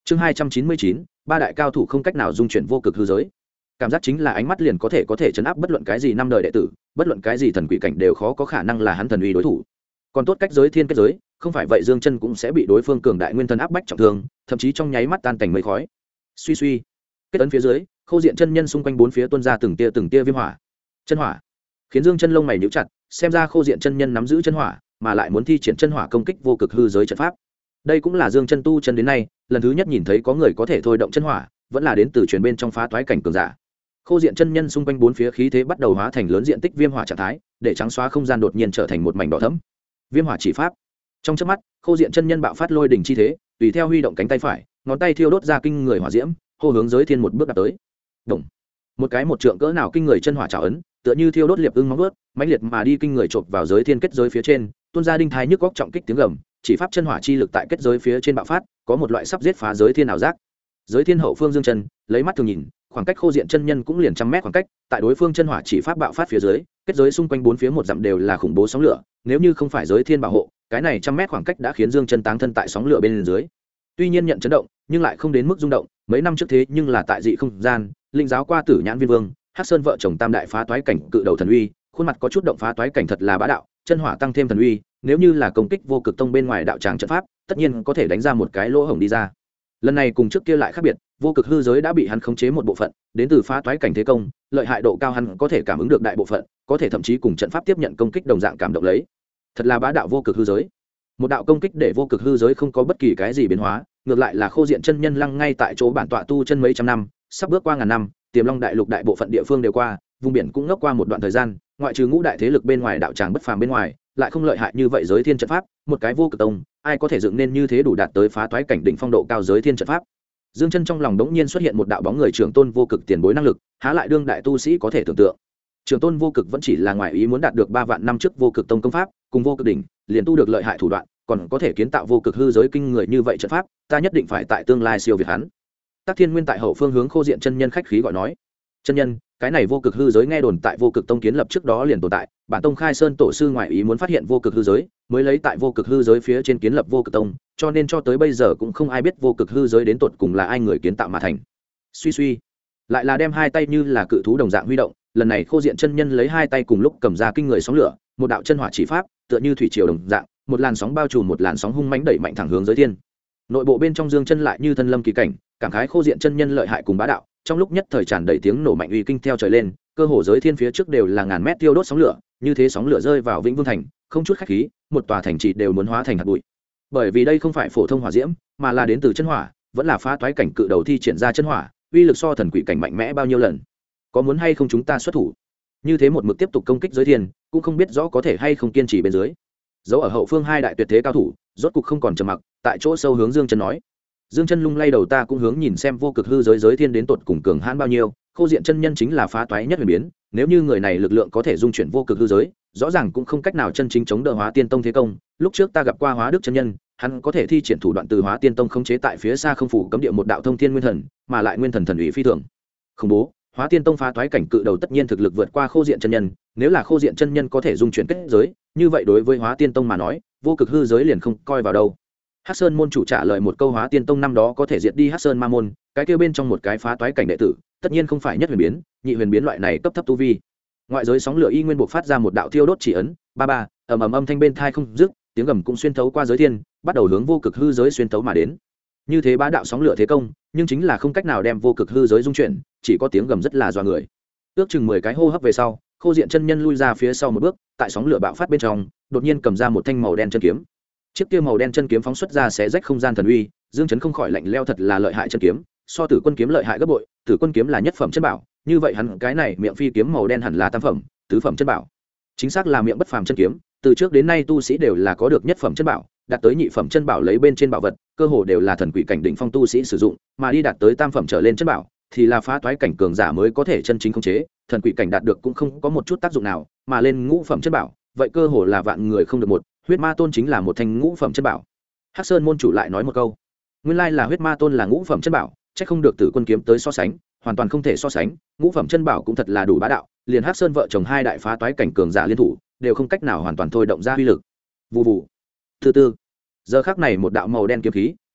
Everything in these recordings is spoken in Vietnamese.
chương 299, ba đại cao thủ không cách nào dung chuyển vô cực hư giới. Cảm giác chính là ánh mắt liền có thể chấn áp bất luận cái gì năm đời đệ tử, bất luận cái gì thần quỷ cảnh đều khó có khả năng là hắn thần uy đối thủ. Còn tốt cách giới thiên kết giới, không phải vậy Dương Chân cũng sẽ bị đối phương cường đại nguyên thần áp bách trọng thương, thậm chí trong nháy mắt tan cảnh mây khói. Suy suy, kết ấn phía dưới, Khâu Diện chân nhân xung quanh bốn phía tuôn ra từng tia viêm hỏa. Chân hỏa, khiến Dương Chân lông mày nhíu chặt, xem ra Khâu Diện chân nhân nắm giữ chân hỏa, mà lại muốn thi triển chân hỏa công kích vô cực hư giới trận pháp. Đây cũng là Dương Chân tu chân đến nay, lần thứ nhất nhìn thấy có người có thể thôi động chân hỏa, vẫn là đến từ truyền bên trong phá toái cảnh cường giả. Khâu Diện chân nhân xung quanh bốn phía khí thế bắt đầu hóa thành lớn diện tích viêm hỏa trạng thái, để trắng xóa không gian đột nhiên trở thành một mảnh đỏ thẫm. Viêm hỏa chỉ pháp. Trong chớp mắt, Khâu Diện chân nhân bạo phát lôi đỉnh chi thế, tùy theo huy động cánh tay phải, ngón tay thiêu đốt ra kinh người hỏa diễm, hô hướng giới thiên một bước đạp tới. Động. Một cái một trượng cỡ nào kinh người chân hỏa trảo ấn, tựa như thiêu đốt liệp ưng móng vuốt, mãnh liệt mà đi kinh người chộp vào giới thiên kết giới phía trên, tuôn ra đinh thái nhức góc trọng kích tiếng gầm, chỉ pháp chân hỏa chi lực tại kết giới phía trên bạo phát, có một loại sắp giết phá giới thiên ảo giác. Giới thiên hậu phương Dương Chân, lấy mắt thường nhìn, khoảng cách Khâu Diện chân nhân cũng liền trăm mét khoảng cách, tại đối phương chân hỏa chỉ pháp bạo phát phía dưới, kết giới xung quanh bốn phía một dặm đều là khủng bố sóng lửa, nếu như không phải giới thiên bảo hộ, cái này trăm mét khoảng cách đã khiến Dương Chân táng thân tại sóng lửa bên dưới. Tuy nhiên nhận chấn động, nhưng lại không đến mức rung động, mấy năm trước thế nhưng là tại dị không gian, linh giáo qua Tử Nhãn Viên Vương, Hắc Sơn vợ chồng tam đại phá toái cảnh cự đầu thần uy, khuôn mặt có chút động phá toái cảnh thật là bá đạo, chân hỏa tăng thêm thần uy, nếu như là công kích vô cực tông bên ngoài đạo tràng trận pháp, tất nhiên có thể đánh ra một cái lỗ hổng đi ra. Lần này cùng trước kia lại khác biệt, vô cực hư giới đã bị hắn khống chế một bộ phận, đến từ phá toái cảnh thế công, lợi hại độ cao hắn có thể cảm ứng được đại bộ phận, có thể thậm chí cùng trận pháp tiếp nhận công kích đồng dạng cảm động lấy. Thật là bá đạo vô cực hư giới. Một đạo công kích để vô cực hư giới không có bất kỳ cái gì biến hóa, ngược lại là Khâu Diện chân nhân lăng ngay tại chỗ bản tọa tu chân mấy trăm năm, sắp bước qua ngàn năm, Tiềm Long đại lục đại bộ phận địa phương đều qua, vùng biển cũng ngốc qua một đoạn thời gian, ngoại trừ ngũ đại thế lực bên ngoài đạo tràng bất phàm bên ngoài, lại không lợi hại như vậy giới thiên trận pháp, một cái vô cực tông, ai có thể dựng nên như thế đủ đạt tới phá toái cảnh đỉnh phong độ cao giới thiên trận pháp. Dương Chân trong lòng đống nhiên xuất hiện một đạo bóng người trưởng tôn vô cực tiền bối năng lực, há lại đương đại tu sĩ có thể tưởng tượng. Trưởng tôn vô cực vẫn chỉ là ngoài ý muốn đạt được 3 vạn năm trước vô cực tông công pháp, cùng vô cực đỉnh, liền tu được lợi hại thủ đoạn, còn có thể kiến tạo vô cực hư giới kinh người như vậy trận pháp, ta nhất định phải tại tương lai siêu việt hắn. Tắc Thiên Nguyên tại hậu phương hướng Khâu Diện chân nhân khách khí gọi nói: "Chân nhân, cái này vô cực hư giới nghe đồn tại vô cực tông kiến lập trước đó liền tồn tại, bản tông khai sơn tổ sư ngoại ý muốn phát hiện vô cực hư giới, mới lấy tại vô cực hư giới phía trên kiến lập vô cực tông, cho nên cho tới bây giờ cũng không ai biết vô cực hư giới đến tột cùng là ai người kiến tạo mà thành." Suy suy, lại là đem hai tay như là cự thú đồng dạng huy động, lần này Khâu Diện chân nhân lấy hai tay cùng lúc cầm ra kinh người sóng lửa, một đạo chân hỏa chỉ pháp, tựa như thủy triều đồng dạng, một làn sóng bao trùm một làn sóng hung mãnh đẩy mạnh thẳng hướng giới thiên. Nội bộ bên trong Dương Chân lại như thân lâm kỳ cảnh, cảm khái Khâu Diện chân nhân lợi hại cùng bá đạo, trong lúc nhất thời tràn đầy tiếng nổ mạnh uy kinh theo trời lên, cơ hồ giới thiên phía trước đều là ngàn mét tiêu đốt sóng lửa, như thế sóng lửa rơi vào Vĩnh Vương thành, không chút khách khí, một tòa thành trì đều muốn hóa thành hạt bụi. Bởi vì đây không phải phổ thông hỏa diễm, mà là đến từ chân hỏa, vẫn là phá toái cảnh cự đầu thi triển ra chân hỏa, uy lực so thần quỷ cảnh mạnh mẽ bao nhiêu lần. Có muốn hay không chúng ta xuất thủ? Như thế một mực tiếp tục công kích giới thiên, cũng không biết rõ có thể hay không kiên trì bên dưới. Dấu ở hậu phương hai đại tuyệt thế cao thủ, rốt cục không còn trầm mặc, tại chỗ sâu hướng Dương Chân nói. Dương Chân lung lay đầu, ta cũng hướng nhìn xem vô cực hư giới thiên đến tột cùng cường hãn bao nhiêu. Khâu Diện chân nhân chính là phá toái nhất huyền biến, nếu như người này lực lượng có thể dung chuyển vô cực hư giới, rõ ràng cũng không cách nào chân chính chống đỡ Hóa Tiên Tông thế công. Lúc trước ta gặp qua Hóa Đức chân nhân, hắn có thể thi triển thủ đoạn từ Hóa Tiên Tông khống chế tại phía xa không phủ cấm địa một đạo thông thiên nguyên thần, mà lại nguyên thần thần ủy phi thường khủng bố. Hóa Tiên Tông phá toái cảnh cự đầu tất nhiên thực lực vượt qua Khâu Diện chân nhân, nếu là Khâu Diện chân nhân có thể dung chuyển kết giới, như vậy đối với Hóa Tiên Tông mà nói, vô cực hư giới liền không coi vào đâu. Hắc Sơn môn chủ trả lời một câu, Hóa Tiên Tông năm đó có thể diệt đi Hắc Sơn ma môn, cái kia bên trong một cái phá toái cảnh đệ tử, tất nhiên không phải nhất huyền biến, nhị huyền biến loại này cấp thấp tu vi. Ngoại giới sóng lửa y nguyên buộc phát ra một đạo thiêu đốt chỉ ấn, ba ba, ầm ầm âm thanh bên tai không dứt, tiếng gầm cũng xuyên thấu qua giới thiên, bắt đầu hướng vô cực hư giới xuyên thấu mà đến. Như thế bá đạo sóng lửa thế công, nhưng chính là không cách nào đem vô cực hư giới dung chuyển, chỉ có tiếng gầm rất là dọa người. Ước chừng 10 cái hô hấp về sau, Khâu Diện chân nhân lui ra phía sau một bước, tại sóng lửa bạo phát bên trong, đột nhiên cầm ra một thanh màu đen chân kiếm. Chiếc kia màu đen chân kiếm phóng xuất ra xé rách không gian thần uy, Dương Chấn không khỏi lạnh lẽo, thật là lợi hại chân kiếm, so Tử Quân kiếm lợi hại gấp bội, Tử Quân kiếm là nhất phẩm chân bảo, như vậy hắn cái này miệng phi kiếm màu đen hẳn là tam phẩm, tứ phẩm chân bảo. Chính xác là miệng bất phàm chân kiếm, từ trước đến nay tu sĩ đều là có được nhất phẩm chân bảo, đạt tới nhị phẩm chân bảo lấy bên trên bảo vật, cơ hồ đều là thần quỷ cảnh đỉnh phong tu sĩ sử dụng, mà đi đạt tới tam phẩm trở lên chân bảo, thì là phá toái cảnh cường giả mới có thể chân chính khống chế, thần quỷ cảnh đạt được cũng không có một chút tác dụng nào, mà lên ngũ phẩm chân bảo, vậy cơ hồ là vạn người không được một. Huyết Ma Tôn chính là một thanh ngũ phẩm chân bảo. Hắc Sơn môn chủ lại nói một câu, nguyên lai là Huyết Ma Tôn là ngũ phẩm chân bảo, chắc không được Tử Quân kiếm tới so sánh, hoàn toàn không thể so sánh, ngũ phẩm chân bảo cũng thật là đủ bá đạo, liền Hắc Sơn vợ chồng hai đại phá toái cảnh cường giả liên thủ, đều không cách nào hoàn toàn thôi động ra uy lực. Vù vù. Từ từ, giờ khắc này một đạo màu đen kiếm khí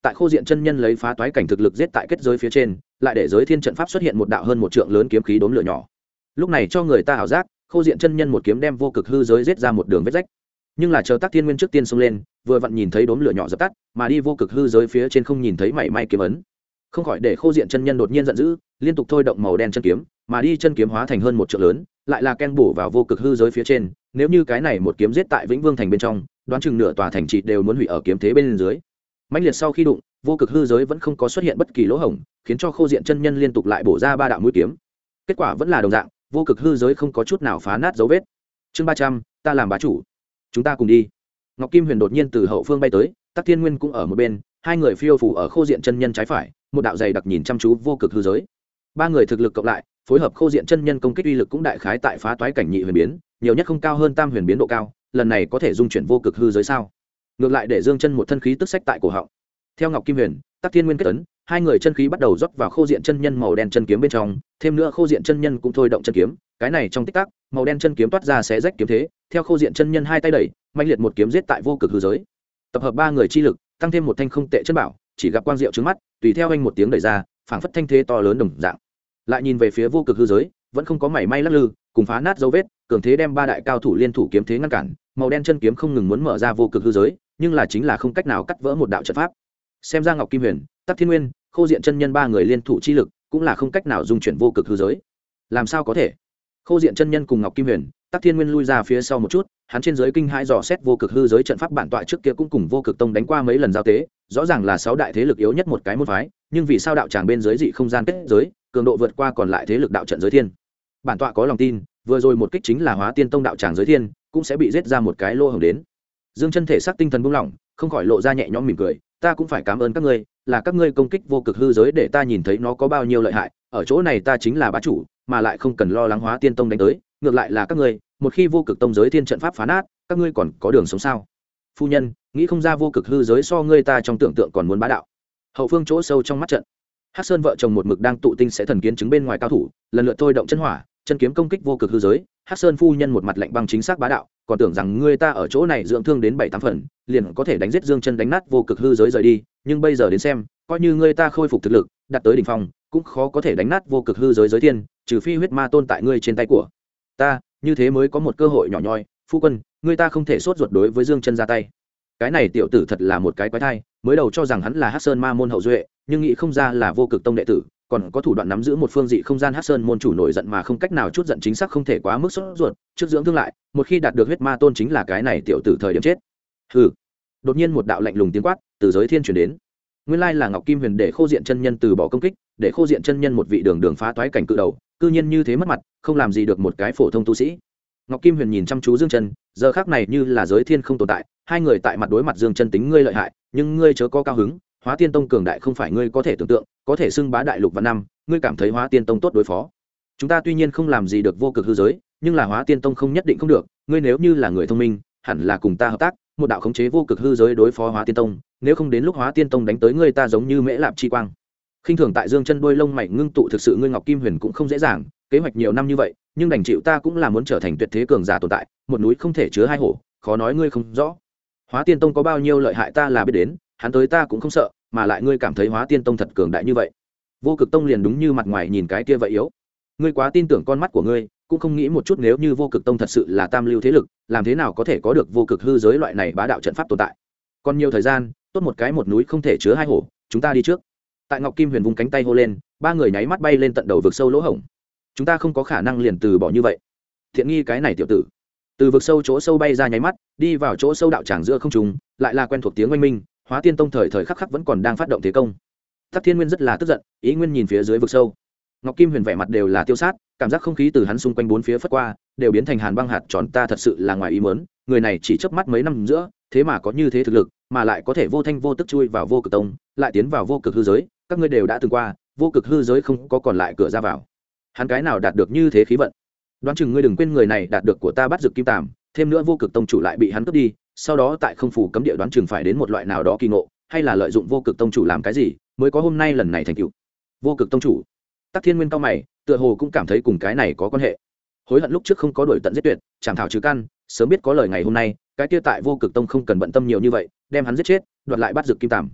tại Khô Diện chân nhân lấy phá toái cảnh thực lực giết tại kết giới phía trên, lại để giới thiên trận pháp xuất hiện một đạo hơn một trượng lớn kiếm khí đốm lửa nhỏ. Lúc này cho người ta ảo giác, Khô Diện chân nhân một kiếm đem vô cực hư giới giết ra một đường vết rách. Nhưng là chờ Tắc Thiên Nguyên trước tiên xông lên, vừa vặn nhìn thấy đốm lửa nhỏ dập tắt, mà đi vô cực hư giới phía trên không nhìn thấy mảy may kiếm ấn. Không khỏi để Khô Diện chân nhân đột nhiên giận dữ, liên tục thôi động màu đen chân kiếm, mà đi chân kiếm hóa thành hơn một trượng lớn, lại là ken bổ vào vô cực hư giới phía trên. Nếu như cái này một kiếm giết tại Vĩnh Vương thành bên trong, đoán chừng nửa tòa thành trì đều muốn hủy ở kiếm thế bên dưới. Mãnh liệt sau khi đụng, vô cực hư giới vẫn không có xuất hiện bất kỳ lỗ hổng, khiến cho Khô Diện chân nhân liên tục lại bổ ra 3 đạo mũi kiếm. Kết quả vẫn là đồng dạng, vô cực hư giới không có chút nào phá nát dấu vết. Chương 300, ta làm bá chủ, chúng ta cùng đi. Ngọc Kim Huyền đột nhiên từ hậu phương bay tới, Tắc Thiên Nguyên cũng ở một bên, hai người phiêu phù ở Khô Diện chân nhân trái phải, một đạo dày đặc nhìn chăm chú vô cực hư giới. Ba người thực lực cộng lại, phối hợp Khô Diện chân nhân công kích uy lực cũng đại khái tại phá toái cảnh nhị huyền biến, nhiều nhất không cao hơn tam huyền biến độ cao, lần này có thể dung chuyển vô cực hư giới sao? Ngược lại để Dương Chân một thân khí tức sách tại cổ họng. Theo Ngọc Kim Huyền, Tắc Thiên Nguyên kết ấn, hai người chân khí bắt đầu rót vào Khô Diện chân nhân màu đen chân kiếm bên trong, thêm nữa Khô Diện chân nhân cũng thôi động chân kiếm, cái này trong tích tắc, màu đen chân kiếm toát ra xé rách kiếm thế, theo Khô Diện chân nhân hai tay đẩy, mạnh liệt một kiếm giết tại vô cực hư giới. Tập hợp ba người chi lực, tăng thêm một thanh không tệ chân bảo, chỉ gặp quang diệu trước mắt, tùy theo anh một tiếng đẩy ra, phảng phất thanh thế to lớn đồng dạng. Lại nhìn về phía vô cực hư giới, vẫn không có mảy may lắc lư, cùng phá nát dấu vết, cường thế đem ba đại cao thủ liên thủ kiếm thế ngăn cản, màu đen chân kiếm không ngừng muốn mở ra vô cực hư giới, nhưng là chính là không cách nào cắt vỡ một đạo trận pháp. Xem ra Ngọc Kim Huyền, Tắc Thiên Nguyên, Khô Diện chân nhân ba người liên thủ chi lực, cũng là không cách nào dung chuyển vô cực hư giới. Làm sao có thể? Khô Diện chân nhân cùng Ngọc Kim Huyền, Tắc Thiên Nguyên lui ra phía sau một chút, hắn trên giới kinh hãi dò xét vô cực hư giới trận pháp bản tọa trước kia cũng cùng vô cực tông đánh qua mấy lần giao tế, rõ ràng là 6 đại thế lực yếu nhất một cái môn phái, nhưng vì sao đạo tràng bên dưới dị không gian kết giới, cường độ vượt qua còn lại thế lực đạo trận giới thiên. Bản tọa có lòng tin, vừa rồi một kích chính là Hóa Tiên tông đạo tràng giới thiên, cũng sẽ bị giết ra một cái lô hổng đến. Dương Chân thể xác tinh thần buông lỏng, không khỏi lộ ra nhẹ nhõm mỉm cười, ta cũng phải cảm ơn các ngươi, là các ngươi công kích vô cực hư giới để ta nhìn thấy nó có bao nhiêu lợi hại, ở chỗ này ta chính là bá chủ, mà lại không cần lo lắng Hóa Tiên tông đánh tới, ngược lại là các ngươi, một khi vô cực tông giới thiên trận pháp phá nát, các ngươi còn có đường sống sao? Phu nhân, nghĩ không ra vô cực hư giới so ngươi ta trong tưởng tượng còn muốn bá đạo. Hậu phương chỗ sâu trong mắt trận, Hắc Sơn vợ chồng một mực đang tụ tinh sẽ thần kiến chứng bên ngoài cao thủ, lần lượt thôi động chân hỏa, chân kiếm công kích vô cực hư giới. Hắc Sơn phu nhân một mặt lạnh băng chính xác bá đạo, còn tưởng rằng ngươi ta ở chỗ này dưỡng thương đến 7-8 phần, liền có thể đánh giết Dương Chân đánh nát vô cực hư giới rời đi, nhưng bây giờ đến xem, coi như ngươi ta khôi phục thực lực, đạt tới đỉnh phong, cũng khó có thể đánh nát vô cực hư giới giới thiên, trừ phi huyết ma tôn tại ngươi trên tay của ta, như thế mới có một cơ hội nhỏ nhoi. Phu quân, ngươi ta không thể sốt ruột đối với Dương Chân ra tay. Cái này tiểu tử thật là một cái quái thai, mới đầu cho rằng hắn là Hắc Sơn ma môn hậu duệ, nhưng nghĩ không ra là vô cực tông đệ tử, còn có thủ đoạn nắm giữ một phương dị không gian. Hắc Sơn môn chủ nổi giận mà không cách nào chút giận chính xác không thể quá mức sốt ruột, trước dưỡng thương lại, một khi đạt được huyết ma tôn chính là cái này tiểu tử thời điểm chết. Hừ. Đột nhiên một đạo lạnh lùng tiếng quát từ giới thiên truyền đến. Nguyên lai là Ngọc Kim Huyền để Khô Diện chân nhân từ bỏ công kích, để Khô Diện chân nhân một vị đường phá toái cảnh cự đầu, cư nhiên như thế mất mặt, không làm gì được một cái phổ thông tu sĩ. Ngọc Kim Huyền nhìn chăm chú Dương Chân, giờ khắc này như là giới thiên không tồn tại, hai người tại mặt đối mặt. Dương Chân tính ngươi lợi hại, nhưng ngươi chớ có cao hứng, Hóa Tiên tông cường đại không phải ngươi có thể tưởng tượng, có thể xưng bá đại lục vạn năm, ngươi cảm thấy Hóa Tiên tông tốt đối phó. Chúng ta tuy nhiên không làm gì được vô cực hư giới, nhưng là Hóa Tiên tông không nhất định không được, ngươi nếu như là người thông minh, hẳn là cùng ta hợp tác, một đạo khống chế vô cực hư giới đối phó Hóa Tiên tông, nếu không đến lúc Hóa Tiên tông đánh tới ngươi ta giống như mễ lạp chi quang. Khinh thường tại Dương Chân đôi lông mày ngưng tụ, thực sự ngươi Ngọc Kim Huyền cũng không dễ dàng, kế hoạch nhiều năm như vậy, nhưng đành chịu ta cũng là muốn trở thành tuyệt thế cường giả tồn tại, một núi không thể chứa hai hổ, khó nói ngươi không rõ. Hóa Tiên tông có bao nhiêu lợi hại ta là biết đến, hắn tới ta cũng không sợ, mà lại ngươi cảm thấy Hóa Tiên tông thật cường đại như vậy. Vô Cực tông liền đúng như mặt ngoài nhìn cái kia vậy yếu. Ngươi quá tin tưởng con mắt của ngươi, cũng không nghĩ một chút nếu như Vô Cực tông thật sự là tam lưu thế lực, làm thế nào có thể có được vô cực hư giới loại này bá đạo trận pháp tồn tại. Còn nhiều thời gian, tốt một cái một núi không thể chứa hai hổ, chúng ta đi trước. Tại Ngọc Kim Huyền vung cánh tay hô lên, ba người nháy mắt bay lên tận đầu vực sâu lỗ hổng. Chúng ta không có khả năng liền từ bỏ như vậy. Thiện nghi cái này tiểu tử, từ vực sâu chỗ sâu bay ra nháy mắt, đi vào chỗ sâu đạo tràng giữa không trung, lại là quen thuộc tiếng oanh minh. Hóa Tiên tông thời thời khắc khắc vẫn còn đang phát động thế công. Tắc Thiên Nguyên rất là tức giận, ý nguyên nhìn phía dưới vực sâu. Ngọc Kim Huyền vẻ mặt đều là tiêu sát, cảm giác không khí từ hắn xung quanh bốn phía phất qua, đều biến thành hàn băng hạt tròn. Ta thật sự là ngoài ý muốn, người này chỉ chớp mắt mấy năm giữa, thế mà có như thế thực lực, mà lại có thể vô thanh vô tức chui vào vô cực tông, lại tiến vào vô cực hư giới. Các ngươi đều đã từng qua, vô cực hư giới không có còn lại cửa ra vào. Hắn cái nào đạt được như thế khí vận? Đoán chừng ngươi đừng quên người này đạt được của ta Bắt Dực Kim Tàm, thêm nữa vô cực tông chủ lại bị hắn cướp đi, sau đó tại không phủ cấm địa đoán chừng phải đến một loại nào đó kỳ ngộ, hay là lợi dụng vô cực tông chủ làm cái gì, mới có hôm nay lần này thành tựu. Vô cực tông chủ. Tắc Thiên Nguyên cao mày, tựa hồ cũng cảm thấy cùng cái này có quan hệ. Hối hận lúc trước không có đuổi tận giết tuyệt, chảm thảo trừ căn, sớm biết có lời ngày hôm nay, cái kia tại vô cực tông không cần bận tâm nhiều như vậy, đem hắn giết chết, đoạt lại Bắt Dực Kim Tàm.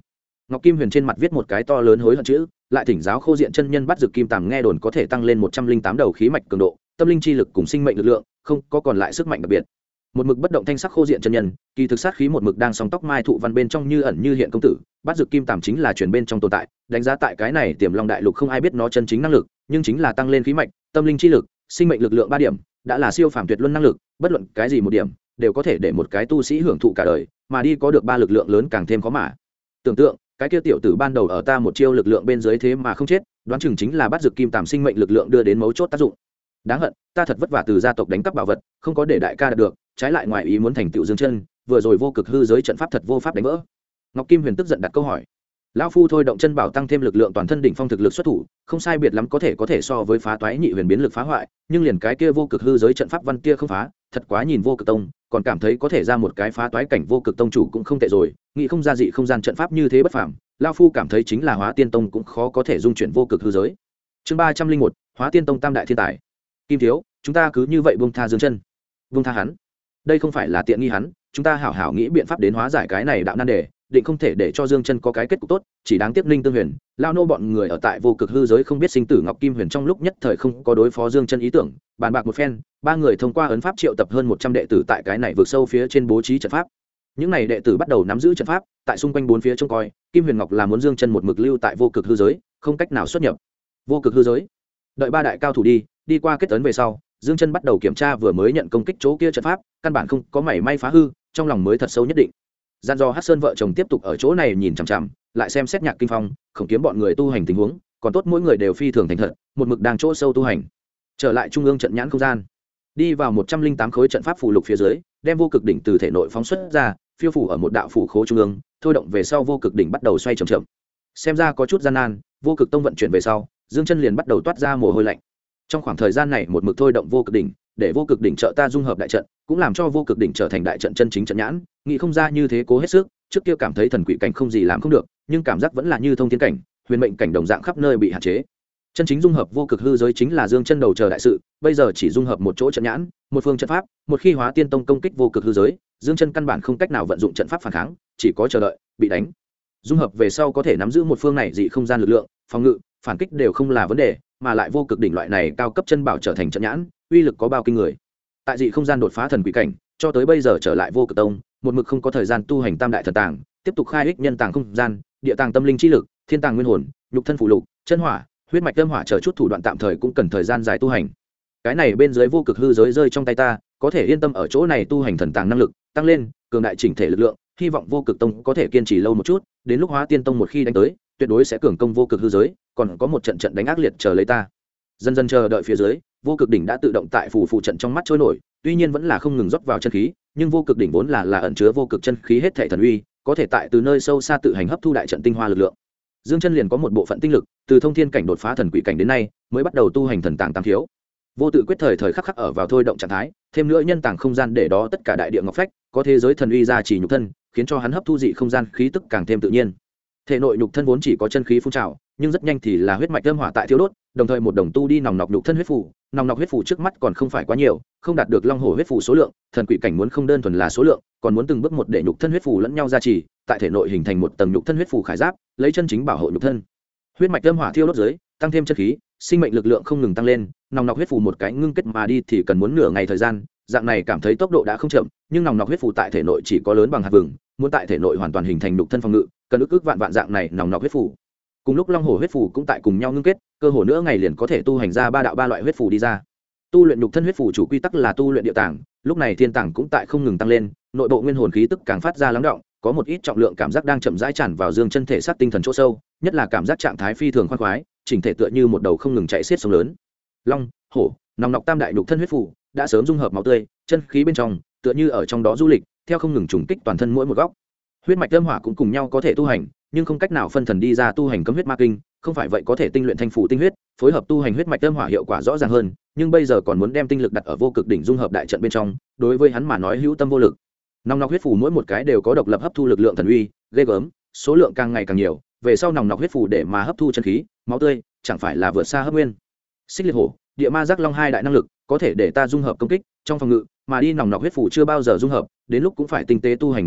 Ngọc Kim Huyền trên mặt viết một cái to lớn hối hận chữ, lại thỉnh giáo Khô Diện chân nhân bắt dược kim tàm nghe đồn có thể tăng lên 108 đầu khí mạch cường độ, tâm linh chi lực cùng sinh mệnh lực lượng, không có còn lại sức mạnh đặc biệt. Một mực bất động thanh sắc Khô Diện chân nhân, kỳ thực sát khí một mực đang song tóc mai thụ văn bên trong như ẩn như hiện công tử, bắt dược kim tàm chính là truyền bên trong tồn tại, đánh giá tại cái này Tiềm Long đại lục không ai biết nó chân chính năng lực, nhưng chính là tăng lên khí mạch, tâm linh chi lực, sinh mệnh lực lượng 3 điểm, đã là siêu phàm tuyệt luân năng lực, bất luận cái gì một điểm đều có thể để một cái tu sĩ hưởng thụ cả đời, mà đi có được 3 lực lượng lớn càng thêm khó mà. Tưởng tượng, cái kia tiểu tử ban đầu ở ta một chiêu lực lượng bên dưới thế mà không chết, đoán chừng chính là bắt dược kim tàm sinh mệnh lực lượng đưa đến mấu chốt tác dụng. Đáng hận, ta thật vất vả từ gia tộc đánh cắp bảo vật, không có để đại ca đạt được, trái lại ngoài ý muốn thành tựu dương chân, vừa rồi vô cực hư giới trận pháp thật vô pháp đánh vỡ. Ngọc Kim Huyền tức giận đặt câu hỏi. Lão phu thôi động chân bảo tăng thêm lực lượng toàn thân đỉnh phong thực lực xuất thủ, không sai biệt lắm có thể so với phá toái nhị huyền biến lực phá hoại, nhưng liền cái kia vô cực hư giới trận pháp văn kia không phá, thật quá nhìn vô cực tông, còn cảm thấy có thể ra một cái phá toái cảnh vô cực tông chủ cũng không tệ rồi, nghĩ không ra dị không gian trận pháp như thế bất phàm, lão phu cảm thấy chính là Hóa Tiên tông cũng khó có thể dung chuyển vô cực hư giới. Chương 301, Hóa Tiên tông tam đại thiên tài. Kim thiếu, chúng ta cứ như vậy buông tha Dương Chân. Buông tha hắn? Đây không phải là tiện nghi hắn, chúng ta hảo hảo nghĩ biện pháp đến hóa giải cái này đạo nan đề, định không thể để cho Dương Chân có cái kết cục tốt, chỉ đáng tiếc Ninh Tương Huyền, lao nô bọn người ở tại vô cực hư giới không biết sinh tử. Ngọc Kim Huyền trong lúc nhất thời không có đối phó Dương Chân ý tưởng, bàn bạc một phen, 3 người thông qua ấn pháp triệu tập hơn 100 đệ tử tại cái này vượt sâu phía trên bố trí trận pháp. Những này đệ tử bắt đầu nắm giữ trận pháp, tại xung quanh 4 phía trông coi, Kim Huyền Ngọc là muốn Dương Chân một mực lưu tại vô cực hư giới, không cách nào xuất nhập vô cực hư giới. Đợi 3 đại cao thủ đi qua kết ấn về sau, Dương Chân bắt đầu kiểm tra vừa mới nhận công kích chỗ kia trận pháp, căn bản không có mảy may phá hư, trong lòng mới thật sâu nhất định. Gian do Hắc Sơn vợ chồng tiếp tục ở chỗ này nhìn chằm chằm, lại xem xét Nhạc Kinh Phong, Khổng Kiếm bọn người tu hành tình huống, còn tốt mỗi người đều phi thường thành thật, một mực đang chỗ sâu tu hành. Trở lại trung ương trận nhãn không gian, đi vào 108 khối trận pháp phù lục phía dưới, đem vô cực đỉnh từ thể nội phóng xuất ra, phiêu phủ ở một đạo phủ khố trung ương, thôi động về sau vô cực đỉnh bắt đầu xoay chậm chậm. Xem ra có chút gian nan, vô cực tông vận chuyển về sau, Dương Chân liền bắt đầu toát ra mồ hôi lạnh. Trong khoảng thời gian này một mực thôi động vô cực đỉnh, để vô cực đỉnh trợ ta dung hợp đại trận, cũng làm cho vô cực đỉnh trở thành đại trận chân chính trận nhãn, nghĩ không ra như thế cố hết sức, trước kia cảm thấy thần quỷ cảnh không gì làm không được, nhưng cảm giác vẫn là như thông thiên cảnh, huyền mệnh cảnh đồng dạng khắp nơi bị hạn chế. Chân chính dung hợp vô cực hư giới chính là Dương Chân đầu chờ đại sự, bây giờ chỉ dung hợp một chỗ trận nhãn, một phương trận pháp, một khi Hóa Tiên tông công kích vô cực hư giới, Dương Chân căn bản không cách nào vận dụng trận pháp phản kháng, chỉ có chờ đợi bị đánh. Dung hợp về sau có thể nắm giữ một phương này dị không gian lực lượng, phòng ngự, phản kích đều không là vấn đề, mà lại vô cực đỉnh loại này cao cấp chân bảo trở thành trận nhãn, uy lực có bao kinh người. Tại dị không gian đột phá thần quỷ cảnh, cho tới bây giờ trở lại vô cực tông, một mực không có thời gian tu hành tam đại thần tàng, tiếp tục khai ích nhân tàng không gian, địa tàng tâm linh chi lực, thiên tàng nguyên hồn, nhục thân phụ lục, chân hỏa, huyết mạch âm hỏa chờ chút thủ đoạn tạm thời cũng cần thời gian dài tu hành. Cái này bên dưới vô cực hư giới rơi trong tay ta, có thể yên tâm ở chỗ này tu hành thần tàng năng lực tăng lên, cường đại chỉnh thể lực lượng, hy vọng vô cực tông có thể kiên trì lâu một chút, đến lúc Hóa Tiên tông một khi đánh tới, tuyệt đối sẽ cường công vô cực hư giới, còn có một trận trận đánh ác liệt chờ lấy ta. Dần dần chờ đợi phía dưới, vô cực đỉnh đã tự động tại phù trận trong mắt trôi nổi, tuy nhiên vẫn là không ngừng rót vào chân khí, nhưng vô cực đỉnh vốn là ẩn chứa vô cực chân khí hết thảy thần uy, có thể tại từ nơi sâu xa tự hành hấp thu đại trận tinh hoa lực lượng. Dương Chân liền có một bộ phận tinh lực, từ thông thiên cảnh đột phá thần quỷ cảnh đến nay, mới bắt đầu tu hành thần tàng tam thiếu. Vô tự quyết thời khắc ở vào thôi động trạng thái, thêm nữa nhân tàng không gian để đó tất cả đại địa ngọc phách, có thế giới thần uy gia trì nhục thân, khiến cho hắn hấp thu dị không gian khí tức càng thêm tự nhiên. Thể nội nhục thân vốn chỉ có chân khí phun trào, nhưng rất nhanh thì là huyết mạch âm hỏa tại thiếu đốt, đồng thời một đồng tu đi nòng nọc nhục thân huyết phù, nòng nọc huyết phù trước mắt còn không phải quá nhiều, không đạt được long hổ huyết phù số lượng, thần quỷ cảnh muốn không đơn thuần là số lượng, còn muốn từng bước một để nhục thân huyết phù lẫn nhau gia trì, tại thể nội hình thành một tầng nhục thân huyết phù khải giáp, lấy chân chính bảo hộ nhục thân. Huyết mạch âm hỏa thiêu đốt dưới, tăng thêm chân khí, sinh mệnh lực lượng không ngừng tăng lên, nòng nọc huyết phù một cái ngưng kết mà đi thì cần muốn nửa ngày thời gian, dạng này cảm thấy tốc độ đã không chậm, nhưng nòng nọc huyết phù tại thể nội chỉ có lớn bằng hạt vừng, muốn tại thể nội hoàn toàn hình thành nhục thân phòng ngự, cần ức vạn dạng này nòng nọc huyết phù. Cùng lúc long hổ huyết phù cũng tại cùng nhau ngưng kết, cơ hồ nữa ngày liền có thể tu hành ra ba loại huyết phù đi ra. Tu luyện nhục thân huyết phù chủ quy tắc là tu luyện địa tàng, lúc này thiên tàng cũng tại không ngừng tăng lên, nội bộ nguyên hồn khí tức càng phát ra lắng động, có một ít trọng lượng cảm giác đang chậm rãi tràn vào Dương Chân thể xác tinh thần chỗ sâu, nhất là cảm giác trạng thái phi thường khoan khoái, chỉnh thể tựa như một đầu không ngừng chạy xiết sông lớn. Long, hổ, nòng nọc tam đại nhục thân huyết phù đã sớm dung hợp máu tươi, chân khí bên trong, tựa như ở trong đó du lịch, theo không ngừng trùng kích toàn thân mỗi một góc. Huyết mạch âm hỏa cũng cùng nhau có thể tu hành, nhưng không cách nào phân thần đi ra tu hành cấm huyết ma kinh, không phải vậy có thể tinh luyện thanh phủ tinh huyết, phối hợp tu hành huyết mạch âm hỏa hiệu quả rõ ràng hơn, nhưng bây giờ còn muốn đem tinh lực đặt ở vô cực đỉnh dung hợp đại trận bên trong, đối với hắn mà nói hữu tâm vô lực. Nòng nọc huyết phù mỗi một cái đều có độc lập hấp thu lực lượng thần uy, ghê gớm, số lượng càng ngày càng nhiều, về sau nòng nọc huyết phù để mà hấp thu chân khí, máu tươi, chẳng phải là vượt xa hấp nguyên. Xích liệt hổ, địa ma giác long hai đại năng lực, có thể để ta dung hợp công kích, trong phòng ngự, mà đi nòng nọc huyết phù chưa bao giờ dung hợp, đến lúc cũng phải tinh tế tu hành một phen,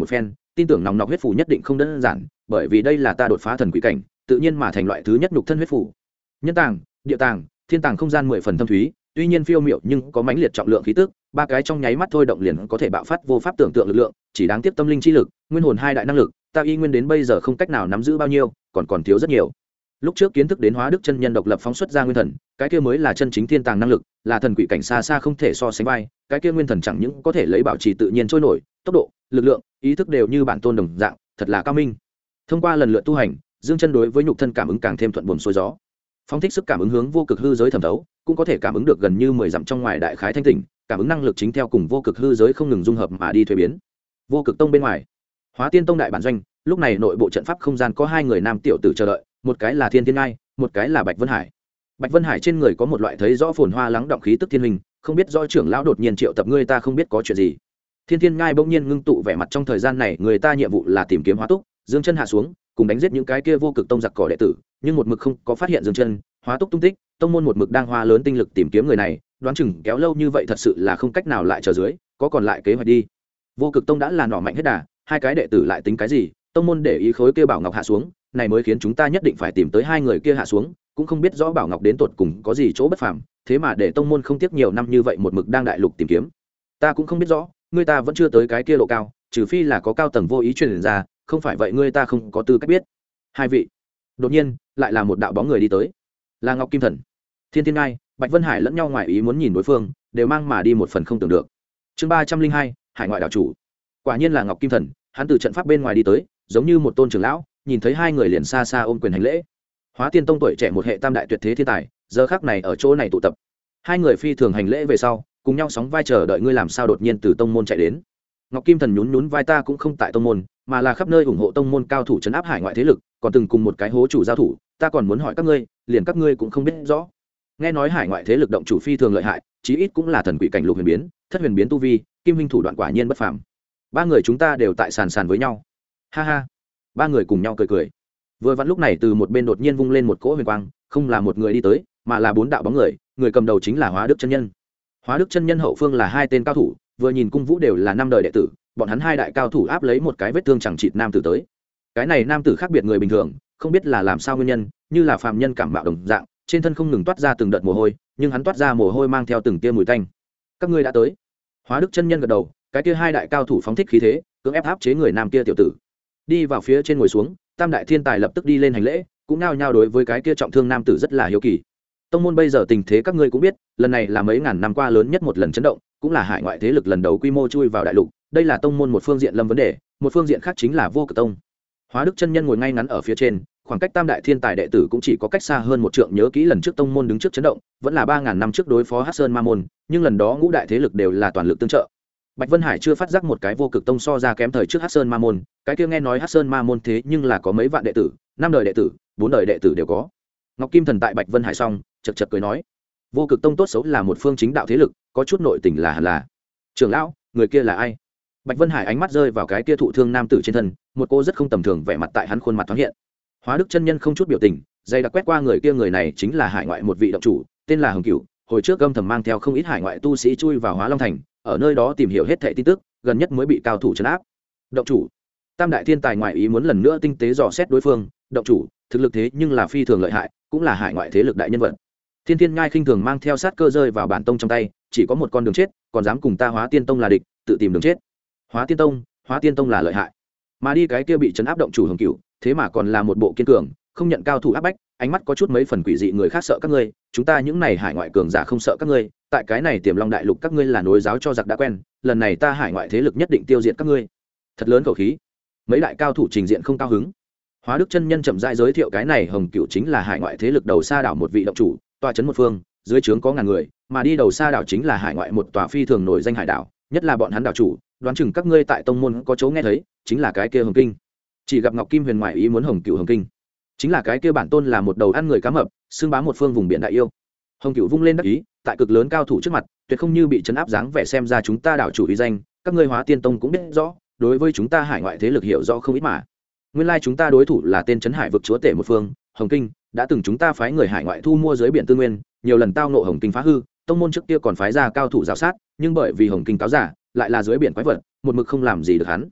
tin tưởng nòng nọc huyết phù nhất định không đơn giản, bởi vì đây là ta đột phá thần quỷ cảnh tự nhiên mà thành loại thứ nhất nhục thân huyết phù. Nhân tàng, địa tàng, thiên tàng không gian 10 phần thâm thúy, tuy nhiên phiêu miệu nhưng có mãnh liệt trọng lượng khí tức, ba cái trong nháy mắt thôi động liền có thể bạo phát vô pháp tưởng tượng lực lượng, chỉ đáng tiếc tâm linh chi lực, nguyên hồn hai đại năng lực, ta y nguyên đến bây giờ không cách nào nắm giữ bao nhiêu, còn thiếu rất nhiều. Lúc trước kiến thức đến Hóa Đức chân nhân độc lập phóng xuất ra nguyên thần, cái kia mới là chân chính thiên tàng năng lực, là thần quỷ cảnh xa xa không thể so sánh vai, cái kia nguyên thần chẳng những có thể lấy bảo trì tự nhiên trôi nổi, tốc độ, lực lượng, ý thức đều như bản tôn đồng dạng, thật là cao minh. Thông qua lần lượt tu hành, Dương Chân đối với nhục thân cảm ứng càng thêm thuận buồm xuôi gió. Phóng thích sức cảm ứng hướng vô cực hư giới thẩm thấu, cũng có thể cảm ứng được gần như 10 dặm trong ngoài đại khái thanh tỉnh, cảm ứng năng lực chính theo cùng vô cực hư giới không ngừng dung hợp mà đi thuế biến. Vô Cực Tông bên ngoài, Hóa Tiên Tông đại bản doanh, lúc này nội bộ trận pháp không gian có hai người nam tiểu tử chờ đợi, một cái là Thiên Thiên Ngai, một cái là Bạch Vân Hải. Bạch Vân Hải trên người có một loại thấy rõ phồn hoa lắng động khí tức thiên hình, không biết do trưởng lão đột nhiên triệu tập ngươi, ta không biết có chuyện gì. Thiên Thiên Ngai bỗng nhiên ngưng tụ vẻ mặt, trong thời gian này người ta nhiệm vụ là tìm kiếm Hóa Túc. Dương Chân hạ xuống cùng đánh giết những cái kia vô cực tông giặc cỏ đệ tử, nhưng một mực không có phát hiện Dương Chân, Hóa Túc tung tích. Tông môn một mực đang hoa lớn tinh lực tìm kiếm người này, đoán chừng kéo lâu như vậy thật sự là không cách nào lại chờ dưới, có còn lại kế hoạch đi. Vô cực tông đã là nỏ mạnh hết đà, hai cái đệ tử lại tính cái gì? Tông môn để ý khối kia bảo ngọc hạ xuống, này mới khiến chúng ta nhất định phải tìm tới hai người kia hạ xuống, cũng không biết rõ bảo ngọc đến tột cùng có gì chỗ bất phàm, thế mà để tông môn không tiếc nhiều năm như vậy một mực đang đại lục tìm kiếm. Ta cũng không biết rõ, người ta vẫn chưa tới cái kia độ cao, trừ phi là có cao tầng vô ý truyền ra, không phải vậy người ta không có tư cách biết. Hai vị. Đột nhiên, lại là một đạo bóng người đi tới. Là Ngọc Kim Thần. Thiên Thiên Ngai, Bạch Vân Hải lẫn nhau ngoài ý muốn nhìn đối phương, đều mang mà đi một phần không tưởng được. Chương 302, Hải ngoại đảo chủ. Quả nhiên là Ngọc Kim Thần, hắn từ trận pháp bên ngoài đi tới, giống như một tôn trưởng lão, nhìn thấy hai người liền xa xa ôm quyền hành lễ. Hóa Tiên Tông tuổi trẻ một hệ tam đại tuyệt thế thiên tài, giờ khắc này ở chỗ này tụ tập. Hai người phi thường hành lễ về sau, cùng nhau sóng vai chờ đợi ngươi làm sao đột nhiên từ tông môn chạy đến. Ngọc Kim Thần nhún nhún vai, ta cũng không tại tông môn, mà là khắp nơi ủng hộ tông môn cao thủ trấn áp hải ngoại thế lực, còn từng cùng một cái hố chủ giao thủ, ta còn muốn hỏi các ngươi, liền các ngươi cũng không biết rõ. Nghe nói hải ngoại thế lực động chủ phi thường lợi hại, chí ít cũng là thần quỷ cảnh lục huyền biến, thất huyền biến tu vi, kim huynh thủ đoạn quả nhiên bất phàm. Ba người chúng ta đều tại sàn với nhau. Ha ha. Ba người cùng nhau cười cười. Vừa vặn lúc này từ một bên đột nhiên vung lên một cỗ huyền quang, không là một người đi tới, mà là bốn đạo bóng người, người cầm đầu chính là Hóa Đức chân nhân. Hóa Đức chân nhân hậu phương là hai tên cao thủ, vừa nhìn cung vũ đều là năm đời đệ tử, bọn hắn hai đại cao thủ áp lấy một cái vết thương chẳng chịt nam tử tới. Cái này nam tử khác biệt người bình thường, không biết là làm sao nguyên nhân, như là phàm nhân cảm mạo đồng dạng, trên thân không ngừng toát ra từng đợt mồ hôi, nhưng hắn toát ra mồ hôi mang theo từng tia mùi tanh. Các ngươi đã tới. Hóa Đức chân nhân gật đầu, cái kia hai đại cao thủ phóng thích khí thế, cưỡng ép áp chế người nam kia tiểu tử. Đi vào phía trên ngồi xuống, tam đại thiên tài lập tức đi lên hành lễ, cũng nao nhao đối với cái kia trọng thương nam tử rất là hiếu kỳ. Tông môn bây giờ tình thế các ngươi cũng biết, lần này là mấy ngàn năm qua lớn nhất một lần chấn động, cũng là hải ngoại thế lực lần đầu quy mô chui vào đại lục, đây là tông môn một phương diện lâm vấn đề, một phương diện khác chính là Vô Cực Tông. Hóa Đức chân nhân ngồi ngay ngắn ở phía trên, khoảng cách tam đại thiên tài đệ tử cũng chỉ có cách xa hơn một trượng, nhớ kỹ lần trước tông môn đứng trước chấn động, vẫn là 3000 năm trước đối phó Hắc Sơn Ma môn, nhưng lần đó ngũ đại thế lực đều là toàn lực tương trợ. Bạch Vân Hải chưa phát giác một cái Vô Cực Tông so ra kém thời trước Hắc Sơn Ma môn, cái kia nghe nói Hắc Sơn Ma môn thế nhưng là có mấy vạn đệ tử, 5 đời đệ tử, 4 đời đệ tử đều có. Ngọc Kim Thần tại Bạch Vân Hải xong, chật chật cười nói, Vô Cực Tông tốt xấu là một phương chính đạo thế lực, có chút nội tình là hẳn là. Trưởng lão, người kia là ai? Bạch Vân Hải ánh mắt rơi vào cái kia thụ thương nam tử trên thân, một cô rất không tầm thường vẻ mặt tại hắn khuôn mặt thoáng hiện. Hóa Đức chân nhân không chút biểu tình, dây đặc quét qua người kia, người này chính là hải ngoại một vị động chủ, tên là Hồng Cửu, hồi trước âm thầm mang theo không ít hải ngoại tu sĩ chui vào Hóa Long thành, ở nơi đó tìm hiểu hết thảy tin tức, gần nhất mới bị cao thủ trấn áp. Động chủ. Tam đại thiên tài ngoại ý muốn lần nữa tinh tế dò xét đối phương, động chủ, thực lực thế nhưng là phi thường lợi hại, cũng là hải ngoại thế lực đại nhân vật. Thiên Thiên Ngai khinh thường mang theo sát cơ rơi vào bản tông trong tay, chỉ có một con đường chết, còn dám cùng ta Hóa Tiên Tông là địch, tự tìm đường chết. Hóa Tiên Tông là lợi hại. Mà đi cái kia bị trấn áp động chủ Hồng Cửu, thế mà còn là một bộ kiên cường, không nhận cao thủ áp bách, ánh mắt có chút mấy phần quỷ dị, người khác sợ các ngươi, chúng ta những này hải ngoại cường giả không sợ các ngươi, tại cái này Tiềm Long đại lục các ngươi là nối giáo cho giặc đã quen, lần này ta hải ngoại thế lực nhất định tiêu diệt các ngươi. Thật lớn khẩu khí. Mấy đại cao thủ trình diện không cao hứng. Hóa Đức chân nhân chậm rãi giới thiệu, cái này Hồng Cửu chính là hải ngoại thế lực đầu sa đảo một vị động chủ, tọa trấn một phương, dưới trướng có ngàn người, mà đi đầu sa đảo chính là hải ngoại một tòa phi thường nổi danh hải đảo, nhất là bọn hắn đảo chủ, đoán chừng các ngươi tại tông môn có chỗ nghe thấy, chính là cái kia Hồng Kinh. Chỉ gặp Ngọc Kim Huyền ngoại ý muốn Hồng Cửu Hồng Kinh, chính là cái kia bản tôn là một đầu ăn người cá mập, xương bá một phương vùng biển đại yêu. Hồng Cửu vung lên đắc ý, tại cực lớn cao thủ trước mặt, tuyệt không như bị trấn áp dáng vẻ, xem ra chúng ta đảo chủ uy danh, các ngươi Hóa Tiên Tông cũng biết rõ, đối với chúng ta hải ngoại thế lực hiểu rõ không ít mà. Nguyên lai chúng ta đối thủ là tên trấn hải vực chúa tể một phương, Hồng Kinh, đã từng chúng ta phái người hải ngoại thu mua dưới biển tư nguyên, nhiều lần tao ngộ Hồng Kinh phá hư, tông môn trước kia còn phái ra cao thủ rào sát, nhưng bởi vì Hồng Kinh cáo giả, lại là dưới biển quái vật, một mực không làm gì được hắn.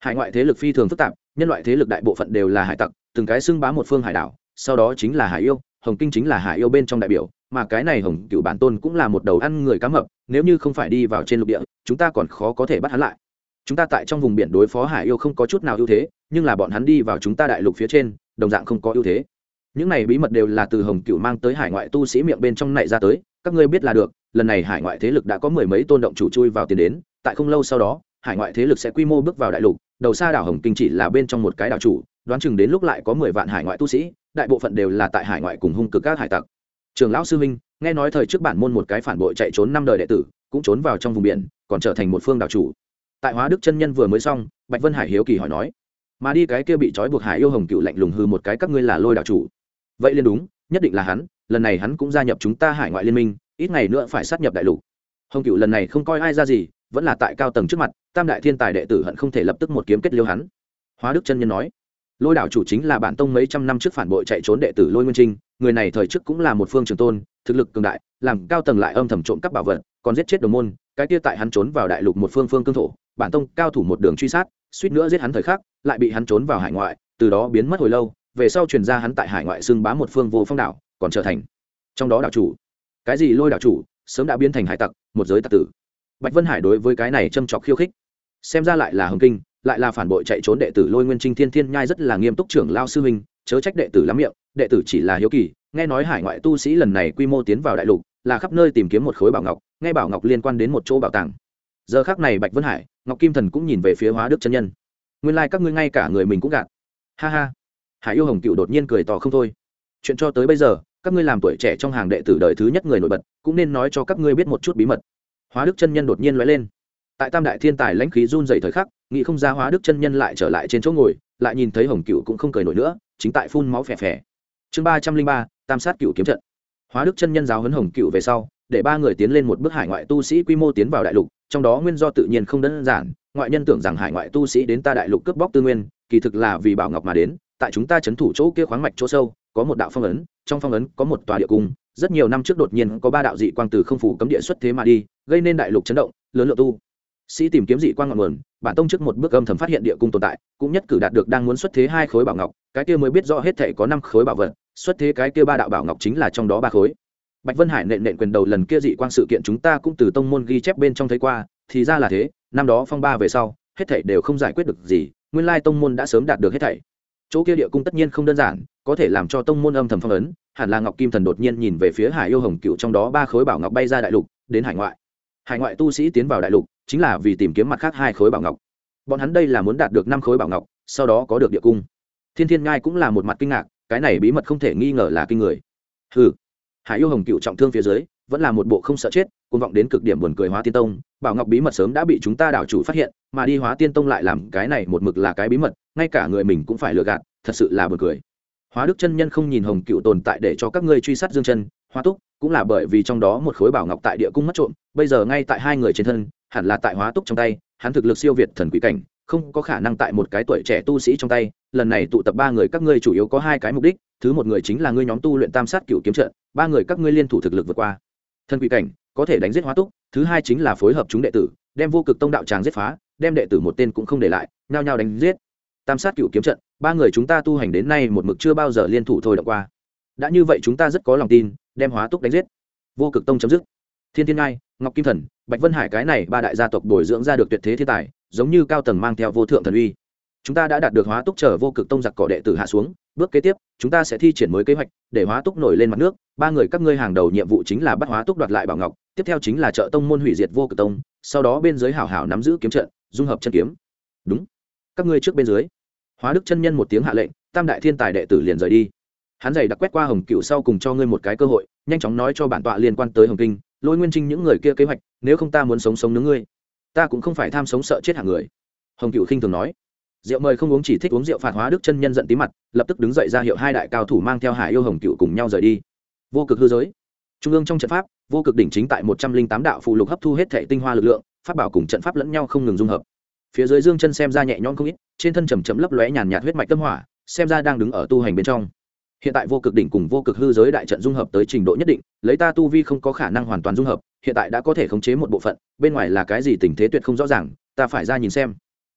Hải ngoại thế lực phi thường phức tạp, nhân loại thế lực đại bộ phận đều là hải tặc, từng cái xưng bá một phương hải đảo, sau đó chính là hải yêu, Hồng Kinh chính là hải yêu bên trong đại biểu, mà cái này Hồng Cựu bản tôn cũng là một đầu ăn người cá mập, nếu như không phải đi vào trên lục địa, chúng ta còn khó có thể bắt hắn lại. Chúng ta tại trong vùng biển đối phó hải yêu không có chút nào ưu thế, nhưng là bọn hắn đi vào chúng ta đại lục phía trên, đồng dạng không có ưu thế. Những này bí mật đều là từ Hồng Cựu mang tới hải ngoại tu sĩ miệng bên trong nảy ra tới, các ngươi biết là được. Lần này hải ngoại thế lực đã có mười mấy tôn động chủ chui vào tiền đến, tại không lâu sau đó, hải ngoại thế lực sẽ quy mô bước vào đại lục, đầu xa đảo Hồng Kinh chỉ là bên trong một cái đảo chủ, đoán chừng đến lúc lại có 10 vạn hải ngoại tu sĩ, đại bộ phận đều là tại hải ngoại cùng hung cực các hải tặc. Trường lão sư huynh, nghe nói thời trước bản môn một cái phản bội chạy trốn 5 đời đệ tử, cũng trốn vào trong vùng biển, còn trở thành một phương đảo chủ. Tại Hóa Đức chân nhân vừa mới xong, Bạch Vân Hải hiếu kỳ hỏi nói, mà đi cái kia bị trói buộc hải yêu Hồng Cựu lạnh lùng hư một cái, các ngươi là Lôi đảo chủ. Vậy liên đúng, nhất định là hắn, lần này hắn cũng gia nhập chúng ta hải ngoại liên minh, ít ngày nữa phải sát nhập đại lục. Hồng Cựu lần này không coi ai ra gì, vẫn là tại cao tầng trước mặt, tam đại thiên tài đệ tử hận không thể lập tức một kiếm kết liêu hắn. Hóa Đức chân nhân nói, Lôi đảo chủ chính là bản tông mấy trăm năm trước phản bội chạy trốn đệ tử Lôi Nguyên Trinh, người này thời trước cũng là một phương trường tôn, thực lực cường đại, làm cao tầng lại âm thầm trộm cắp bảo vật, còn giết chết đồng môn, cái kia tại hắn trốn vào đại lục một phương phương cương thổ, bản tông cao thủ một đường truy sát, suýt nữa giết hắn thời khắc, lại bị hắn trốn vào hải ngoại, từ đó biến mất hồi lâu, về sau truyền ra hắn tại hải ngoại xưng bá một phương vô phong đảo, còn trở thành trong đó đảo chủ. Cái gì Lôi đảo chủ, sớm đã biến thành hải tặc, một giới tặc tử. Bạch Vân Hải đối với cái này châm chọc khiêu khích, xem ra lại là Hồng Kinh, lại là phản bội chạy trốn đệ tử Lôi Nguyên Trinh. Thiên Thiên Nhai rất là nghiêm túc, trưởng lao sư huynh, chớ trách đệ tử lắm miệng, đệ tử chỉ là hiếu kỳ, nghe nói hải ngoại tu sĩ lần này quy mô tiến vào đại lục, là khắp nơi tìm kiếm một khối bảo ngọc, nghe bảo ngọc liên quan đến một chỗ bảo tàng. Giờ khắc này Bạch Vân Hải, Ngọc Kim Thần cũng nhìn về phía Hóa Đức chân nhân. Nguyên lai các ngươi ngay cả người mình cũng gạt. Ha ha. Hải yêu Hồng Cựu đột nhiên cười to không thôi. Chuyện cho tới bây giờ, các ngươi làm tuổi trẻ trong hàng đệ tử đời thứ nhất người nổi bật, cũng nên nói cho các ngươi biết một chút bí mật. Hóa Đức chân nhân đột nhiên lóe lên. Tại tam đại thiên tài lãnh khí run rẩy thời khắc, nghĩ không ra Hóa Đức chân nhân lại trở lại trên chỗ ngồi, lại nhìn thấy Hồng Cựu cũng không cười nổi nữa, chính tại phun máu phè phè. Chương 303, Tam sát Cựu kiếm trận. Hóa Đức chân nhân giáo huấn Hồng Cựu về sau, để ba người tiến lên một bước hải ngoại tu sĩ quy mô tiến vào đại lục, trong đó nguyên do tự nhiên không đơn giản, ngoại nhân tưởng rằng hải ngoại tu sĩ đến ta đại lục cướp bóc tư nguyên, kỳ thực là vì bảo ngọc mà đến, tại chúng ta trấn thủ chỗ kia khoáng mạch chỗ sâu, có một đạo phong ấn, trong phong ấn có một tòa địa cung, rất nhiều năm trước đột nhiên có ba đạo dị quang từ không phủ cấm địa xuất thế mà đi, gây nên đại lục chấn động, lớn lượng tu sĩ tìm kiếm dị quang ngọn nguồn, bản tông trước một bước âm thầm phát hiện địa cung tồn tại, cũng nhất cử đạt được đang muốn xuất thế 2 khối bảo ngọc, cái kia mới biết rõ hết thảy có 5 khối bảo vật, xuất thế cái kia 3 đạo bảo ngọc chính là trong đó 3 khối. Bạch Vân Hải nện quyền đầu, lần kia dị quang sự kiện chúng ta cũng từ tông môn ghi chép bên trong thấy qua, thì ra là thế, năm đó phong ba về sau, hết thảy đều không giải quyết được gì, nguyên lai tông môn đã sớm đạt được hết thảy. Chỗ kia địa cung tất nhiên không đơn giản, có thể làm cho tông môn âm thầm phong ấn, hẳn là Ngọc Kim Thần đột nhiên nhìn về phía Hải yêu Hồng Cựu, trong đó 3 khối bảo ngọc bay ra đại lục, đến hải ngoại. Hải ngoại tu sĩ tiến vào đại lục, chính là vì tìm kiếm mặt khác 2 khối bảo ngọc. Bọn hắn đây là muốn đạt được 5 khối bảo ngọc, sau đó có được địa cung. Thiên Thiên Ngai cũng là một mặt kinh ngạc, cái này bí mật không thể nghi ngờ là kinh người. Hừ. Hải yêu Hồng Cựu trọng thương phía dưới, vẫn là một bộ không sợ chết, cuồng vọng đến cực điểm, buồn cười. Hóa Tiên Tông bảo ngọc bí mật sớm đã bị chúng ta đảo chủ phát hiện, mà đi Hóa Tiên Tông lại làm cái này một mực là cái bí mật, ngay cả người mình cũng phải lừa gạt, thật sự là buồn cười. Hóa Đức chân nhân không nhìn Hồng Cựu tồn tại để cho các ngươi truy sát Dương Chân, Hoa Túc, cũng là bởi vì trong đó một khối bảo ngọc tại địa cung mất trộm, bây giờ ngay tại 2 người trên thân, hẳn là tại Hóa Túc trong tay, hắn thực lực siêu việt thần quỷ cảnh, không có khả năng tại một cái tuổi trẻ tu sĩ trong tay. Lần này tụ tập 3 người các ngươi chủ yếu có 2 cái mục đích, thứ một người chính là ngươi nhóm tu luyện Tam sát Cựu kiếm trận, 3 người các ngươi liên thủ thực lực vượt qua thần quỷ cảnh, có thể đánh giết Hóa Túc, thứ hai chính là phối hợp chúng đệ tử, đem Vô Cực Tông đạo tràng giết phá, đem đệ tử một tên cũng không để lại, nhao nhao đánh giết. Tam sát Cựu kiếm trận, 3 người chúng ta tu hành đến nay một mực chưa bao giờ liên thủ thôi động qua. Đã như vậy chúng ta rất có lòng tin, đem Hóa Túc đánh giết. Vô Cực Tông chấm dứt. Thiên Thiên Ngai, Ngọc Kim Thần, Bạch Vân Hải, cái này 3 đại gia tộc bồi dưỡng ra được tuyệt thế thiên tài, giống như cao tầng mang theo vô thượng thần uy. Chúng ta đã đạt được Hóa Túc chờ Vô Cực Tông giặc cỏ đệ tử hạ xuống, bước kế tiếp, chúng ta sẽ thi triển mới kế hoạch, để Hóa Túc nổi lên mặt nước. 3 người các ngươi hàng đầu nhiệm vụ chính là bắt Hóa Túc đoạt lại bảo ngọc, tiếp theo chính là trợ tông môn hủy diệt Vô Cực Tông, sau đó bên dưới hảo hảo nắm giữ kiếm trận, dung hợp chân kiếm. Đúng. Các ngươi trước bên dưới. Hóa Đức chân nhân một tiếng hạ lệnh, tam đại thiên tài đệ tử liền rời đi. Hắn giày đặc quét qua Hồng Cựu sau, cùng cho ngươi một cái cơ hội, nhanh chóng nói cho bản tọa liên quan tới Hồng Kinh, Lôi Nguyên Trinh những người kia kế hoạch, nếu không ta muốn sống sống nướng ngươi. Ta cũng không phải tham sống sợ chết hạng người. Hồng Cựu khinh thường nói. Rượu mời không uống, chỉ thích uống rượu phạt. Hóa Đức chân nhân giận tí mặt, lập tức đứng dậy ra hiệu 2 đại cao thủ mang theo Hải yêu Hồng Cựu cùng nhau rời đi. Vô cực hư giới trung ương trong trận pháp, vô cực đỉnh chính tại 108 đạo phụ lục hấp thu hết thể tinh hoa lực lượng, pháp bảo cùng trận pháp lẫn nhau không ngừng dung hợp. Phía dưới Dương Chân xem ra nhẹ nhõm không ít, trên thân chầm chậm lấp lóe nhàn nhạt huyết mạch tâm hỏa, xem ra đang đứng ở tu hành bên trong. Hiện tại vô cực đỉnh cùng vô cực hư giới đại trận dung hợp tới trình độ nhất định, lấy ta tu vi không có khả năng hoàn toàn dung hợp, hiện tại đã có thể khống chế một bộ phận, bên ngoài là cái gì tình thế tuyệt không rõ ràng, ta phải ra nhìn xem.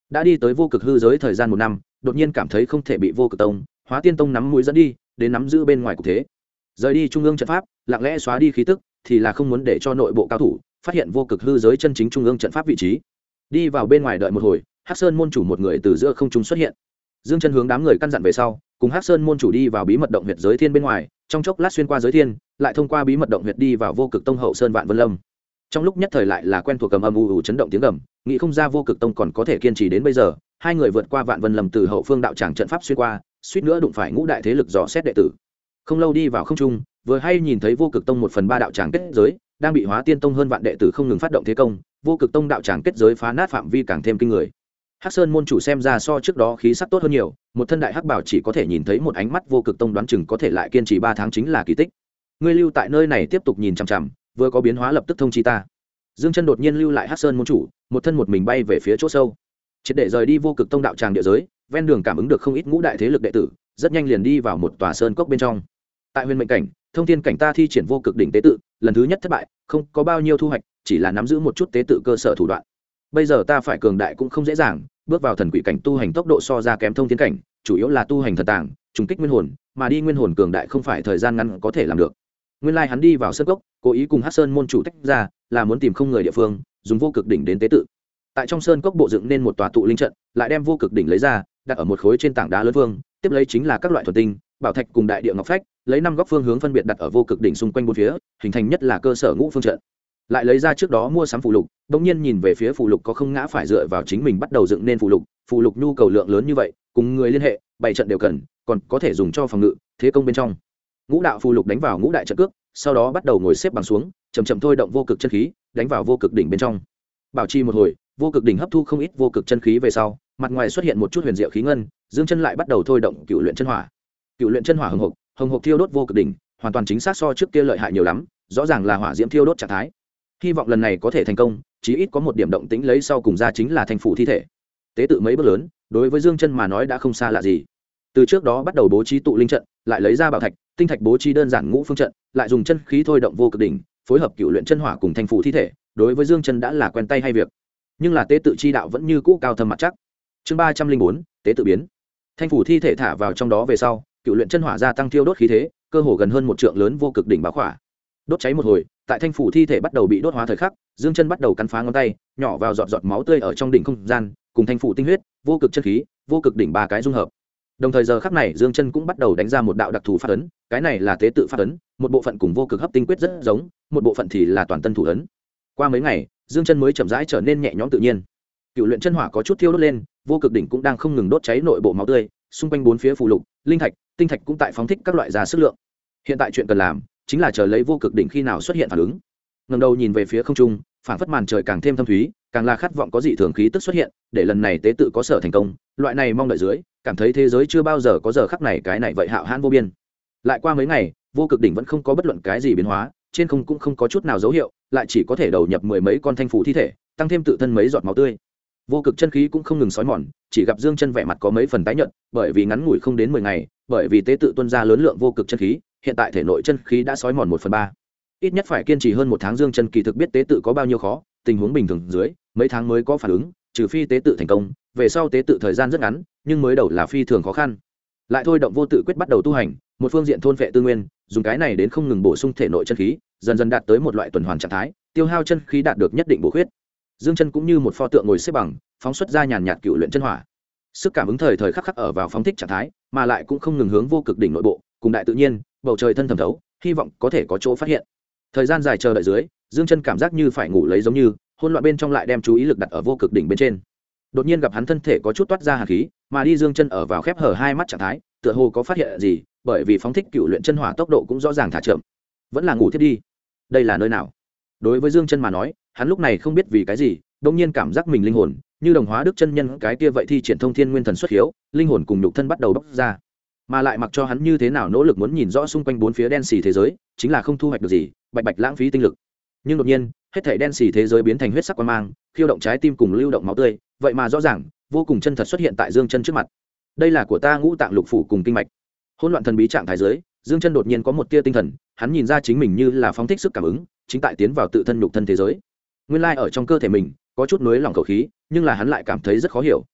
đã đi tới vô cực hư giới thời gian 1 năm, đột nhiên cảm thấy không thể bị vô cực tông Hóa Tiên tông nắm mũi dẫn đi, đến nắm giữ bên ngoài cục thế. Rời đi trung ương trận pháp, lặng lẽ xóa đi khí tức, thì là không muốn để cho nội bộ cao thủ phát hiện vô cực hư giới chân chính trung ương trận pháp vị trí. Đi vào bên ngoài đợi một hồi, Hắc Sơn môn chủ một người từ giữa không trung xuất hiện. Dương Chân hướng đám người căn dặn về sau, cùng Hắc Sơn môn chủ đi vào bí mật động huyệt giới thiên bên ngoài, trong chốc lát xuyên qua giới thiên, lại thông qua bí mật động huyệt đi vào vô cực tông hậu sơn Vạn Vân Lâm. Trong lúc nhất thời lại là quen thuộc cầm âm u chấn động tiếng gầm, nghĩ không ra vô cực tông còn có thể kiên trì đến bây giờ. Hai người vượt qua Vạn Vân Lâm từ hậu phương đạo tràng trận pháp xuyên qua, suýt nữa đụng phải ngũ đại thế lực dò xét đệ tử. Không lâu đi vào không trung, vừa hay nhìn thấy vô cực tông 1/3 đạo tràng kết giới đang bị Hóa Tiên tông hơn vạn đệ tử không ngừng phát động thế công, vô cực tông đạo tràng kết giới phá nát phạm vi càng thêm kinh người. Hắc Sơn môn chủ xem ra so trước đó khí sắc tốt hơn nhiều, một thân đại hắc bảo chỉ có thể nhìn thấy một ánh mắt, vô cực tông đoán chừng có thể lại kiên trì 3 tháng chính là kỳ tích. Ngươi lưu tại nơi này tiếp tục nhìn chằm chằm, vừa có biến hóa lập tức thông chi ta. Dương Chân đột nhiên lưu lại Hắc Sơn môn chủ, một thân một mình bay về phía chỗ sâu, triệt để rời đi vô cực tông đạo tràng địa giới. Ven đường cảm ứng được không ít ngũ đại thế lực đệ tử, rất nhanh liền đi vào một tòa sơn cốc bên trong. Tại huyền mệnh cảnh, thông thiên cảnh ta thi triển vô cực đỉnh tế tự, lần thứ nhất thất bại, không có bao nhiêu thu hoạch, chỉ là nắm giữ một chút tế tự cơ sở thủ đoạn. Bây giờ ta phải cường đại cũng không dễ dàng, bước vào thần quỷ cảnh tu hành tốc độ so ra kém thông thiên cảnh, chủ yếu là tu hành thần tàng, trùng kích nguyên hồn, mà đi nguyên hồn cường đại không phải thời gian ngắn có thể làm được. Nguyên lai hắn đi vào sơn cốc, cố ý cùng Hắc Sơn môn chủ tách ra, là muốn tìm không người địa phương, dùng vô cực đỉnh đến tế tự. Tại trong sơn cốc bộ dựng nên một tòa tụ linh trận, lại đem vô cực đỉnh lấy ra, đặt ở một khối trên tảng đá lớn vương, tiếp lấy chính là các loại thuần tinh, bảo thạch cùng đại địa ngọc phách, lấy 5 góc phương hướng phân biệt đặt ở vô cực đỉnh xung quanh bốn phía, hình thành nhất là cơ sở ngũ phương trận. Lại lấy ra trước đó mua sắm phù lục, đột nhiên nhìn về phía phù lục có không ngã phải dựa vào chính mình bắt đầu dựng nên phù lục nhu cầu lượng lớn như vậy, cùng người liên hệ, 7 trận đều cần, còn có thể dùng cho phòng ngự, thế công bên trong. Ngũ đạo phù lục đánh vào ngũ đại trận cước, sau đó bắt đầu ngồi xếp bằng xuống, chậm chậm thôi động vô cực chân khí, đánh vào vô cực đỉnh bên trong. Bảo trì một hồi, vô cực đỉnh hấp thu không ít vô cực chân khí về sau, mặt ngoài xuất hiện một chút huyền diệu khí ngân, Dương Chân lại bắt đầu thôi động cựu luyện chân hỏa. Cựu luyện chân hỏa hồng hộc thiêu đốt vô cực đỉnh, hoàn toàn chính xác so trước kia lợi hại nhiều lắm, rõ ràng là hỏa diễm thiêu đốt trạng thái. Hy vọng lần này có thể thành công, chí ít có một điểm động tĩnh lấy sau cùng ra chính là thành phủ thi thể. Tế tự mấy bước lớn, đối với Dương Chân mà nói đã không xa lạ gì. Từ trước đó bắt đầu bố trí tụ linh trận, lại lấy ra bảo thạch, tinh thạch bố trí đơn giản ngũ phương trận, lại dùng chân khí thôi động vô cực đỉnh, phối hợp cựu luyện chân hỏa cùng thành phủ thi thể, đối với Dương Chân đã là quen tay hay việc. Nhưng là tế tự chi đạo vẫn như cũ cao thâm mặt chắc. Chương 304, tế tự biến. Thanh phủ thi thể thả vào trong đó về sau, cựu luyện chân hỏa gia tăng thiêu đốt khí thế, cơ hồ gần hơn 1 trượng lớn vô cực đỉnh bá khỏa. Đốt cháy một hồi, tại thanh phủ thi thể bắt đầu bị đốt hóa thời khắc, Dương Chân bắt đầu cắn phá ngón tay, nhỏ vào giọt giọt máu tươi ở trong đỉnh không gian, cùng thanh phủ tinh huyết, vô cực chân khí, vô cực đỉnh 3 cái dung hợp. Đồng thời giờ khắc này Dương Chân cũng bắt đầu đánh ra một đạo đặc thù pháp ấn, cái này là tế tự pháp ấn, một bộ phận cùng vô cực hấp tinh quyết rất giống, một bộ phận thì là toàn tân thủ ấn. Qua mấy ngày, Dương Chân mới chậm rãi trở nên nhẹ nhõm tự nhiên. Cựu luyện chân hỏa có chút thiêu đốt lên, vô cực đỉnh cũng đang không ngừng đốt cháy nội bộ máu tươi, xung quanh bốn phía phù lục, linh thạch, tinh thạch cũng tại phóng thích các loại giá sức lượng. Hiện tại chuyện cần làm chính là chờ lấy vô cực đỉnh khi nào xuất hiện phản ứng. Ngẩng đầu nhìn về phía không trung, phảng phất màn trời càng thêm thâm thúy, càng là khát vọng có dị thường khí tức xuất hiện, để lần này tế tự có sở thành công, loại này mong đợi dưới, cảm thấy thế giới chưa bao giờ có giờ khắc này cái này vậy hạo hãn vô biên. Lại qua mấy ngày, vô cực đỉnh vẫn không có bất luận cái gì biến hóa, trên không cũng không có chút nào dấu hiệu, lại chỉ có thể đầu nhập 10 mấy con thanh phủ thi thể, tăng thêm tự thân mấy giọt máu tươi. Vô cực chân khí cũng không ngừng sói mòn, chỉ gặp Dương Chân vẻ mặt có mấy phần tái nhợt, bởi vì ngắn ngủi không đến 10 ngày, bởi vì tế tự tuôn ra lớn lượng vô cực chân khí, hiện tại thể nội chân khí đã sói mòn 1/3. Ít nhất phải kiên trì hơn 1 tháng. Dương Chân kỳ thực biết tế tự có bao nhiêu khó, tình huống bình thường dưới, mấy tháng mới có phản ứng, trừ phi tế tự thành công, về sau tế tự thời gian rất ngắn, nhưng mới đầu là phi thường khó khăn. Lại thôi động vô tự quyết bắt đầu tu hành, một phương diện thôn phệ tư nguyên, dùng cái này đến không ngừng bổ sung thể nội chân khí, dần dần đạt tới một loại tuần hoàn trạng thái, tiêu hao chân khí đạt được nhất định bổ khuyết. Dương Chân cũng như một pho tượng ngồi xếp bằng, phóng xuất ra nhàn nhạt cựu luyện chân hỏa. Sức cảm ứng thời thời khắc khắc ở vào phóng thích trạng thái, mà lại cũng không ngừng hướng vô cực đỉnh nội bộ, cùng đại tự nhiên, bầu trời thân thẩm thấu, hy vọng có thể có chỗ phát hiện. Thời gian dài chờ đợi dưới, Dương Chân cảm giác như phải ngủ lấy giống như, hỗn loạn bên trong lại đem chú ý lực đặt ở vô cực đỉnh bên trên. Đột nhiên gặp hắn thân thể có chút toát ra hàn khí, mà đi Dương Chân ở vào khép hở hai mắt trạng thái, tựa hồ có phát hiện gì, bởi vì phóng thích cựu luyện chân hỏa tốc độ cũng rõ ràng thả chậm. Vẫn là ngủ thiết đi. Đây là nơi nào? Đối với Dương Chân mà nói, hắn lúc này không biết vì cái gì, đột nhiên cảm giác mình linh hồn như đồng hóa đức chân nhân cái kia vậy thi triển thông thiên nguyên thần xuất hiếu, linh hồn cùng nhục thân bắt đầu bốc ra. Mà lại mặc cho hắn như thế nào nỗ lực muốn nhìn rõ xung quanh bốn phía đen xì thế giới, chính là không thu hoạch được gì, bạch bạch lãng phí tinh lực. Nhưng đột nhiên, hết thảy đen xì thế giới biến thành huyết sắc quang mang, khiêu động trái tim cùng lưu động máu tươi, vậy mà rõ ràng, vô cùng chân thật xuất hiện tại Dương Chân trước mặt. Đây là của ta ngũ tạng lục phủ cùng kinh mạch. Hỗn loạn thần bí trạng thái giới, Dương Chân đột nhiên có một tia tinh thần, hắn nhìn ra chính mình như là phóng thích sức cảm ứng, chính tại tiến vào tự thân nhục thân thế giới. Nguyên lai ở trong cơ thể mình có chút nới lỏng khẩu khí, nhưng là hắn lại cảm thấy rất khó hiểu,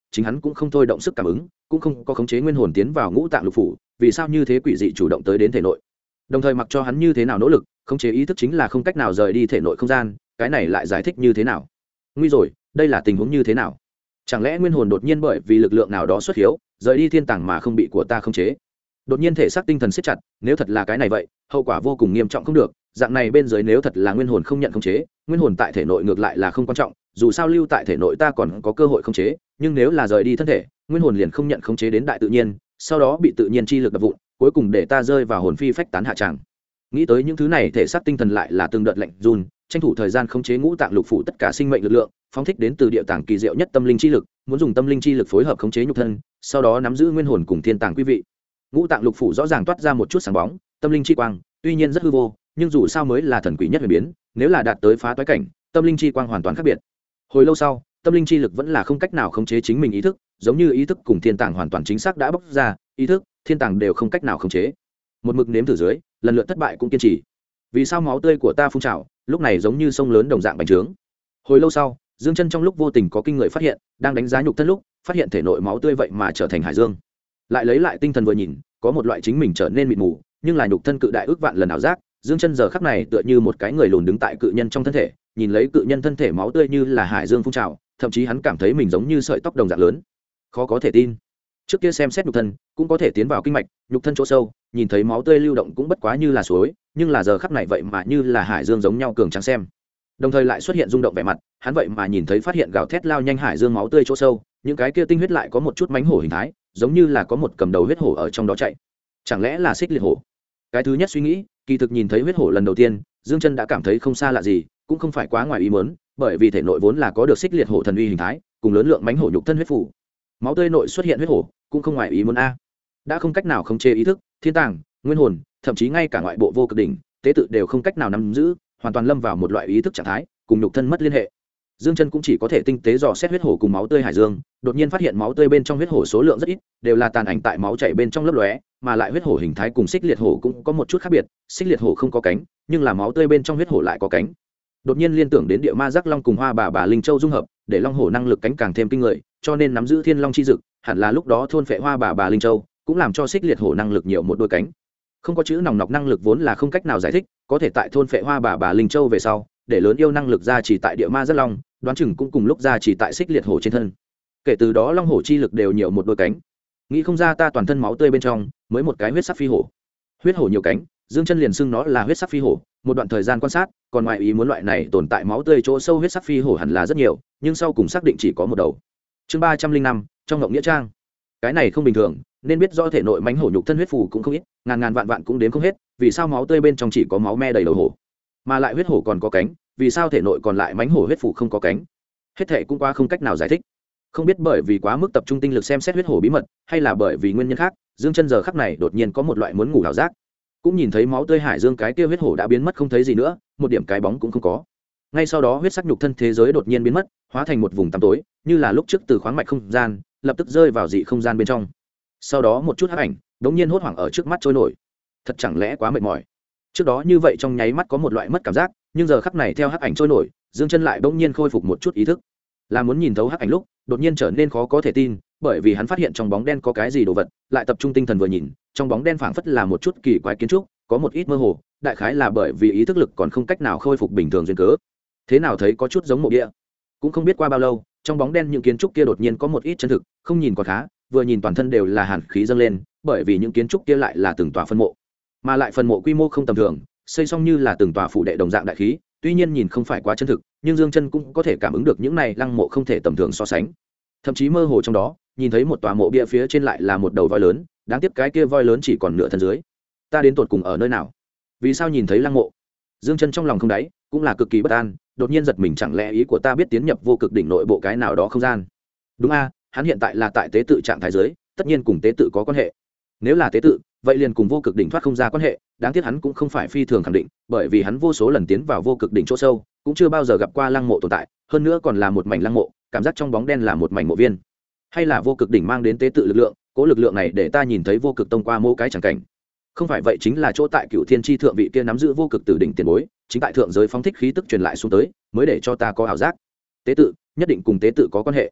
chính hắn cũng không thôi động sức cảm ứng, cũng không có khống chế nguyên hồn tiến vào ngũ tạng lục phủ, vì sao như thế quỷ dị chủ động tới đến thể nội. Đồng thời mặc cho hắn như thế nào nỗ lực, khống chế ý thức chính là không cách nào rời đi thể nội không gian, cái này lại giải thích như thế nào? Nguy rồi, đây là tình huống như thế nào? Chẳng lẽ nguyên hồn đột nhiên bởi vì lực lượng nào đó xuất hiếu, rời đi thiên tàng mà không bị của ta khống chế? Đột nhiên thể xác tinh thần siết chặt, nếu thật là cái này vậy, hậu quả vô cùng nghiêm trọng không được, dạng này bên dưới nếu thật là nguyên hồn không nhận khống chế, nguyên hồn tại thể nội ngược lại là không quan trọng, dù sao lưu tại thể nội ta còn có cơ hội khống chế, nhưng nếu là rời đi thân thể, nguyên hồn liền không nhận khống chế đến đại tự nhiên, sau đó bị tự nhiên chi lực đập vụn, cuối cùng để ta rơi vào hồn phi phách tán hạ tràng. Nghĩ tới những thứ này, thể xác tinh thần lại là từng đợt lạnh run, tranh thủ thời gian khống chế ngũ tạng lục phủ tất cả sinh mệnh lực lượng, phóng thích đến từ địa tàng kỳ diệu nhất tâm linh chi lực, muốn dùng tâm linh chi lực phối hợp khống chế nhục thân, sau đó nắm giữ nguyên hồn cùng thiên tàng quý vị. Ngũ tạng lục phủ rõ ràng toát ra một chút sáng bóng, tâm linh chi quang, tuy nhiên rất hư vô, nhưng dù sao mới là thần quỷ nhất huyền biến, nếu là đạt tới phá toái cảnh, tâm linh chi quang hoàn toàn khác biệt. Hồi lâu sau, tâm linh chi lực vẫn là không cách nào khống chế chính mình ý thức, giống như ý thức cùng thiên tàng hoàn toàn chính xác đã bóc ra, ý thức, thiên tàng đều không cách nào khống chế. Một mực nếm thử dưới, lần lượt thất bại cũng kiên trì. Vì sao máu tươi của ta phun trào, lúc này giống như sông lớn đồng dạng bành trướng? Hồi lâu sau, Dương Chân trong lúc vô tình có kinh người phát hiện, đang đánh giá nhục thân lúc, phát hiện thể nội máu tươi vậy mà trở thành hải dương. Lại lấy lại tinh thần vừa nhìn, có một loại chính mình trở nên mịt mù, nhưng là nhục thân cự đại ước vạn lần ảo giác. Dương Chân giờ khắc này tựa như một cái người lùn đứng tại cự nhân trong thân thể, nhìn lấy cự nhân thân thể máu tươi như là hải dương phun trào, thậm chí hắn cảm thấy mình giống như sợi tóc đồng dạng lớn. Khó có thể tin. Trước kia xem xét nhục thân, cũng có thể tiến vào kinh mạch, nhục thân chỗ sâu, nhìn thấy máu tươi lưu động cũng bất quá như là suối, nhưng là giờ khắc này vậy mà như là hải dương giống nhau cường tráng xem. Đồng thời lại xuất hiện rung động vẻ mặt, hắn vậy mà nhìn thấy phát hiện gào thét lao nhanh hải dương máu tươi chỗ sâu, những cái kia tinh huyết lại có một chút mánh hổ hình thái, giống như là có một cầm đầu huyết hổ ở trong đó chạy. Chẳng lẽ là xích liệt hổ? Cái thứ nhất suy nghĩ, kỳ thực nhìn thấy huyết hổ lần đầu tiên, Dương Chân đã cảm thấy không xa lạ gì, cũng không phải quá ngoài ý muốn, bởi vì thể nội vốn là có được xích liệt hổ thần uy hình thái, cùng lớn lượng mánh hổ nhục thân huyết phủ. Máu tươi nội xuất hiện huyết hổ, cũng không ngoài ý muốn a. Đã không cách nào khống chế ý thức, thiên tàng, nguyên hồn, thậm chí ngay cả ngoại bộ vô cực đỉnh, tế tự đều không cách nào nắm giữ, hoàn toàn lâm vào một loại ý thức trạng thái, cùng nhục thân mất liên hệ. Dương Chân cũng chỉ có thể tinh tế dò xét huyết hổ cùng máu tươi hải dương, đột nhiên phát hiện máu tươi bên trong huyết hổ số lượng rất ít, đều là tàn ảnh tại máu chảy bên trong lấp lóe, mà lại huyết hổ hình thái cùng xích liệt hổ cũng có một chút khác biệt, xích liệt hổ không có cánh, nhưng là máu tươi bên trong huyết hổ lại có cánh. Đột nhiên liên tưởng đến địa ma giác long cùng hoa bà linh châu dung hợp, để long hổ năng lực cánh càng thêm kinh người, cho nên nắm giữ thiên long chi dực, hẳn là lúc đó thôn phệ hoa bà linh châu, cũng làm cho xích liệt hổ năng lực nhiều một đôi cánh. Không có chữ nòng nọc năng lực vốn là không cách nào giải thích, có thể tại thôn phệ hoa bà linh châu về sau, để lớn yêu năng lực ra chỉ tại địa ma giác long, đoán chừng cũng cùng lúc ra chỉ tại xích liệt hổ trên thân. Kể từ đó long hổ chi lực đều nhiều một đôi cánh. Nghĩ không ra ta toàn thân máu tươi bên trong mới một cái huyết sắc phi hổ. Huyết hổ nhiều cánh, Dương Chân liền xưng nó là huyết sắc phi hổ. Một đoạn thời gian quan sát, còn ngoài ý muốn loại này tồn tại máu tươi chỗ sâu huyết sắc phi hổ hẳn là rất nhiều, nhưng sau cùng xác định chỉ có một đầu. Chương 305, trong ngộng nghĩa trang. Cái này không bình thường, nên biết rõ thể nội mãnh hổ nhục thân huyết phù cũng không ít, ngàn ngàn vạn vạn cũng đếm không hết, vì sao máu tươi bên trong chỉ có máu me đầy đầu hổ, mà lại huyết hổ còn có cánh, vì sao thể nội còn lại mãnh hổ huyết phù không có cánh? Hết thảy cũng qua không cách nào giải thích. Không biết bởi vì quá mức tập trung tinh lực xem xét huyết hổ bí mật, hay là bởi vì nguyên nhân khác, Dương Chân giờ khắc này đột nhiên có một loại muốn ngủ ảo giác. Cũng nhìn thấy máu tươi hải dương cái kia huyết hổ đã biến mất không thấy gì nữa, một điểm cái bóng cũng không có. Ngay sau đó huyết sắc nhục thân thế giới đột nhiên biến mất, hóa thành một vùng tăm tối, như là lúc trước từ khoáng mạch không gian, lập tức rơi vào dị không gian bên trong. Sau đó một chút hắc ảnh, đột nhiên hốt hoảng ở trước mắt trôi nổi. Thật chẳng lẽ quá mệt mỏi. Trước đó như vậy trong nháy mắt có một loại mất cảm giác, nhưng giờ khắc này theo hắc ảnh trôi nổi, Dương Chân lại bỗng nhiên khôi phục một chút ý thức. Là muốn nhìn thấu hắc ảnh lúc, đột nhiên trở nên khó có thể tin, bởi vì hắn phát hiện trong bóng đen có cái gì đồ vật, lại tập trung tinh thần vừa nhìn, trong bóng đen phảng phất là một chút kỳ quái kiến trúc, có một ít mơ hồ, đại khái là bởi vì ý thức lực còn không cách nào khôi phục bình thường duyên cớ. Thế nào thấy có chút giống mộ địa. Cũng không biết qua bao lâu, trong bóng đen những kiến trúc kia đột nhiên có một ít chân thực, không nhìn còn khá, vừa nhìn toàn thân đều là hàn khí dâng lên, bởi vì những kiến trúc kia lại là từng tòa phân mộ, mà lại phần mộ quy mô không tầm thường, xây xong như là từng tòa phủ đệ đồng dạng đại khí, tuy nhiên nhìn không phải quá chân thực, nhưng Dương Chân cũng có thể cảm ứng được những này lăng mộ không thể tầm thường so sánh. Thậm chí mơ hồ trong đó, nhìn thấy một tòa mộ bia phía trên lại là một đầu voi lớn, đáng tiếc cái kia voi lớn chỉ còn nửa thân dưới. Ta đến tột cùng ở nơi nào? Vì sao nhìn thấy lăng mộ? Dương Chân trong lòng không đáy, cũng là cực kỳ bất an, đột nhiên giật mình, chẳng lẽ ý của ta biết tiến nhập vô cực đỉnh nội bộ cái nào đó không gian? Đúng a, hắn hiện tại là tại tế tự trạng thái dưới, tất nhiên cùng tế tự có quan hệ. Nếu là tế tự, vậy liền cùng vô cực đỉnh thoát không ra quan hệ, đáng tiếc hắn cũng không phải phi thường khẳng định, bởi vì hắn vô số lần tiến vào vô cực đỉnh chỗ sâu, cũng chưa bao giờ gặp qua lăng mộ tồn tại, hơn nữa còn là một mảnh lăng mộ, cảm giác trong bóng đen là một mảnh mộ viên. Hay là vô cực đỉnh mang đến tế tự lực lượng, cố lực lượng này để ta nhìn thấy vô cực tông qua mỗi cái chẳng cảnh. Không phải vậy chính là chỗ tại Cửu Thiên chi thượng vị kia nắm giữ vô cực tử đỉnh tiền bối, chính tại thượng giới phóng thích khí tức truyền lại xuống tới, mới để cho ta có ảo giác. Tế tự, nhất định cùng tế tự có quan hệ.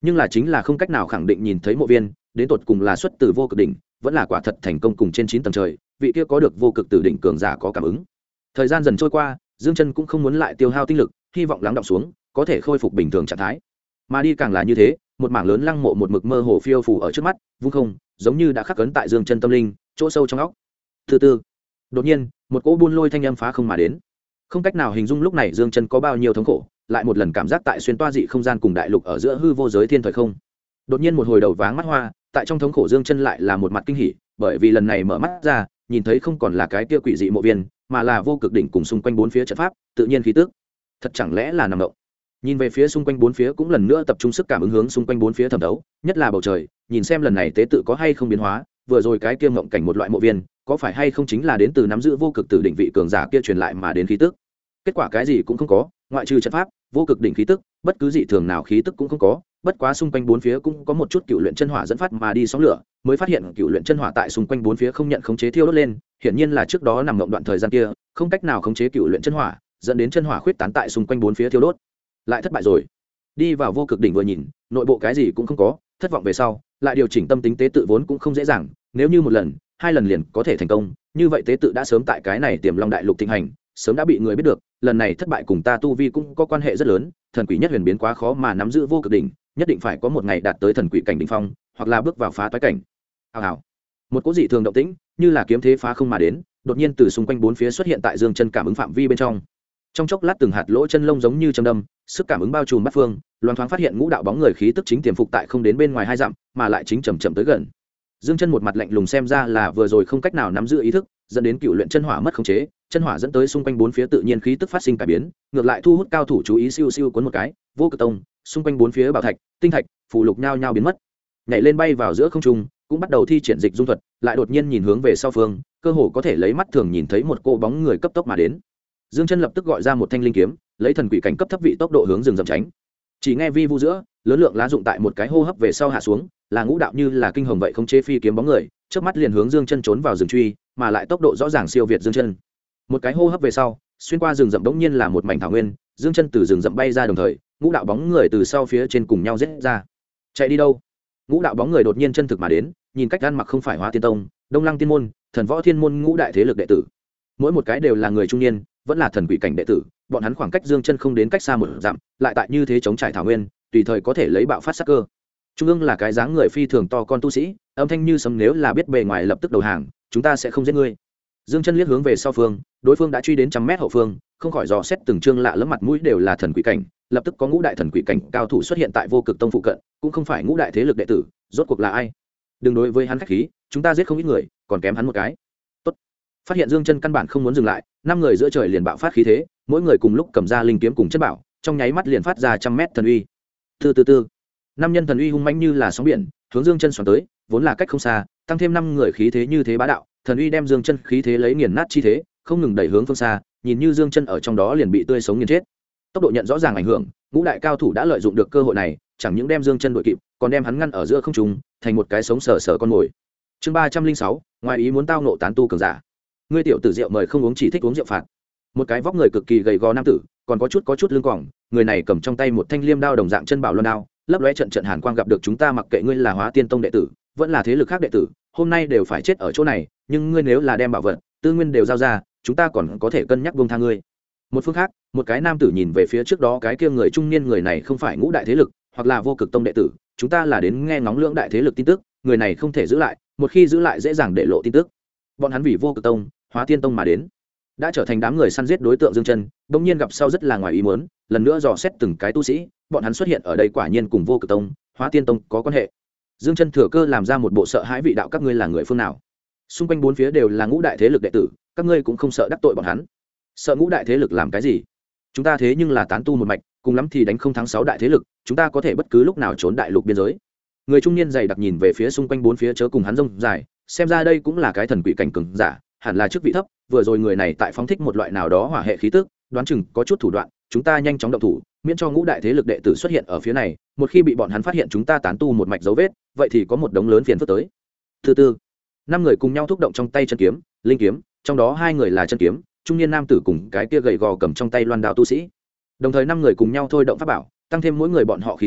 nhưng là chính là không cách nào khẳng định nhìn thấy mộ viên đến tột cùng là xuất từ vô cực đỉnh vẫn là quả thật thành công cùng trên 9 tầng trời vị kia có được vô cực tử đỉnh cường giả có cảm ứng. Thời gian dần trôi qua, Dương Chân cũng không muốn lại tiêu hao tinh lực, hy vọng lắng đọng xuống có thể khôi phục bình thường trạng thái. Mà đi càng là như thế, một mảng lớn lăng mộ một mực mơ hồ phiêu phù ở trước mắt, vung không giống như đã khắc cấn tại Dương Chân tâm linh chỗ sâu trong óc. Từ từ, đột nhiên một cỗ buôn lôi thanh âm phá không mà đến, không cách nào hình dung lúc này Dương Chân có bao nhiêu thống khổ, lại một lần cảm giác tại xuyên toa dị không gian cùng đại lục ở giữa hư vô giới thiên thời không. Đột nhiên một hồi đầu váng mắt hoa, tại trong thống khổ Dương Chân lại là một mặt kinh hỉ, bởi vì lần này mở mắt ra, nhìn thấy không còn là cái kia quỷ dị mộ viên, mà là vô cực đỉnh cùng xung quanh bốn phía trận pháp, tự nhiên khí tức. Thật chẳng lẽ là nằm động? Nhìn về phía xung quanh bốn phía cũng lần nữa tập trung sức cảm ứng hướng xung quanh bốn phía thẩm đấu, nhất là bầu trời, nhìn xem lần này tế tự có hay không biến hóa, vừa rồi cái kia ngộng cảnh một loại mộ viên, có phải hay không chính là đến từ nắm giữ vô cực tử đỉnh vị cường giả kia truyền lại mà đến khí tức. Kết quả cái gì cũng không có, ngoại trừ trận pháp, vô cực đỉnh khí tức, bất cứ dị thường nào khí tức cũng không có, bất quá xung quanh bốn phía cũng có một chút cựu luyện chân hỏa dẫn phát mà đi sóng lửa, mới phát hiện cựu luyện chân hỏa tại xung quanh bốn phía không nhận khống chế thiêu đốt lên, hiển nhiên là trước đó nằm ngộng đoạn thời gian kia, không cách nào khống chế cựu luyện chân hỏa, dẫn đến chân hỏa khuyết tán tại xung quanh bốn phía thiêu đốt. Lại thất bại rồi. Đi vào vô cực đỉnh vừa nhìn, nội bộ cái gì cũng không có, thất vọng về sau, lại điều chỉnh tâm tính tế tự vốn cũng không dễ dàng, nếu như một lần, hai lần liền có thể thành công, như vậy tế tự đã sớm tại cái này Tiềm Long đại lục thịnh hành, sớm đã bị người biết được, lần này thất bại cùng ta tu vi cũng có quan hệ rất lớn, thần quỷ nhất huyền biến quá khó mà nắm giữ vô cực đỉnh, nhất định phải có một ngày đạt tới thần quỷ cảnh đỉnh phong, hoặc là bước vào phá toái cảnh. Hào hào. Một cỗ dị thường động tĩnh, như là kiếm thế phá không mà đến, đột nhiên từ xung quanh bốn phía xuất hiện tại Dương Chân cảm ứng phạm vi bên trong. Trong chốc lát từng hạt lỗ chân lông giống như châm đâm, sức cảm ứng bao trùm bát phương, loan thoáng phát hiện ngũ đạo bóng người khí tức chính tiềm phục tại không đến bên ngoài 2 dặm, mà lại chính chậm chậm tới gần. Dương Chân một mặt lạnh lùng xem ra là vừa rồi không cách nào nắm giữ ý thức, dẫn đến cựu luyện chân hỏa mất khống chế, chân hỏa dẫn tới xung quanh bốn phía tự nhiên khí tức phát sinh cải biến, ngược lại thu hút cao thủ chú ý, siêu siêu cuốn một cái, vô cực tông, xung quanh bốn phía bảo thạch, tinh thạch, phù lục nhao nhao biến mất. Nhảy lên bay vào giữa không trung, cũng bắt đầu thi triển dịch dung thuật, lại đột nhiên nhìn hướng về sau phương, cơ hồ có thể lấy mắt thường nhìn thấy một cô bóng người cấp tốc mà đến. Dương Chân lập tức gọi ra một thanh linh kiếm, lấy thần quỷ cảnh cấp thấp vị tốc độ hướng rừng rậm tránh. Chỉ nghe vi vu giữa, lớn lượng lá dụng tại một cái hô hấp về sau hạ xuống, là ngũ đạo như là kinh hồng vậy không chế phi kiếm bóng người, chớp mắt liền hướng Dương Chân trốn vào rừng truy, mà lại tốc độ rõ ràng siêu việt Dương Chân. Một cái hô hấp về sau, xuyên qua rừng rậm bỗng nhiên là một mảnh thảo nguyên, Dương Chân từ rừng rậm bay ra đồng thời, ngũ đạo bóng người từ sau phía trên cùng nhau giết ra. Chạy đi đâu? Ngũ đạo bóng người đột nhiên chân thực mà đến, nhìn cách ăn mặc không phải Hóa Tiên Tông, Đông Lăng Tiên môn, Thần Võ Thiên môn ngũ đại thế lực đệ tử. Mỗi một cái đều là người trung niên, vẫn là thần quỷ cảnh đệ tử, bọn hắn khoảng cách Dương Chân không đến cách xa một dặm, lại tại như thế chống trải thảo nguyên, tùy thời có thể lấy bạo phát sát cơ. Trung ương là cái dáng người phi thường to con tu sĩ, âm thanh như sấm, nếu là biết bề ngoài lập tức đầu hàng, chúng ta sẽ không giết ngươi. Dương Chân liếc hướng về sau phương, đối phương đã truy đến trăm mét hậu phương, không khỏi dò xét từng trương lạ lẫm mặt mũi đều là thần quỷ cảnh, lập tức có ngũ đại thần quỷ cảnh cao thủ xuất hiện tại vô cực tông phụ cận, cũng không phải ngũ đại thế lực đệ tử, rốt cuộc là ai? Đừng đối với hắn khách khí, chúng ta giết không ít người, còn kém hắn một cái. Tốt. Phát hiện Dương Chân căn bản không muốn dừng lại, 5 người giữa trời liền bạo phát khí thế, mỗi người cùng lúc cầm ra linh kiếm cùng chất bảo, trong nháy mắt liền phát ra trăm mét thần uy. Từ 5 nhân thần uy hung mãnh như là sóng biển, hướng Dương Chân xoắn tới, vốn là cách không xa, tăng thêm 5 người khí thế như thế bá đạo, thần uy đem Dương Chân khí thế lấy nghiền nát chi thế, không ngừng đẩy hướng phương xa, nhìn như Dương Chân ở trong đó liền bị tươi sống nghiền chết. Tốc độ nhận rõ ràng ảnh hưởng, ngũ đại cao thủ đã lợi dụng được cơ hội này, chẳng những đem Dương Chân đuổi kịp, còn đem hắn ngăn ở giữa không trung, thành một cái sống sờ sờ con mồi. Chương 306, ngoài ý muốn tao nộ tán tu cường giả. Ngươi tiểu tử rượu mời không uống, chỉ thích uống rượu phạt. Một cái vóc người cực kỳ gầy gò nam tử, còn có chút lưng quòng, người này cầm trong tay một thanh liêm đao đồng dạng chân bảo luân đao, lấp lóe trận trận hàn quang, gặp được chúng ta mặc kệ ngươi là Hóa Tiên Tông đệ tử, vẫn là thế lực khác đệ tử, hôm nay đều phải chết ở chỗ này, nhưng ngươi nếu là đem bảo vật, tư nguyên đều giao ra, chúng ta còn có thể cân nhắc buông tha ngươi. Một phương khác, một cái nam tử nhìn về phía trước đó cái kia người trung niên, người này không phải ngũ đại thế lực, hoặc là vô cực tông đệ tử, chúng ta là đến nghe ngóng lưỡng đại thế lực tin tức, người này không thể giữ lại, một khi giữ lại dễ dàng để lộ tin tức. Bọn hắn vì vô cực tông, Hóa Tiên Tông mà đến, đã trở thành đám người săn giết đối tượng Dương Chân, bỗng nhiên gặp sau rất là ngoài ý muốn, lần nữa dò xét từng cái tu sĩ, bọn hắn xuất hiện ở đây quả nhiên cùng vô cực tông, Hóa Tiên Tông có quan hệ. Dương Chân thừa cơ làm ra một bộ sợ hãi vị đạo, các ngươi là người phương nào? Xung quanh bốn phía đều là ngũ đại thế lực đệ tử, các ngươi cũng không sợ đắc tội bọn hắn? Sợ ngũ đại thế lực làm cái gì? Chúng ta thế nhưng là tán tu một mạch, cùng lắm thì đánh không thắng 6 đại thế lực, chúng ta có thể bất cứ lúc nào trốn đại lục biên giới. Người trung niên dày đặc nhìn về phía xung quanh bốn phía chớ cùng hắn rông dài, xem ra đây cũng là cái thần quỷ cảnh cường giả, hẳn là chức vị thấp, vừa rồi người này tại phóng thích một loại nào đó hỏa hệ khí tức, đoán chừng có chút thủ đoạn, chúng ta nhanh chóng động thủ, miễn cho ngũ đại thế lực đệ tử xuất hiện ở phía này, một khi bị bọn hắn phát hiện chúng ta tán tu một mạch dấu vết, vậy thì có một đống lớn phiền phức tới. Từ 5 người cùng nhau thúc động trong tay chân kiếm, linh kiếm, trong đó 2 người là chân kiếm, trung niên nam tử cùng cái kia gầy gò cầm trong tay loan đao tu sĩ. Đồng thời 5 người cùng nhau thôi động pháp bảo, tăng thêm mỗi người bọn họ khí thế,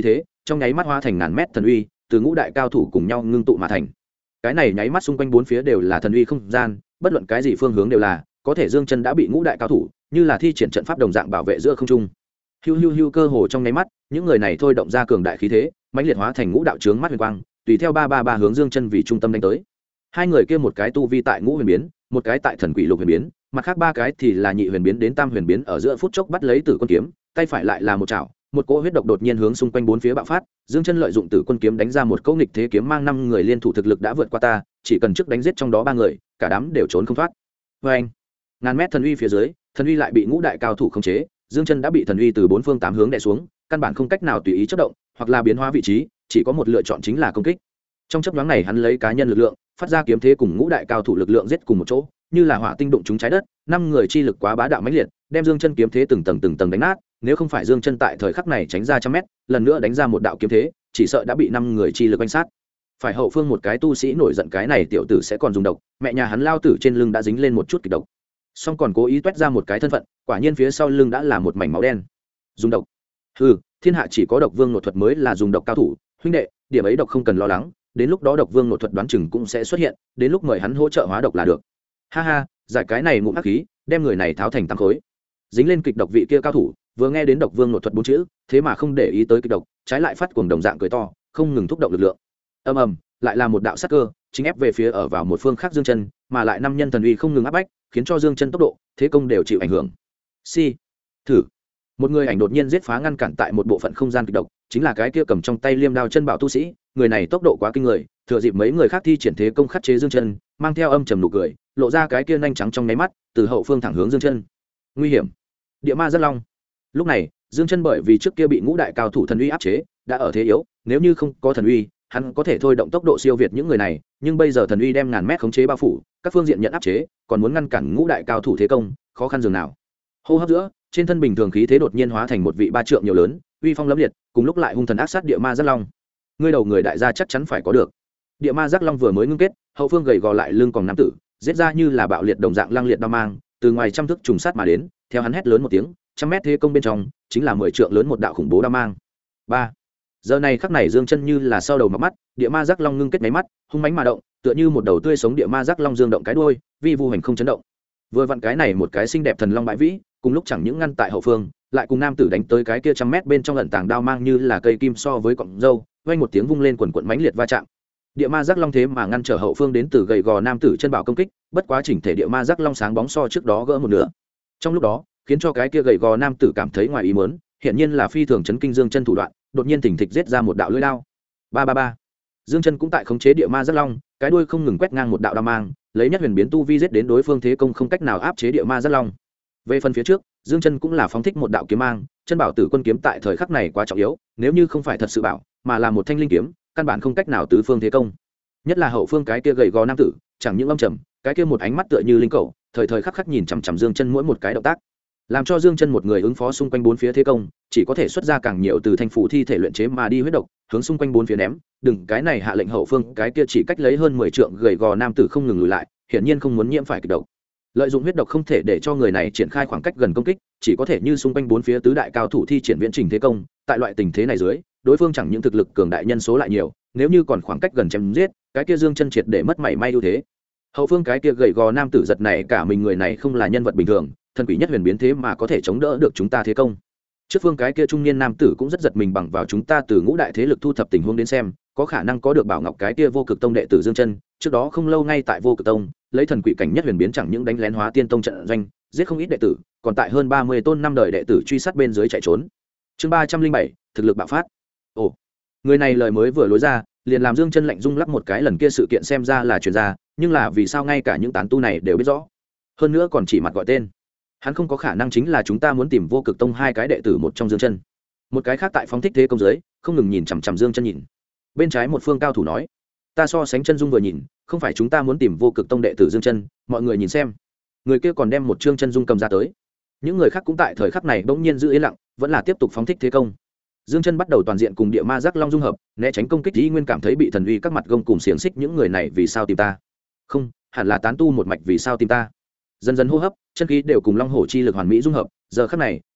trong nháy mắt hóa thành ngàn mét thần uy từ ngũ đại cao thủ cùng nhau ngưng tụ mà thành. Cái này nháy mắt xung quanh bốn phía đều là thần uy không gian, bất luận cái gì phương hướng đều là có thể dương chân đã bị ngũ đại cao thủ như là thi triển trận pháp đồng dạng bảo vệ giữa không trung. Hiu hiu hiu, cơ hồ trong nháy mắt những người này thôi động ra cường đại khí thế, mãnh liệt hóa thành ngũ đạo chướng mắt huyền quang, tùy theo 333 hướng dương chân vì trung tâm đánh tới. Hai người kia một cái tu vi tại ngũ huyền biến, một cái tại thần quỷ lục huyền biến, mặt khác ba cái thì là nhị huyền biến đến tam huyền biến, ở giữa phút chốc bắt lấy tử quân kiếm, tay phải lại là một chảo, một cỗ huyết độc đột nhiên hướng xung quanh bốn phía bạo phát. Dương chân lợi dụng tử quân kiếm đánh ra một cỗ nghịch thế kiếm mang, 5 người liên thủ thực lực đã vượt qua ta, chỉ cần trước đánh giết trong đó 3 người, cả đám đều trốn không thoát. Với anh, ngàn mét thần uy phía dưới, thần uy lại bị ngũ đại cao thủ khống chế, Dương chân đã bị thần uy từ 4 phương 8 hướng đè xuống, căn bản không cách nào tùy ý chớp động hoặc là biến hóa vị trí, chỉ có một lựa chọn chính là công kích. Trong chớp nhoáng này hắn lấy cá nhân lực lượng phát ra kiếm thế cùng ngũ đại cao thủ lực lượng giết cùng một chỗ, như là hỏa tinh đụng trúng trái đất. 5 người chi lực quá bá đạo mãnh liệt, đem Dương chân kiếm thế từng tầng đánh nát. Nếu không phải Dương chân tại thời khắc này tránh ra trăm mét, lần nữa đánh ra một đạo kiếm thế, chỉ sợ đã bị 5 người chi lực quanh sát. Phải hậu phương một cái tu sĩ nổi giận, cái này tiểu tử sẽ còn dùng độc, mẹ nhà hắn lao tử trên lưng đã dính lên một chút kịch độc, song còn cố ý toét ra một cái thân phận, quả nhiên phía sau lưng đã là một mảnh máu đen. Dùng độc? Hừ, thiên hạ chỉ có Độc Vương nội thuật mới là dùng độc cao thủ, huynh đệ, điểm ấy độc không cần lo lắng, đến lúc đó Độc Vương nội thuật đoán chừng cũng sẽ xuất hiện, đến lúc mời hắn hỗ trợ hóa độc là được. Ha ha, giải cái này ngụm hắc khí, đem người này tháo thành 8 khối. Dính lên kịch độc vị kia cao thủ, vừa nghe đến Độc Vương nội thuật 4 chữ, thế mà không để ý tới kịch độc, trái lại phát cuồng đồng dạng cười to, không ngừng thúc động lực lượng. Ầm ầm, lại là một đạo sát cơ, chính ép về phía ở vào một phương khác Dương chân, mà lại 5 nhân thần uy không ngừng áp bách, khiến cho Dương chân tốc độ, thế công đều chịu ảnh hưởng. Thử. Một người ảnh đột nhiên giết phá ngăn cản tại một bộ phận không gian kịch độc, chính là cái kia cầm trong tay liêm đao chân bảo tu sĩ, người này tốc độ quá kinh người, thừa dịp mấy người khác thi triển thế công khắc chế Dương chân, mang theo âm trầm nụ cười, lộ ra cái kia nhanh trắng trong nháy mắt, từ hậu phương thẳng hướng Dương chân. Nguy hiểm. Địa ma rất long. Lúc này, Dương chân bởi vì trước kia bị ngũ đại cao thủ thần uy áp chế, đã ở thế yếu, nếu như không có thần uy, hắn có thể thôi động tốc độ siêu việt những người này, nhưng bây giờ thần uy đem ngàn mét khống chế bao phủ, các phương diện nhận áp chế, còn muốn ngăn cản ngũ đại cao thủ thế công, khó khăn dường nào. Hô hấp giữa, trên thân bình thường khí thế đột nhiên hóa thành một vị 3 trượng nhiều lớn, uy phong lẫm liệt, cùng lúc lại hung thần ác sát địa ma giác long. Ngươi đầu người đại gia chắc chắn phải có được. Địa ma giác long vừa mới ngưng kết, hậu phương gầy gò lại lưng còn nam tử, giết ra như là bạo liệt đồng dạng lang liệt đao mang, từ ngoài trăm thước trùng sát mà đến, theo hắn hét lớn một tiếng, 100 mét thế công bên trong, chính là 10 trượng lớn một đạo khủng bố đao mang. 3. Giờ này khắc này Dương chân như là sau đầu mọc mắt, địa ma giác long ngưng kết mấy mắt, hung mãnh mà động, tựa như một đầu tươi sống địa ma giác long dương động cái đuôi, vi vu hành không chấn động. Vừa vặn cái này một cái xinh đẹp thần long bãi vĩ, cùng lúc chẳng những ngăn tại hậu phương, lại cùng nam tử đánh tới cái kia 100 mét bên trong ẩn tàng đao mang như là cây kim so với cọng râu, vang một tiếng vung lên quần quần mãnh liệt va chạm. Địa ma giác long thế mà ngăn trở hậu phương đến từ gầy gò nam tử chân bảo công kích, bất quá chỉnh thể địa ma giác long sáng bóng so trước đó gỡ một nửa. Trong lúc đó, khiến cho cái kia gầy gò nam tử cảm thấy ngoài ý muốn, hiện nhiên là phi thường chấn kinh Dương chân thủ đoạn, đột nhiên thỉnh thịch giết ra một đạo lưỡi đao. 333. Dương chân cũng tại khống chế địa ma giác long, cái đuôi không ngừng quét ngang một đạo đao mang, lấy nhất huyền biến tu vi giết đến đối phương thế công không cách nào áp chế địa ma giác long. Về phần phía trước, Dương chân cũng là phóng thích một đạo kiếm mang, chân bảo tử quân kiếm tại thời khắc này quá trọng yếu, nếu như không phải thật sự bảo, mà là một thanh linh kiếm, căn bản không cách nào tứ phương thế công. Nhất là hậu phương cái kia gầy gò nam tử, chẳng những âm trầm, cái kia một ánh mắt tựa như linh cầu, thời thời khắc khắc nhìn chằm chằm Dương chân mỗi một cái động tác, làm cho Dương chân một người ứng phó xung quanh bốn phía thế công, chỉ có thể xuất ra càng nhiều từ thanh phủ thi thể luyện chế mà đi huyết độc, hướng xung quanh bốn phía ném. Đừng cái này hạ lệnh hậu phương cái kia chỉ cách lấy hơn 10 trượng gầy gò nam tử không ngừng lùi lại, hiển nhiên không muốn nhiễm phải kịch độc. Lợi dụng huyết độc không thể để cho người này triển khai khoảng cách gần công kích, chỉ có thể như xung quanh bốn phía tứ đại cao thủ thi triển viễn trình thế công. Tại loại tình thế này dưới, đối phương chẳng những thực lực cường đại nhân số lại nhiều, nếu như còn khoảng cách gần chém giết, cái kia Dương chân triệt để mất mảy may ưu thế. Hậu phương cái kia gầy gò nam tử giật này cả mình, người này không là nhân vật bình thường, thần quỷ nhất huyền biến thế mà có thể chống đỡ được chúng ta thế công. Trước phương cái kia trung niên nam tử cũng rất giật mình, bằng vào chúng ta từ ngũ đại thế lực thu thập tình huống đến xem, có khả năng có được Bảo Ngọc cái kia vô cực tông đệ tử Dương chân, trước đó không lâu ngay tại vô cực tông, lấy thần quỷ cảnh nhất huyền biến chẳng những đánh lén Hóa Tiên tông trận doanh, giết không ít đệ tử, còn tại hơn 30 tôn năm đời đệ tử truy sát bên dưới chạy trốn. Chương 307, thực lực bạo phát. Ồ, người này lời mới vừa lối ra, liền làm Dương chân lạnh rung lắc một cái, lần kia sự kiện xem ra là truyền ra, nhưng là vì sao ngay cả những tán tu này đều biết rõ, hơn nữa còn chỉ mặt gọi tên. Hắn không có khả năng chính là chúng ta muốn tìm vô cực tông 2 cái đệ tử một trong Dương chân. Một cái khác tại phóng thích thế công dưới, không ngừng nhìn chằm chằm Dương chân nhìn. Bên trái một phương cao thủ nói, ta so sánh chân dung vừa nhìn, không phải chúng ta muốn tìm vô cực tông đệ tử Dương chân, mọi người nhìn xem. Người kia còn đem một chương chân dung cầm ra tới. Những người khác cũng tại thời khắc này bỗng nhiên giữ yên lặng, vẫn là tiếp tục phóng thích thế công. Dương chân bắt đầu toàn diện cùng địa ma giác long dung hợp, né tránh công kích, ý nguyên cảm thấy bị thần uy các mặt gông cùng xiềng xích, những người này vì sao tìm ta? Không, hẳn là tán tu một mạch, vì sao tìm ta? Dần dần hô hấp, chân khí đều cùng long hổ chi lực hoàn mỹ dung hợp, giờ khắc này,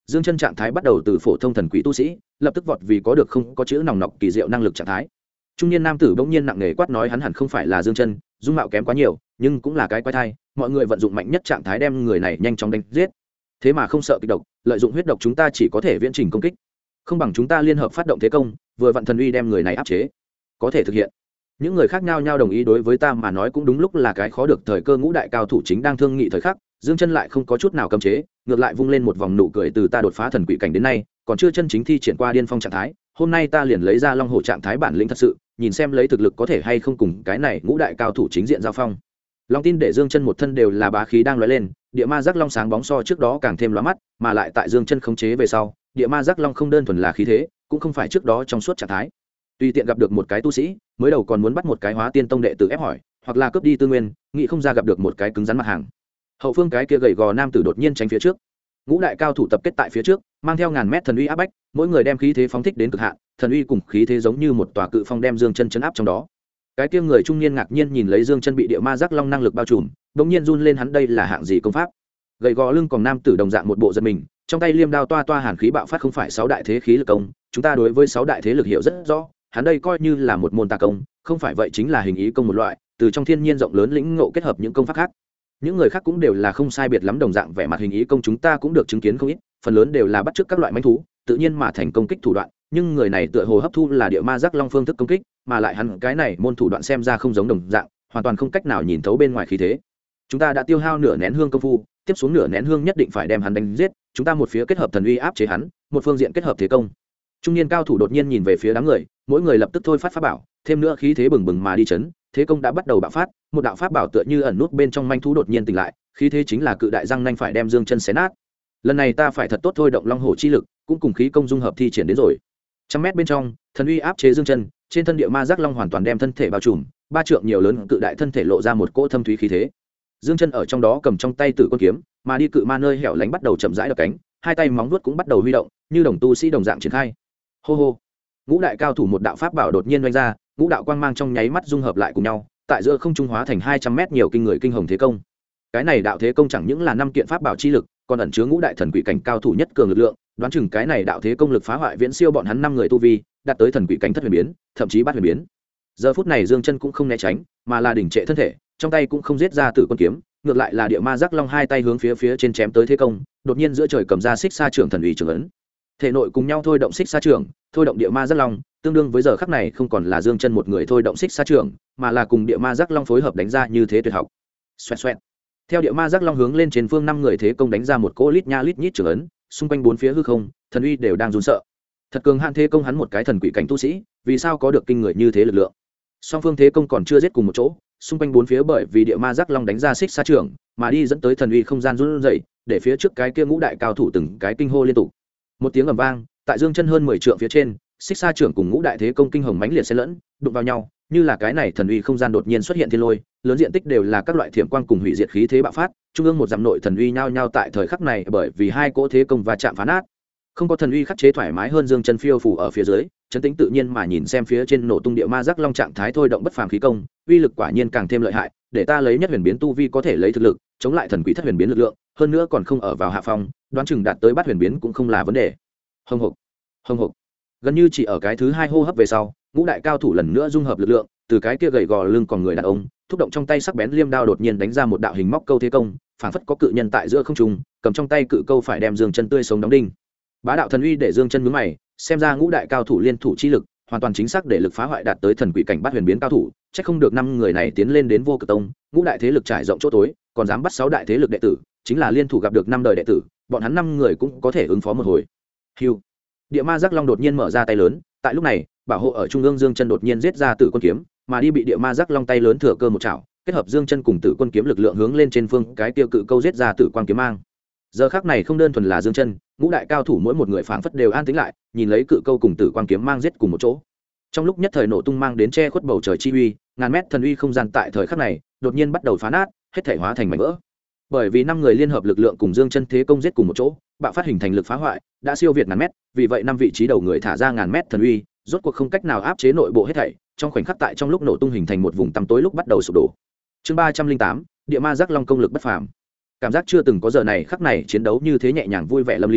Dương Chân trạng thái bắt đầu từ phổ thông thần quỷ tu sĩ lập tức vọt vì có được không có chữ nòng nọc kỳ diệu năng lực trạng thái. Trung niên nam tử bỗng nhiên nặng nề quát nói hắn hẳn không phải là Dương Chân, dung mạo kém quá nhiều nhưng cũng là cái quái thai, mọi người vận dụng mạnh nhất trạng thái đem người này nhanh chóng đánh giết, thế mà không sợ kịch độc, lợi dụng huyết độc chúng ta chỉ có thể viễn trình công kích, không bằng chúng ta liên hợp phát động thế công, vừa vận thần uy đem người này áp chế, có thể thực hiện. Những người khác nhau nhau đồng ý, đối với ta mà nói cũng đúng lúc là cái khó được thời cơ, ngũ đại cao thủ chính đang thương nghị thời khắc, Dương Chân lại không có chút nào cấm chế, ngược lại vung lên một vòng nụ cười, từ ta đột phá thần quỷ cảnh đến nay còn chưa chân chính thi triển qua điên phong trạng thái, hôm nay ta liền lấy ra long hổ trạng thái bản lĩnh thật sự, nhìn xem lấy thực lực có thể hay không cùng cái này ngũ đại cao thủ chính diện giao phong. Long tin để Dương Chân một thân đều là bá khí đang lóe lên, địa ma giác long sáng bóng so trước đó càng thêm lóa mắt, mà lại tại Dương Chân khống chế về sau, địa ma giác long không đơn thuần là khí thế, cũng không phải trước đó trong suốt trạng thái. Tùy tiện gặp được một cái tu sĩ, mới đầu còn muốn bắt một cái Hóa Tiên Tông đệ tử ép hỏi, hoặc là cướp đi tư nguyên, nghĩ không ra gặp được một cái cứng rắn mặt hàng. Hậu phương cái kia gầy gò nam tử đột nhiên tránh phía trước. Ngũ đại cao thủ tập kết tại phía trước, mang theo ngàn mét thần uy áp bách, mỗi người đem khí thế phóng thích đến cực hạn, thần uy cùng khí thế giống như một tòa cự phong đem Dương Chân chấn áp trong đó. Cái kia người trung niên ngạc nhiên nhìn lấy Dương Chân bị địa ma giác long năng lực bao trùm, đống nhiên run lên, hắn đây là hạng gì công pháp? Gầy gò lưng còn nam tử đồng dạng một bộ giật mình, trong tay liêm đao toa toa hàn khí bạo phát, không phải sáu đại thế khí lực công, chúng ta đối với sáu đại thế lực hiểu rất rõ, hắn đây coi như là một môn tà công, không phải vậy chính là hình ý công một loại, từ trong thiên nhiên rộng lớn lĩnh ngộ kết hợp những công pháp khác. Những người khác cũng đều là không sai biệt lắm đồng dạng vẻ mặt hình ý công, chúng ta cũng được chứng kiến không ít, phần lớn đều là bắt chước các loại mãnh thú, tự nhiên mà thành công kích thủ đoạn, nhưng người này tựa hồ hấp thu là địa ma giác long phương thức công kích, mà lại hắn cái này môn thủ đoạn xem ra không giống đồng dạng, hoàn toàn không cách nào nhìn thấu bên ngoài khí thế. Chúng ta đã tiêu hao nửa nén hương công phu, tiếp xuống nửa nén hương nhất định phải đem hắn đánh giết, chúng ta một phía kết hợp thần uy áp chế hắn, một phương diện kết hợp thế công. Trung niên cao thủ đột nhiên nhìn về phía đám người, mỗi người lập tức thôi phát pháp bảo, thêm nữa khí thế bừng bừng mà đi chấn, thế công đã bắt đầu bạo phát, một đạo pháp bảo tựa như ẩn nút bên trong manh thú đột nhiên tỉnh lại, khí thế chính là cự đại răng nanh phải đem Dương Chân xé nát. Lần này ta phải thật tốt thôi động long hổ chi lực, cũng cùng khí công dung hợp thi triển đến rồi. 100 mét bên trong, thần uy áp chế Dương Chân, trên thân địa ma giác long hoàn toàn đem thân thể bao trùm, ba trượng nhiều lớn cự đại thân thể lộ ra một cỗ thâm thúy khí thế. Dương Chân ở trong đó cầm trong tay Tử Quân kiếm, mà đi cự ma nơi hẻo lánh bắt đầu chậm rãi đập cánh, hai tay móng vuốt cũng bắt đầu huy động, như đồng tu sĩ đồng dạng triển khai. Hô hô. Ngũ đại cao thủ một đạo pháp bảo đột nhiên vung ra, ngũ đạo quang mang trong nháy mắt dung hợp lại cùng nhau, tại giữa không trung hóa thành 200 mét nhiều kinh người kinh hồng thế công. Cái này đạo thế công chẳng những là 5 kiện pháp bảo chi lực, còn ẩn chứa ngũ đại thần quỷ cảnh cao thủ nhất cường lực lượng, đoán chừng cái này đạo thế công lực phá hoại viễn siêu bọn hắn 5 người tu vi, đạt tới thần quỷ cảnh thất huyền biến, thậm chí bát huyền biến. Giờ phút này Dương Chân cũng không né tránh, mà là đỉnh trệ thân thể, trong tay cũng không giết ra Tử Quân kiếm, ngược lại là địa ma giác long hai tay hướng phía trên chém tới thế công, đột nhiên giữa trời cầm ra xích sa trưởng thần uy trường ấn. Thể nội cùng nhau thôi động xích sa trưởng, thôi động địa ma giác long, tương đương với giờ khắc này không còn là Dương Chân một người thôi động xích sa trưởng, mà là cùng địa ma giác long phối hợp đánh ra như thế tuyệt học. Xoẹt xoẹt. Theo địa ma giác long hướng lên trên phương 5 người thế công đánh ra một cỗ lít nha lít nhít trường ấn, xung quanh bốn phía hư không, thần uy đều đang run sợ. Thật cường hạn thế công, hắn một cái thần quỷ cảnh tu sĩ, vì sao có được kinh người như thế lực lượng? Song phương thế công còn chưa giết cùng một chỗ, xung quanh bốn phía bởi vì địa ma giác long đánh ra xích sa trưởng, mà đi dẫn tới thần uy không gian run rẩy, để phía trước cái kia ngũ đại cao thủ từng cái kinh hô liên tục. Một tiếng ầm vang, tại Dương Chân hơn 10 trượng phía trên, xích sa trưởng cùng ngũ đại thế công kinh hồng mãnh liệt xen lẫn, đụng vào nhau, như là cái này thần uy không gian đột nhiên xuất hiện thiên lôi, lớn diện tích đều là các loại thiểm quang cùng hủy diệt khí thế bạo phát, trung ương một dặm nội thần uy nhao nhao tại thời khắc này bởi vì hai cỗ thế công và chạm phá nát. Không có thần uy khắc chế thoải mái hơn, Dương Chân phiêu phù ở phía dưới, trấn tĩnh tự nhiên mà nhìn xem phía trên nổ tung địa ma giác long trạng thái thôi động bất phàm khí công, uy lực quả nhiên càng thêm lợi hại, để ta lấy nhất huyền biến tu vi có thể lấy thực lực chống lại thần quỷ thất huyền biến lực lượng, hơn nữa còn không ở vào hạ phong, đoán chừng đạt tới bát huyền biến cũng không là vấn đề. Hồng hộc, hồng hộc. Gần như chỉ ở cái thứ hai hô hấp về sau, ngũ đại cao thủ lần nữa dung hợp lực lượng, từ cái kia gầy gò lưng còn người đàn ông, thúc động trong tay sắc bén liêm đao đột nhiên đánh ra một đạo hình móc câu thế công, phảng phất có cự nhân tại giữa không trung, cầm trong tay cự câu phải đem Dương Chân tươi sống đóng đinh. Bá đạo thần uy để Dương Chân nhướng mày, xem ra ngũ đại cao thủ liên thủ chi lực, hoàn toàn chính xác để lực phá hoại đạt tới thần quỷ cảnh bát huyền biến cao thủ, chắc không được 5 người này tiến lên đến vô cực tông, ngũ đại thế lực trải rộng chỗ tối, còn dám bắt 6 đại thế lực đệ tử, chính là liên thủ gặp được 5 đời đệ tử, bọn hắn 5 người cũng có thể ứng phó một hồi. Hưu. Địa ma giác long đột nhiên mở ra tay lớn, tại lúc này, bảo hộ ở trung ương Dương Chân đột nhiên giết ra Tử Quân kiếm, mà đi bị địa ma giác long tay lớn thừa cơ một chảo, kết hợp Dương Chân cùng Tử Quân kiếm lực lượng hướng lên trên phương cái tiêu cự câu giết ra Tử Quang kiếm mang. Giờ khắc này không đơn thuần là Dương Chân, ngũ đại cao thủ mỗi một người phảng phất đều an tĩnh lại, nhìn lấy cự câu cùng Tử Quang kiếm mang giết cùng một chỗ. Trong lúc nhất thời nổ tung mang đến che khuất bầu trời chi uy, ngàn mét thần uy không gian tại thời khắc này đột nhiên bắt đầu phá nát, hết thảy hóa thành mảnh vỡ. Bởi vì 5 người liên hợp lực lượng cùng Dương Chân thế công giết cùng một chỗ, bạo phát hình thành lực phá hoại đã siêu việt ngàn mét, vì vậy 5 vị trí đầu người thả ra ngàn mét thần uy, rốt cuộc không cách nào áp chế nội bộ hết thảy, trong khoảnh khắc tại trong lúc nổ tung hình thành một vùng tăm tối lúc bắt đầu sụp đổ. Chương 308, địa ma giác long công lực bất phàm. Cảm giác chưa từng có giờ này khắc này chiến đấu như thế nhẹ nhàng vui vẻ lâm ly,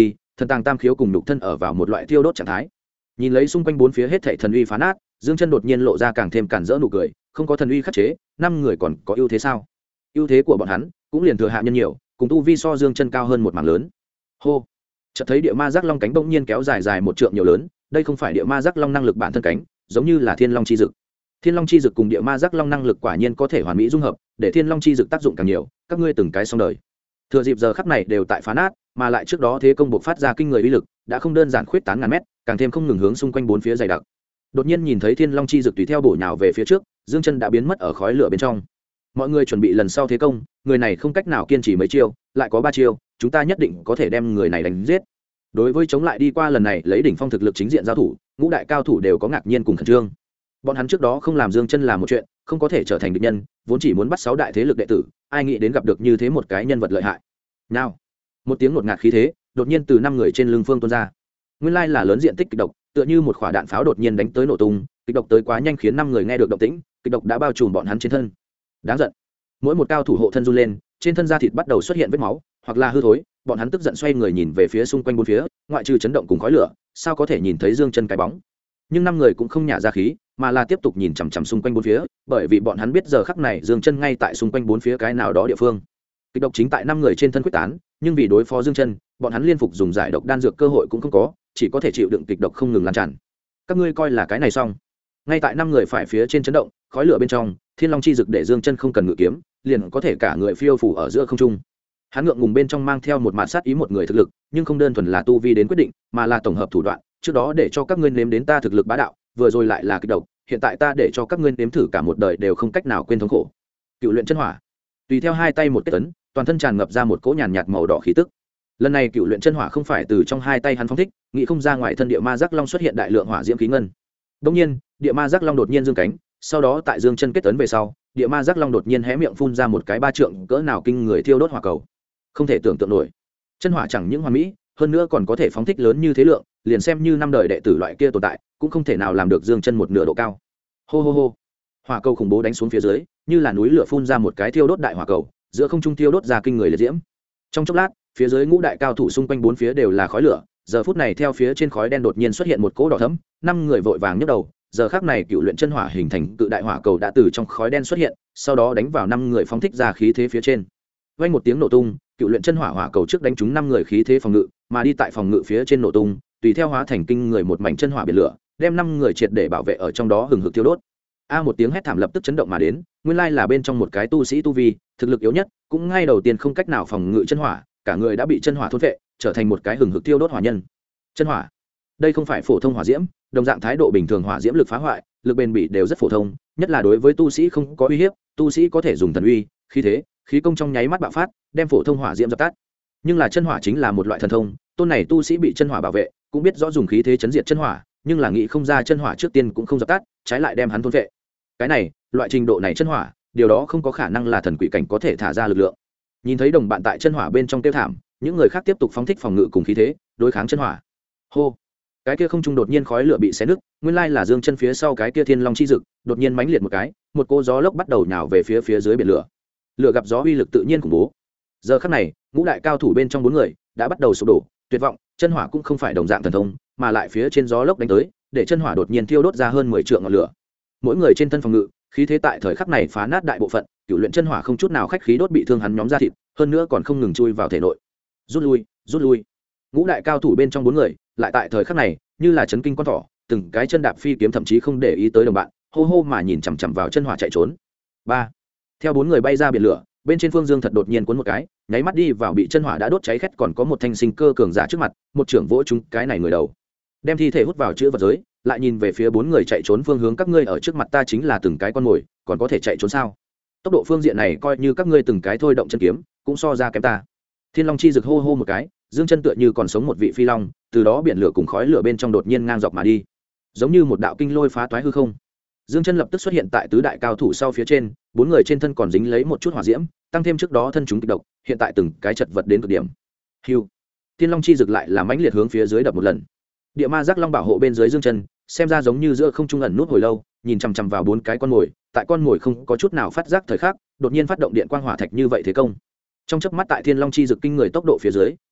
thần tàng tam khiếu cùng nhục thân ở vào một loại thiêu đốt trạng thái. Nhìn lấy xung quanh bốn phía hết thảy thần uy phá nát, Dương Chân đột nhiên lộ ra càng thêm cản rỡ nụ cười, không có thần uy khắc chế, năm người còn có ưu thế sao? Ưu thế của bọn hắn cũng liền thừa hạ nhân nhiều, cùng tu vi so Dương Chân cao hơn một mảng lớn. Hô. Chợt thấy địa ma giác long cánh bỗng nhiên kéo dài dài một trượng nhiều lớn, đây không phải địa ma giác long năng lực bản thân cánh, giống như là thiên long chi dực. Thiên long chi dực cùng địa ma giác long năng lực quả nhiên có thể hoàn mỹ dung hợp, để thiên long chi dực tác dụng càng nhiều, các ngươi từng cái xong đời. Thừa dịp giờ khắc này đều tại phá nát, mà lại trước đó thế công buộc phát ra kinh người uy lực, đã không đơn giản khuyết tán ngàn mét, càng thêm không ngừng hướng xung quanh bốn phía dày đặc. Đột nhiên nhìn thấy thiên long chi dực tùy theo bổ nhào về phía trước, Dương Chân đã biến mất ở khói lửa bên trong. Mọi người chuẩn bị lần sau thế công, người này không cách nào kiên trì mấy chiêu, lại có 3 chiêu, chúng ta nhất định có thể đem người này đánh giết. Đối với chống lại đi qua lần này lấy đỉnh phong thực lực chính diện giao thủ, ngũ đại cao thủ đều có ngạc nhiên cùng khẩn trương. Bọn hắn trước đó không làm Dương Chân làm một chuyện, không có thể trở thành địch nhân, vốn chỉ muốn bắt 6 đại thế lực đệ tử, ai nghĩ đến gặp được như thế một cái nhân vật lợi hại. Nào, một tiếng ngột ngạt khí thế, đột nhiên từ 5 người trên lưng phương tuôn ra. Nguyên lai là lớn diện tích kịch độc, tựa như một quả đạn pháo đột nhiên đánh tới nổ tung, kịch độc tới quá nhanh khiến 5 người nghe được động tĩnh, kịch độc đã bao trùm bọn hắn trên thân. Đáng giận. Mỗi một cao thủ hộ thân run lên, trên thân da thịt bắt đầu xuất hiện vết máu, hoặc là hư thối, bọn hắn tức giận xoay người nhìn về phía xung quanh bốn phía, ngoại trừ chấn động cùng khói lửa, sao có thể nhìn thấy Dương Chân cái bóng. Nhưng 5 người cũng không nhả ra khí, mà là tiếp tục nhìn chằm chằm xung quanh bốn phía, bởi vì bọn hắn biết giờ khắc này Dương Chân ngay tại xung quanh bốn phía cái nào đó địa phương. Kịch độc chính tại 5 người trên thân quyết tán, nhưng vì đối phó Dương Chân, bọn hắn liên phục dùng giải độc đan dược cơ hội cũng không có, chỉ có thể chịu đựng kịch độc không ngừng lan tràn. Các ngươi coi là cái này xong? Ngay tại 5 người phải phía trên chấn động, khói lửa bên trong, Thiên Long chi dực để Dương Chân không cần ngự kiếm, liền có thể cả người phiêu phù ở giữa không trung. Hắn ngượng ngùng bên trong mang theo một mạt sát ý một người thực lực, nhưng không đơn thuần là tu vi đến quyết định, mà là tổng hợp thủ đoạn, trước đó để cho các ngươi nếm đến ta thực lực bá đạo, vừa rồi lại là kịch độc, hiện tại ta để cho các ngươi nếm thử cả một đời đều không cách nào quên thống khổ. Cựu luyện chân hỏa. Tùy theo hai tay một kết ấn, toàn thân tràn ngập ra một cỗ nhàn nhạt màu đỏ khí tức. Lần này cựu luyện chân hỏa không phải từ trong hai tay hắn phóng thích, nghĩ không ra ngoài thân địa ma giác long xuất hiện đại lượng hỏa diễm khí ngân. Đương nhiên, địa ma giác long đột nhiên dương cánh, sau đó tại dương chân kết ấn về sau, địa ma giác long đột nhiên hé miệng phun ra một cái 3 trượng cỡ nào kinh người thiêu đốt hỏa cầu. Không thể tưởng tượng nổi, chân hỏa chẳng những hoàn mỹ, hơn nữa còn có thể phóng thích lớn như thế lượng, liền xem như 5 đời đệ tử loại kia tồn tại, cũng không thể nào làm được dương chân một nửa độ cao. Hô hô hô, hỏa cầu khủng bố đánh xuống phía dưới, như là núi lửa phun ra một cái thiêu đốt đại hỏa cầu, giữa không trung thiêu đốt ra kinh người liệt diễm. Trong chốc lát, phía dưới ngũ đại cao thủ xung quanh bốn phía đều là khói lửa, giờ phút này theo phía trên khói đen đột nhiên xuất hiện một cỗ đỏ thẫm, 5 người vội vàng nhấc đầu, giờ khắc này cựu luyện chân hỏa hình thành cự đại hỏa cầu đã từ trong khói đen xuất hiện, sau đó đánh vào 5 người phóng thích ra khí thế phía trên. Vang một tiếng nổ tung, cựu luyện chân hỏa hỏa cầu trước đánh trúng 5 người khí thế phòng ngự, mà đi tại phòng ngự phía trên nổ tung, tùy theo hóa thành kinh người một mảnh chân hỏa biển lửa, đem 5 người triệt để bảo vệ ở trong đó hừng hực thiêu đốt. Một tiếng hét thảm lập tức chấn động mà đến, nguyên lai là bên trong một cái tu sĩ tu vi, thực lực yếu nhất, cũng ngay đầu tiên không cách nào phòng ngự chân hỏa, cả người đã bị chân hỏa thôn phệ, trở thành một cái hừng hực thiêu đốt hỏa nhân. Chân hỏa, đây không phải phổ thông hỏa diễm, đồng dạng thái độ bình thường hỏa diễm lực phá hoại, lực bền bỉ đều rất phổ thông, nhất là đối với tu sĩ không có uy hiếp, tu sĩ có thể dùng thần uy, khí thế, khí công trong nháy mắt bạo phát, đem phổ thông hỏa diễm dập tắt. Nhưng là chân hỏa chính là một loại thần thông, tôn này tu sĩ bị chân hỏa bảo vệ, cũng biết rõ dùng khí thế chấn diệt chân hỏa, nhưng là nghĩ không ra chân hỏa trước tiên cũng không dập tắt, trái lại đem hắn thôn phệ. Cái này, loại trình độ này chân hỏa, điều đó không có khả năng là thần quỷ cảnh có thể thả ra lực lượng. Nhìn thấy đồng bạn tại chân hỏa bên trong tiêu thảm, những người khác tiếp tục phóng thích phòng ngự cùng khí thế, đối kháng chân hỏa. Hô, cái kia không trung đột nhiên khói lửa bị xé nứt, nguyên lai là dương chân phía sau cái kia thiên long chi dực, đột nhiên mãnh liệt một cái, một cô gió lốc bắt đầu nhào về phía dưới biển lửa. Lửa gặp gió uy lực tự nhiên khủng bố. Giờ khắc này, ngũ đại cao thủ bên trong 4 người đã bắt đầu sụp đổ, tuyệt vọng, chân hỏa cũng không phải đồng dạng thần thông, mà lại phía trên gió lốc đánh tới, để chân hỏa đột nhiên thiêu đốt ra hơn 10 trượng ngọn lửa. Mỗi người trên thân phòng ngự, khí thế tại thời khắc này phá nát đại bộ phận, cựu luyện chân hỏa không chút nào khách khí đốt bị thương hắn nhóm da thịt, hơn nữa còn không ngừng chui vào thể nội. Rút lui, rút lui. Ngũ đại cao thủ bên trong 4 người, lại tại thời khắc này, như là chấn kinh con thỏ, từng cái chân đạp phi kiếm thậm chí không để ý tới đồng bạn, hô hô mà nhìn chằm chằm vào chân hỏa chạy trốn. 3. Theo 4 người bay ra biển lửa, bên trên phương dương thật đột nhiên cuốn một cái, nháy mắt đi vào bị chân hỏa đã đốt cháy khét còn có một thanh sinh cơ cường giả trước mặt, một trưởng vỗ chúng cái này người đầu. Đem thi thể hút vào chữ vật giới, lại nhìn về phía 4 người chạy trốn phương hướng, các ngươi ở trước mặt ta chính là từng cái con mồi, còn có thể chạy trốn sao? Tốc độ phương diện này coi như các ngươi từng cái thôi động chân kiếm, cũng so ra kém ta. Thiên Long chi rực hô hô một cái, dương chân tựa như còn sống một vị phi long, từ đó biển lửa cùng khói lửa bên trong đột nhiên ngang dọc mà đi, giống như một đạo kinh lôi phá toái hư không. Dương chân lập tức xuất hiện tại tứ đại cao thủ sau phía trên, 4 người trên thân còn dính lấy một chút hỏa diễm, tăng thêm trước đó thân chúng kịch độc, hiện tại từng cái chật vật đến cực điểm. Hưu, Thiên Long chi rực lại làm mãnh liệt hướng phía dưới đập một lần. Địa ma giác long bảo hộ bên dưới dương chân, xem ra giống như giữa không trung ẩn nút hồi lâu, nhìn chằm chằm vào 4 cái con mồi, tại con mồi không có chút nào phát giác thời khắc, đột nhiên phát động điện quang hỏa thạch như vậy thế công. Trong chớp mắt tại Thiên Long chi rực kinh người tốc độ phía dưới,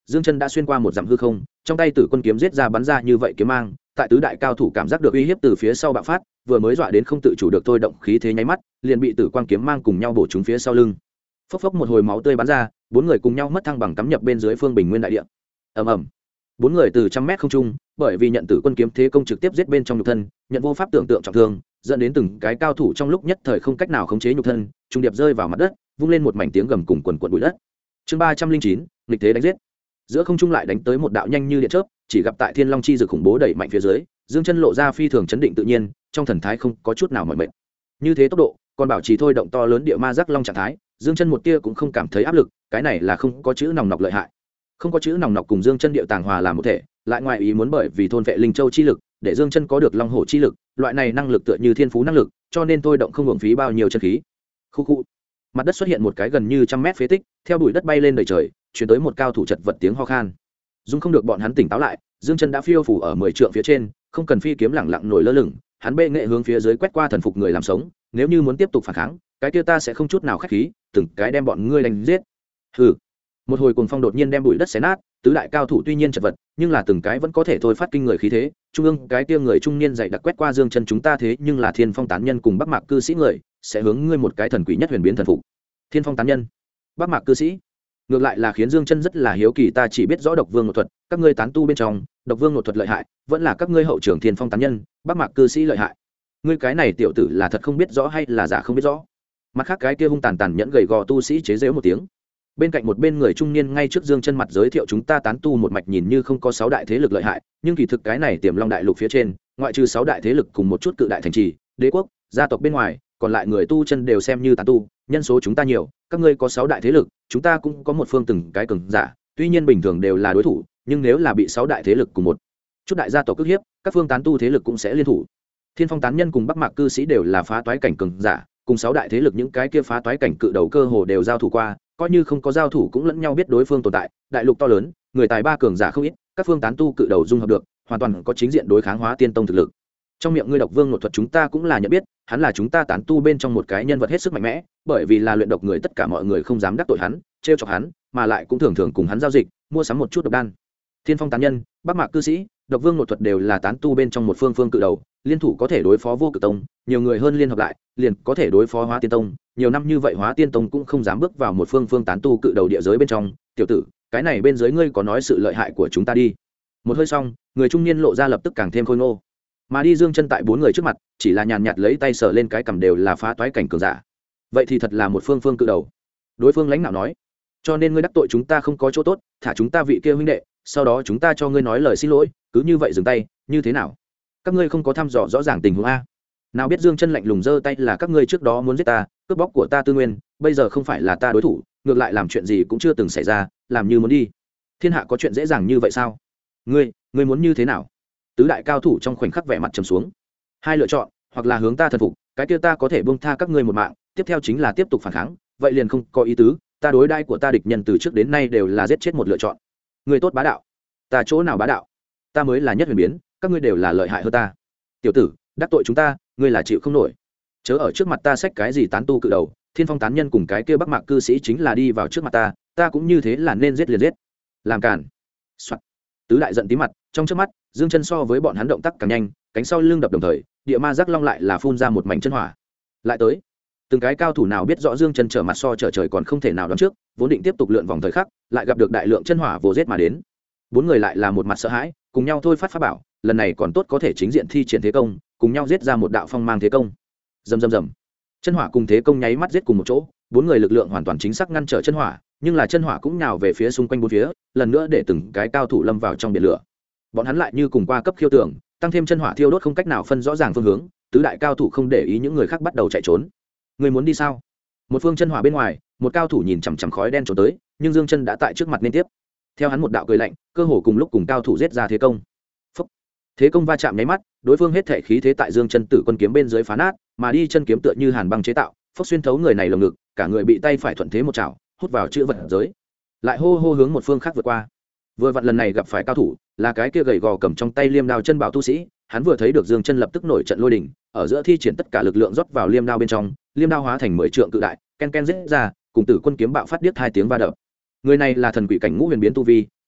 Dương Chân đã xuyên qua một dặm hư không, trong tay Tử Quân kiếm giết ra bắn ra như vậy kiếm mang, tại tứ đại cao thủ cảm giác được uy hiếp từ phía sau bạo phát, vừa mới dọa đến không tự chủ được thôi động khí thế nháy mắt, liền bị Tử Quang kiếm mang cùng nhau bổ trúng phía sau lưng. Phốc phốc một hồi máu tươi bắn ra, bốn người cùng nhau mất thăng bằng cắm nhập bên dưới Phương Bình Nguyên đại địa. Ầm ầm. Bốn người từ trăm mét không trung, bởi vì nhận Tử Quân kiếm thế công trực tiếp giết bên trong nhục thân, nhận vô pháp tưởng tượng trọng thương, dẫn đến từng cái cao thủ trong lúc nhất thời không cách nào khống chế nhục thân, trung điệp rơi vào mặt đất, vung lên một mảnh tiếng gầm cùng quần quần bụi đất. Chương 309, nghịch thế đánh giết. Giữa không trung lại đánh tới một đạo nhanh như điện chớp, chỉ gặp tại Thiên Long chi dược khủng bố đẩy mạnh phía dưới, Dương Chân lộ ra phi thường chấn định tự nhiên, trong thần thái không có chút nào mỏi mệt. Như thế tốc độ, còn bảo trì thôi động to lớn địa ma giác long trạng thái, Dương Chân một tia cũng không cảm thấy áp lực, cái này là không có chữ nòng nọc lợi hại. Không có chữ nòng nọc cùng Dương Chân điệu tàng hòa làm một thể, lại ngoài ý muốn bởi vì thôn vệ linh châu chi lực, để Dương Chân có được long hổ chi lực, loại này năng lực tựa như thiên phú năng lực, cho nên thôi động không hưởng phí bao nhiêu chân khí. Khu khu. Mặt đất xuất hiện một cái gần như trăm mét phế tích, theo bụi đất bay lên đầy trời, truyền tới một cao thủ chật vật tiếng ho khan. Dung không được bọn hắn tỉnh táo lại, Dương Chân đã phiêu phù ở 10 trượng phía trên, không cần phi kiếm lẳng lặng nổi lơ lửng, hắn bệ nghệ hướng phía dưới quét qua thần phục người làm sống, nếu như muốn tiếp tục phản kháng, cái kia ta sẽ không chút nào khách khí, từng cái đem bọn ngươi đánh giết. Hừ. Một hồi cuồng phong đột nhiên đem bụi đất xé nát, tứ đại cao thủ tuy nhiên chật vật, nhưng là từng cái vẫn có thể thôi phát kinh người khí thế. Trung ương cái kia người trung niên dày đặc quét qua Dương Chân chúng ta thế nhưng là Thiên Phong tán nhân cùng Bắc Mạc cư sĩ người, sẽ hướng ngươi một cái thần quỷ nhất huyền biến thần phục. Thiên Phong tán nhân, Bắc Mạc cư sĩ. Ngược lại là khiến Dương Chân rất là hiếu kỳ, ta chỉ biết rõ Độc Vương Nội thuật, các ngươi tán tu bên trong, Độc Vương Nội thuật lợi hại, vẫn là các ngươi hậu trưởng Thiên Phong tán nhân, Bắc Mạc cư sĩ lợi hại. Ngươi cái này tiểu tử là thật không biết rõ hay là giả không biết rõ. Mặt khác cái kia hung tàn tàn nhẫn gầy gò tu sĩ chế giễu một tiếng. Bên cạnh một bên người trung niên ngay trước Dương Chân mặt giới thiệu chúng ta tán tu một mạch nhìn như không có 6 đại thế lực lợi hại, nhưng kỳ thực cái này Tiềm Long đại lục phía trên, ngoại trừ 6 đại thế lực cùng một chút cự đại thành trì, đế quốc, gia tộc bên ngoài, còn lại người tu chân đều xem như tán tu, nhân số chúng ta nhiều, các ngươi có 6 đại thế lực, chúng ta cũng có một phương từng cái cường giả, tuy nhiên bình thường đều là đối thủ, nhưng nếu là bị 6 đại thế lực cùng một chút đại gia tộc cưỡng hiếp, các phương tán tu thế lực cũng sẽ liên thủ. Thiên Phong tán nhân cùng Bắc Mạc cư sĩ đều là phá toái cảnh cường giả, cùng 6 đại thế lực những cái kia phá toái cảnh cự đầu cơ hồ đều giao thủ qua, coi như không có giao thủ cũng lẫn nhau biết đối phương tồn tại, đại lục to lớn, người tài ba cường giả không ít, các phương tán tu cự đầu dung hợp được, hoàn toàn có chính diện đối kháng Hóa Tiên Tông thực lực. Trong miệng ngươi Độc Vương Nội thuật chúng ta cũng là nhận biết, hắn là chúng ta tán tu bên trong một cái nhân vật hết sức mạnh mẽ, bởi vì là luyện độc người tất cả mọi người không dám đắc tội hắn, trêu chọc hắn, mà lại cũng thường thường cùng hắn giao dịch, mua sắm một chút độc đan. Thiên Phong tán nhân, Bắc Mạc cư sĩ, Độc Vương Nội thuật đều là tán tu bên trong một phương cự đầu, liên thủ có thể đối phó Vô Cực Tông, nhiều người hơn liên hợp lại, liền có thể đối phó Hóa Tiên Tông, nhiều năm như vậy Hóa Tiên Tông cũng không dám bước vào một phương tán tu cự đầu địa giới bên trong, tiểu tử, cái này bên dưới ngươi có nói sự lợi hại của chúng ta đi. Một hơi xong, người trung niên lộ ra lập tức càng thêm khôi ngô. Mà đi Dương Chân tại 4 người trước mặt, chỉ là nhàn nhạt lấy tay sờ lên cái cằm đều là phá toái cảnh cường giả. Vậy thì thật là một phương cự đầu. Đối phương lãnh đạo nói, cho nên ngươi đắc tội chúng ta không có chỗ tốt, thả chúng ta vị kia huynh đệ, sau đó chúng ta cho ngươi nói lời xin lỗi, cứ như vậy dừng tay, như thế nào? Các ngươi không có thăm dò rõ ràng tình huống a? Nào biết Dương Chân lạnh lùng giơ tay là các ngươi trước đó muốn giết ta, cướp bóc của ta tư nguyên, bây giờ không phải là ta đối thủ, ngược lại làm chuyện gì cũng chưa từng xảy ra, làm như muốn đi. Thiên hạ có chuyện dễ dàng như vậy sao? Ngươi muốn như thế nào? Tứ đại cao thủ trong khoảnh khắc vẻ mặt trầm xuống. Hai lựa chọn, hoặc là hướng ta thần phục, cái kia ta có thể buông tha các ngươi một mạng, tiếp theo chính là tiếp tục phản kháng, vậy liền không có ý tứ, ta đối đãi của ta địch nhân từ trước đến nay đều là giết chết một lựa chọn. Ngươi tốt bá đạo. Ta chỗ nào bá đạo? Ta mới là nhất huyền biến, các ngươi đều là lợi hại hơn ta. Tiểu tử, đắc tội chúng ta, ngươi là chịu không nổi. Chớ ở trước mặt ta xách cái gì tán tu cự đầu, Thiên Phong tán nhân cùng cái kia Bắc Mạc cư sĩ chính là đi vào trước mặt ta cũng như thế là nên giết liền giết. Làm cản. Soạt. Tứ đại giận tí mặt, trong trước mắt, Dương Chân so với bọn hắn động tác càng nhanh, cánh sau lưng đập đồng thời, địa ma giác long lại là phun ra một mảnh chân hỏa. Lại tới. Từng cái cao thủ nào biết rõ Dương Chân trở mặt so trở trời còn không thể nào đoán trước, vốn định tiếp tục lượn vòng thời khắc, lại gặp được đại lượng chân hỏa vồ giết mà đến. 4 người lại là một mặt sợ hãi, cùng nhau thôi phát pháp bảo, lần này còn tốt có thể chính diện thi triển thế công, cùng nhau giết ra một đạo phong mang thế công. Rầm rầm rầm. Chân hỏa cùng thế công nháy mắt giết cùng một chỗ, 4 người lực lượng hoàn toàn chính xác ngăn trở chân hỏa, nhưng là chân hỏa cũng nhào về phía xung quanh bốn phía, lần nữa để từng cái cao thủ lâm vào trong biển lửa. Bọn hắn lại như cùng qua cấp khiêu tưởng, tăng thêm chân hỏa thiêu đốt không cách nào phân rõ ràng phương hướng, tứ đại cao thủ không để ý những người khác bắt đầu chạy trốn. Người muốn đi sao? Một phương chân hỏa bên ngoài, một cao thủ nhìn chằm chằm khói đen trốn tới, nhưng Dương Chân đã tại trước mặt nên tiếp. Theo hắn một đạo cười lạnh, cơ hồ cùng lúc cùng cao thủ giết ra thế công. Phốc. Thế công va chạm nháy mắt, đối phương hết thể khí thế tại Dương Chân Tử Quân kiếm bên dưới phá nát, mà đi chân kiếm tựa như hàn băng chế tạo, phốc xuyên thấu người này lồng ngực, cả người bị tay phải thuận thế một chảo, hút vào chữ vật giới. Lại hô hô hướng một phương khác vượt qua. Vừa vặn lần này gặp phải cao thủ, là cái kia gầy gò cầm trong tay liêm đao chân bảo tu sĩ, hắn vừa thấy được Dương Chân lập tức nổi trận lôi đình, ở giữa thi triển tất cả lực lượng rót vào liêm đao bên trong, liêm đao hóa thành 10 trượng cự đại, ken ken rít ra, cùng Tử Quân kiếm bạo phát điếc 2 tiếng va đập. Người này là thần quỷ cảnh ngũ huyền biến tu vi,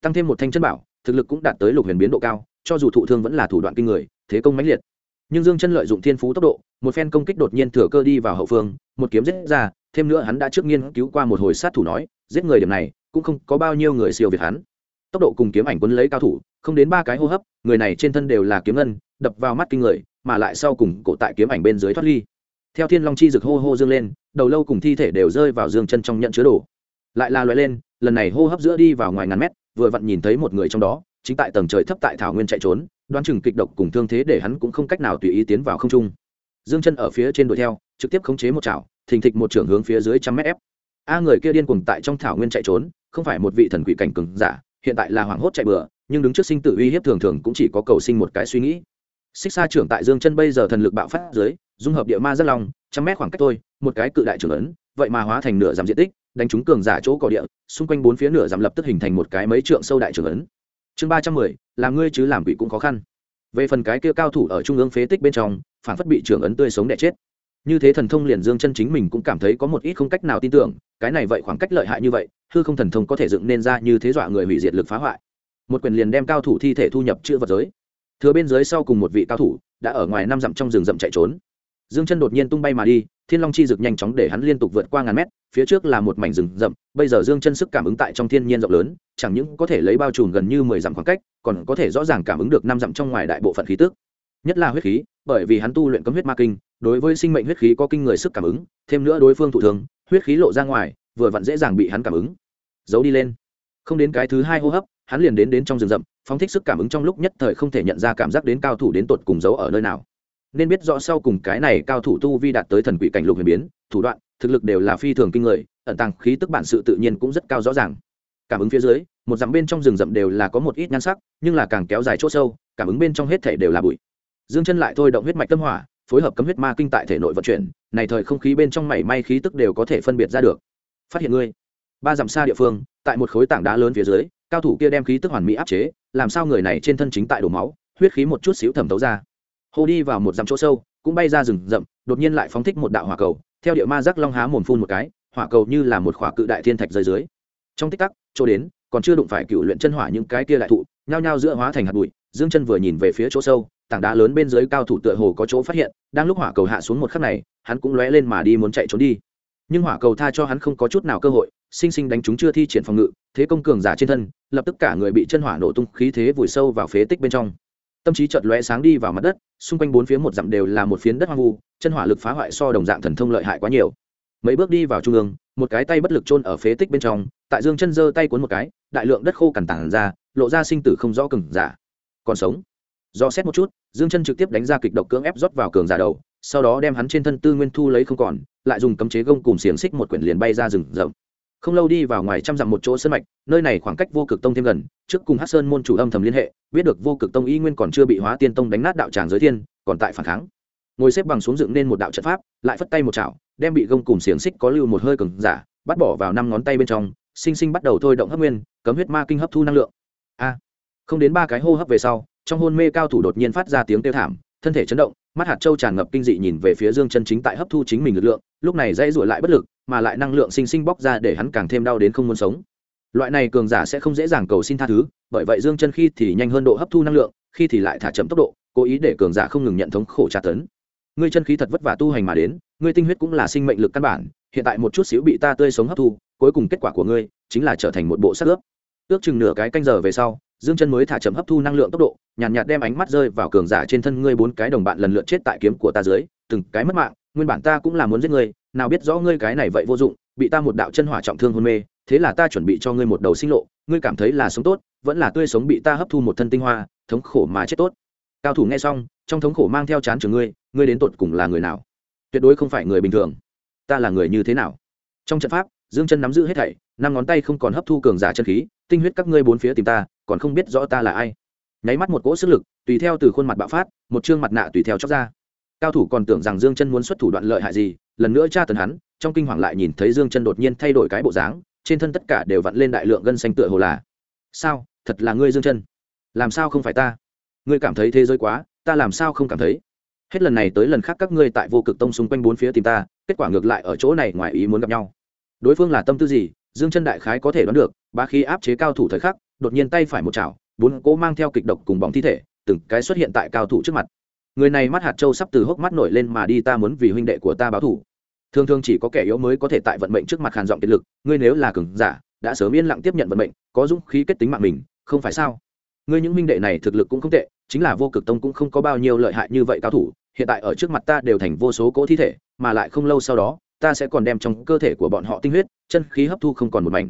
tăng thêm một thanh chân bảo, thực lực cũng đạt tới lục huyền biến độ cao, cho dù thụ thương vẫn là thủ đoạn kinh người, thế công mãnh liệt. Nhưng Dương Chân lợi dụng thiên phú tốc độ, một phen công kích đột nhiên thừa cơ đi vào hậu phương, một kiếm giết ra, thêm nữa hắn đã trước nghiên cứu qua một hồi sát thủ nói, giết người điểm này cũng không có bao nhiêu người siêu việt hắn. Tốc độ cùng kiếm ảnh quấn lấy cao thủ, không đến 3 cái hô hấp, người này trên thân đều là kiếm ngân, đập vào mắt kinh người, mà lại sau cùng cổ tại kiếm ảnh bên dưới thoát ly. Theo thiên long chi rực hô hô dương lên, đầu lâu cùng thi thể đều rơi vào Dương Chân trong nhận chứa đồ. Lại là lóe lên, lần này hô hấp giữa đi vào ngoài ngàn mét, vừa vặn nhìn thấy một người trong đó, chính tại tầng trời thấp tại thảo nguyên chạy trốn, đoán chừng kịch độc cùng thương thế để hắn cũng không cách nào tùy ý tiến vào không trung. Dương Chân ở phía trên đuổi theo, trực tiếp khống chế một chảo, thình thịch một trưởng hướng phía dưới 100 mét ép. Người kia điên cuồng tại trong thảo nguyên chạy trốn, không phải một vị thần quỷ cảnh cường giả, hiện tại là hoảng hốt chạy bừa, nhưng đứng trước sinh tử uy hiếp thường thường cũng chỉ có cầu sinh một cái suy nghĩ. Xích Sa trưởng tại Dương Chân bây giờ thần lực bạo phát dưới, dung hợp địa ma rất long, 100 mét khoảng cách thôi, một cái cự đại trưởng ấn, vậy mà hóa thành nửa dặm diện tích, đánh trúng cường giả chỗ cỏ địa, xung quanh bốn phía nửa dặm lập tức hình thành một cái mấy trượng sâu đại trưởng ấn. Chương 310, làm ngươi chứ làm quỷ cũng khó khăn. Về phần cái kia cao thủ ở trung ương phế tích bên trong, phản phất bị trưởng ấn tươi sống đè chết. Như thế thần thông liền Dương Chân chính mình cũng cảm thấy có một ít không cách nào tin tưởng, cái này vậy khoảng cách lợi hại như vậy, hư không thần thông có thể dựng nên ra như thế dọa người hủy diệt lực phá hoại. Một quyền liền đem cao thủ thi thể thu nhập chữ vật giới. Thừa bên dưới sau cùng một vị cao thủ đã ở ngoài 5 dặm trong rừng rậm chạy trốn. Dương Chân đột nhiên tung bay mà đi, thiên long chi rực nhanh chóng để hắn liên tục vượt qua ngàn mét, phía trước là một mảnh rừng rậm, bây giờ Dương Chân sức cảm ứng tại trong thiên nhiên rộng lớn, chẳng những có thể lấy bao trùm gần như 10 dặm khoảng cách, còn có thể rõ ràng cảm ứng được 5 dặm trong ngoài đại bộ phận khí tức. Nhất là huyết khí, bởi vì hắn tu luyện cấm huyết ma kinh, đối với sinh mệnh huyết khí có kinh người sức cảm ứng, thêm nữa đối phương thụ thương, huyết khí lộ ra ngoài, vừa vặn dễ dàng bị hắn cảm ứng. Giấu đi lên. Không đến cái thứ 2 hô hấp, hắn liền đến trong rừng rậm, phóng thích sức cảm ứng trong lúc nhất thời không thể nhận ra cảm giác đến cao thủ đến tột cùng giấu ở nơi nào. Nên biết rõ sau cùng cái này cao thủ tu vi đạt tới thần quỷ cảnh lục huyền biến, thủ đoạn, thực lực đều là phi thường kinh người, ẩn tàng khí tức bản sự tự nhiên cũng rất cao rõ ràng. Cảm ứng phía dưới, một dặm bên trong rừng rậm đều là có một ít nhan sắc, nhưng là càng kéo dài chỗ sâu, cảm ứng bên trong hết thảy đều là bụi. Dương Chân lại thôi động huyết mạch tâm hỏa, phối hợp cấm huyết ma kinh tại thể nội vận chuyển, này thời không khí bên trong mảy may khí tức đều có thể phân biệt ra được. Phát hiện ngươi. 3 dặm xa địa phương, tại một khối tảng đá lớn phía dưới, cao thủ kia đem khí tức hoàn mỹ áp chế, làm sao người này trên thân chính tại đổ máu, huyết khí một chút xíu thẩm thấu ra. Hô đi vào một dặm chỗ sâu, cũng bay ra rừng rậm, đột nhiên lại phóng thích một đạo hỏa cầu, theo địa ma giác long há mồm phun một cái, hỏa cầu như là một khỏa cự đại thiên thạch rơi dưới. Trong tích tắc, chỗ đến, còn chưa đụng phải cựu luyện chân hỏa những cái kia lại thụ, nhao nhao giữa hóa thành hạt bụi. Dương Chân vừa nhìn về phía chỗ sâu, tảng đá lớn bên dưới cao thủ tựa hồ có chỗ phát hiện, đang lúc hỏa cầu hạ xuống một khắc này, hắn cũng lóe lên mà đi muốn chạy trốn đi. Nhưng hỏa cầu tha cho hắn không có chút nào cơ hội, sinh sinh đánh trúng chưa thi triển phòng ngự, thế công cường giả trên thân, lập tức cả người bị chân hỏa nổ tung, khí thế vùi sâu vào phế tích bên trong. Tâm trí chợt lóe sáng đi vào mặt đất, xung quanh bốn phía một dặm đều là một phiến đất hoang vu, chân hỏa lực phá hoại so đồng dạng thần thông lợi hại quá nhiều. Mấy bước đi vào trung ương, một cái tay bất lực chôn ở phế tích bên trong, tại Dương Chân giơ tay cuốn một cái, đại lượng đất khô cằn tàng ra, lộ ra sinh tử không rõ cường giả. Còn sống. Do xét một chút, Dương Chân trực tiếp đánh ra kịch độc cưỡng ép rót vào cường giả đầu, sau đó đem hắn trên thân tư nguyên thu lấy không còn, lại dùng cấm chế gông cùng xiềng xích một quyển liền bay ra rừng rậm. Không lâu đi vào ngoài trăm dặm một chỗ sơn mạch, nơi này khoảng cách Vô Cực Tông thêm gần, trước cùng Hắc Sơn môn chủ âm thầm liên hệ, biết được Vô Cực Tông y nguyên còn chưa bị Hóa Tiên Tông đánh nát đạo tràng giới thiên, còn tại phản kháng. Ngồi xếp bằng xuống dựng nên một đạo trận pháp, lại phất tay một chảo, đem bị gông cùng xiềng xích có lưu một hơi cường giả, bắt bỏ vào 5 ngón tay bên trong, sinh sinh bắt đầu thôi động hấp nguyên, cấm huyết ma kinh hấp thu năng lượng. Không đến 3 cái hô hấp về sau, trong hôn mê cao thủ đột nhiên phát ra tiếng kêu thảm, thân thể chấn động, mắt hạt châu tràn ngập kinh dị nhìn về phía Dương Chân chính tại hấp thu chính mình lực lượng, lúc này dãy rủa lại bất lực, mà lại năng lượng sinh sinh bóc ra để hắn càng thêm đau đến không muốn sống. Loại này cường giả sẽ không dễ dàng cầu xin tha thứ, bởi vậy Dương Chân khi thì nhanh hơn độ hấp thu năng lượng, khi thì lại thả chậm tốc độ, cố ý để cường giả không ngừng nhận thống khổ tra tấn. Ngươi chân khí thật vất vả tu hành mà đến, ngươi tinh huyết cũng là sinh mệnh lực căn bản, hiện tại một chút xíu bị ta tươi sống hấp thu, cuối cùng kết quả của ngươi chính là trở thành một bộ xác ướp. Ước chừng nửa cái canh giờ về sau, Dương Chân mới thả chậm hấp thu năng lượng tốc độ, nhàn nhạt đem ánh mắt rơi vào cường giả trên thân ngươi 4 cái đồng bạn lần lượt chết tại kiếm của ta dưới, từng cái mất mạng, nguyên bản ta cũng là muốn giết ngươi, nào biết rõ ngươi cái này vậy vô dụng, bị ta một đạo chân hỏa trọng thương hôn mê, thế là ta chuẩn bị cho ngươi một đầu sinh lộ, ngươi cảm thấy là sống tốt, vẫn là tươi sống bị ta hấp thu một thân tinh hoa, thống khổ mà chết tốt. Cao thủ nghe xong, trong thống khổ mang theo chán trường ngươi đến tột cùng là người nào? Tuyệt đối không phải người bình thường. Ta là người như thế nào? Trong trận pháp, Dương Chân nắm giữ hết thảy, 5 ngón tay không còn hấp thu cường giả chân khí, tinh huyết các ngươi bốn phía tìm ta, còn không biết rõ ta là ai. Nháy mắt một cỗ sức lực, tùy theo từ khuôn mặt bạo phát, một trương mặt nạ tùy theo chóc ra. Cao thủ còn tưởng rằng Dương Chân muốn xuất thủ đoạn lợi hại gì, lần nữa tra tấn hắn, trong kinh hoàng lại nhìn thấy Dương Chân đột nhiên thay đổi cái bộ dáng, trên thân tất cả đều vặn lên đại lượng gân xanh tựa hồ là. Sao, thật là ngươi Dương Chân? Làm sao không phải ta? Ngươi cảm thấy thế giới quá, ta làm sao không cảm thấy? Hết lần này tới lần khác các ngươi tại Vô Cực Tông xung quanh bốn phía tìm ta, kết quả ngược lại ở chỗ này ngoài ý muốn gặp nhau. Đối phương là tâm tư gì, Dương Chân đại khái có thể đoán được, bá khí áp chế cao thủ thời khắc, đột nhiên tay phải một chảo, bốn cỗ mang theo kịch độc cùng bóng thi thể từng cái xuất hiện tại cao thủ trước mặt. Người này mắt hạt châu sắp từ hốc mắt nổi lên mà đi, ta muốn vì huynh đệ của ta báo thù. Thường thường chỉ có kẻ yếu mới có thể tại vận mệnh trước mặt hàn giọng kiệt lực, ngươi nếu là cường giả đã sớm yên lặng tiếp nhận vận mệnh, có dũng khí kết tính mạng mình, không phải sao? Ngươi những huynh đệ này thực lực cũng không tệ, chính là vô cực tông cũng không có bao nhiêu lợi hại như vậy cao thủ, hiện tại ở trước mặt ta đều thành vô số cỗ thi thể, mà lại không lâu sau đó ta sẽ còn đem trong cơ thể của bọn họ tinh huyết chân khí hấp thu không còn một mảnh.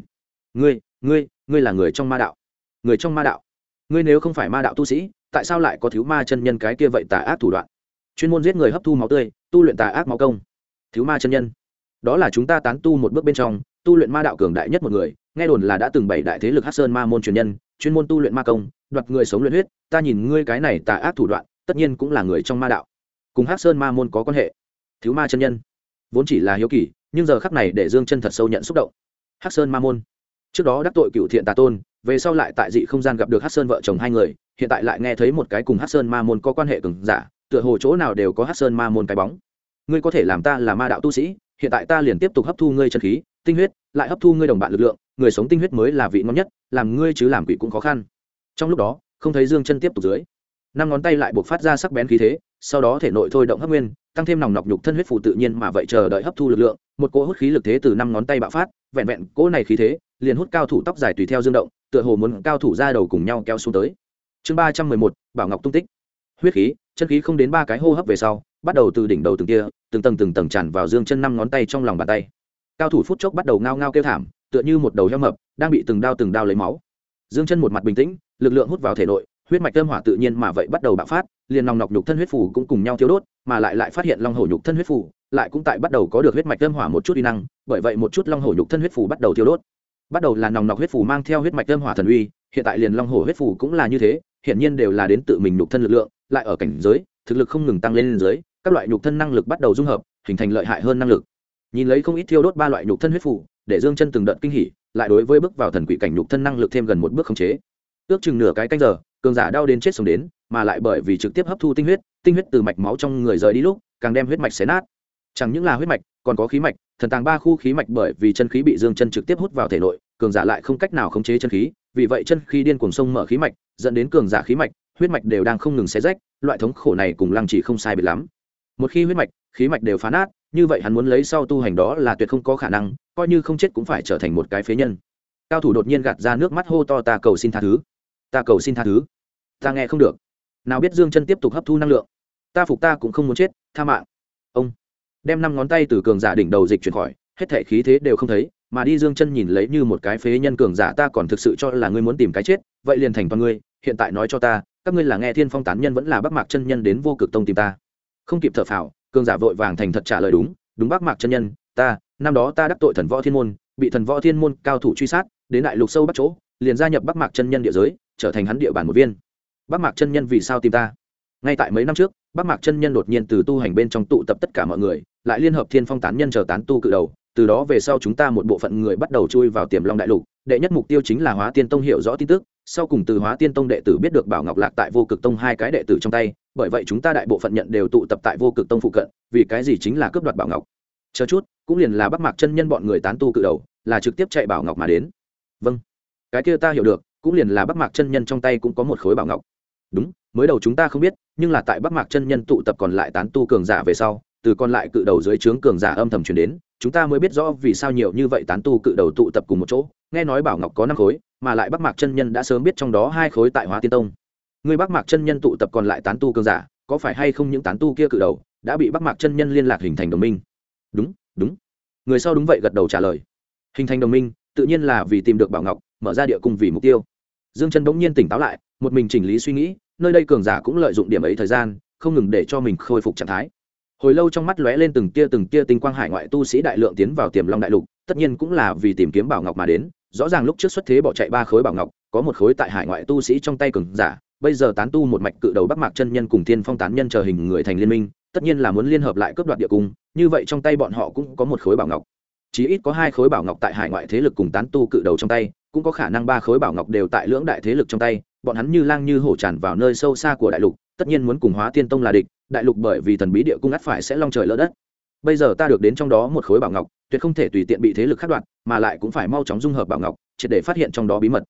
Ngươi là người trong ma đạo. Người trong ma đạo? Ngươi nếu không phải ma đạo tu sĩ, tại sao lại có thiếu ma chân nhân cái kia vậy tà ác thủ đoạn, chuyên môn giết người hấp thu máu tươi, tu luyện tà ác máu công? Thiếu ma chân nhân đó là chúng ta tán tu một bước bên trong tu luyện ma đạo cường đại nhất một người, nghe đồn là đã từng bảy đại thế lực Hắc Sơn Ma môn truyền nhân, chuyên môn tu luyện ma công, đoạt người sống luyện huyết. Ta nhìn ngươi cái này tà ác thủ đoạn, tất nhiên cũng là người trong ma đạo, cùng Hắc Sơn Ma môn có quan hệ. Thiếu ma chân nhân vốn chỉ là hiếu kỳ, nhưng giờ khắc này để Dương Chân thật sâu nhận xúc động. Hắc Sơn Ma môn trước đó đắc tội cựu thiện tà tôn, về sau lại tại dị không gian gặp được Hắc Sơn vợ chồng hai người, hiện tại lại nghe thấy một cái cùng Hắc Sơn Ma môn có quan hệ cường giả, tựa hồ chỗ nào đều có Hắc Sơn Ma môn cái bóng. Ngươi có thể làm ta là ma đạo tu sĩ, hiện tại ta liền tiếp tục hấp thu ngươi chân khí tinh huyết, lại hấp thu ngươi đồng bạn lực lượng, người sống tinh huyết mới là vị ngon nhất, làm ngươi chứ làm quỷ cũng khó khăn. Trong lúc đó không thấy Dương Chân tiếp tục dưới năm ngón tay lại buộc phát ra sắc bén khí thế, sau đó thể nội thôi động hấp nguyên, tăng thêm nòng nọc nhục thân huyết phù tự nhiên mà vậy chờ đợi hấp thu lực lượng, một cỗ hút khí lực thế từ năm ngón tay bạo phát, vẹn vẹn cỗ này khí thế liền hút cao thủ tóc dài tùy theo dương động, tựa hồ muốn cao thủ ra đầu cùng nhau kéo xuống tới. Chương 311, Bảo Ngọc tung tích. Huyết khí chân khí không đến 3 cái hô hấp về sau, bắt đầu từ đỉnh đầu từng tia từng tầng tràn vào Dương Chân năm ngón tay trong lòng bàn tay. Cao thủ phút chốc bắt đầu ngao ngao kêu thảm, tựa như một đầu heo mập đang bị từng đao lấy máu. Dương Chân một mặt bình tĩnh, lực lượng hút vào thể nội, huyết mạch âm hỏa tự nhiên mà vậy bắt đầu bạo phát, liền nòng nọc nhục thân huyết phù cũng cùng nhau thiêu đốt, mà lại phát hiện long hổ nhục thân huyết phù lại cũng tại bắt đầu có được huyết mạch âm hỏa một chút uy năng, bởi vậy một chút long hổ nhục thân huyết phù bắt đầu thiêu đốt. Bắt đầu là nòng nọc huyết phù mang theo huyết mạch âm hỏa thần uy, hiện tại liền long hổ huyết phù cũng là như thế, hiện nhiên đều là đến tự mình nhục thân lực lượng, lại ở cảnh giới thực lực không ngừng tăng lên dưới, các loại nhục thân năng lực bắt đầu dung hợp, hình thành lợi hại hơn năng lực. Nhìn lấy không ít thiêu đốt 3 loại nhục thân huyết phù, để Dương Chân từng đợt kinh hỉ, lại đối với bước vào thần quỷ cảnh nhục thân năng lực thêm gần một bước khống chế. Ước chừng nửa cái canh giờ, cường giả đau đến chết sống đến, mà lại bởi vì trực tiếp hấp thu tinh huyết từ mạch máu trong người rời đi lúc, càng đem huyết mạch xé nát. Chẳng những là huyết mạch, còn có khí mạch, thần tàng 3 khu khí mạch, bởi vì chân khí bị Dương Chân trực tiếp hút vào thể nội, cường giả lại không cách nào khống chế chân khí, vì vậy chân khí điên cuồng xông mở khí mạch, dẫn đến cường giả khí mạch, huyết mạch đều đang không ngừng xé rách, loại thống khổ này cùng Lăng Chỉ không sai biệt lắm. Một khi huyết mạch, khí mạch đều phá nát, như vậy hắn muốn lấy sau tu hành đó là tuyệt không có khả năng, coi như không chết cũng phải trở thành một cái phế nhân. Cao thủ đột nhiên gạt ra nước mắt hô to, ta cầu xin tha thứ, ta cầu xin tha thứ. Ta nghe không được, nào biết Dương Chân tiếp tục hấp thu năng lượng, ta phục, ta cũng không muốn chết, tha mạng. Ông đem 5 ngón tay từ cường giả đỉnh đầu dịch chuyển khỏi, hết thảy khí thế đều không thấy, mà đi Dương Chân nhìn lấy như một cái phế nhân cường giả, ta còn thực sự cho là ngươi muốn tìm cái chết, vậy liền thành toàn ngươi, hiện tại nói cho ta, các ngươi là nghe Thiên Phong tán nhân vẫn là Bắc Mạc chân nhân đến Vô Cực tông tìm ta? Không kịp thở phào, cường giả vội vàng thành thật trả lời, đúng Bắc Mạc chân nhân, ta năm đó ta đắc tội Thần Võ Thiên môn, bị Thần Võ Thiên môn cao thủ truy sát, đến đại lục sâu bắc chỗ, liền gia nhập Bắc Mạc chân nhân địa giới, trở thành hắn địa bàn một viên. Bắc Mạc chân nhân vì sao tìm ta? Ngay tại mấy năm trước, Bắc Mạc chân nhân đột nhiên từ tu hành bên trong tụ tập tất cả mọi người, lại liên hợp Thiên Phong tán nhân chờ tán tu cự đầu, từ đó về sau chúng ta một bộ phận người bắt đầu chui vào Tiềm Long đại lục, đệ nhất mục tiêu chính là Hóa Tiên tông hiểu rõ tin tức, sau cùng từ Hóa Tiên tông đệ tử biết được Bảo Ngọc lạc tại Vô Cực tông 2 cái đệ tử trong tay, bởi vậy chúng ta đại bộ phận nhận đều tụ tập tại Vô Cực tông phụ cận, vì cái gì chính là cướp đoạt Bảo Ngọc. Chờ chút, cũng liền là Bắc Mạc chân nhân bọn người tán tu cự đầu, là trực tiếp chạy Bảo Ngọc mà đến. Vâng, cái kia ta hiểu được, cũng liền là Bắc Mạc chân nhân trong tay cũng có một khối Bảo Ngọc. Đúng, mới đầu chúng ta không biết, nhưng là tại Bắc Mạc chân nhân tụ tập còn lại tán tu cường giả về sau, từ còn lại cự đầu dưới trướng cường giả âm thầm truyền đến, chúng ta mới biết rõ vì sao nhiều như vậy tán tu cự đầu tụ tập cùng một chỗ, nghe nói Bảo Ngọc có 5 khối, mà lại Bắc Mạc chân nhân đã sớm biết trong đó 2 khối tại Hóa Tiên tông. Người Bắc Mạc chân nhân tụ tập còn lại tán tu cường giả, có phải hay không những tán tu kia cự đầu đã bị Bắc Mạc chân nhân liên lạc hình thành đồng minh? Đúng. Người sau đúng vậy gật đầu trả lời. Hình thành đồng minh, tự nhiên là vì tìm được Bảo Ngọc, mở ra địa cung vì mục tiêu. Dương Chân bỗng nhiên tỉnh táo lại, một mình chỉnh lý suy nghĩ, nơi đây cường giả cũng lợi dụng điểm ấy thời gian, không ngừng để cho mình khôi phục trạng thái. Hồi lâu trong mắt lóe lên từng tia tinh quang, hải ngoại tu sĩ đại lượng tiến vào Tiềm Long đại lục, tất nhiên cũng là vì tìm kiếm Bảo Ngọc mà đến. Rõ ràng lúc trước xuất thế bỏ chạy 3 khối Bảo Ngọc, có 1 khối tại hải ngoại tu sĩ trong tay cường giả, bây giờ tán tu một mạch cự đầu Bắc Mạc chân nhân cùng Thiên Phong tán nhân chờ hình người thành liên minh, tất nhiên là muốn liên hợp lại cướp đoạt địa cung, như vậy trong tay bọn họ cũng có 1 khối Bảo Ngọc. Chí ít có 2 khối Bảo Ngọc tại hải ngoại thế lực cùng tán tu cự đầu trong tay, cũng có khả năng 3 khối Bảo Ngọc đều tại lưỡng đại thế lực trong tay, bọn hắn như lang như hổ tràn vào nơi sâu xa của đại lục, tất nhiên muốn cùng Hóa Tiên tông là địch, đại lục bởi vì thần bí địa cung ắt phải sẽ long trời lỡ đất. Bây giờ ta được đến trong đó 1 khối Bảo Ngọc, tuyệt không thể tùy tiện bị thế lực khác đoạt, mà lại cũng phải mau chóng dung hợp Bảo Ngọc, triệt để phát hiện trong đó bí mật.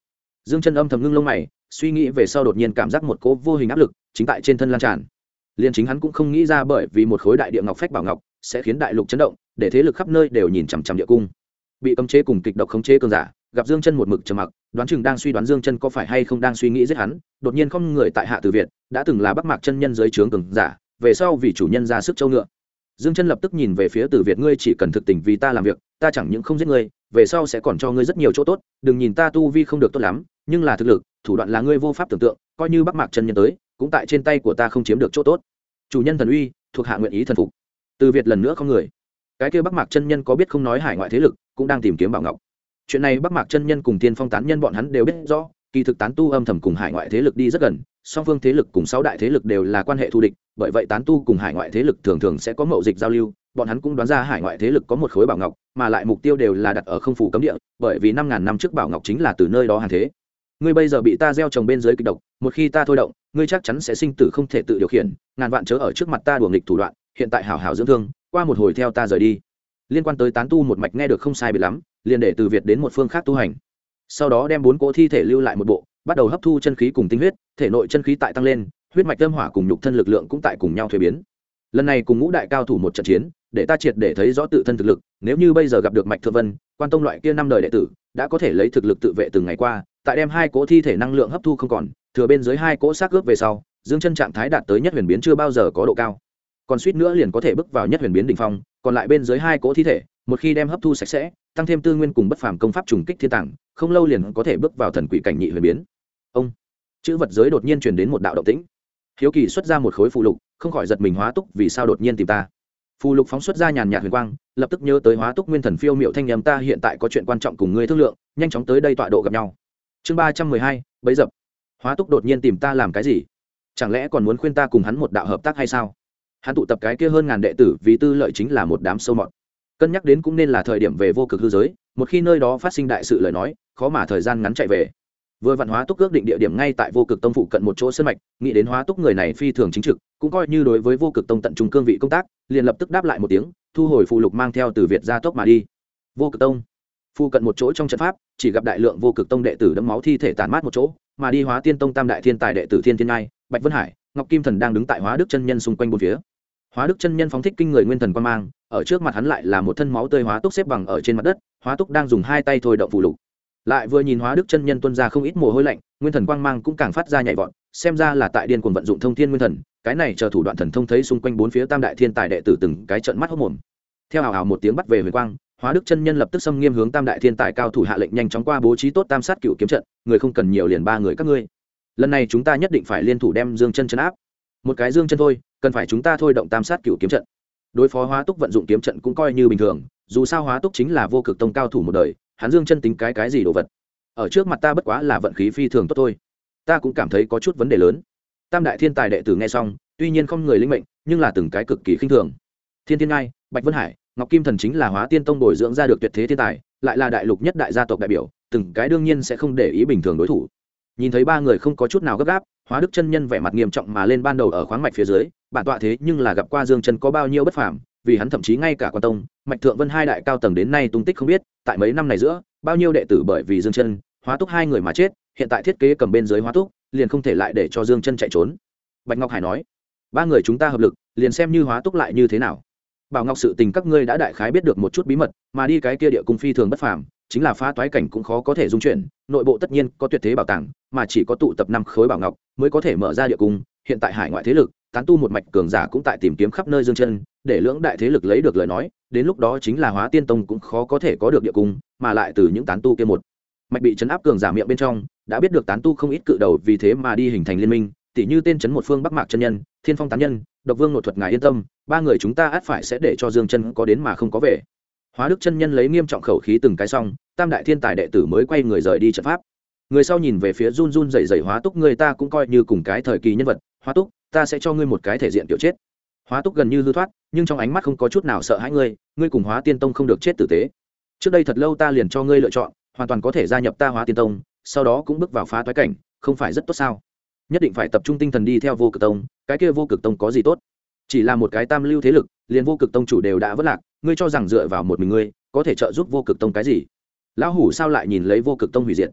Dương Chân âm thầm ngưng lông mày, suy nghĩ về sau đột nhiên cảm giác một cỗ vô hình áp lực chính tại trên thân lan tràn. Liên chính hắn cũng không nghĩ ra, bởi vì một khối đại địa ngọc phách bảo ngọc sẽ khiến đại lục chấn động, để thế lực khắp nơi đều nhìn chằm chằm địa cung. Bị cấm chế cùng kịch độc khống chế cường giả, gặp Dương Chân một mực trầm mặc, đoán chừng đang suy đoán Dương Chân có phải hay không đang suy nghĩ giết hắn, đột nhiên không người tại hạ Từ Việt, đã từng là Bắc Mạc chân nhân dưới trướng cường giả, về sau vì chủ nhân ra sức châu ngựa. Dương Chân lập tức nhìn về phía Từ Việt, ngươi chỉ cần thực tình vì ta làm việc, ta chẳng những không giết ngươi, về sau sẽ còn cho ngươi rất nhiều chỗ tốt, đừng nhìn ta tu vi không được tốt lắm, nhưng là thực lực, thủ đoạn là ngươi vô pháp tưởng tượng, coi như Bắc Mạc chân nhân tới, cũng tại trên tay của ta không chiếm được chỗ tốt. Chủ nhân thần uy, thuộc hạ nguyện ý thần phục. Từ Việt lần nữa không người. Cái kia Bắc Mạc chân nhân có biết không nói hải ngoại thế lực cũng đang tìm kiếm bảo ngọc. Chuyện này Bắc Mạc chân nhân cùng Tiên Phong tán nhân bọn hắn đều biết rõ, kỳ thực tán tu âm thầm cùng hải ngoại thế lực đi rất gần, song phương thế lực cùng 6 đại thế lực đều là quan hệ thù địch, bởi vậy tán tu cùng hải ngoại thế lực thường thường sẽ có mậu dịch giao lưu, bọn hắn cũng đoán ra hải ngoại thế lực có một khối bảo ngọc, mà lại mục tiêu đều là đặt ở không phủ cấm địa, bởi vì 5000 năm trước bảo ngọc chính là từ nơi đó hàng thế. Ngươi bây giờ bị ta gieo trồng bên dưới kịch độc, một khi ta thôi động, ngươi chắc chắn sẽ sinh tử không thể tự điều khiển, ngàn vạn chớ ở trước mặt ta đùa nghịch thủ đoạn, hiện tại hảo hảo dưỡng thương, qua một hồi theo ta rời đi. Liên quan tới tán tu một mạch nghe được không sai biệt lắm, liền để Từ Việt đến một phương khác tu hành. Sau đó đem 4 cỗ thi thể lưu lại một bộ, bắt đầu hấp thu chân khí cùng tinh huyết, thể nội chân khí tại tăng lên, huyết mạch âm hỏa cùng nhục thân lực lượng cũng tại cùng nhau thuế biến. Lần này cùng ngũ đại cao thủ một trận chiến, để ta triệt để thấy rõ tự thân thực lực, nếu như bây giờ gặp được Mạch Thượng Vân, Quan Tông loại kia 5 đời đệ tử, đã có thể lấy thực lực tự vệ từng ngày qua, tại đem 2 cỗ thi thể năng lượng hấp thu không còn, thừa bên dưới 2 cỗ xác ướp về sau, Dương Chân trạng thái đạt tới nhất huyền biến chưa bao giờ có độ cao. Còn suýt nữa liền có thể bước vào nhất huyền biến đỉnh phong, còn lại bên dưới 2 cỗ thi thể, một khi đem hấp thu sạch sẽ, tăng thêm tư nguyên cùng bất phàm công pháp trùng kích thiên tàng, không lâu liền có thể bước vào thần quỷ cảnh nhị huyền biến. Ông, chữ vật giới đột nhiên truyền đến một đạo động tĩnh. Hiếu Kỳ xuất ra một khối phù lục, không khỏi giật mình, Hóa Túc vì sao đột nhiên tìm ta? Phù lục phóng xuất ra nhàn nhạt huyền quang, lập tức nhớ tới Hóa Túc nguyên thần phiêu miệu thanh âm, ta hiện tại có chuyện quan trọng cùng ngươi thương lượng, nhanh chóng tới đây tọa độ gặp nhau. Chương 312, bấy dập. Hóa Túc đột nhiên tìm ta làm cái gì? Chẳng lẽ còn muốn khuyên ta cùng hắn một đạo hợp tác hay sao? Hắn tụ tập cái kia hơn ngàn đệ tử vì tư lợi chính là một đám sâu mọt. Cân nhắc đến cũng nên là thời điểm về vô cực hư giới, một khi nơi đó phát sinh đại sự lời nói, khó mà thời gian ngắn chạy về. Vừa vặn Hóa Túc ước định địa điểm ngay tại vô cực tông phụ cận một chỗ sơn mạch, nghĩ đến Hóa Túc người này phi thường chính trực, cũng coi như đối với vô cực tông tận trung cương vị công tác, liền lập tức đáp lại một tiếng, thu hồi phù lục mang theo Từ Việt ra tốc mà đi. Vô cực tông phụ cận một chỗ trong trận pháp, chỉ gặp đại lượng vô cực tông đệ tử đẫm máu thi thể tàn mát một chỗ, mà đi Hóa Tiên tông tam đại thiên tài đệ tử Thiên Thiên Ngai, Bạch Vân Hải, Ngọc Kim Thần đang đứng tại Hóa Đức chân nhân xung quanh bốn phía. Hóa Đức chân nhân phóng thích kinh người nguyên thần quang mang, ở trước mặt hắn lại là một thân máu tươi Hóa Túc xếp bằng ở trên mặt đất, Hóa Túc đang dùng 2 tay thôi động phù lục. Lại vừa nhìn Hóa Đức chân nhân tuôn ra không ít mồ hôi lạnh, nguyên thần quang mang cũng càng phát ra nhảy vọt, xem ra là tại điên cuồng vận dụng thông thiên nguyên thần, cái này chờ thủ đoạn thần thông thấy xung quanh bốn phía tam đại thiên tài đệ tử từng cái trợn mắt hốt mồm. Theo hào hào một tiếng bắt về huyền quang, Hóa Đức chân nhân lập tức xâm nghiêm hướng tam đại thiên tài cao thủ hạ lệnh nhanh chóng qua bố trí tốt tam sát cựu kiếm trận, người không cần nhiều liền 3 người các ngươi. Lần này chúng ta nhất định phải liên thủ đem Dương Chân trấn áp. Một cái Dương Chân thôi, cần phải chúng ta thôi động tam sát cựu kiếm trận. Đối phó Hóa Túc vận dụng kiếm trận cũng coi như bình thường, dù sao Hóa Túc chính là vô cực tông cao thủ một đời, hắn Dương Chân tính cái gì đồ vật. Ở trước mặt ta bất quá là vận khí phi thường tốt thôi. Ta cũng cảm thấy có chút vấn đề lớn. Tam đại thiên tài đệ tử nghe xong, tuy nhiên không người linh mệnh, nhưng là từng cái cực kỳ khinh thường. Thiên Thiên Ngai, Bạch Vân Hải, Ngọc Kim Thần chính là Hóa Tiên tông bồi dưỡng ra được tuyệt thế thiên tài, lại là đại lục nhất đại gia tộc đại biểu, từng cái đương nhiên sẽ không để ý bình thường đối thủ. Nhìn thấy 3 người không có chút nào gấp gáp, Hóa Đức chân nhân vẻ mặt nghiêm trọng mà lên ban đầu ở khoáng mạch phía dưới, bản tọa thế nhưng là gặp qua Dương Chân có bao nhiêu bất phàm, vì hắn thậm chí ngay cả Quan Tông, Mạch Thượng Vân 2 đại cao tầng đến nay tung tích không biết, tại mấy năm này giữa, bao nhiêu đệ tử bởi vì Dương Chân, Hóa Túc 2 người mà chết, hiện tại thiết kế cầm bên dưới Hóa Túc, liền không thể lại để cho Dương Chân chạy trốn. Bạch Ngọc Hải nói, 3 người chúng ta hợp lực, liền xem như Hóa Túc lại như thế nào? Bảo Ngọc sự tình các ngươi đã đại khái biết được một chút bí mật, mà đi cái kia địa cung phi thường bất phàm, chính là phá toái cảnh cũng khó có thể dung chuyển, nội bộ tất nhiên có tuyệt thế bảo tàng, mà chỉ có tụ tập 5 khối bảo ngọc mới có thể mở ra địa cung. Hiện tại hải ngoại thế lực, tán tu một mạch cường giả cũng tại tìm kiếm khắp nơi Dương Chân, để lưỡng đại thế lực lấy được lời nói, đến lúc đó chính là Hóa Tiên tông cũng khó có thể có được địa cung, mà lại từ những tán tu kia một mạch bị trấn áp cường giả miệng bên trong, đã biết được tán tu không ít cự đầu vì thế mà đi hình thành liên minh, tỷ như tên trấn một phương Bắc Mạc chân nhân, Thiên Phong tán nhân, Độc Vương Nội thuật, ngài yên tâm, 3 người chúng ta ắt phải sẽ để cho Dương Chân có đến mà không có về. Hóa Đức chân nhân lấy nghiêm trọng khẩu khí từng cái xong, tam đại thiên tài đệ tử mới quay người rời đi trận pháp. Người sau nhìn về phía run run rẩy rẩy Hóa Túc, người ta cũng coi như cùng cái thời kỳ nhân vật, Hóa Túc, ta sẽ cho ngươi một cái thể diện tiểu chết. Hóa Túc gần như hư thoát, nhưng trong ánh mắt không có chút nào sợ hãi, ngươi cùng Hóa Tiên tông không được chết tử tế. Trước đây thật lâu ta liền cho ngươi lựa chọn, hoàn toàn có thể gia nhập ta Hóa Tiên tông, sau đó cũng bước vào phá toái cảnh, không phải rất tốt sao? Nhất định phải tập trung tinh thần đi theo vô cực tông, cái kia vô cực tông có gì tốt? Chỉ là một cái tam lưu thế lực, liền vô cực tông chủ đều đã vất lạc, ngươi cho rằng dựa vào một mình ngươi có thể trợ giúp vô cực tông cái gì? Lão hủ sao lại nhìn lấy vô cực tông hủy diệt?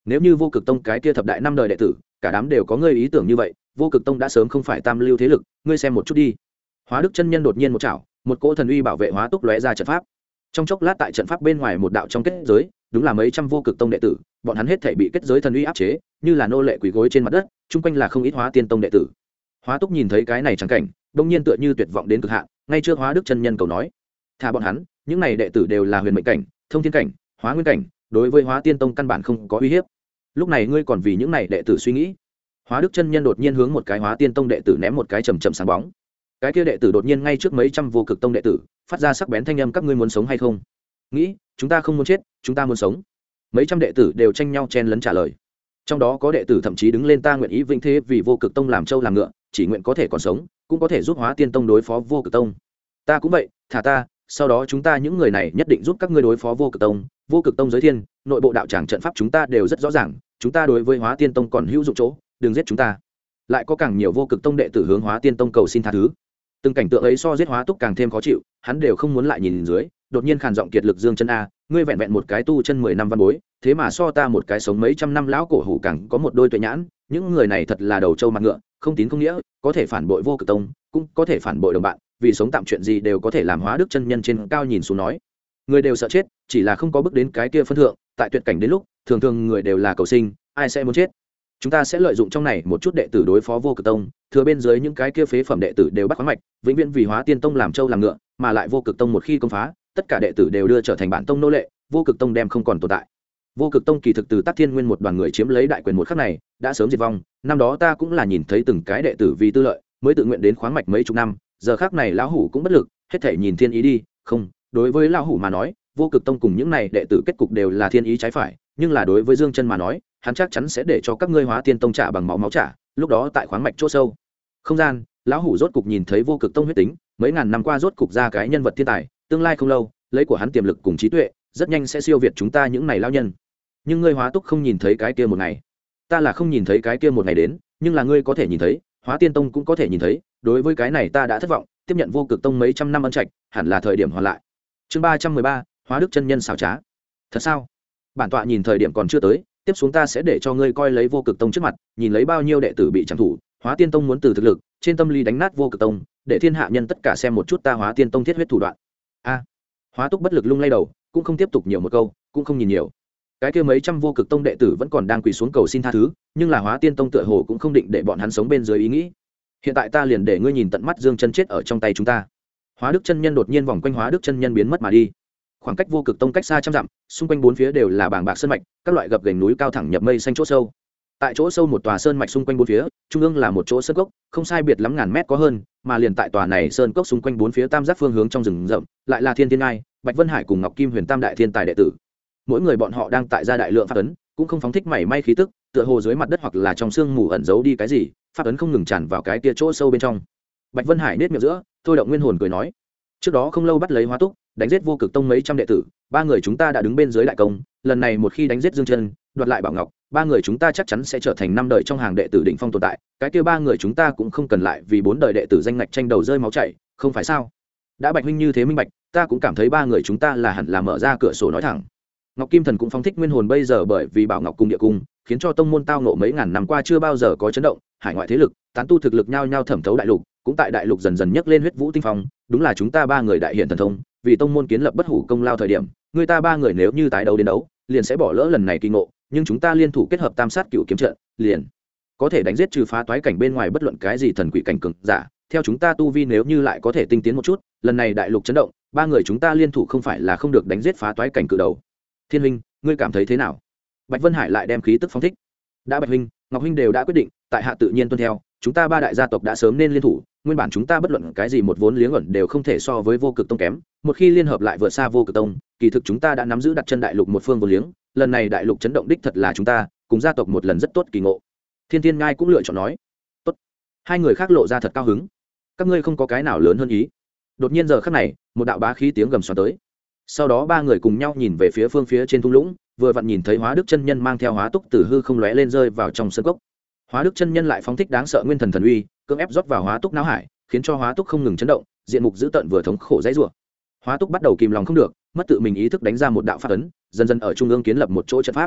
nếu như vô cực tông cái kia thập đại năm đời đệ tử cả đám đều có ngươi ý tưởng như vậy, vô cực tông đã sớm không phải tam lưu thế lực, ngươi xem một chút đi. Hóa Đức chân nhân đột nhiên một chảo, một cỗ thần uy bảo vệ Hóa Túc lóe ra trận pháp. Trong chốc lát tại trận pháp bên ngoài một đạo trong kết giới, đúng là mấy trăm vô cực tông đệ tử, bọn hắn hết thảy bị kết giới thần uy áp chế, như là nô lệ quỳ gối trên mặt đất, chung quanh là không ít Hóa Tiên tông đệ tử. Hóa Túc nhìn thấy cái này trắng cảnh, đông nhiên tựa như tuyệt vọng đến cực hạn, ngay trước Hóa Đức chân nhân cầu nói: "Thả bọn hắn, những này đệ tử đều là huyền mệnh cảnh, thông thiên cảnh, hóa nguyên cảnh, đối với Hóa Tiên tông căn bản không có uy hiếp. Lúc này ngươi còn vì những này đệ tử suy nghĩ?" Hóa Đức chân nhân đột nhiên hướng một cái Hóa Tiên tông đệ tử ném một cái chầm chậm sáng bóng. Cái kia đệ tử đột nhiên ngay trước mấy trăm vô cực tông đệ tử, phát ra sắc bén thanh âm: "Các ngươi muốn sống hay không?" "Nghĩ, chúng ta không muốn chết, chúng ta muốn sống." Mấy trăm đệ tử đều tranh nhau chen lấn trả lời. Trong đó có đệ tử thậm chí đứng lên: "Ta nguyện ý vĩnh thế vì vô cực tông làm trâu làm ngựa, chỉ nguyện có thể còn sống, cũng có thể giúp Hóa Tiên tông đối phó vô cực tông." "Ta cũng vậy, thả ta, sau đó chúng ta những người này nhất định giúp các ngươi đối phó vô cực tông." Vô cực tông giới thiên, nội bộ đạo tràng trận pháp chúng ta đều rất rõ ràng, chúng ta đối với Hóa Tiên tông còn hữu dụng chỗ, đừng giết chúng ta. Lại có càng nhiều vô cực tông đệ tử hướng Hóa Tiên tông cầu xin tha thứ. Từng cảnh tượng ấy so giết Hóa Túc càng thêm khó chịu, hắn đều không muốn lại nhìn dưới. Đột nhiên khàn giọng kiệt lực dương chân: "A, ngươi vẹn vẹn một cái tu chân 10 năm văn bối, thế mà so ta một cái sống mấy trăm năm lão cổ hủ càng có một đôi tuệ nhãn, những người này thật là đầu trâu mặt ngựa, không tín không nghĩa, có thể phản bội vô cực tông, cũng có thể phản bội đồng bạn, vì sống tạm chuyện gì đều có thể làm." Hóa Đức chân nhân trên cao nhìn xuống nói: "Người đều sợ chết, chỉ là không có bước đến cái kia phân thượng, tại tuyệt cảnh đến lúc, thường thường người đều là cầu sinh, ai sẽ muốn chết. Chúng ta sẽ lợi dụng trong này một chút đệ tử đối phó vô cực tông, thừa bên dưới những cái kia phế phẩm đệ tử đều bắt khoáng mạch, vĩnh viễn vì Hóa Tiên tông làm trâu làm ngựa, mà lại vô cực tông một khi công phá, tất cả đệ tử đều đưa trở thành bản tông nô lệ, vô cực tông đem không còn tồn tại." Vô cực tông kỳ thực từ Tắc Thiên Nguyên một đoàn người chiếm lấy đại quyền một khắc này đã sớm diệt vong, năm đó ta cũng là nhìn thấy từng cái đệ tử vì tư lợi mới tự nguyện đến khoáng mạch mấy chục năm, giờ khắc này lão hủ cũng bất lực, hết thể nhìn thiên ý đi. Không, đối với lão hủ mà nói, vô cực tông cùng những này đệ tử kết cục đều là thiên ý trái phải, nhưng là đối với Dương Chân mà nói, hắn chắc chắn sẽ để cho các ngươi Hóa Tiên tông trả bằng máu máu trả. Lúc đó tại khoáng mạch chỗ sâu không gian, lão hủ rốt cục nhìn thấy vô cực tông huyết tính, mấy ngàn năm qua rốt cục ra cái nhân vật thiên tài, tương lai không lâu, lấy của hắn tiềm lực cùng trí tuệ, rất nhanh sẽ siêu việt chúng ta những này lão nhân. Nhưng ngươi Hóa Túc không nhìn thấy cái kia một ngày, ta là không nhìn thấy cái kia một ngày đến, nhưng là ngươi có thể nhìn thấy, Hóa Tiên tông cũng có thể nhìn thấy, đối với cái này ta đã thất vọng, tiếp nhận vô cực tông mấy trăm năm ân trạch, hẳn là thời điểm hoàn lại. Chương 313, Hóa Đức chân nhân xảo trá. Thật sao? Bản tọa nhìn thời điểm còn chưa tới, tiếp xuống ta sẽ để cho ngươi coi lấy vô cực tông trước mặt, nhìn lấy bao nhiêu đệ tử bị chẳng thủ, Hóa Tiên tông muốn từ thực lực trên tâm lý đánh nát vô cực tông, để thiên hạ nhân tất cả xem một chút ta Hóa Tiên tông thiết huyết thủ đoạn. A. Hóa Túc bất lực lung lay đầu, cũng không tiếp tục nhiều một câu, cũng không nhìn nhiều. Cái kia mấy trăm vô cực tông đệ tử vẫn còn đang quỳ xuống cầu xin tha thứ, nhưng là Hóa Tiên tông tựa hồ cũng không định để bọn hắn sống bên dưới ý nghĩ. Hiện tại ta liền để ngươi nhìn tận mắt Dương Chân chết ở trong tay chúng ta. Hóa Đức chân nhân đột nhiên vòng quanh Hóa Đức chân nhân biến mất mà đi. Khoảng cách vô cực tông cách xa trăm dặm, xung quanh bốn phía đều là bảng bạc sơn mạch, các loại gập ghềnh núi cao thẳng nhập mây xanh chỗ sâu. Tại chỗ sâu một tòa sơn mạch xung quanh bốn phía, trung ương là một chỗ sơn cốc, không sai biệt lắm ngàn mét có hơn, mà liền tại tòa này sơn cốc xung quanh bốn phía tam giác phương hướng trong rừng rậm, lại là Thiên Thiên Ngai, Bạch Vân Hải cùng Ngọc Kim Huyền tam đại thiên tài đệ tử. Mỗi người bọn họ đang tại gia đại lượng pháp ấn, cũng không phóng thích mảy may khí tức, tựa hồ dưới mặt đất hoặc là trong sương mù ẩn giấu đi cái gì, pháp ấn không ngừng tràn vào cái kia chỗ sâu bên trong. Bạch Vân Hải nết miệng giữa, thôi động nguyên hồn cười nói: "Trước đó không lâu bắt lấy Hóa Túc, đánh giết vô cực tông mấy trăm đệ tử, ba người chúng ta đã đứng bên dưới đại công, lần này một khi đánh giết Dương Chân, đoạt lại Bảo Ngọc, ba người chúng ta chắc chắn sẽ trở thành năm đời trong hàng đệ tử đỉnh phong tồn tại, cái kia ba người chúng ta cũng không cần lại vì bốn đời đệ tử danh ngạch tranh đầu rơi máu chảy, không phải sao?" Đã Bạch huynh như thế minh bạch, ta cũng cảm thấy ba người chúng ta là hẳn là mở ra cửa sổ nói thẳng. Ngọc Kim Thần cũng phóng thích nguyên hồn bây giờ bởi vì Bảo Ngọc cung địa cung, khiến cho tông môn tao ngộ mấy ngàn năm qua chưa bao giờ có chấn động, hải ngoại thế lực, tán tu thực lực nhao nhao thẩm thấu đại lục, cũng tại đại lục dần dần nhấc lên huyết vũ tinh phong, đúng là chúng ta ba người đại hiện thần thông, vì tông môn kiến lập bất hủ công lao thời điểm, người ta ba người nếu như tái đấu đến đấu, liền sẽ bỏ lỡ lần này kỳ ngộ, nhưng chúng ta liên thủ kết hợp tam sát cửu kiếm trận, liền có thể đánh giết trừ phá toái cảnh bên ngoài bất luận cái gì thần quỷ cảnh cường giả. Theo chúng ta tu vi nếu như lại có thể tinh tiến một chút, lần này đại lục chấn động, ba người chúng ta liên thủ không phải là không được đánh giết phá toái cảnh cự đầu. Thiên huynh, ngươi cảm thấy thế nào? Bạch Vân Hải lại đem khí tức phóng thích. Đã Bạch huynh, Ngọc huynh đều đã quyết định, tại hạ tự nhiên tuân theo, chúng ta ba đại gia tộc đã sớm nên liên thủ, nguyên bản chúng ta bất luận cái gì một vốn liếng ẩn đều không thể so với vô cực tông kém, một khi liên hợp lại vượt xa vô cực tông, kỳ thực chúng ta đã nắm giữ đặt chân đại lục một phương vốn liếng, lần này đại lục chấn động đích thật là chúng ta, cùng gia tộc một lần rất tốt kỳ ngộ. Thiên Thiên Ngai cũng lựa chọn nói. Tốt. Hai người khác lộ ra thật cao hứng. Các ngươi không có cái nào lớn hơn ý. Đột nhiên giờ khắc này, một đạo bá khí tiếng gầm xoắn tới. Sau đó ba người cùng nhau nhìn về phía phương phía trên thung lũng, vừa vặn nhìn thấy Hóa Đức chân nhân mang theo Hóa Túc từ hư không lóe lên rơi vào trong sân cốc. Hóa Đức chân nhân lại phóng thích đáng sợ nguyên thần thần uy, cưỡng ép rót vào Hóa Túc não hải, khiến cho Hóa Túc không ngừng chấn động, diện mục dữ tợn vừa thống khổ dãy rủa. Hóa Túc bắt đầu kìm lòng không được, mất tự mình ý thức đánh ra một đạo pháp ấn, dần dần ở trung ương kiến lập một chỗ trận pháp.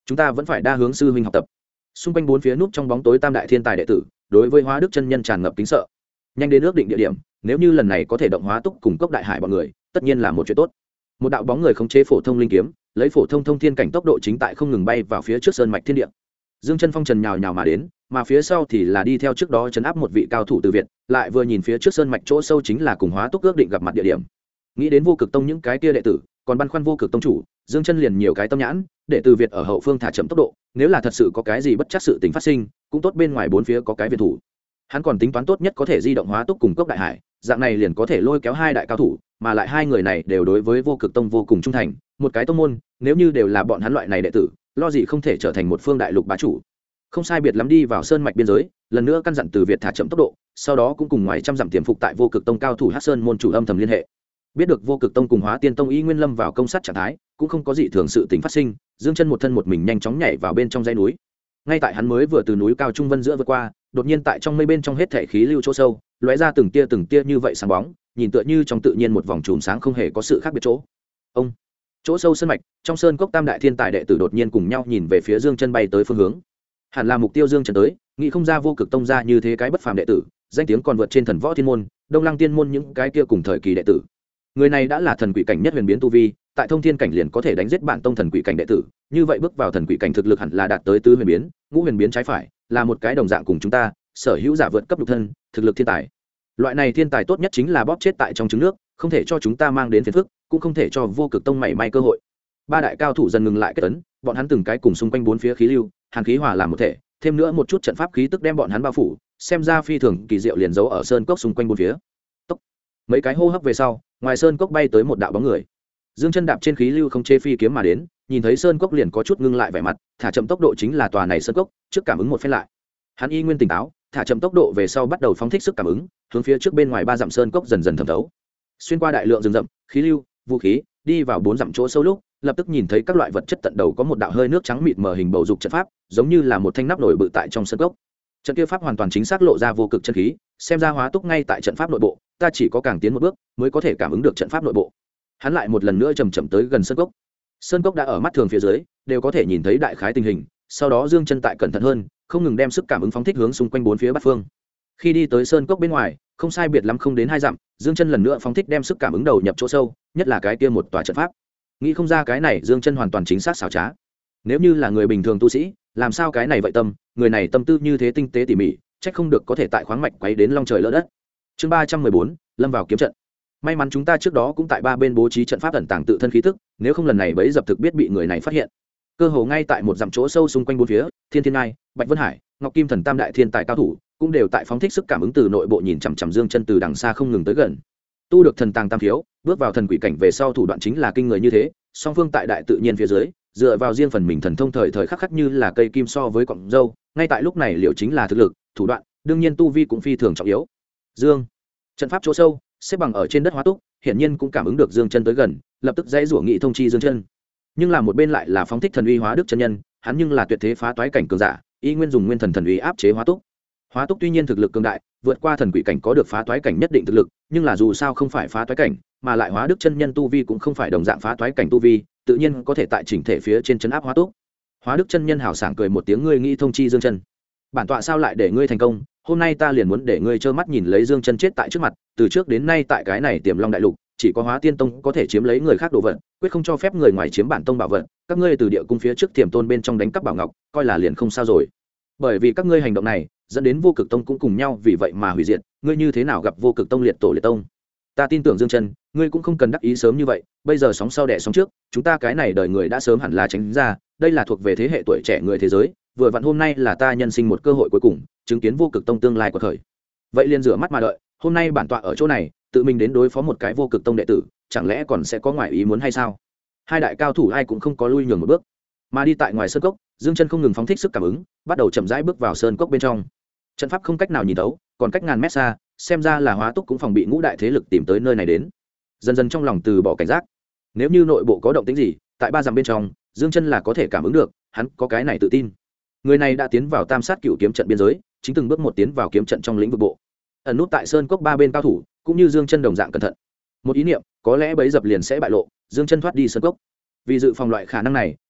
chúng ta vẫn phải đa hướng sư huynh học tập. Xung quanh bốn phía núp trong bóng tối tam đại thiên tài đệ tử đối với Hóa Đức chân nhân tràn ngập kính sợ. Nhanh đến ước định địa điểm, nếu như lần này có thể động Hóa Túc cùng Cốc Đại Hải bọn người, tất nhiên là một chuyện tốt. Một đạo bóng người khống chế phổ thông linh kiếm, lấy phổ thông thông thiên cảnh tốc độ chính tại không ngừng bay vào phía trước sơn mạch thiên địa. Dương Chân Phong trần nhào nhào mà đến, mà phía sau thì là đi theo trước đó trấn áp một vị cao thủ từ Việt, lại vừa nhìn phía trước sơn mạch chỗ sâu chính là cùng Hóa Túc ước định gặp mặt địa điểm. Nghĩ đến Vô Cực Tông những cái kia đệ tử, còn băn khoăn Vô Cực Tông chủ, Dương Chân liền nhiều cái tâm nhãn, để từ Việt ở hậu phương thả chậm tốc độ, nếu là thật sự có cái gì bất chắc sự tình phát sinh, cũng tốt bên ngoài bốn phía có cái viện thủ. Hắn còn tính toán tốt nhất có thể di động Hóa Túc cùng Cốc Đại Hải, dạng này liền có thể lôi kéo hai đại cao thủ, mà lại hai người này đều đối với Vô Cực Tông vô cùng trung thành, một cái tông môn, nếu như đều là bọn hắn loại này đệ tử, lo gì không thể trở thành một phương đại lục bá chủ. Không sai biệt lắm đi vào sơn mạch biên giới, lần nữa căn dặn từ Việt thả chậm tốc độ, sau đó cũng cùng ngoài trăm dặm tiềm phục tại Vô Cực Tông cao thủ Hắc Sơn môn chủ âm thầm liên hệ. Biết được Vô Cực Tông cùng Hóa Tiên Tông y nguyên lâm vào công sát trạng thái, cũng không có gì thường sự tình phát sinh, Dương Chân một thân một mình nhanh chóng nhảy vào bên trong dãy núi. Ngay tại hắn mới vừa từ núi cao trung vân giữa vượt qua, đột nhiên tại trong mây bên trong hết thể khí lưu chỗ sâu, lóe ra từng tia như vậy sáng bóng, nhìn tựa như trong tự nhiên một vòng chùm sáng không hề có sự khác biệt chỗ. Ông chỗ sâu sơn mạch, trong sơn cốc tam đại thiên tài đệ tử đột nhiên cùng nhau nhìn về phía Dương Chân bay tới phương hướng. Hẳn là mục tiêu Dương Chân tới, nghĩ không ra Vô Cực Tông ra như thế cái bất phàm đệ tử, danh tiếng còn vượt trên Thần Võ Thiên môn, Đông Lăng Tiên môn những cái kia cùng thời kỳ đệ tử. Người này đã là thần quỷ cảnh nhất huyền biến tu vi, tại thông thiên cảnh liền có thể đánh giết bản tông thần quỷ cảnh đệ tử, như vậy bước vào thần quỷ cảnh thực lực hẳn là đạt tới tứ huyền biến, ngũ huyền biến trái phải, là một cái đồng dạng cùng chúng ta, sở hữu giả vượt cấp lục thân, thực lực thiên tài. Loại này thiên tài tốt nhất chính là bóp chết tại trong trứng nước, không thể cho chúng ta mang đến phiền phức, cũng không thể cho Vô Cực Tông mảy may cơ hội. Ba đại cao thủ dần ngừng lại kết tấn, bọn hắn từng cái cùng xung quanh bốn phía khí lưu, hàn khí hòa làm một thể, thêm nữa một chút trận pháp khí tức đem bọn hắn bao phủ, xem ra phi thường kỳ diệu liền giấu ở sơn cốc xung quanh bốn phía. Tốc. Mấy cái hô hấp về sau, ngoài sơn cốc bay tới một đạo bóng người. Dương Chân đạp trên khí lưu không chê phi kiếm mà đến, nhìn thấy sơn cốc liền có chút ngưng lại vẻ mặt, thả chậm tốc độ chính là tòa này sơn cốc, trước cảm ứng một phen lại. Hắn y nguyên tỉnh táo, thả chậm tốc độ về sau bắt đầu phóng thích sức cảm ứng, hướng phía trước bên ngoài ba dặm sơn cốc dần dần thẩm thấu. Xuyên qua đại lượng rừng rậm, khí lưu, vũ khí, đi vào bốn dặm chỗ sâu lúc, lập tức nhìn thấy các loại vật chất tận đầu có một đạo hơi nước trắng mịt mờ hình bầu dục trận pháp, giống như là một thanh nắp nổi bự tại trong sơn cốc. Trận kia pháp hoàn toàn chính xác lộ ra vô cực chân khí, xem ra Hóa Túc ngay tại trận pháp nội bộ, ta chỉ có càng tiến một bước mới có thể cảm ứng được trận pháp nội bộ. Hắn lại một lần nữa chậm chậm tới gần sơn cốc. Sơn cốc đã ở mắt thường phía dưới, đều có thể nhìn thấy đại khái tình hình, sau đó Dương Chân tại cẩn thận hơn, không ngừng đem sức cảm ứng phóng thích hướng xung quanh bốn phía bát phương. Khi đi tới sơn cốc bên ngoài, không sai biệt lắm không đến 2 dặm, Dương Chân lần nữa phóng thích đem sức cảm ứng đầu nhập chỗ sâu, nhất là cái kia một tòa trận pháp. Nghĩ không ra cái này Dương Chân hoàn toàn chính xác xảo trá. Nếu như là người bình thường tu sĩ, làm sao cái này vậy tâm, người này tâm tư như thế tinh tế tỉ mỉ, chắc không được có thể tại khoáng mạch quấy đến long trời lỡ đất. Chương 314, lâm vào kiếm trận. May mắn chúng ta trước đó cũng tại ba bên bố trí trận pháp ẩn tàng tự thân khí tức, nếu không lần này bấy dập thực biết bị người này phát hiện. Cơ hồ ngay tại một dặm chỗ sâu xung quanh bốn phía, Thiên Thiên Ngai, Bạch Vân Hải, Ngọc Kim Thần tam đại thiên tài cao thủ, cũng đều tại phóng thích sức cảm ứng từ nội bộ nhìn chằm chằm Dương Chân từ đằng xa không ngừng tới gần. Tu được thần tàng tam thiếu, bước vào thần quỷ cảnh về sau thủ đoạn chính là kinh người như thế, song phương tại đại tự nhiên phía dưới, dựa vào riêng phần mình thần thông thời thời khắc khắc như là cây kim so với cọng dâu, ngay tại lúc này liệu chính là thực lực, thủ đoạn, đương nhiên tu vi cũng phi thường trọng yếu. Dương, trận pháp chỗ sâu, xếp bằng ở trên đất Hóa Túc, hiển nhiên cũng cảm ứng được Dương Chân tới gần, lập tức dãy rủa nghị thông chi Dương Chân. Nhưng là một bên lại là phóng thích thần uy Hóa Đức chân nhân, hắn nhưng là tuyệt thế phá toái cảnh cường giả, y nguyên dùng nguyên thần thần uy áp chế Hóa Túc. Hóa Túc tuy nhiên thực lực cường đại, vượt qua thần quỷ cảnh có được phá toái cảnh nhất định thực lực, nhưng là dù sao không phải phá toái cảnh, mà lại Hóa Đức chân nhân tu vi cũng không phải đồng dạng phá toái cảnh tu vi, tự nhiên có thể tại chỉnh thể phía trên trấn áp Hóa Túc. Hóa Đức chân nhân hào sảng cười một tiếng, ngươi nghĩ thông chi Dương Chân, bản tọa sao lại để ngươi thành công, hôm nay ta liền muốn để ngươi trơ mắt nhìn lấy Dương Chân chết tại trước mặt, từ trước đến nay tại cái này Tiềm Long đại lục, chỉ có Hóa Tiên Tông có thể chiếm lấy người khác đồ vật, quyết không cho phép người ngoài chiếm bản tông bảo vật, các ngươi từ địa cung phía trước Tiềm Tôn bên trong đánh cắp bảo ngọc, coi là liền không sao rồi. Bởi vì các ngươi hành động này, dẫn đến Vô Cực Tông cũng cùng nhau vì vậy mà hủy diệt, ngươi như thế nào gặp Vô Cực Tông liệt tổ liệt tông? Ta tin tưởng Dương Chân, ngươi cũng không cần đắc ý sớm như vậy, bây giờ sóng sau đẻ sóng trước, chúng ta cái này đời người đã sớm hẳn là tránh ra, đây là thuộc về thế hệ tuổi trẻ người thế giới, vừa vặn hôm nay là ta nhân sinh một cơ hội cuối cùng, chứng kiến Vô Cực Tông tương lai của thời. Vậy liền rửa mắt mà đợi, hôm nay bản tọa ở chỗ này, tự mình đến đối phó một cái Vô Cực Tông đệ tử, chẳng lẽ còn sẽ có ngoại ý muốn hay sao? Hai đại cao thủ ai cũng không có lui nhường một bước, mà đi tại ngoài sơn cốc, Dương Chân không ngừng phóng thích sức cảm ứng, bắt đầu chậm rãi bước vào sơn cốc bên trong. Trận pháp không cách nào nhìn thấu, còn cách ngàn mét xa, xem ra là Hóa Túc cũng phòng bị ngũ đại thế lực tìm tới nơi này đến. Dần dần trong lòng từ bỏ cảnh giác, nếu như nội bộ có động tĩnh gì, tại ba dặm bên trong, Dương Chân là có thể cảm ứng được, hắn có cái này tự tin. Người này đã tiến vào Tam Sát Cửu kiếm trận biên giới, chính từng bước một tiến vào kiếm trận trong lĩnh vực bộ. Ẩn nút tại sơn cốc ba bên cao thủ, cũng như Dương Chân đồng dạng cẩn thận. Một ý niệm, có lẽ bấy dập liền sẽ bại lộ, Dương Chân thoát đi sơn cốc. Vì dự phòng loại khả năng này,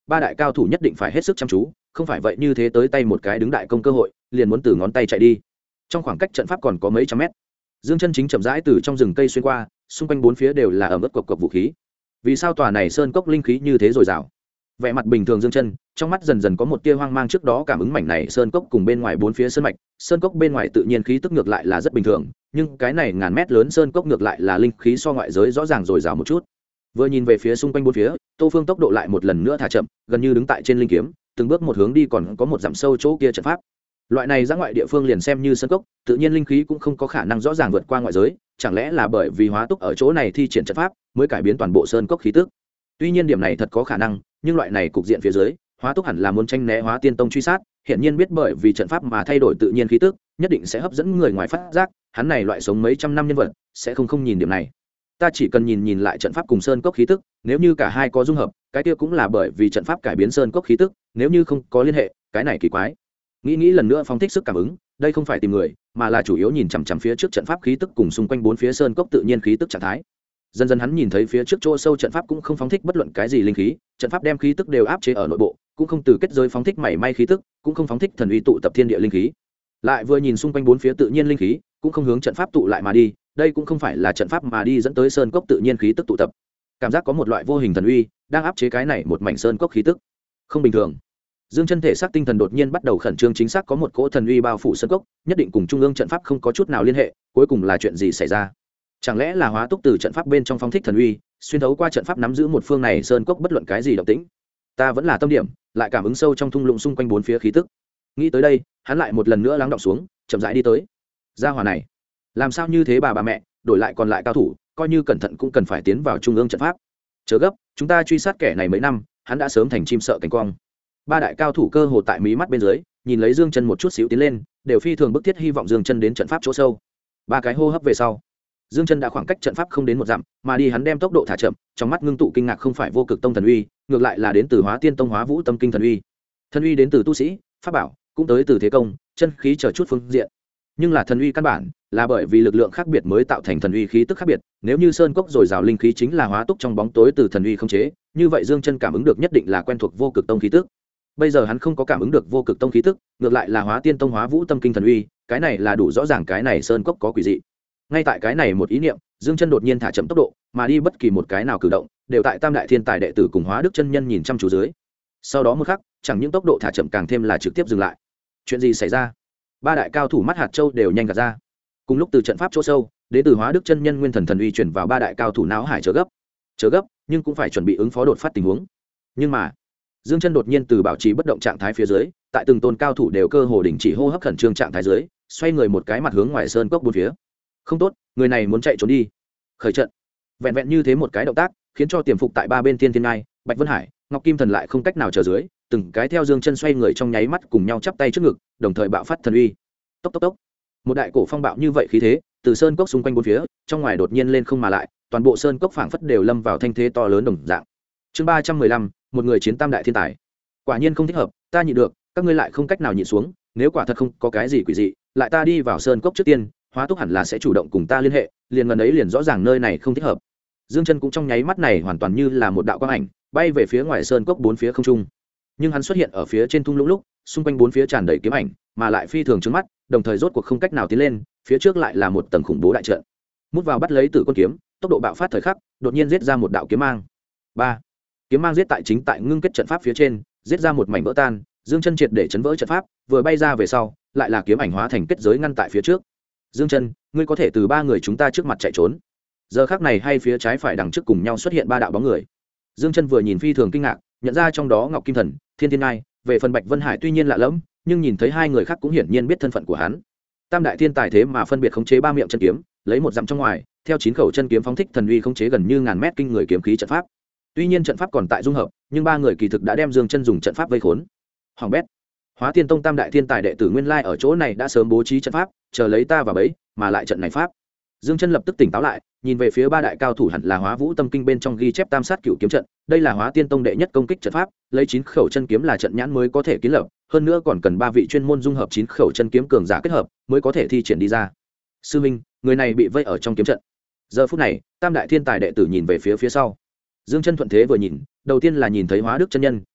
ba đại cao thủ nhất định phải hết sức chăm chú, không phải vậy như thế tới tay một cái đứng đại công cơ hội liền muốn từ ngón tay chạy đi. Trong khoảng cách trận pháp còn có mấy trăm mét, Dương Chân chính chậm rãi từ trong rừng cây xuyên qua, xung quanh bốn phía đều là ẩm ướt cộc cộc vũ khí. Vì sao tòa này sơn cốc linh khí như thế dồi dào? Vẻ mặt bình thường Dương Chân, trong mắt dần dần có một tia hoang mang, trước đó cảm ứng mảnh này sơn cốc cùng bên ngoài bốn phía sơn mạch, sơn cốc bên ngoài tự nhiên khí tức ngược lại là rất bình thường, nhưng cái này ngàn mét lớn sơn cốc ngược lại là linh khí so ngoại giới rõ ràng dồi dào một chút. Vừa nhìn về phía xung quanh bốn phía, Tô Phương tốc độ lại một lần nữa thả chậm, gần như đứng tại trên linh kiếm, từng bước một hướng đi, còn có một dặm sâu chỗ kia trận pháp. Loại này ra ngoại địa phương liền xem như sơn cốc, tự nhiên linh khí cũng không có khả năng rõ ràng vượt qua ngoại giới, chẳng lẽ là bởi vì Hóa Túc ở chỗ này thi triển trận pháp mới cải biến toàn bộ sơn cốc khí tức? Tuy nhiên điểm này thật có khả năng, nhưng loại này cục diện phía dưới, Hóa Túc hẳn là muốn tranh né Hóa Tiên Tông truy sát, hiện nhiên biết bởi vì trận pháp mà thay đổi tự nhiên khí tức, nhất định sẽ hấp dẫn người ngoài phát giác, hắn này loại sống mấy trăm năm nhân vật, sẽ không nhìn điểm này. Ta chỉ cần nhìn lại trận pháp cùng sơn cốc khí tức, nếu như cả hai có dung hợp, cái kia cũng là bởi vì trận pháp cải biến sơn cốc khí tức, nếu như không có liên hệ, cái này kỳ quái. Nghĩ lần nữa phóng thích sức cảm ứng, đây không phải tìm người, mà là chủ yếu nhìn chằm chằm phía trước trận pháp khí tức cùng xung quanh bốn phía sơn cốc tự nhiên khí tức trạng thái. Dần dần hắn nhìn thấy phía trước chỗ sâu trận pháp cũng không phóng thích bất luận cái gì linh khí, trận pháp đem khí tức đều áp chế ở nội bộ, cũng không từ kết giới phóng thích mảy may khí tức, cũng không phóng thích thần uy tụ tập thiên địa linh khí. Lại vừa nhìn xung quanh bốn phía tự nhiên linh khí, cũng không hướng trận pháp tụ lại mà đi, đây cũng không phải là trận pháp mà đi dẫn tới sơn cốc tự nhiên khí tức tụ tập. Cảm giác có một loại vô hình thần uy đang áp chế cái này một mảnh sơn cốc khí tức. Không bình thường. Dương Chân thể xác tinh thần đột nhiên bắt đầu khẩn trương, chính xác có một cỗ thần uy bao phủ sơn cốc, nhất định cùng trung ương trận pháp không có chút nào liên hệ, cuối cùng là chuyện gì xảy ra? Chẳng lẽ là Hóa Túc từ trận pháp bên trong phóng thích thần uy, xuyên thấu qua trận pháp nắm giữ một phương này sơn cốc bất luận cái gì động tĩnh? Ta vẫn là tâm điểm, lại cảm ứng sâu trong thung lũng xung quanh bốn phía khí tức. Nghĩ tới đây, hắn lại một lần nữa lắng đọng xuống, chậm rãi đi tới. Gia hỏa này, làm sao như thế bà mẹ, đổi lại còn lại cao thủ, coi như cẩn thận cũng cần phải tiến vào trung ương trận pháp. Chớ gấp, chúng ta truy sát kẻ này mấy năm, hắn đã sớm thành chim sợ cánh quang. Ba đại cao thủ cơ hồ tại mí mắt bên dưới, nhìn lấy Dương Chân một chút xíu tiến lên, đều phi thường bức thiết hy vọng Dương Chân đến trận pháp chỗ sâu. Ba cái hô hấp về sau, Dương Chân đã khoảng cách trận pháp không đến một dặm, mà đi hắn đem tốc độ thả chậm, trong mắt ngưng tụ kinh ngạc không phải vô cực tông thần uy, ngược lại là đến từ Hóa Tiên Tông Hóa Vũ Tâm Kinh thần uy. Thần uy đến từ tu sĩ, pháp bảo, cũng tới từ thế công, chân khí chờ chút phương diện. Nhưng là thần uy căn bản, là bởi vì lực lượng khác biệt mới tạo thành thần uy khí tức khác biệt, nếu như sơn cốc rồi rào linh khí chính là Hóa Túc trong bóng tối từ thần uy không chế, như vậy Dương Chân cảm ứng được nhất định là quen thuộc vô cực tông khí tức. Bây giờ hắn không có cảm ứng được vô cực tông khí tức, ngược lại là Hóa Tiên Tông Hóa Vũ Tâm Kinh thần uy, cái này là đủ rõ ràng cái này sơn cốc có quỷ dị. Ngay tại cái này một ý niệm, Dương Chân đột nhiên thả chậm tốc độ, mà đi bất kỳ một cái nào cử động, đều tại Tam đại thiên tài đệ tử cùng Hóa Đức chân nhân nhìn chăm chú dưới. Sau đó một khắc, chẳng những tốc độ thả chậm càng thêm là trực tiếp dừng lại. Chuyện gì xảy ra? Ba đại cao thủ mắt hạt châu đều nhanh gạt ra. Cùng lúc từ trận pháp chỗ sâu, đến từ Hóa Đức chân nhân nguyên thần thần uy truyền vào ba đại cao thủ não hải, chớ gấp, nhưng cũng phải chuẩn bị ứng phó đột phát tình huống. Nhưng mà, Dương Chân đột nhiên từ bảo trì bất động trạng thái phía dưới, tại từng tôn cao thủ đều cơ hồ đình chỉ hô hấp khẩn trương trạng thái dưới, xoay người một cái mặt hướng ngoài sơn cốc bốn phía. Không tốt, người này muốn chạy trốn đi. Khởi trận. Vẹn vẹn như thế một cái động tác, khiến cho tiềm phục tại ba bên Tiên Thiên Ngai, Bạch Vân Hải, Ngọc Kim Thần lại không cách nào chờ dưới, từng cái theo Dương Chân xoay người trong nháy mắt cùng nhau chắp tay trước ngực, đồng thời bạo phát thần uy. Tốc tốc tốc. Một đại cổ phong bạo như vậy khí thế, từ sơn cốc xung quanh bốn phía, trong ngoài đột nhiên lên không mà lại, toàn bộ sơn cốc phảng phất đều lâm vào thanh thế to lớn đồng dạng. Chương 315, một người chiến tam đại thiên tài. Quả nhiên không thích hợp, ta nhịn được, các ngươi lại không cách nào nhịn xuống, nếu quả thật không có cái gì quỷ dị, lại ta đi vào sơn cốc trước tiên, Hóa Túc hẳn là sẽ chủ động cùng ta liên hệ, liền gần ấy liền rõ ràng nơi này không thích hợp. Dương Chân cũng trong nháy mắt này hoàn toàn như là một đạo quang ảnh, bay về phía ngoài sơn cốc bốn phía không trung. Nhưng hắn xuất hiện ở phía trên thung lũng lúc, xung quanh bốn phía tràn đầy kiếm ảnh, mà lại phi thường trước mắt, đồng thời rốt cuộc không cách nào tiến lên, phía trước lại là một tầng khủng bố đại trận. Mút vào bắt lấy Tử Quân kiếm, tốc độ bạo phát thời khắc, đột nhiên giết ra một đạo kiếm mang. 3. Kiếm mang giết tại chính tại ngưng kết trận pháp phía trên, giết ra một mảnh vỡ tan, Dương Chân triệt để chấn vỡ trận pháp, vừa bay ra về sau, lại là kiếm ảnh hóa thành kết giới ngăn tại phía trước. Dương Chân, ngươi có thể từ ba người chúng ta trước mặt chạy trốn. Giờ khắc này hay phía trái phải đằng trước cùng nhau xuất hiện ba đạo bóng người. Dương Chân vừa nhìn phi thường kinh ngạc, nhận ra trong đó Ngọc Kim Thần, Thiên Thiên Ngai, về phần Bạch Vân Hải tuy nhiên lạ lẫm, nhưng nhìn thấy hai người khác cũng hiển nhiên biết thân phận của hắn. Tam đại thiên tài thế mà phân biệt khống chế ba miệng chân kiếm, lấy một dặm trong ngoài, theo 9 khẩu chân kiếm phóng thích thần uy khống chế gần như ngàn mét kinh người kiếm khí trận pháp. Tuy nhiên trận pháp còn tại dung hợp, nhưng ba người kỳ thực đã đem Dương Chân dùng trận pháp vây khốn. Hoàng bét. Hóa Tiên Tông tam đại thiên tài đệ tử nguyên lai ở chỗ này đã sớm bố trí trận pháp, chờ lấy ta vào bẫy, mà lại trận này pháp. Dương Chân lập tức tỉnh táo lại, nhìn về phía ba đại cao thủ hẳn là Hóa Vũ Tâm Kinh bên trong ghi chép Tam Sát Cửu kiếm trận, đây là Hóa Tiên Tông đệ nhất công kích trận pháp, lấy 9 khẩu chân kiếm là trận nhãn mới có thể kiến lập, hơn nữa còn cần 3 vị chuyên môn dung hợp 9 khẩu chân kiếm cường giả kết hợp, mới có thể thi triển đi ra. Sư minh, người này bị vây ở trong kiếm trận. Giờ phút này, tam đại thiên tài đệ tử nhìn về phía sau. Dương Chân thuận thế vừa nhìn, đầu tiên là nhìn thấy Hóa Đức chân nhân,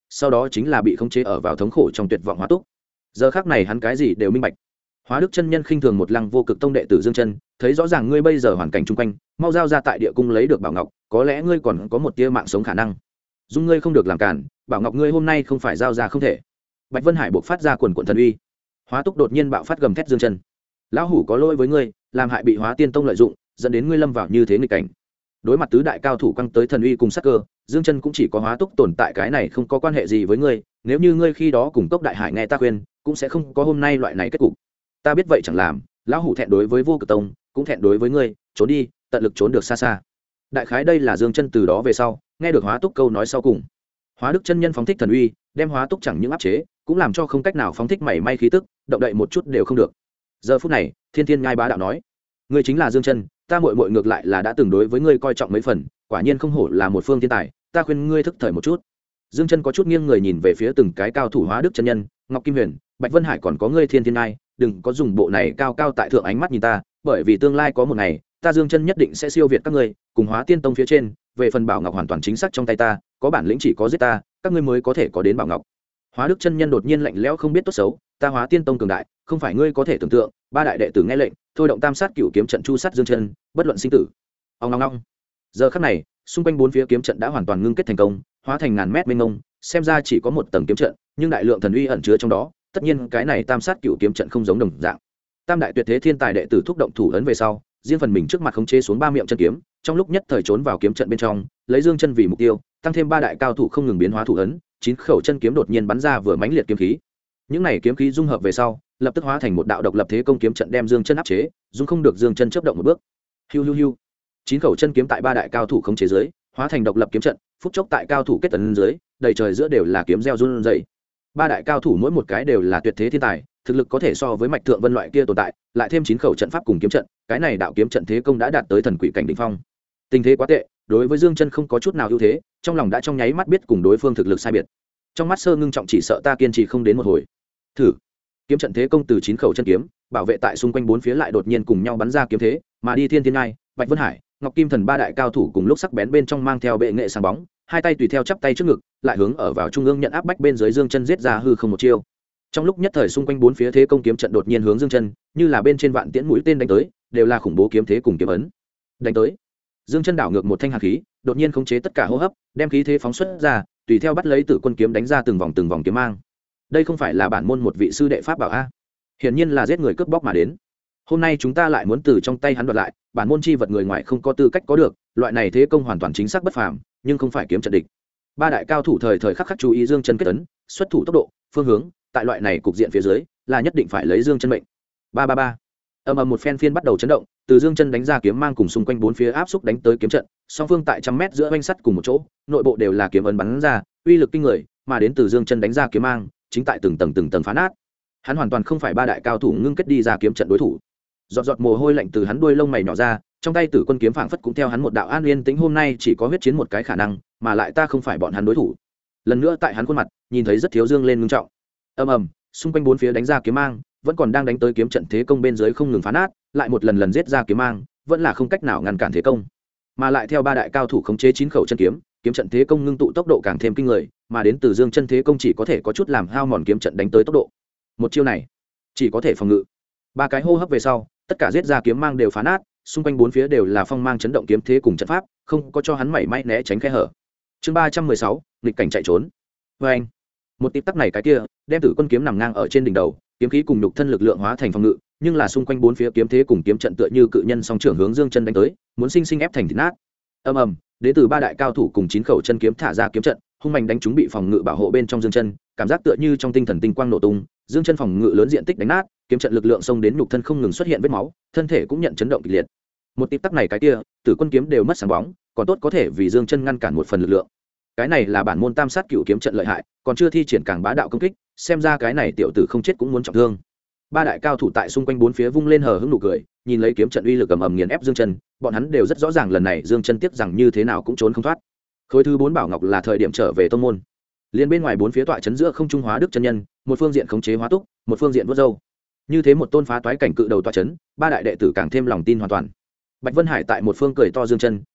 sau đó chính là bị khống chế ở vào thống khổ trong tuyệt vọng hóa túc. Giờ khác này hắn cái gì đều minh bạch. Hóa Đức chân nhân khinh thường một Lăng Vô Cực tông đệ tử Dương Chân, thấy rõ ràng ngươi bây giờ hoàn cảnh chung quanh, mau giao ra tại địa cung lấy được bảo ngọc, có lẽ ngươi còn có một tia mạng sống khả năng. Dung ngươi không được làm cản, bảo ngọc ngươi hôm nay không phải giao ra không thể. Bạch Vân Hải buộc phát ra quần quần thần uy. Hóa Túc đột nhiên bạo phát gầm thét Dương Chân, lão hủ có lỗi với ngươi, làm hại bị Hóa Tiên tông lợi dụng, dẫn đến ngươi lâm vào như thế nghịch cảnh. Đối mặt tứ đại cao thủ quăng tới thần uy cùng sát cơ, Dương Chân cũng chỉ có Hóa Túc tồn tại, cái này không có quan hệ gì với ngươi, nếu như ngươi khi đó cùng Cốc Đại Hải nghe ta khuyên, cũng sẽ không có hôm nay loại này kết cục. Ta biết vậy chẳng làm, lão hủ thẹn đối với Vô Cực tông, cũng thẹn đối với ngươi, trốn đi, tận lực trốn được xa xa. Đại khái đây là Dương Chân từ đó về sau, nghe được Hóa Túc câu nói sau cùng. Hóa Đức chân nhân phóng thích thần uy, đem Hóa Túc chẳng những áp chế, cũng làm cho không cách nào phóng thích mảy may khí tức, động đậy một chút đều không được. Giờ phút này, Thiên Thiên Nhai bá đạo nói: "Ngươi chính là Dương Chân, ta muội muội ngược lại là đã từng đối với ngươi coi trọng mấy phần, quả nhiên không hổ là một phương thiên tài, ta khuyên ngươi thức thời một chút." Dương Chân có chút nghiêng người nhìn về phía từng cái cao thủ Hóa Đức chân nhân, Ngọc Kim Huyền, Bạch Vân Hải còn có ngươi Thiên Thiên Nhai, đừng có dùng bộ này cao cao tại thượng ánh mắt nhìn ta, bởi vì tương lai có một ngày, ta Dương Chân nhất định sẽ siêu việt các ngươi, cùng Hóa Tiên tông phía trên, về phần bảo ngọc hoàn toàn chính xác trong tay ta, có bản lĩnh chỉ có giết ta, các ngươi mới có thể có đến bảo ngọc. Hóa Đức chân nhân đột nhiên lạnh lẽo không biết tốt xấu, ta Hóa Tiên tông cường đại, không phải ngươi có thể tưởng tượng, ba đại đệ tử nghe lệnh, thôi động tam sát cửu kiếm trận chu sát Dương Chân, bất luận sinh tử. Ong ong ong. Giờ khắc này, xung quanh bốn phía kiếm trận đã hoàn toàn ngưng kết thành công, hóa thành ngàn mét mênh mông, xem ra chỉ có một tầng kiếm trận, nhưng đại lượng thần uy ẩn chứa trong đó, tất nhiên cái này tam sát cửu kiếm trận không giống đồng dạng. Tam đại tuyệt thế thiên tài đệ tử thúc động thủ ấn về sau, riêng phần mình trước mặt khống chế xuống ba miệng chân kiếm, trong lúc nhất thời trốn vào kiếm trận bên trong, lấy Dương Chân vì mục tiêu, tăng thêm ba đại cao thủ không ngừng biến hóa thủ ấn, 9 khẩu chân kiếm đột nhiên bắn ra vừa mãnh liệt kiếm khí. Những này kiếm khí dung hợp về sau, lập tức hóa thành một đạo độc lập thế công kiếm trận đem Dương Chân áp chế, dung không được Dương Chân chớp động một bước. Hiu hiu hiu. 9 khẩu chân kiếm tại ba đại cao thủ khống chế dưới, hóa thành độc lập kiếm trận, phút chốc tại cao thủ kết tấn dưới, đầy trời giữa đều là kiếm reo run rẩy. Ba đại cao thủ mỗi một cái đều là tuyệt thế thiên tài, thực lực có thể so với Mạch Thượng Vân loại kia tồn tại, lại thêm 9 khẩu trận pháp cùng kiếm trận, cái này đạo kiếm trận thế công đã đạt tới thần quỷ cảnh đỉnh phong. Tình thế quá tệ, đối với Dương Chân không có chút nào ưu thế, trong lòng đã trong nháy mắt biết cùng đối phương thực lực sai biệt. Trong mắt Sơ Ngưng trọng chỉ sợ ta kiên trì không đến một hồi. Thử. Kiếm trận thế công từ 9 khẩu chân kiếm, bảo vệ tại xung quanh bốn phía lại đột nhiên cùng nhau bắn ra kiếm thế, mà đi Thiên Thiên Ngai, Bạch Vân Hải, Ngọc Kim Thần ba đại cao thủ cùng lúc sắc bén bên trong mang theo bệ nghệ sáng bóng, hai tay tùy theo chắp tay trước ngực, lại hướng ở vào trung ương nhận áp bách bên dưới Dương Chân giết ra hư không một chiêu. Trong lúc nhất thời xung quanh bốn phía thế công kiếm trận đột nhiên hướng Dương Chân, như là bên trên vạn tiễn mũi tên đánh tới, đều là khủng bố kiếm thế cùng kiếm ấn. Đánh tới. Dương Chân đảo ngược một thanh hàn khí, đột nhiên khống chế tất cả hô hấp, đem khí thế phóng xuất ra, tùy theo bắt lấy Tử Quân kiếm đánh ra từng vòng kiếm mang. Đây không phải là bản môn một vị sư đệ pháp bảo a, hiển nhiên là giết người cướp bóc mà đến. Hôm nay chúng ta lại muốn từ trong tay hắn đoạt lại, bản môn chi vật người ngoài không có tư cách có được, loại này thế công hoàn toàn chính xác bất phàm, nhưng không phải kiếm trận địch. Ba đại cao thủ thời thời khắc khắc chú ý Dương Chân kết ấn, xuất thủ tốc độ, phương hướng, tại loại này cục diện phía dưới, là nhất định phải lấy Dương Chân mệnh. Ba ba ba. Ầm ầm một phen phiên bắt đầu chấn động, từ Dương Chân đánh ra kiếm mang cùng xung quanh bốn phía áp xúc đánh tới kiếm trận, song phương tại trăm mét giữa oanh sắt cùng một chỗ, nội bộ đều là kiếm ấn bắn ra, uy lực kinh người, mà đến từ Dương Chân đánh ra kiếm mang, chính tại từng tầng phá nát. Hắn hoàn toàn không phải ba đại cao thủ ngưng kết đi ra kiếm trận đối thủ. Giọt giọt mồ hôi lạnh từ hắn đuôi lông mày nhỏ ra, trong tay Tử Quân kiếm phảng phất cũng theo hắn một đạo an yên tĩnh, hôm nay chỉ có huyết chiến một cái khả năng, mà lại ta không phải bọn hắn đối thủ. Lần nữa tại hắn khuôn mặt, nhìn thấy rất thiếu dương lên ngưng trọng. Ầm ầm, xung quanh bốn phía đánh ra kiếm mang, vẫn còn đang đánh tới kiếm trận thế công bên dưới không ngừng phá nát, lại một lần giết ra kiếm mang, vẫn là không cách nào ngăn cản thế công. Mà lại theo ba đại cao thủ khống chế 9 khẩu chân kiếm, kiếm trận thế công ngưng tụ tốc độ càng thêm kinh người, mà đến từ Dương Chân thế công chỉ có thể có chút làm hao mòn kiếm trận đánh tới tốc độ. Một chiêu này, chỉ có thể phòng ngự. Ba cái hô hấp về sau, tất cả giết ra kiếm mang đều phá nát, xung quanh bốn phía đều là phong mang chấn động kiếm thế cùng trận pháp, không có cho hắn mảy may né tránh khe hở. Chương 316, nghịch cảnh chạy trốn. Với anh, một tít tắc này cái kia, đem Tử Quân kiếm nằm ngang ở trên đỉnh đầu, kiếm khí cùng nhục thân lực lượng hóa thành phòng ngự, nhưng là xung quanh bốn phía kiếm thế cùng kiếm trận tựa như cự nhân song trưởng hướng Dương Chân đánh tới, muốn sinh sinh ép thành thịt nát. Ầm ầm, đến từ ba đại cao thủ cùng 9 khẩu chân kiếm thả ra kiếm trận, hung mạnh đánh trúng bị phòng ngự bảo hộ bên trong Dương Chân, cảm giác tựa như trong tinh thần tinh quang nổ tung, Dương Chân phòng ngự lớn diện tích đánh nát, kiếm trận lực lượng xông đến nhục thân không ngừng xuất hiện vết máu, thân thể cũng nhận chấn động kịch liệt. Một tít tắc này cái kia, Tử Quân kiếm đều mất sáng bóng, còn tốt có thể vì Dương Chân ngăn cản một phần lực lượng. Cái này là bản môn tam sát cửu kiếm trận lợi hại, còn chưa thi triển càng bá đạo công kích, xem ra cái này tiểu tử không chết cũng muốn trọng thương. Ba đại cao thủ tại xung quanh bốn phía vung lên hờ hững nụ cười, nhìn lấy kiếm trận uy lực ầm ầm nghiền ép Dương Chân, bọn hắn đều rất rõ ràng lần này Dương Chân tiếc rằng như thế nào cũng trốn không thoát. Khối thứ 4 bảo ngọc là thời điểm trở về tông môn. Liên bên ngoài bốn phía tọa chấn giữa không trung Hóa Đức chân nhân, một phương diện khống chế Hóa Túc, một phương diện vuốt râu. Như thế một tôn phá toái cảnh cự đầu tọa chấn, ba đại đệ tử càng thêm lòng tin hoàn toàn. Bạch Vân Hải tại một phương cười to Dương Chân,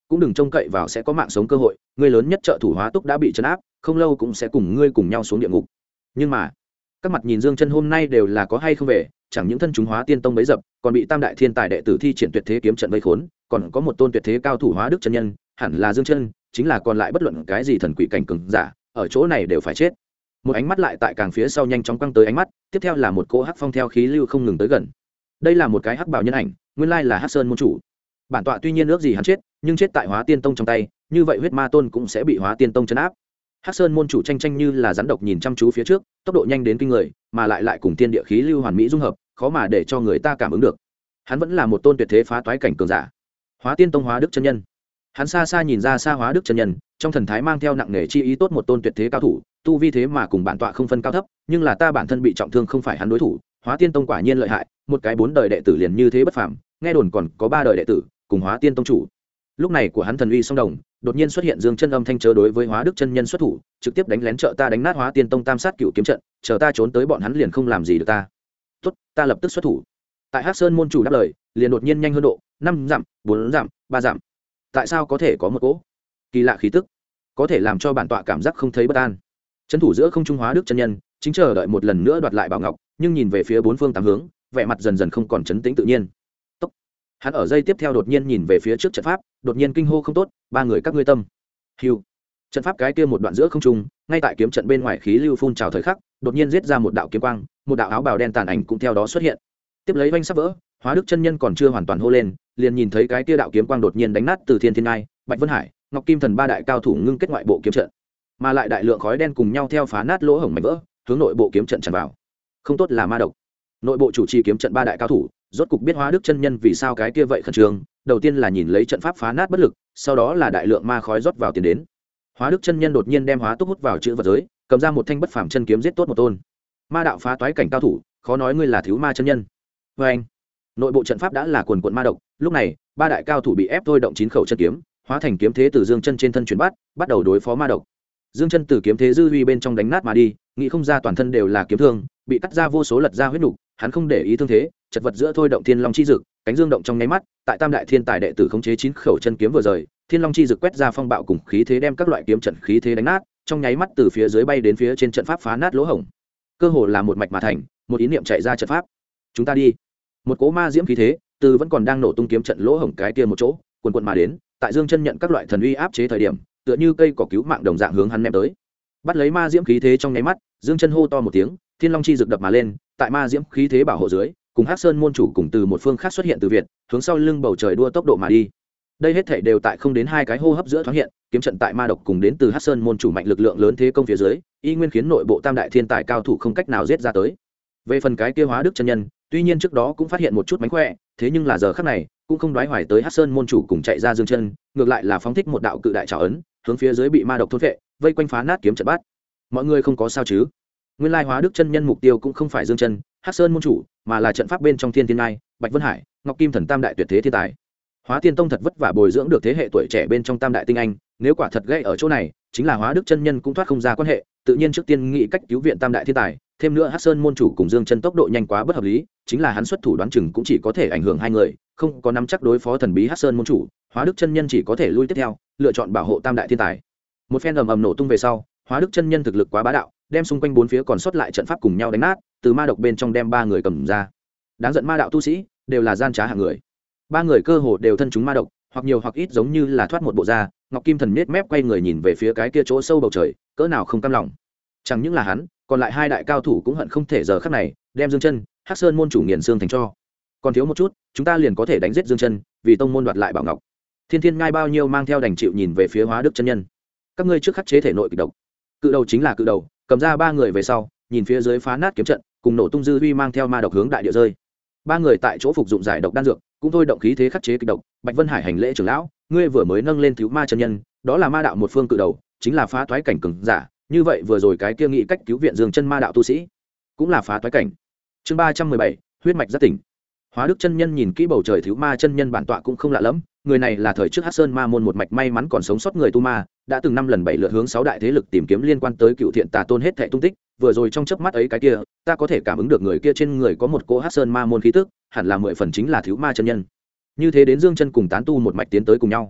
cũng đừng trông cậy vào sẽ có mạng sống cơ hội, ngươi lớn nhất trợ thủ Hóa Túc đã bị trấn áp, không lâu cũng sẽ cùng ngươi cùng nhau xuống địa ngục. Nhưng mà các mặt nhìn Dương Chân hôm nay đều là có hay không về, chẳng những thân chúng Hóa Tiên Tông bấy dập, còn bị tam đại thiên tài đệ tử thi triển tuyệt thế kiếm trận vây khốn, còn có một tôn tuyệt thế cao thủ Hóa Đức chân nhân, hẳn là Dương Chân, chính là còn lại bất luận cái gì thần quỷ cảnh cường giả, ở chỗ này đều phải chết. Một ánh mắt lại tại càng phía sau nhanh chóng quăng tới ánh mắt, tiếp theo là một cỗ hắc phong theo khí lưu không ngừng tới gần. Đây là một cái hắc bào nhân ảnh, nguyên lai là Hắc Sơn môn chủ. Bản tọa tuy nhiên ước gì hắn chết, nhưng chết tại Hóa Tiên Tông trong tay, như vậy huyết ma tôn cũng sẽ bị Hóa Tiên Tông trấn áp. Hắc Sơn môn chủ tranh như là rắn độc nhìn chăm chú phía trước, tốc độ nhanh đến kinh người, mà lại cùng tiên địa khí lưu hoàn mỹ dung hợp, khó mà để cho người ta cảm ứng được. Hắn vẫn là một tôn tuyệt thế phá toái cảnh cường giả. Hóa Tiên Tông Hóa Đức chân nhân. Hắn xa xa nhìn ra xa Hóa Đức chân nhân, trong thần thái mang theo nặng nề chi ý tốt một tôn tuyệt thế cao thủ, tu vi thế mà cùng bản tọa không phân cao thấp, nhưng là ta bản thân bị trọng thương không phải hắn đối thủ. Hóa Tiên Tông quả nhiên lợi hại, một cái 4 đời đệ tử liền như thế bất phàm, nghe đồn còn có 3 đời đệ tử cùng Hóa Tiên Tông chủ. Lúc này của hắn thần uy song đồng, đột nhiên xuất hiện Dương Chân âm thanh chớ đối với Hóa Đức chân nhân xuất thủ, trực tiếp đánh lén trợ ta đánh nát Hóa Tiên Tông Tam Sát Cửu kiếm trận, chờ ta trốn tới bọn hắn liền không làm gì được ta. Tốt, ta lập tức xuất thủ. Tại Hắc Sơn môn chủ đáp lời, liền đột nhiên nhanh hơn độ, 5 dặm, 4 dặm, 3 dặm. Tại sao có thể có một cỗ kỳ lạ khí tức, có thể làm cho bản tọa cảm giác không thấy bất an. Trấn thủ giữa không trung Hóa Đức chân nhân, chính chờ đợi một lần nữa đoạt lại bảo ngọc, nhưng nhìn về phía bốn phương tám hướng, vẻ mặt dần dần không còn trấn tĩnh tự nhiên. Tốc. Hắn ở giây tiếp theo đột nhiên nhìn về phía trước trận pháp, đột nhiên kinh hô không tốt, 3 người các ngươi tâm. Hưu. Trận pháp cái kia một đoạn giữa không trung, ngay tại kiếm trận bên ngoài khí lưu phun trào thời khắc, đột nhiên giết ra một đạo kiếm quang, một đạo áo bào đen tàn ảnh cũng theo đó xuất hiện. Tiếp lấy vành sắp vỡ, Hóa Đức chân nhân còn chưa hoàn toàn hô lên, liền nhìn thấy cái kia đạo kiếm quang đột nhiên đánh nát Từ Thiên Thiên Ngai, Bạch Vân Hải, Ngọc Kim Thần 3 đại cao thủ ngưng kết ngoại bộ kiếm trận, mà lại đại lượng khói đen cùng nhau theo phá nát lỗ hổng mảnh vỡ, hướng nội bộ kiếm trận tràn vào. Không tốt là ma độc. Nội bộ chủ trì kiếm trận 3 đại cao thủ, rốt cục biết Hóa Đức chân nhân vì sao cái kia vậy khẩn trương, đầu tiên là nhìn lấy trận pháp phá nát bất lực, sau đó là đại lượng ma khói rót vào tiền đến. Hóa Đức chân nhân đột nhiên đem Hóa Túc hút vào chữ vật giới, cầm ra một thanh bất phàm chân kiếm giết tốt một tôn. Ma đạo phá toái cảnh cao thủ, khó nói ngươi là thiếu ma chân nhân. Và anh, nội bộ trận pháp đã là quần quần ma độc, lúc này, 3 đại cao thủ bị ép thôi động 9 khẩu chân kiếm, hóa thành kiếm thế từ Dương Chân trên thân chuyển bắt đầu đối phó ma độc. Dương Chân từ kiếm thế dư uy bên trong đánh nát mà đi, nghĩ không ra toàn thân đều là kiếm thương, bị cắt ra vô số lật ra huyết nục, hắn không để ý thương thế, chật vật giữa thôi động Thiên Long chi dực, cánh dương động trong nháy mắt, tại Tam đại thiên tài đệ tử khống chế 9 khẩu chân kiếm vừa rời, Thiên Long chi dực quét ra phong bạo cùng khí thế đem các loại kiếm trận khí thế đánh nát, trong nháy mắt từ phía dưới bay đến phía trên trận pháp phá nát lỗ hổng. Cơ hồ là một mạch mà thành, một ý niệm chạy ra trận pháp. Chúng ta đi. Một cỗ ma diễm khí thế, từ vẫn còn đang nổ tung kiếm trận lỗ hổng cái kia một chỗ, quần quần mà đến, tại Dương Chân nhận các loại thần uy áp chế thời điểm, tựa như cây cỏ cứu mạng đồng dạng hướng hắn ném tới. Bắt lấy ma diễm khí thế trong nháy mắt, Dương Chân hô to một tiếng, Thiên Long chi dực đập mà lên, tại ma diễm khí thế bảo hộ dưới, cùng Hắc Sơn môn chủ cùng từ một phương khác xuất hiện từ Việt, hướng sau lưng bầu trời đua tốc độ mà đi. Đây hết thảy đều tại không đến 2 cái hô hấp giữa thoáng hiện, kiếm trận tại ma độc cùng đến từ Hắc Sơn môn chủ mạnh lực lượng lớn thế công phía dưới, y nguyên khiến nội bộ Tam đại thiên tài cao thủ không cách nào giết ra tới. Về phần cái kia Hóa Đức chân nhân, tuy nhiên trước đó cũng phát hiện một chút mánh khỏe, thế nhưng là giờ khắc này cũng không đoái hoài tới Hắc Sơn môn chủ cùng chạy ra Dương Chân, ngược lại là phóng thích một đạo cự đại trảo ấn, hướng phía dưới bị ma độc thôn vệ, vây quanh phá nát kiếm trận bắt. Mọi người không có sao chứ? Nguyên lai Hóa Đức chân nhân mục tiêu cũng không phải Dương Chân, Hắc Sơn môn chủ, mà là trận pháp bên trong Thiên Thiên Ngai, Bạch Vân Hải, Ngọc Kim Thần Tam đại tuyệt thế thiên tài. Hóa Tiên Tông thật vất vả bồi dưỡng được thế hệ tuổi trẻ bên trong Tam đại tinh anh, nếu quả thật gây ở chỗ này, chính là Hóa Đức chân nhân cũng thoát không ra quan hệ, tự nhiên trước tiên nghĩ cách cứu viện Tam đại thiên tài, thêm nữa Hắc Sơn môn chủ cùng Dương Chân tốc độ nhanh quá bất hợp lý, chính là hắn xuất thủ đoán chừng cũng chỉ có thể ảnh hưởng 2 người, không có nắm chắc đối phó thần bí Hắc Sơn môn chủ, Hóa Đức chân nhân chỉ có thể lui tiếp theo, lựa chọn bảo hộ Tam đại thiên tài. Một phen ầm ầm nổ tung về sau, Hóa Đức chân nhân thực lực quá bá đạo, đem xung quanh bốn phía còn sót lại trận pháp cùng nhau đánh nát, từ ma độc bên trong đem 3 người cầm ra. Đáng giận ma đạo tu sĩ, đều là gian trá hạng người. 3 người cơ hồ đều thân chúng ma độc, hoặc nhiều hoặc ít giống như là thoát một bộ da. Ngọc Kim Thần nhếch mép quay người nhìn về phía cái kia chỗ sâu bầu trời, cỡ nào không cam lòng. Chẳng những là hắn, còn lại 2 đại cao thủ cũng hận không thể giờ khắc này đem Dương Chân, Hắc Sơn môn chủ nghiền xương thành tro. Còn thiếu một chút, chúng ta liền có thể đánh giết Dương Chân, vì tông môn đoạt lại bảo ngọc. Thiên Thiên Ngai bao nhiêu mang theo đành chịu nhìn về phía Hóa Đức chân nhân. Các ngươi trước khắc chế thể nội kịch độc. Cự đầu chính là cự đầu, cầm ra 3 người về sau, nhìn phía dưới phá nát kiếm trận, cùng nổ tung dư uy mang theo ma độc hướng đại địa rơi. 3 người tại chỗ phục dụng giải độc đan dược, cũng thôi động khí thế khắc chế kịch độc. Bạch Vân Hải hành lễ trưởng lão, ngươi vừa mới nâng lên thiếu ma chân nhân, đó là ma đạo một phương cự đầu, chính là phá toái cảnh cường giả, như vậy vừa rồi cái kia nghĩ cách cứu viện Dương Chân ma đạo tu sĩ, cũng là phá toái cảnh. Chương 317, huyết mạch giác tỉnh. Hóa Đức chân nhân nhìn kỹ bầu trời thiếu ma chân nhân bản tọa cũng không lạ lắm, người này là thời trước Hắc Sơn ma môn một mạch may mắn còn sống sót người tu ma, đã từng 5 lần 7 lượt hướng 6 đại thế lực tìm kiếm liên quan tới cựu thiện tà tôn hết thảy tung tích, vừa rồi trong chớp mắt ấy cái kia, ta có thể cảm ứng được người kia trên người có một cỗ Hắc Sơn ma môn khí tức, hẳn là 10 phần chính là thiếu ma chân nhân. Như thế đến Dương Chân cùng tán tu một mạch tiến tới cùng nhau.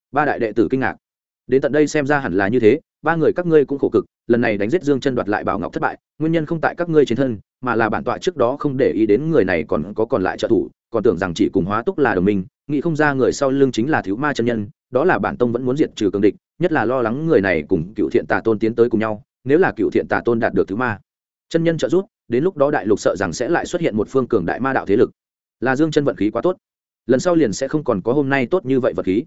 ba đại đệ tử kinh ngạc. Đến tận đây xem ra hẳn là như thế, ba người các ngươi cũng khổ cực, lần này đánh giết Dương Chân đoạt lại bảo ngọc thất bại, nguyên nhân không tại các ngươi trên thân, mà là bản tọa trước đó không để ý đến người này còn lại trợ thủ, còn tưởng rằng chỉ cùng Hóa Túc là đồng minh, nghĩ không ra người sau lưng chính là Thiếu Ma chân nhân, đó là bản tông vẫn muốn diệt trừ cường địch, nhất là lo lắng người này cùng Cựu Thiện Tà Tôn tiến tới cùng nhau, nếu là Cựu Thiện Tà Tôn đạt được Thiếu Ma chân nhân trợ giúp, đến lúc đó đại lục sợ rằng sẽ lại xuất hiện một phương cường đại ma đạo thế lực. Là Dương Chân vận khí quá tốt, lần sau liền sẽ không còn có hôm nay tốt như vậy vật khí.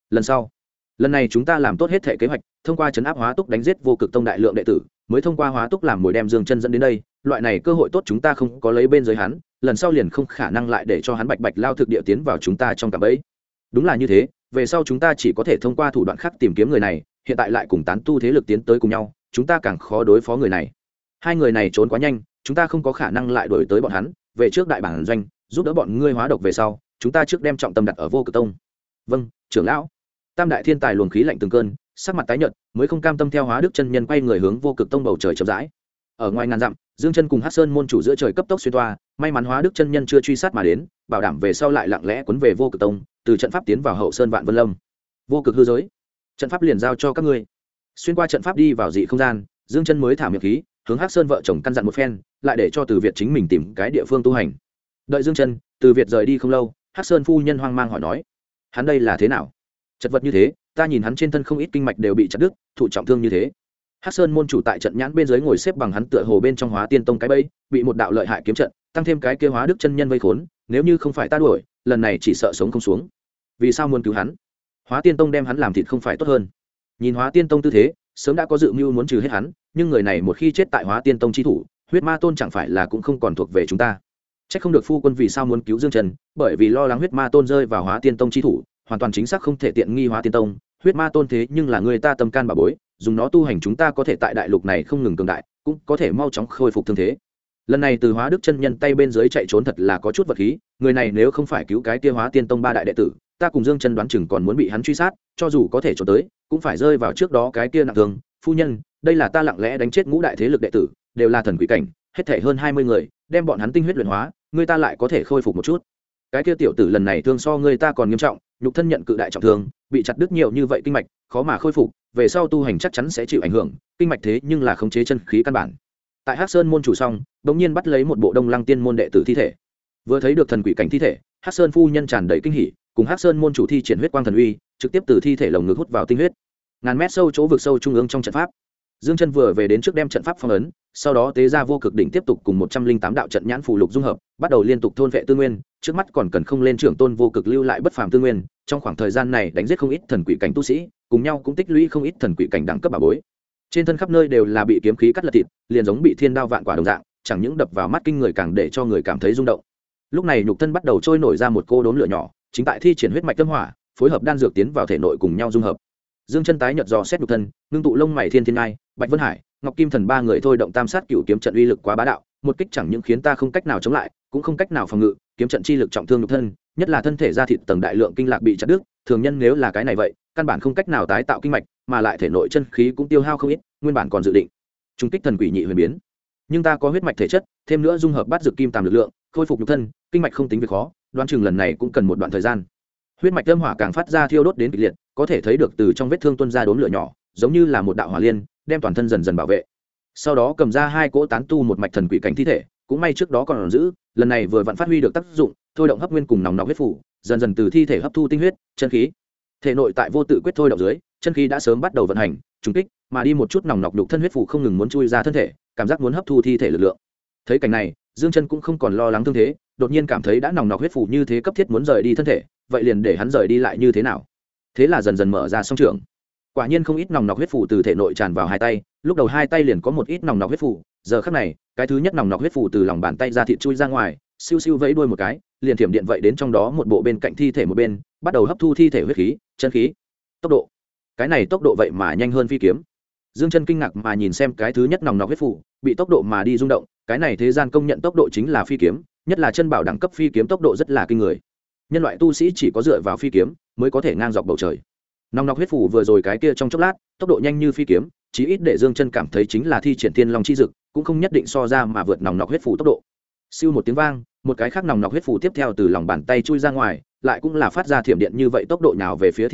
Lần này chúng ta làm tốt hết thể kế hoạch, thông qua trấn áp Hóa Túc đánh giết Vô Cực Tông đại lượng đệ tử, mới thông qua Hóa Túc làm mồi đem Dương Chân dẫn đến đây, loại này cơ hội tốt chúng ta không có lấy bên dưới hắn, lần sau liền không khả năng lại để cho hắn bạch bạch lao thực địa tiến vào chúng ta trong cạm bẫy. Đúng là như thế, về sau chúng ta chỉ có thể thông qua thủ đoạn khác tìm kiếm người này, hiện tại lại cùng tán tu thế lực tiến tới cùng nhau, chúng ta càng khó đối phó người này. Hai người này trốn quá nhanh, chúng ta không có khả năng lại đuổi tới bọn hắn, về trước đại bản doanh, giúp đỡ bọn ngươi hóa độc về sau, chúng ta trước đem trọng tâm đặt ở Vô Cực Tông. Vâng, trưởng lão. Tam đại thiên tài luồng khí lạnh từng cơn, sắc mặt tái nhợt, mới không cam tâm theo Hóa Đức chân nhân quay người hướng Vô Cực Tông bầu trời chậm rãi. Ở ngoài ngàn dặm, Dương Chân cùng Hắc Sơn môn chủ giữa trời cấp tốc xuyên toa, may mắn Hóa Đức chân nhân chưa truy sát mà đến, bảo đảm về sau lại lặng lẽ quấn về Vô Cực Tông, từ trận pháp tiến vào hậu sơn Vạn Vân Lâm. Vô cực hư giới, trận pháp liền giao cho các ngươi. Xuyên qua trận pháp đi vào dị không gian, Dương Chân mới thả miệng khí, hướng Hắc Sơn vợ chồng căn dặn một phen, lại để cho Từ Việt chính mình tìm cái địa phương tu hành. Đợi Dương Chân, Từ Việt rời đi không lâu, Hắc Sơn phu nhân hoang mang hỏi nói: "Hắn đây là thế nào? Chật vật như thế, ta nhìn hắn trên thân không ít kinh mạch đều bị chặt đứt, thụ trọng thương như thế." Hắc Sơn môn chủ tại trận nhãn bên dưới ngồi xếp bằng hắn tựa hồ bên trong Hóa Tiên Tông cái bẫy, bị một đạo lợi hại kiếm trận, tăng thêm cái kia Hóa Đức chân nhân vây khốn, nếu như không phải ta đuổi, lần này chỉ sợ sống không xuống. Vì sao muốn cứu hắn? Hóa Tiên Tông đem hắn làm thịt không phải tốt hơn? Nhìn Hóa Tiên Tông tư thế, sớm đã có dự mưu muốn trừ hết hắn, nhưng người này một khi chết tại Hóa Tiên Tông chi thủ, Huyết Ma Tôn chẳng phải là cũng không còn thuộc về chúng ta. Chắc không được phu quân vì sao muốn cứu Dương Trần, bởi vì lo lắng Huyết Ma Tôn rơi vào Hóa Tiên Tông chi thủ, hoàn toàn chính xác không thể tiện nghi Hóa Tiên Tông. Huyết Ma Tôn thế nhưng là người ta tâm can bảo bối, dùng nó tu hành chúng ta có thể tại đại lục này không ngừng cường đại, cũng có thể mau chóng khôi phục thương thế. Lần này từ Hóa Đức chân nhân tay bên dưới chạy trốn thật là có chút vật khí, người này nếu không phải cứu cái kia Hóa Tiên Tông ba đại đệ tử, ta cùng Dương Trần đoán chừng còn muốn bị hắn truy sát, cho dù có thể trốn tới, cũng phải rơi vào trước đó cái kia nặng thương. Phu nhân, đây là ta lặng lẽ đánh chết ngũ đại thế lực đệ tử, đều là thần quỷ cảnh, hết thảy hơn 20 người, đem bọn hắn tinh huyết luyện hóa, người ta lại có thể khôi phục một chút. Cái kia tiểu tử lần này thương so người ta còn nghiêm trọng, nhục thân nhận cự đại trọng thương, bị chặt đứt nhiều như vậy kinh mạch, khó mà khôi phục, về sau tu hành chắc chắn sẽ chịu ảnh hưởng, kinh mạch thế nhưng là khống chế chân khí căn bản. Tại Hắc Sơn môn chủ xong, bỗng nhiên bắt lấy một bộ Đông Lăng tiên môn đệ tử thi thể. Vừa thấy được thần quỷ cảnh thi thể, Hắc Sơn phu nhân tràn đầy kinh hỉ, cùng Hắc Sơn môn chủ thi triển huyết quang thần uy, trực tiếp từ thi thể lồng ngực hút vào tinh huyết. Ngàn mét sâu chỗ vực sâu trung ương trong trận pháp, Dương Chân vừa về đến trước đem trận pháp phong ấn, sau đó tế ra vô cực đỉnh tiếp tục cùng 108 đạo trận nhãn phù lục dung hợp, bắt đầu liên tục thôn vệ tư nguyên, trước mắt còn cần không lên trưởng tôn vô cực lưu lại bất phàm tư nguyên, trong khoảng thời gian này đánh giết không ít thần quỷ cảnh tu sĩ, cùng nhau cũng tích lũy không ít thần quỷ cảnh đẳng cấp bảo bối. Trên thân khắp nơi đều là bị kiếm khí cắt lật thịt, liền giống bị thiên đao vạn quả đồng dạng, chẳng những đập vào mắt kinh người càng để cho người cảm thấy rung động. Lúc này nhục thân bắt đầu trôi nổi ra một cô đốm lửa nhỏ, chính tại thi triển huyết mạch tâm hỏa, phối hợp đan dược tiến vào thể nội cùng nhau dung hợp. Dương Chân tái nhợt dò xét nhục thân, ngưng tụ lông mày thiên thiên ai, Bạch Vân Hải, Ngọc Kim Thần ba người thôi động tam sát cửu kiếm trận uy lực quá bá đạo, một kích chẳng những khiến ta không cách nào chống lại, cũng không cách nào phòng ngự, kiếm trận chi lực trọng thương nhục thân, nhất là thân thể da thịt tầng đại lượng kinh lạc bị chặt đứt, thường nhân nếu là cái này vậy, căn bản không cách nào tái tạo kinh mạch, mà lại thể nội chân khí cũng tiêu hao không ít, nguyên bản còn dự định trung kích thần quỷ nhị huyền biến, nhưng ta có huyết mạch thể chất, thêm nữa dung hợp bát dược kim tàm lực lượng, khôi phục nhục thân, kinh mạch không tính việc khó, đoán chừng lần này cũng cần một đoạn thời gian. Huyết mạch âm hỏa càng phát ra thiêu đốt đến kịch liệt, có thể thấy được từ trong vết thương tuôn ra đốm lửa nhỏ, giống như là một đạo hỏa liên, đem toàn thân dần dần bảo vệ. Sau đó cầm ra hai cỗ tán tu một mạch thần quỷ cảnh thi thể, cũng may trước đó còn giữ, lần này vừa vặn phát huy được tác dụng, thôi động hấp nguyên cùng nòng nọc huyết phủ, dần dần từ thi thể hấp thu tinh huyết, chân khí. Thể nội tại vô tự quyết thôi động dưới, chân khí đã sớm bắt đầu vận hành, trùng kích, mà đi một chút nòng nọc đục thân huyết phủ không ngừng muốn chui ra thân thể, cảm giác muốn hấp thu thi thể lực lượng. Thấy cảnh này, Dương Chân cũng không còn lo lắng thương thế, đột nhiên cảm thấy đã nòng nọc huyết phủ như thế cấp thiết muốn rời đi thân thể, vậy liền để hắn rời đi lại như thế nào? Thế là dần dần mở ra song trường. Quả nhiên không ít nòng nọc huyết phủ từ thể nội tràn vào hai tay, lúc đầu hai tay liền có một ít nòng nọc huyết phủ, giờ khắc này, cái thứ nhất nòng nọc huyết phủ từ lòng bàn tay ra thịt chui ra ngoài, siêu siêu vẫy đuôi một cái, liền thiểm điện vậy đến trong đó một bộ bên cạnh thi thể một bên, bắt đầu hấp thu thi thể huyết khí, chân khí. Tốc độ, cái này tốc độ vậy mà nhanh hơn phi kiếm. Dương Chân kinh ngạc mà nhìn xem cái thứ nhất nòng nọc huyết phủ, bị tốc độ mà đi rung động, cái này thế gian công nhận tốc độ chính là phi kiếm, nhất là chân bảo đẳng cấp phi kiếm tốc độ rất là kinh người. Nhân loại tu sĩ chỉ có dựa vào phi kiếm mới có thể ngang dọc bầu trời. Nòng nọc huyết phủ vừa rồi cái kia trong chốc lát, tốc độ nhanh như phi kiếm, chí ít để Dương Chân cảm thấy chính là thi triển tiên long chi dực, cũng không nhất định so ra mà vượt nòng nọc huyết phủ tốc độ. Siêu một tiếng vang, một cái khác nòng nọc huyết phủ tiếp theo từ lòng bàn tay chui ra ngoài, lại cũng là phát ra thiểm điện như vậy tốc độ nhào về phía thi thể,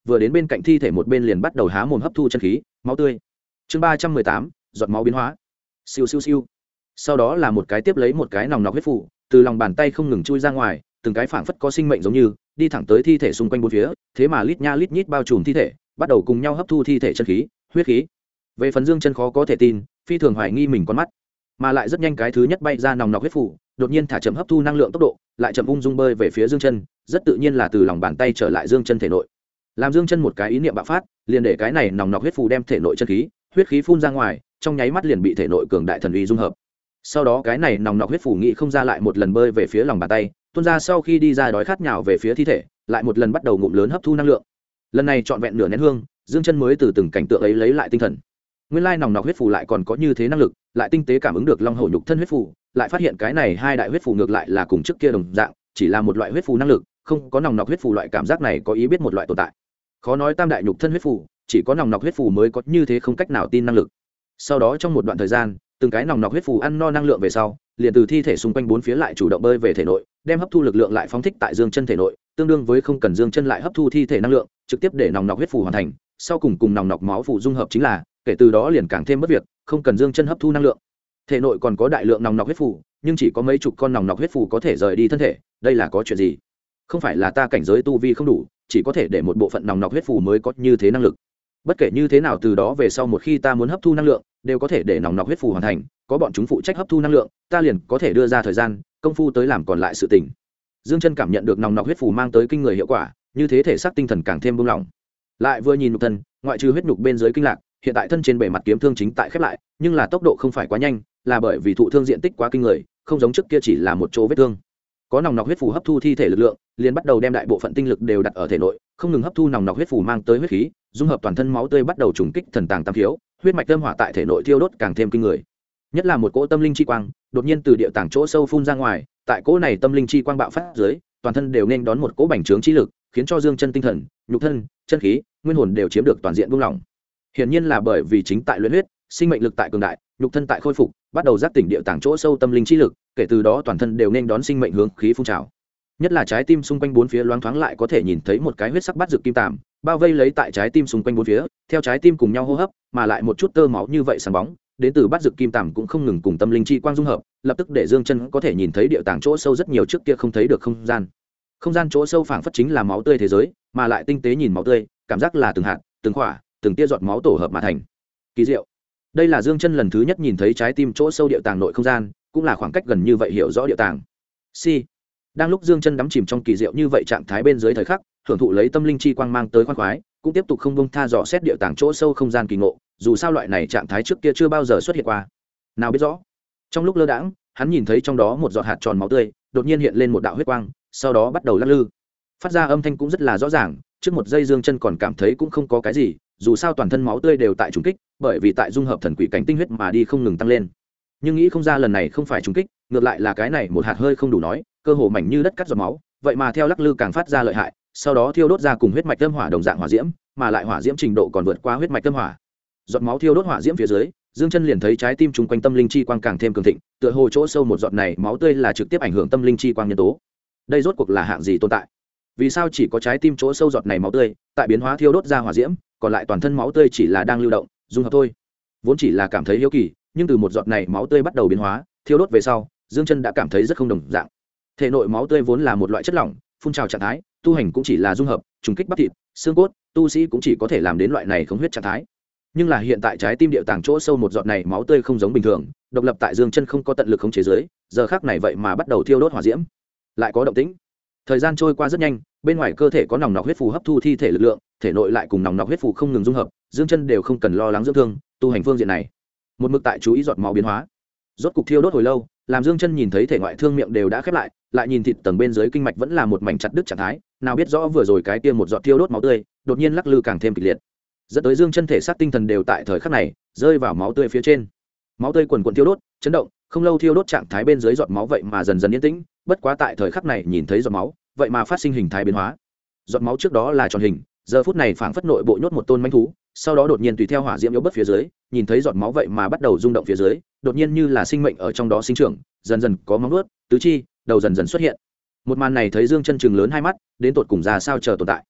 vừa đến bên cạnh thi thể một bên liền bắt đầu há mồm hấp thu chân khí máu tươi. Chương 318, giọt máu biến hóa. Siêu siêu siêu. Sau đó là một cái tiếp lấy một cái nòng nọc huyết phủ từ lòng bàn tay không ngừng chui ra ngoài, từng cái phảng phất có sinh mệnh giống như đi thẳng tới thi thể xung quanh bốn phía, thế mà lít nha lít nhít bao trùm thi thể, bắt đầu cùng nhau hấp thu thi thể chân khí, huyết khí. Về phần Dương Chân khó có thể tin, phi thường hoài nghi mình con mắt, mà lại rất nhanh cái thứ nhất bay ra nòng nọc huyết phủ, đột nhiên thả chậm hấp thu năng lượng tốc độ, lại chậm ung dung bơi về phía Dương Chân, rất tự nhiên là từ lòng bàn tay trở lại Dương Chân thể nội. Làm Dương Chân một cái ý niệm bạo phát, liền để cái này nòng nọc huyết phù đem thể nội chân khí, huyết khí phun ra ngoài, trong nháy mắt liền bị thể nội cường đại thần uy dung hợp. Sau đó cái này nòng nọc huyết phù nghĩ không ra lại một lần bơi về phía lòng bàn tay, tuôn ra sau khi đi ra đói khát nhào về phía thi thể, lại một lần bắt đầu ngụm lớn hấp thu năng lượng. Lần này trọn vẹn nửa nén hương, Dương Chân mới từ từng cảnh tượng ấy lấy lại tinh thần. Nguyên lai nòng nọc huyết phù lại còn có như thế năng lực, lại tinh tế cảm ứng được long hổ nhục thân huyết phù, lại phát hiện cái này hai đại huyết phù ngược lại là cùng trước kia đồng dạng, chỉ là một loại huyết phù năng lực, không có nòng nọc huyết phù loại cảm giác này có ý biết một loại tồn tại. Khó nói tam đại nhục thân huyết phù, chỉ có nòng nọc huyết phù mới có như thế không cách nào tin năng lực. Sau đó trong một đoạn thời gian, từng cái nòng nọc huyết phù ăn no năng lượng về sau, liền từ thi thể xung quanh bốn phía lại chủ động bơi về thể nội, đem hấp thu lực lượng lại phóng thích tại Dương Chân thể nội, tương đương với không cần Dương Chân lại hấp thu thi thể năng lượng, trực tiếp để nòng nọc huyết phù hoàn thành, sau cùng nòng nọc máu phù dung hợp chính là, kể từ đó liền càng thêm mất việc, không cần Dương Chân hấp thu năng lượng. Thể nội còn có đại lượng nòng nọc huyết phù, nhưng chỉ có mấy chục con nòng nọc huyết phù có thể rời đi thân thể, đây là có chuyện gì? Không phải là ta cảnh giới tu vi không đủ, chỉ có thể để một bộ phận nòng nọc huyết phù mới có như thế năng lực. Bất kể như thế nào từ đó về sau một khi ta muốn hấp thu năng lượng, đều có thể để nòng nọc huyết phù hoàn thành, có bọn chúng phụ trách hấp thu năng lượng, ta liền có thể đưa ra thời gian, công phu tới làm còn lại sự tình. Dương Chân cảm nhận được nòng nọc huyết phù mang tới kinh người hiệu quả, như thế thể xác tinh thần càng thêm buông lỏng. Lại vừa nhìn nhục thân, ngoại trừ huyết nhục bên dưới kinh lạc, hiện tại thân trên bề mặt kiếm thương chính tại khép lại, nhưng là tốc độ không phải quá nhanh, là bởi vì thụ thương diện tích quá kinh người, không giống trước kia chỉ là một chỗ vết thương. Có nòng nọc huyết phù hấp thu thi thể lực lượng, liền bắt đầu đem đại bộ phận tinh lực đều đặt ở thể nội, không ngừng hấp thu nòng nọc huyết phù mang tới huyết khí, dung hợp toàn thân máu tươi bắt đầu trùng kích thần tàng tam thiếu, huyết mạch tâm hỏa tại thể nội thiêu đốt càng thêm kinh người. Nhất là một cỗ tâm linh chi quang, đột nhiên từ địa tàng chỗ sâu phun ra ngoài, tại cỗ này tâm linh chi quang bạo phát dưới, toàn thân đều nên đón một cỗ bành trướng chi lực, khiến cho Dương Chân tinh thần, nhục thân, chân khí, nguyên hồn đều chiếm được toàn diện buông lỏng. Hiển nhiên là bởi vì chính tại luyện huyết, sinh mệnh lực tại cường đại, nhục thân tại khôi phục, bắt đầu giác tỉnh địa tàng chỗ sâu tâm linh chi lực, kể từ đó toàn thân đều nên đón sinh mệnh hướng khí phun trào. Nhất là trái tim xung quanh bốn phía loáng thoáng lại có thể nhìn thấy một cái huyết sắc bát dược kim tàm, bao vây lấy tại trái tim xung quanh bốn phía, theo trái tim cùng nhau hô hấp, mà lại một chút tơ máu như vậy sáng bóng, đến từ bát dược kim tàm cũng không ngừng cùng tâm linh chi quang dung hợp, lập tức để Dương Chân có thể nhìn thấy địa tàng chỗ sâu rất nhiều trước kia không thấy được không gian. Không gian chỗ sâu phảng phất chính là máu tươi thế giới, mà lại tinh tế nhìn máu tươi, cảm giác là từng hạt, từng khỏa, từng tia giọt máu tổ hợp mà thành. Kỳ diệu. Đây là Dương Chân lần thứ nhất nhìn thấy trái tim chỗ sâu địa tàng nội không gian, cũng là khoảng cách gần như vậy hiểu rõ địa tàng. Si. Đang lúc Dương Chân đắm chìm trong kỳ diệu như vậy trạng thái bên dưới thời khắc, hưởng thụ lấy tâm linh chi quang mang tới khoan khoái, cũng tiếp tục không buông tha dò xét địa tàng chỗ sâu không gian kỳ ngộ, dù sao loại này trạng thái trước kia chưa bao giờ xuất hiện qua. Nào biết rõ. Trong lúc lơ đãng, hắn nhìn thấy trong đó một giọt hạt tròn máu tươi, đột nhiên hiện lên một đạo huyết quang, sau đó bắt đầu lắc lư. Phát ra âm thanh cũng rất là rõ ràng, trước một giây Dương Chân còn cảm thấy cũng không có cái gì, dù sao toàn thân máu tươi đều tại trùng kích, bởi vì tại dung hợp thần quỷ cảnh tinh huyết mà đi không ngừng tăng lên. Nhưng nghĩ không ra lần này không phải trùng kích, ngược lại là cái này một hạt hơi không đủ nói, cơ hồ mảnh như đất cắt giọt máu, vậy mà theo lắc lư càng phát ra lợi hại, sau đó thiêu đốt ra cùng huyết mạch tâm hỏa đồng dạng hỏa diễm, mà lại hỏa diễm trình độ còn vượt qua huyết mạch tâm hỏa. Giọt máu thiêu đốt hỏa diễm phía dưới, Dương Chân liền thấy trái tim chung quanh tâm linh chi quang càng thêm cường thịnh, tựa hồ chỗ sâu một giọt này máu tươi là trực tiếp ảnh hưởng tâm linh chi quang nhân tố. Đây rốt cuộc là hạng gì tồn tại? Vì sao chỉ có trái tim chỗ sâu giọt này máu tươi, tại biến hóa thiêu đốt ra hỏa diễm, còn lại toàn thân máu tươi chỉ là đang lưu động, dung hợp thôi. Vốn chỉ là cảm thấy hiếu kỳ, nhưng từ một giọt này máu tươi bắt đầu biến hóa, thiêu đốt về sau, Dương Chân đã cảm thấy rất không đồng dạng. Thể nội máu tươi vốn là một loại chất lỏng, phun trào trạng thái, tu hành cũng chỉ là dung hợp, trùng kích bắp thịt, xương cốt, tu sĩ cũng chỉ có thể làm đến loại này không huyết trạng thái. Nhưng là hiện tại trái tim địa tàng chỗ sâu một giọt này máu tươi không giống bình thường, độc lập tại Dương Chân không có tận lực khống chế dưới, giờ khắc này vậy mà bắt đầu thiêu đốt hỏa diễm, lại có động tĩnh. Thời gian trôi qua rất nhanh, bên ngoài cơ thể có nòng nọc huyết phù hấp thu thi thể lực lượng, thể nội lại cùng nòng nọc huyết phù không ngừng dung hợp, Dương Chân đều không cần lo lắng dưỡng thương, tu hành phương diện này, một mực tại chú ý giọt máu biến hóa. Rốt cục thiêu đốt hồi lâu, làm Dương Chân nhìn thấy thể ngoại thương miệng đều đã khép lại, lại nhìn thịt tầng bên dưới kinh mạch vẫn là một mảnh chặt đứt trạng thái, nào biết rõ vừa rồi cái kia một giọt thiêu đốt máu tươi, đột nhiên lắc lư càng thêm kịch liệt. Dẫn tới Dương Chân thể xác tinh thần đều tại thời khắc này rơi vào máu tươi phía trên. Máu tươi quần quần thiêu đốt, chấn động, không lâu thiêu đốt trạng thái bên dưới giọt máu vậy mà dần dần yên tĩnh, bất quá tại thời khắc này nhìn thấy giọt máu, vậy mà phát sinh hình thái biến hóa. Giọt máu trước đó là tròn hình, giờ phút này phảng phất nội bộ nhốt một tôn mãnh thú, sau đó đột nhiên tùy theo hỏa diễm yếu bớt phía dưới, nhìn thấy giọt máu vậy mà bắt đầu rung động phía dưới, đột nhiên như là sinh mệnh ở trong đó sinh trưởng, dần dần có móng vuốt, tứ chi, đầu dần dần xuất hiện. Một màn này thấy Dương Chân trừng lớn hai mắt, đến tột cùng ra sao chờ tồn tại.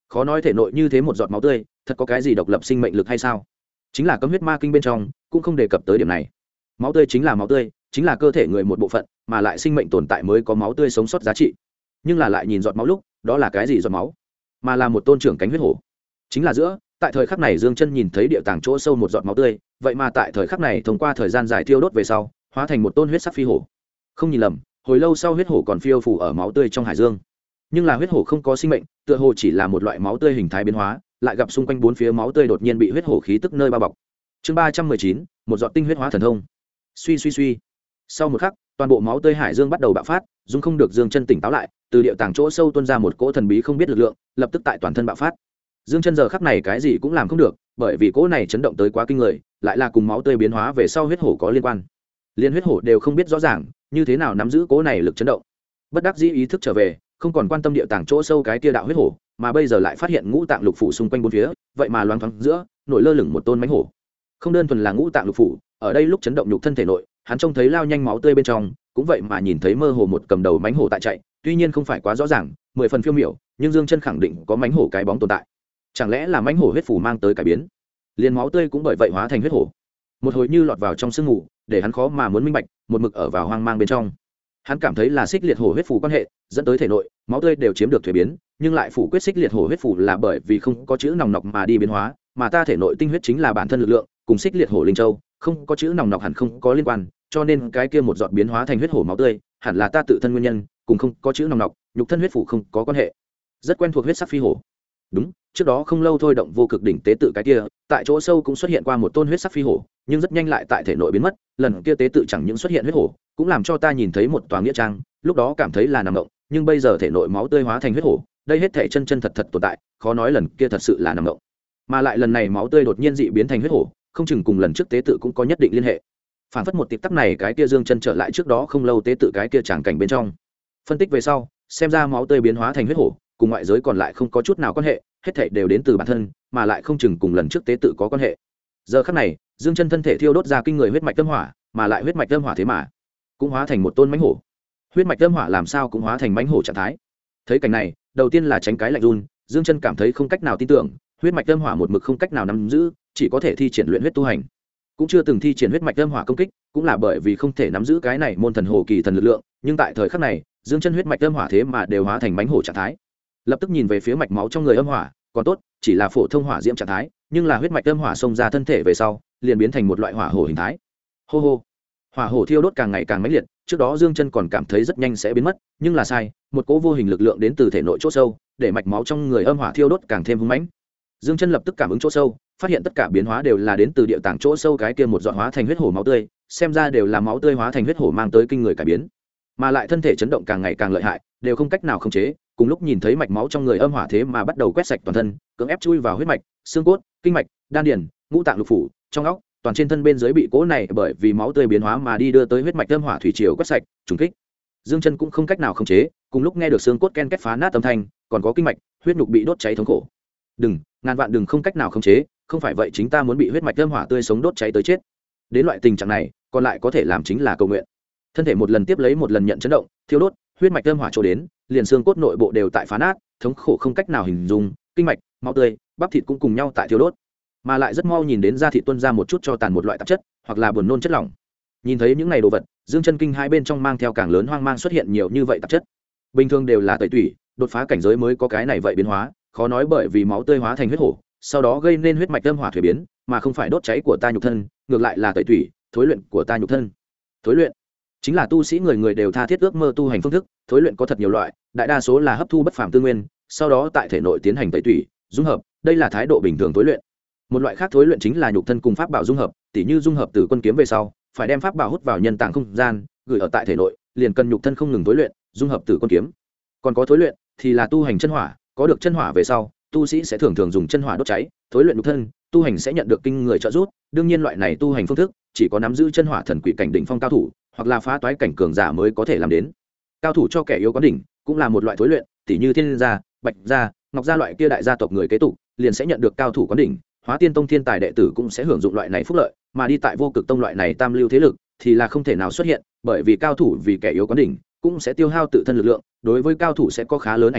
khó nói thể nội như thế một giọt máu tươi thật có cái gì độc lập sinh mệnh lực hay sao? Chính là cấm huyết ma kinh bên trong cũng không đề cập tới điểm này. Máu tươi chính là máu tươi, chính là cơ thể người một bộ phận, mà lại sinh mệnh tồn tại mới có máu tươi sống sót giá trị. Nhưng là lại nhìn giọt máu lúc, đó là cái gì giọt máu? Mà là một tôn trưởng cánh huyết hổ. Chính là giữa, tại thời khắc này Dương Chân nhìn thấy địa tàng chỗ sâu một giọt máu tươi, vậy mà tại thời khắc này thông qua thời gian dài thiêu đốt về sau, hóa thành một tôn huyết sắc phi hổ. Không nhìn lầm, hồi lâu sau huyết hổ còn phiêu phù ở máu tươi trong hải dương. Nhưng là huyết hổ không có sinh mệnh, tựa hồ chỉ là một loại máu tươi hình thái biến hóa, lại gặp xung quanh bốn phía máu tươi đột nhiên bị huyết hổ khí tức nơi bao bọc. Chương 319, một giọt tinh huyết hóa thần thông. Suy suy suy. Sau một khắc, toàn bộ máu tươi hải dương bắt đầu bạo phát, dung không được Dương Chân tỉnh táo lại, từ địa tàng chỗ sâu tuôn ra một cỗ thần bí không biết lực lượng, lập tức tại toàn thân bạo phát. Dương Chân giờ khắc này cái gì cũng làm không được, bởi vì cỗ này chấn động tới quá kinh người, lại là cùng máu tươi biến hóa về sau huyết hổ có liên quan. Liên huyết hổ đều không biết rõ ràng, như thế nào nắm giữ cỗ này lực chấn động. Bất đắc dĩ ý thức trở về, không còn quan tâm địa tàng chỗ sâu cái kia đạo huyết hổ, mà bây giờ lại phát hiện ngũ tạng lục phủ xung quanh bốn phía, vậy mà loáng thoáng giữa nổi lơ lửng một tôn mãnh hổ. Không đơn thuần là ngũ tạng lục phủ, ở đây lúc chấn động nhục thân thể nội, hắn trông thấy lao nhanh máu tươi bên trong, cũng vậy mà nhìn thấy mơ hồ một cầm đầu mãnh hổ tại chạy, tuy nhiên không phải quá rõ ràng, 10 phần phiêu miểu, nhưng Dương Chân khẳng định có mãnh hổ cái bóng tồn tại. Chẳng lẽ là mãnh hổ huyết phủ mang tới cải biến? Liên máu tươi cũng bởi vậy hóa thành huyết hổ. Một hồi như lọt vào trong sương mù, để hắn khó mà muốn minh bạch, một mực ở vào hoang mang bên trong. Hắn cảm thấy là xích liệt hổ huyết phủ quan hệ, dẫn tới thể nội máu tươi đều chiếm được thuế biến, nhưng lại phủ quyết xích liệt hổ huyết phủ là bởi vì không có chữ nòng nọc mà đi biến hóa, mà ta thể nội tinh huyết chính là bản thân lực lượng, cùng xích liệt hổ linh châu không có chữ nòng nọc hẳn không có liên quan, cho nên cái kia một giọt biến hóa thành huyết hổ máu tươi hẳn là ta tự thân nguyên nhân, cùng không có chữ nòng nọc nhục thân huyết phủ không có quan hệ. Rất quen thuộc huyết sắc phi hổ. Đúng, trước đó không lâu thôi động vô cực đỉnh tế tự cái kia, tại chỗ sâu cũng xuất hiện qua một tôn huyết sắc phi hổ, nhưng rất nhanh lại tại thể nội biến mất, lần kia tế tự chẳng những xuất hiện huyết hổ, cũng làm cho ta nhìn thấy một tòa nghĩa trang, lúc đó cảm thấy là nằm động, nhưng bây giờ thể nội máu tươi hóa thành huyết hổ, đây hết thể chân chân thật thật tồn tại, khó nói lần kia thật sự là nằm động. Mà lại lần này máu tươi đột nhiên dị biến thành huyết hổ, không chừng cùng lần trước tế tự cũng có nhất định liên hệ. Phản phất một tịp tắc này cái kia Dương Chân trở lại trước đó không lâu tế tự cái kia tràng cảnh bên trong. Phân tích về sau, xem ra máu tươi biến hóa thành huyết hổ, cùng ngoại giới còn lại không có chút nào quan hệ, hết thảy đều đến từ bản thân, mà lại không chừng cùng lần trước tế tự có quan hệ. Giờ khắc này, Dương Chân thân thể thiêu đốt ra kinh người huyết mạch tâm hỏa, mà lại huyết mạch tâm hỏa thế mà cũng hóa thành một tôn mãnh hổ. Huyết mạch tâm hỏa làm sao cũng hóa thành mãnh hổ trạng thái. Thấy cảnh này, đầu tiên là tránh cái lạnh run, Dương Chân cảm thấy không cách nào tin tưởng, huyết mạch tâm hỏa một mực không cách nào nắm giữ, chỉ có thể thi triển luyện huyết tu hành. Cũng chưa từng thi triển huyết mạch tâm hỏa công kích, cũng là bởi vì không thể nắm giữ cái này môn thần hồ kỳ thần lực lượng, nhưng tại thời khắc này, Dương Chân huyết mạch tâm hỏa thế mà đều hóa thành mãnh hổ trạng thái. Lập tức nhìn về phía mạch máu trong người âm hỏa, còn tốt, chỉ là phổ thông hỏa diễm trạng thái, nhưng là huyết mạch âm hỏa xông ra thân thể về sau, liền biến thành một loại hỏa hổ hình thái. Hô hô. Hỏa hổ thiêu đốt càng ngày càng mãnh liệt, trước đó Dương Chân còn cảm thấy rất nhanh sẽ biến mất, nhưng là sai, một cỗ vô hình lực lượng đến từ thể nội chỗ sâu, để mạch máu trong người âm hỏa thiêu đốt càng thêm hung mãnh. Dương Chân lập tức cảm ứng chỗ sâu, phát hiện tất cả biến hóa đều là đến từ địa tạng chỗ sâu cái kia một giọt hóa thành huyết hổ máu tươi, xem ra đều là máu tươi hóa thành huyết hổ mang tới kinh người cải biến, mà lại thân thể chấn động càng ngày càng lợi hại, đều không cách nào khống chế. Cùng lúc nhìn thấy mạch máu trong người âm hỏa thế mà bắt đầu quét sạch toàn thân, cưỡng ép chui vào huyết mạch, xương cốt, kinh mạch, đan điền, ngũ tạng lục phủ, trong óc, toàn trên thân bên dưới bị cỗ này bởi vì máu tươi biến hóa mà đi đưa tới huyết mạch âm hỏa thủy triều quét sạch, trùng kích. Dương Chân cũng không cách nào khống chế, cùng lúc nghe được xương cốt ken két phá nát âm thanh, còn có kinh mạch, huyết nhục bị đốt cháy thống khổ. Đừng, ngàn vạn đừng không cách nào khống chế, không phải vậy chính ta muốn bị huyết mạch âm hỏa tươi sống đốt cháy tới chết. Đến loại tình trạng này, còn lại có thể làm chính là cầu nguyện. Thân thể một lần tiếp lấy một lần nhận chấn động, thiêu đốt, huyết mạch âm hỏa trổ đến, liền xương cốt nội bộ đều tại phá nát, thống khổ không cách nào hình dung, kinh mạch, máu tươi, bắp thịt cũng cùng nhau tại thiêu đốt, mà lại rất mau nhìn đến da thịt tuôn ra một chút cho tàn một loại tạp chất, hoặc là buồn nôn chất lỏng. Nhìn thấy những này đồ vật, Dương Chân kinh hai bên trong mang theo càng lớn hoang mang xuất hiện nhiều như vậy tạp chất. Bình thường đều là tẩy tủy, đột phá cảnh giới mới có cái này vậy biến hóa, khó nói bởi vì máu tươi hóa thành huyết hổ, sau đó gây nên huyết mạch âm hỏa thủy biến, mà không phải đốt cháy của ta nhục thân, ngược lại là tẩy tủy, thối luyện của ta nhục thân. Thối luyện chính là tu sĩ người người đều tha thiết ước mơ tu hành phương thức, thối luyện có thật nhiều loại, đại đa số là hấp thu bất phàm tư nguyên, sau đó tại thể nội tiến hành tẩy tủy, dung hợp, đây là thái độ bình thường thối luyện. Một loại khác thối luyện chính là nhục thân cùng pháp bảo dung hợp, tỉ như dung hợp từ quân kiếm về sau, phải đem pháp bảo hút vào nhân tạng không gian, gửi ở tại thể nội, liền cần nhục thân không ngừng thối luyện, dung hợp từ quân kiếm. Còn có thối luyện thì là tu hành chân hỏa, có được chân hỏa về sau, tu sĩ sẽ thường thường dùng chân hỏa đốt cháy, thối luyện nhục thân, tu hành sẽ nhận được kinh người trợ giúp. Đương nhiên loại này tu hành phương thức chỉ có nắm giữ chân hỏa thần quỷ cảnh đỉnh phong cao thủ, hoặc là phá toái cảnh cường giả mới có thể làm đến. Cao thủ cho kẻ yếu quán đỉnh cũng là một loại thối luyện, tỉ như Thiên gia, Bạch gia, Ngọc gia loại kia đại gia tộc người kế tục, liền sẽ nhận được cao thủ quán đỉnh, Hóa Tiên tông thiên tài đệ tử cũng sẽ hưởng dụng loại này phúc lợi, mà đi tại Vô Cực tông loại này tam lưu thế lực thì là không thể nào xuất hiện, bởi vì cao thủ vì kẻ yếu quán đỉnh cũng sẽ tiêu hao tự thân lực lượng, đối với cao thủ sẽ có khá lớn ảnh hưởng,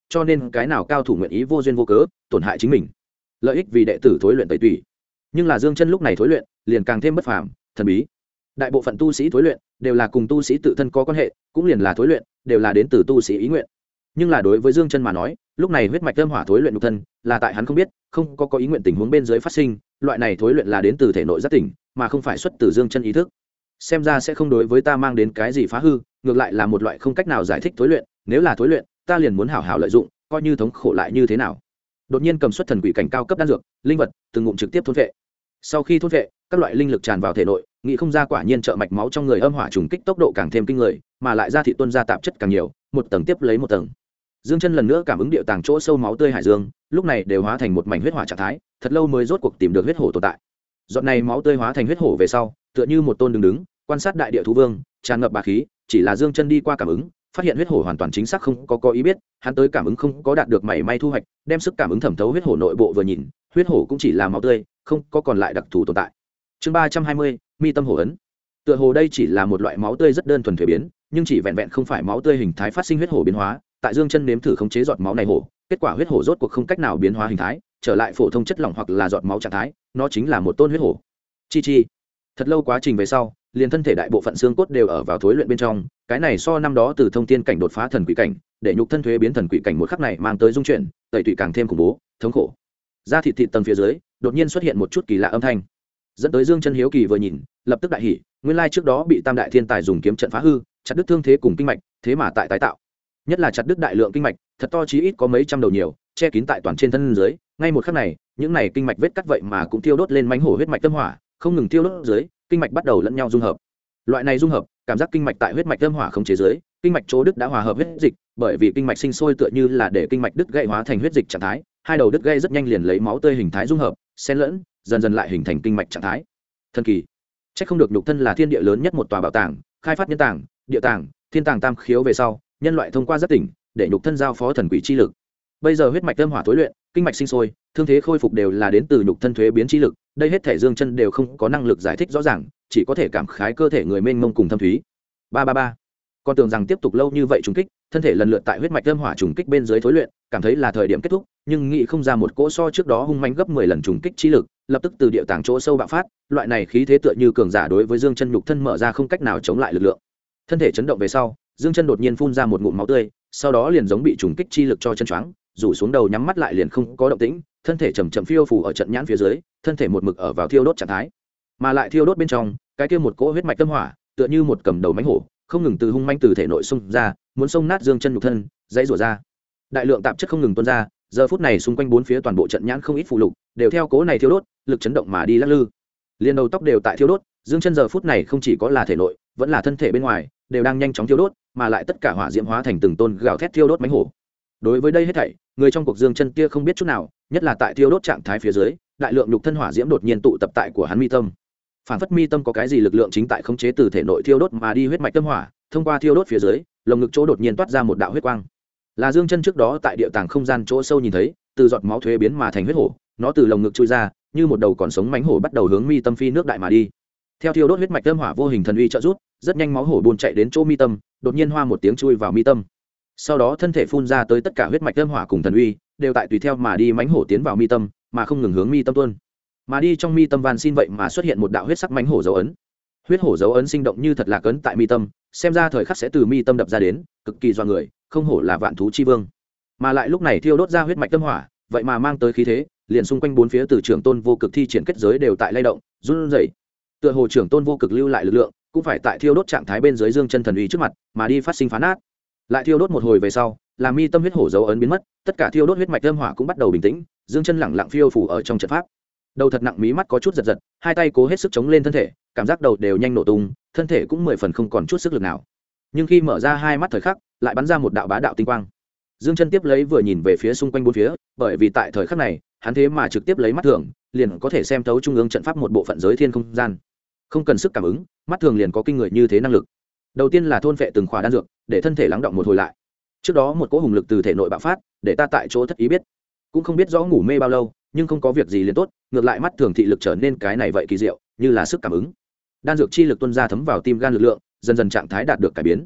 cho nên cái nào cao thủ nguyện ý vô duyên vô cớ tổn hại chính mình. Lợi ích vì đệ tử thối luyện tẩy tủy. Nhưng là Dương Chân lúc này thối luyện liền càng thêm bất phàm, thần bí. Đại bộ phận tu sĩ thối luyện đều là cùng tu sĩ tự thân có quan hệ, cũng liền là thối luyện đều là đến từ tu sĩ ý nguyện. Nhưng là đối với Dương Chân mà nói, lúc này huyết mạch âm hỏa thối luyện nhục thân là tại hắn không biết, không có ý nguyện tình huống bên dưới phát sinh, loại này thối luyện là đến từ thể nội giác tỉnh, mà không phải xuất từ Dương Chân ý thức. Xem ra sẽ không đối với ta mang đến cái gì phá hư, ngược lại là một loại không cách nào giải thích thối luyện, nếu là thối luyện, ta liền muốn hảo hảo lợi dụng, coi như thống khổ lại như thế nào. Đột nhiên cầm xuất thần quỷ cảnh cao cấp đan dược, linh vật, từng ngụm trực tiếp thôn vệ. Sau khi thôn vệ, các loại linh lực tràn vào thể nội, nghĩ không ra quả nhiên trợ mạch máu trong người âm hỏa trùng kích tốc độ càng thêm kinh người, mà lại ra thị tuôn ra tạp chất càng nhiều, một tầng tiếp lấy một tầng. Dương Chân lần nữa cảm ứng địa tàng chỗ sâu máu tươi hải dương, lúc này đều hóa thành một mảnh huyết hỏa trạng thái, thật lâu mới rốt cuộc tìm được huyết hổ tồn tại. Giọt này máu tươi hóa thành huyết hổ về sau, tựa như một tôn đứng, quan sát đại địa thú vương, tràn ngập bá khí, chỉ là Dương Chân đi qua cảm ứng, phát hiện huyết hổ hoàn toàn chính xác không có ý biết, hắn tới cảm ứng không có đạt được mảy may thu hoạch, đem sức cảm ứng thẩm thấu huyết hổ nội bộ vừa nhìn, huyết hổ cũng chỉ là máu tươi, không có còn lại đặc thù tồn tại. Chương 320, mi tâm hổ ấn. Tựa hồ đây chỉ là một loại máu tươi rất đơn thuần thuế biến, nhưng chỉ vẹn vẹn không phải máu tươi hình thái phát sinh huyết hổ biến hóa, tại Dương Chân nếm thử khống chế giọt máu này hổ, kết quả huyết hổ rốt cuộc không cách nào biến hóa hình thái, trở lại phổ thông chất lỏng hoặc là giọt máu trạng thái, nó chính là một tôn huyết hổ. Chi. Thật lâu quá trình về sau, liền thân thể đại bộ phận xương cốt đều ở vào thối luyện bên trong, cái này so năm đó từ thông tiên cảnh đột phá thần quỷ cảnh, để nhục thân thuế biến thần quỷ cảnh một khắc này mang tới dung chuyển, tẩy tủy càng thêm khủng bố, thống khổ. Da thịt tầng phía dưới, đột nhiên xuất hiện một chút kỳ lạ âm thanh, dẫn tới Dương Chân hiếu kỳ vừa nhìn, lập tức đại hỉ, nguyên lai trước đó bị Tam đại thiên tài dùng kiếm trận phá hư, chặt đứt thương thế cùng kinh mạch, thế mà tại tái tạo. Nhất là chặt đứt đại lượng kinh mạch, thật to chí ít có mấy trăm đầu nhiều, che kín tại toàn trên thân dưới, ngay một khắc này, những này kinh mạch vết cắt vậy mà cũng thiêu đốt lên mãnh hổ huyết mạch tâm hỏa, không ngừng thiêu đốt dưới, kinh mạch bắt đầu lẫn nhau dung hợp. Loại này dung hợp, cảm giác kinh mạch tại huyết mạch tâm hỏa không chế dưới, kinh mạch chỗ đứt đã hòa hợp huyết dịch, bởi vì kinh mạch sinh sôi tựa như là để kinh mạch đứt gãy hóa thành huyết dịch trạng thái, hai đầu đứt gãy rất nhanh liền lấy máu tươi hình thái dung hợp, xen lẫn, dần dần lại hình thành kinh mạch trạng thái. Thần kỳ. Chắc không được nhục thân là thiên địa lớn nhất một tòa bảo tàng, khai phát nhân tàng, địa tàng, thiên tàng tam khiếu về sau, nhân loại thông qua giác tỉnh, để nhục thân giao phó thần quỷ chi lực. Bây giờ huyết mạch tâm hỏa tối luyện, kinh mạch sinh sôi, thương thế khôi phục đều là đến từ nhục thân thuế biến chi lực, đây hết thể Dương Chân đều không có năng lực giải thích rõ ràng, chỉ có thể cảm khái cơ thể người mênh mông cùng thâm thúy. Ba. Con tưởng rằng tiếp tục lâu như vậy trùng kích, thân thể lần lượt tại huyết mạch tâm hỏa trùng kích bên dưới thối luyện, cảm thấy là thời điểm kết thúc, nhưng nghĩ không ra một cỗ so trước đó hung mãnh gấp 10 lần trùng kích chi lực, lập tức từ địa tàng chỗ sâu bạo phát, loại này khí thế tựa như cường giả đối với Dương Chân nhục thân mở ra không cách nào chống lại lực lượng. Thân thể chấn động về sau, Dương Chân đột nhiên phun ra một ngụm máu tươi, sau đó liền giống bị trùng kích chi lực cho chân choáng, rủ xuống đầu nhắm mắt lại liền không có động tĩnh, thân thể chậm chậm phiêu phù ở trận nhãn phía dưới, thân thể một mực ở vào thiêu đốt trạng thái, mà lại thiêu đốt bên trong, cái kia một cỗ huyết mạch tâm hỏa, tựa như một cầm đầu mãnh hổ, không ngừng từ hung manh từ thể nội xung ra, muốn xông nát Dương Chân nhục thân, dãy rủa ra. Đại lượng tạp chất không ngừng tuôn ra, giờ phút này xung quanh bốn phía toàn bộ trận nhãn không ít phụ lục, đều theo cỗ này thiêu đốt, lực chấn động mà đi lắc lư. Liên đầu tóc đều tại thiêu đốt, Dương Chân giờ phút này không chỉ có là thể nội, vẫn là thân thể bên ngoài, đều đang nhanh chóng thiêu đốt, mà lại tất cả hỏa diễm hóa thành từng tôn gào thét thiêu đốt mãnh hổ. Đối với đây hết thảy, người trong cuộc Dương Chân kia không biết chút nào, nhất là tại thiêu đốt trạng thái phía dưới, đại lượng nhục thân hỏa diễm đột nhiên tụ tập tại của hắn mi tâm. Phản phất mi tâm có cái gì lực lượng chính tại khống chế từ thể nội thiêu đốt mà đi huyết mạch tâm hỏa, thông qua thiêu đốt phía dưới, lồng ngực chỗ đột nhiên toát ra một đạo huyết quang. Là Dương Chân trước đó tại địa tàng không gian chỗ sâu nhìn thấy, từ giọt máu thuế biến mà thành huyết hổ, nó từ lồng ngực chui ra, như một đầu còn sống mãnh hổ bắt đầu hướng mi tâm phi nước đại mà đi. Theo thiêu đốt huyết mạch tâm hỏa vô hình thần uy trợ rút, rất nhanh máu hổ buôn chạy đến chỗ mi tâm, đột nhiên hoa một tiếng chui vào mi tâm. Sau đó thân thể phun ra tới tất cả huyết mạch tâm hỏa cùng thần uy, đều tại tùy theo mà đi mãnh hổ tiến vào mi tâm, mà không ngừng hướng mi tâm tuôn. Mà đi trong mi tâm van xin vậy mà xuất hiện một đạo huyết sắc mãnh hổ dấu ấn. Huyết hổ dấu ấn sinh động như thật là cấn tại mi tâm, xem ra thời khắc sẽ từ mi tâm đập ra đến, cực kỳ doa người, không hổ là vạn thú chi vương. Mà lại lúc này thiêu đốt ra huyết mạch tâm hỏa, vậy mà mang tới khí thế, liền xung quanh bốn phía từ trưởng tôn vô cực thi triển kết giới đều tại lay động, run rẩy. Tựa hồ trưởng tôn vô cực lưu lại lực lượng, cũng phải tại thiêu đốt trạng thái bên dưới Dương Chân thần uy trước mặt, mà đi phát sinh phá nát. Lại thiêu đốt một hồi về sau, làm mi tâm huyết hổ dấu ấn biến mất, tất cả thiêu đốt huyết mạch tâm hỏa cũng bắt đầu bình tĩnh, Dương Chân lẳng lặng phiêu phù ở trong trận pháp. Đầu thật nặng, mí mắt có chút giật giật, hai tay cố hết sức chống lên thân thể, cảm giác đầu đều nhanh nổ tung, thân thể cũng 10 phần không còn chút sức lực nào. Nhưng khi mở ra hai mắt thời khắc, lại bắn ra một đạo bá đạo tinh quang. Dương Chân tiếp lấy vừa nhìn về phía xung quanh bốn phía, bởi vì tại thời khắc này, hắn thế mà trực tiếp lấy mắt thường, liền có thể xem thấu trung ương trận pháp một bộ phận giới thiên không gian. Không cần sức cảm ứng, mắt thường liền có kinh người như thế năng lực. Đầu tiên là thôn phệ từng khỏa đan dược, để thân thể lắng động một hồi lại. Trước đó một cỗ hùng lực từ thể nội bạo phát, để ta tại chỗ thất ý biết. Cũng không biết rõ ngủ mê bao lâu, nhưng không có việc gì liền tốt, ngược lại mắt thường thị lực trở nên cái này vậy kỳ diệu, như là sức cảm ứng. Đan dược chi lực tuôn ra thấm vào tim gan lực lượng, dần dần trạng thái đạt được cải biến.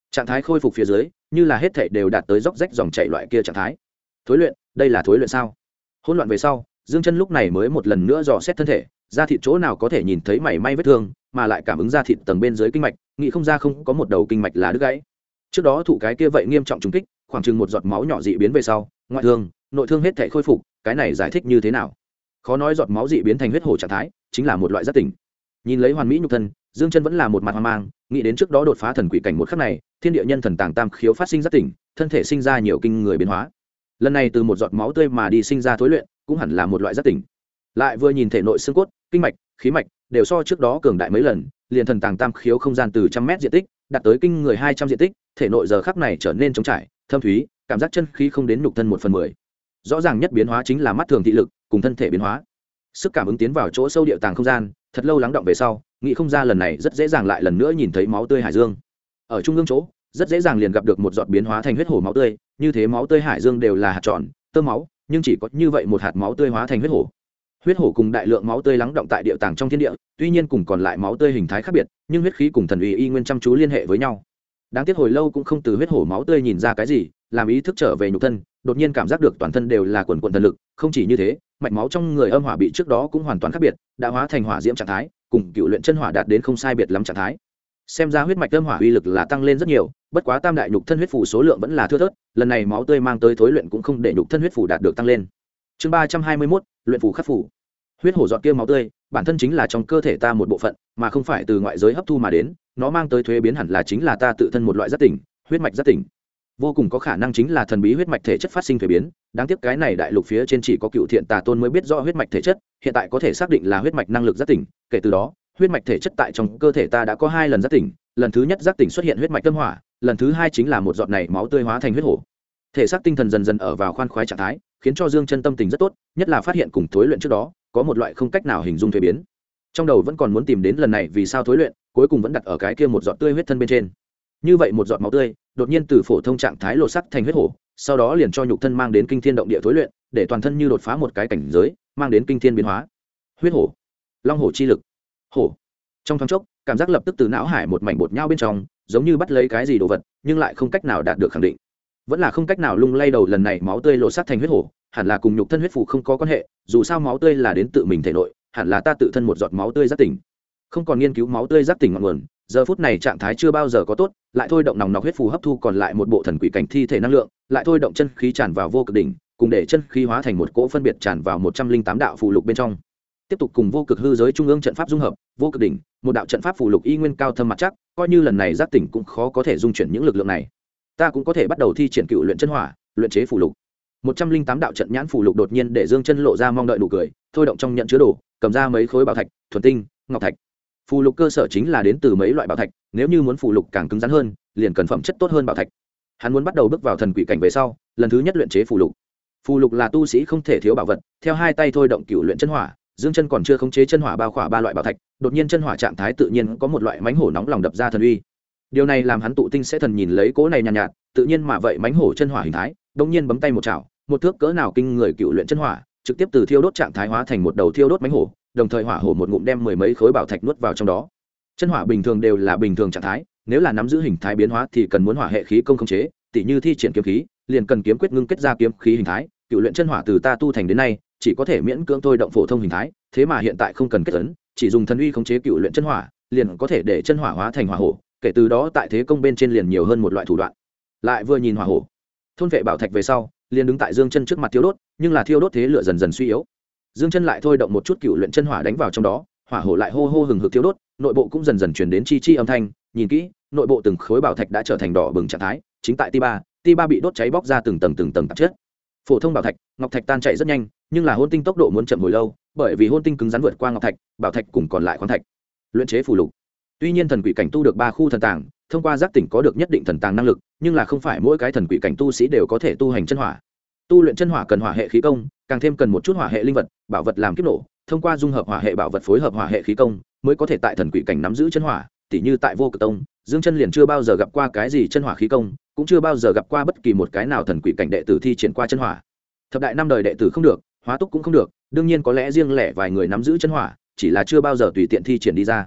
trạng thái khôi phục phía dưới như là hết thảy đều đạt tới róc rách dòng chảy loại kia trạng thái. Thối luyện, đây là thối luyện sao? Hỗn loạn về sau, Dương Chân lúc này mới một lần nữa dò xét thân thể, da thịt chỗ nào có thể nhìn thấy mảy may vết thương, mà lại cảm ứng da thịt tầng bên dưới kinh mạch, nghĩ không ra không có một đầu kinh mạch là đứt gãy. Trước đó thụ cái kia vậy nghiêm trọng trùng kích, khoảng chừng một giọt máu nhỏ dị biến về sau, ngoại thương, nội thương hết thảy khôi phục, cái này giải thích như thế nào? Khó nói giọt máu dị biến thành huyết hổ trạng thái, chính là một loại giác tỉnh. Nhìn lấy hoàn mỹ nhục thân, Dương Chân vẫn là một mặt hoang mang, nghĩ đến trước đó đột phá thần quỷ cảnh một khắc này, thiên địa nhân thần tàng tam khiếu phát sinh giác tỉnh, thân thể sinh ra nhiều kinh người biến hóa. Lần này từ một giọt máu tươi mà đi sinh ra thối luyện, cũng hẳn là một loại giác tỉnh. Lại vừa nhìn thể nội xương cốt, kinh mạch, khí mạch đều so trước đó cường đại mấy lần, liền thần tàng tam khiếu không gian từ trăm mét diện tích đạt tới kinh người 200 diện tích, thể nội giờ khắc này trở nên trống trải, thâm thúy, cảm giác chân khí không đến nhục thân 1/10. Rõ ràng nhất biến hóa chính là mắt thường thị lực cùng thân thể biến hóa. Sức cảm ứng tiến vào chỗ sâu địa tàng không gian, thật lâu lắng động về sau, nghĩ không ra lần này rất dễ dàng lại lần nữa nhìn thấy máu tươi hải dương. Ở trung ương chỗ, rất dễ dàng liền gặp được một giọt biến hóa thành huyết hổ máu tươi, như thế máu tươi hải dương đều là hạt tròn, tơ máu, nhưng chỉ có như vậy một hạt máu tươi hóa thành huyết hổ. Huyết hổ cùng đại lượng máu tươi lắng động tại địa tàng trong thiên địa, tuy nhiên cùng còn lại máu tươi hình thái khác biệt, nhưng huyết khí cùng thần uy y nguyên chăm chú liên hệ với nhau. Đáng tiếc hồi lâu cũng không từ huyết hổ máu tươi nhìn ra cái gì, làm ý thức trở về nhục thân, đột nhiên cảm giác được toàn thân đều là quần quần thần lực, không chỉ như thế, mạch máu trong người âm hỏa bị trước đó cũng hoàn toàn khác biệt, đã hóa thành hỏa diễm trạng thái, cùng cựu luyện chân hỏa đạt đến không sai biệt lắm trạng thái. Xem ra huyết mạch âm hỏa uy lực là tăng lên rất nhiều, bất quá tam đại nhục thân huyết phù số lượng vẫn là thưa thớt, lần này máu tươi mang tới thối luyện cũng không để nhục thân huyết phù đạt được tăng lên. Chương 321, luyện phù khắc phù. Huyết hổ giọt kia máu tươi, bản thân chính là trong cơ thể ta một bộ phận, mà không phải từ ngoại giới hấp thu mà đến, nó mang tới thuế biến hẳn là chính là ta tự thân một loại giác tỉnh, huyết mạch giác tỉnh. Vô cùng có khả năng chính là thần bí huyết mạch thể chất phát sinh thuế biến, đáng tiếc cái này đại lục phía trên chỉ có cựu thiện tà tôn mới biết rõ huyết mạch thể chất, hiện tại có thể xác định là huyết mạch năng lực giác tỉnh, kể từ đó, huyết mạch thể chất tại trong cơ thể ta đã có 2 lần giác tỉnh, lần thứ nhất giác tỉnh xuất hiện huyết mạch tâm hỏa, lần thứ 2 chính là một giọt này máu tươi hóa thành huyết hổ. Thể xác tinh thần dần dần ở vào khoan khoái trạng thái, khiến cho Dương Chân tâm tình rất tốt, nhất là phát hiện cùng thối luyện trước đó, có một loại không cách nào hình dung thuế biến. Trong đầu vẫn còn muốn tìm đến lần này vì sao thối luyện, cuối cùng vẫn đặt ở cái kia một giọt tươi huyết thân bên trên. Như vậy một giọt máu tươi, đột nhiên từ phổ thông trạng thái lột sắc thành huyết hổ, sau đó liền cho nhục thân mang đến kinh thiên động địa thối luyện, để toàn thân như đột phá một cái cảnh giới, mang đến kinh thiên biến hóa. Huyết hổ, long hổ chi lực, hổ. Trong thoáng chốc, cảm giác lập tức từ não hải một mảnh bột nhau bên trong, giống như bắt lấy cái gì đồ vật, nhưng lại không cách nào đạt được khẳng định. Vẫn là không cách nào lung lay đầu, lần này máu tươi lột sắc thành huyết hổ, hẳn là cùng nhục thân huyết phù không có quan hệ, dù sao máu tươi là đến tự mình thể nội, hẳn là ta tự thân một giọt máu tươi giác tỉnh. Không còn nghiên cứu máu tươi giác tỉnh ngọn nguồn, giờ phút này trạng thái chưa bao giờ có tốt, lại thôi động nòng nọc huyết phù hấp thu còn lại một bộ thần quỷ cảnh thi thể năng lượng, lại thôi động chân khí tràn vào vô cực đỉnh, cùng để chân khí hóa thành một cỗ phân biệt tràn vào 108 đạo phù lục bên trong. Tiếp tục cùng vô cực hư giới trung ương trận pháp dung hợp, vô cực đỉnh, một đạo trận pháp phù lục y nguyên cao thâm mặt chắc, coi như lần này giác tỉnh cũng khó có thể dung chuyển những lực lượng này. Ta cũng có thể bắt đầu thi triển cựu luyện chân hỏa, luyện chế phù lục. 108 đạo trận nhãn phù lục đột nhiên để Dương Chân lộ ra mong đợi nụ cười, thôi động trong nhận chứa đồ, cầm ra mấy khối bảo thạch, thuần tinh, ngọc thạch. Phù lục cơ sở chính là đến từ mấy loại bảo thạch, nếu như muốn phù lục càng cứng rắn hơn, liền cần phẩm chất tốt hơn bảo thạch. Hắn muốn bắt đầu bước vào thần quỷ cảnh về sau, lần thứ nhất luyện chế phù lục. Phù lục là tu sĩ không thể thiếu bảo vật, theo hai tay thôi động cựu luyện chân hỏa, Dương Chân còn chưa khống chế chân hỏa bao khỏa 3 loại bảo thạch, đột nhiên chân hỏa trạng thái tự nhiên có một loại mãnh hổ nóng lòng đập ra thần uy. Điều này làm hắn tụ tinh sẽ thần nhìn lấy cỗ này nhàn nhạt, tự nhiên mà vậy mãnh hổ chân hỏa hình thái, đột nhiên bấm tay một chảo, một thước cỡ nào kinh người cựu luyện chân hỏa, trực tiếp từ thiêu đốt trạng thái hóa thành một đầu thiêu đốt mãnh hổ, đồng thời hỏa hổ một ngụm đem 10 mấy khối bảo thạch nuốt vào trong đó. Chân hỏa bình thường đều là bình thường trạng thái, nếu là nắm giữ hình thái biến hóa thì cần muốn hỏa hệ khí công khống chế, tỉ như thi triển kiếm khí, liền cần kiếm quyết ngưng kết ra kiếm khí hình thái. Cựu luyện chân hỏa từ ta tu thành đến nay, chỉ có thể miễn cưỡng thôi động phổ thông hình thái, thế mà hiện tại không cần kết ấn, chỉ dùng thần uy khống chế cựu luyện chân hỏa, liền có thể để chân hỏa hóa thành hỏa hổ, kể từ đó tại thế công bên trên liền nhiều hơn một loại thủ đoạn. Lại vừa nhìn hỏa hổ, thôn vệ bảo thạch về sau, liền đứng tại Dương Chân trước mặt thiêu đốt, nhưng là thiêu đốt thế lửa dần dần suy yếu. Dương Chân lại thôi động một chút cựu luyện chân hỏa đánh vào trong đó, hỏa hổ lại hô hô hừng hực thiêu đốt, nội bộ cũng dần dần truyền đến chi chi âm thanh, nhìn kỹ, nội bộ từng khối bảo thạch đã trở thành đỏ bừng trạng thái, chính tại ti ba bị đốt cháy bóc ra từng tầng tạp chất. Phổ thông bảo thạch, ngọc thạch tan chảy rất nhanh, nhưng là hôn tinh tốc độ muốn chậm hồi lâu, bởi vì hôn tinh cứng rắn vượt qua ngọc thạch, bảo thạch cùng còn lại khoáng thạch. Luyện chế phù lục. Tuy nhiên thần quỷ cảnh tu được 3 khu thần tàng, thông qua giác tỉnh có được nhất định thần tàng năng lực, nhưng là không phải mỗi cái thần quỷ cảnh tu sĩ đều có thể tu hành chân hỏa. Tu luyện chân hỏa cần hỏa hệ khí công, càng thêm cần một chút hỏa hệ linh vật, bảo vật làm kiếp nổ, thông qua dung hợp hỏa hệ bảo vật phối hợp hỏa hệ khí công, mới có thể tại thần quỷ cảnh nắm giữ chân hỏa, tỉ như tại Vô Cực Tông, Dương Chân liền chưa bao giờ gặp qua cái gì chân hỏa khí công, cũng chưa bao giờ gặp qua bất kỳ một cái nào thần quỷ cảnh đệ tử thi triển qua chân hỏa. Thập đại 5 đời đệ tử không được, hóa túc cũng không được, đương nhiên có lẽ riêng lẻ vài người nắm giữ chân hỏa, chỉ là chưa bao giờ tùy tiện thi triển đi ra.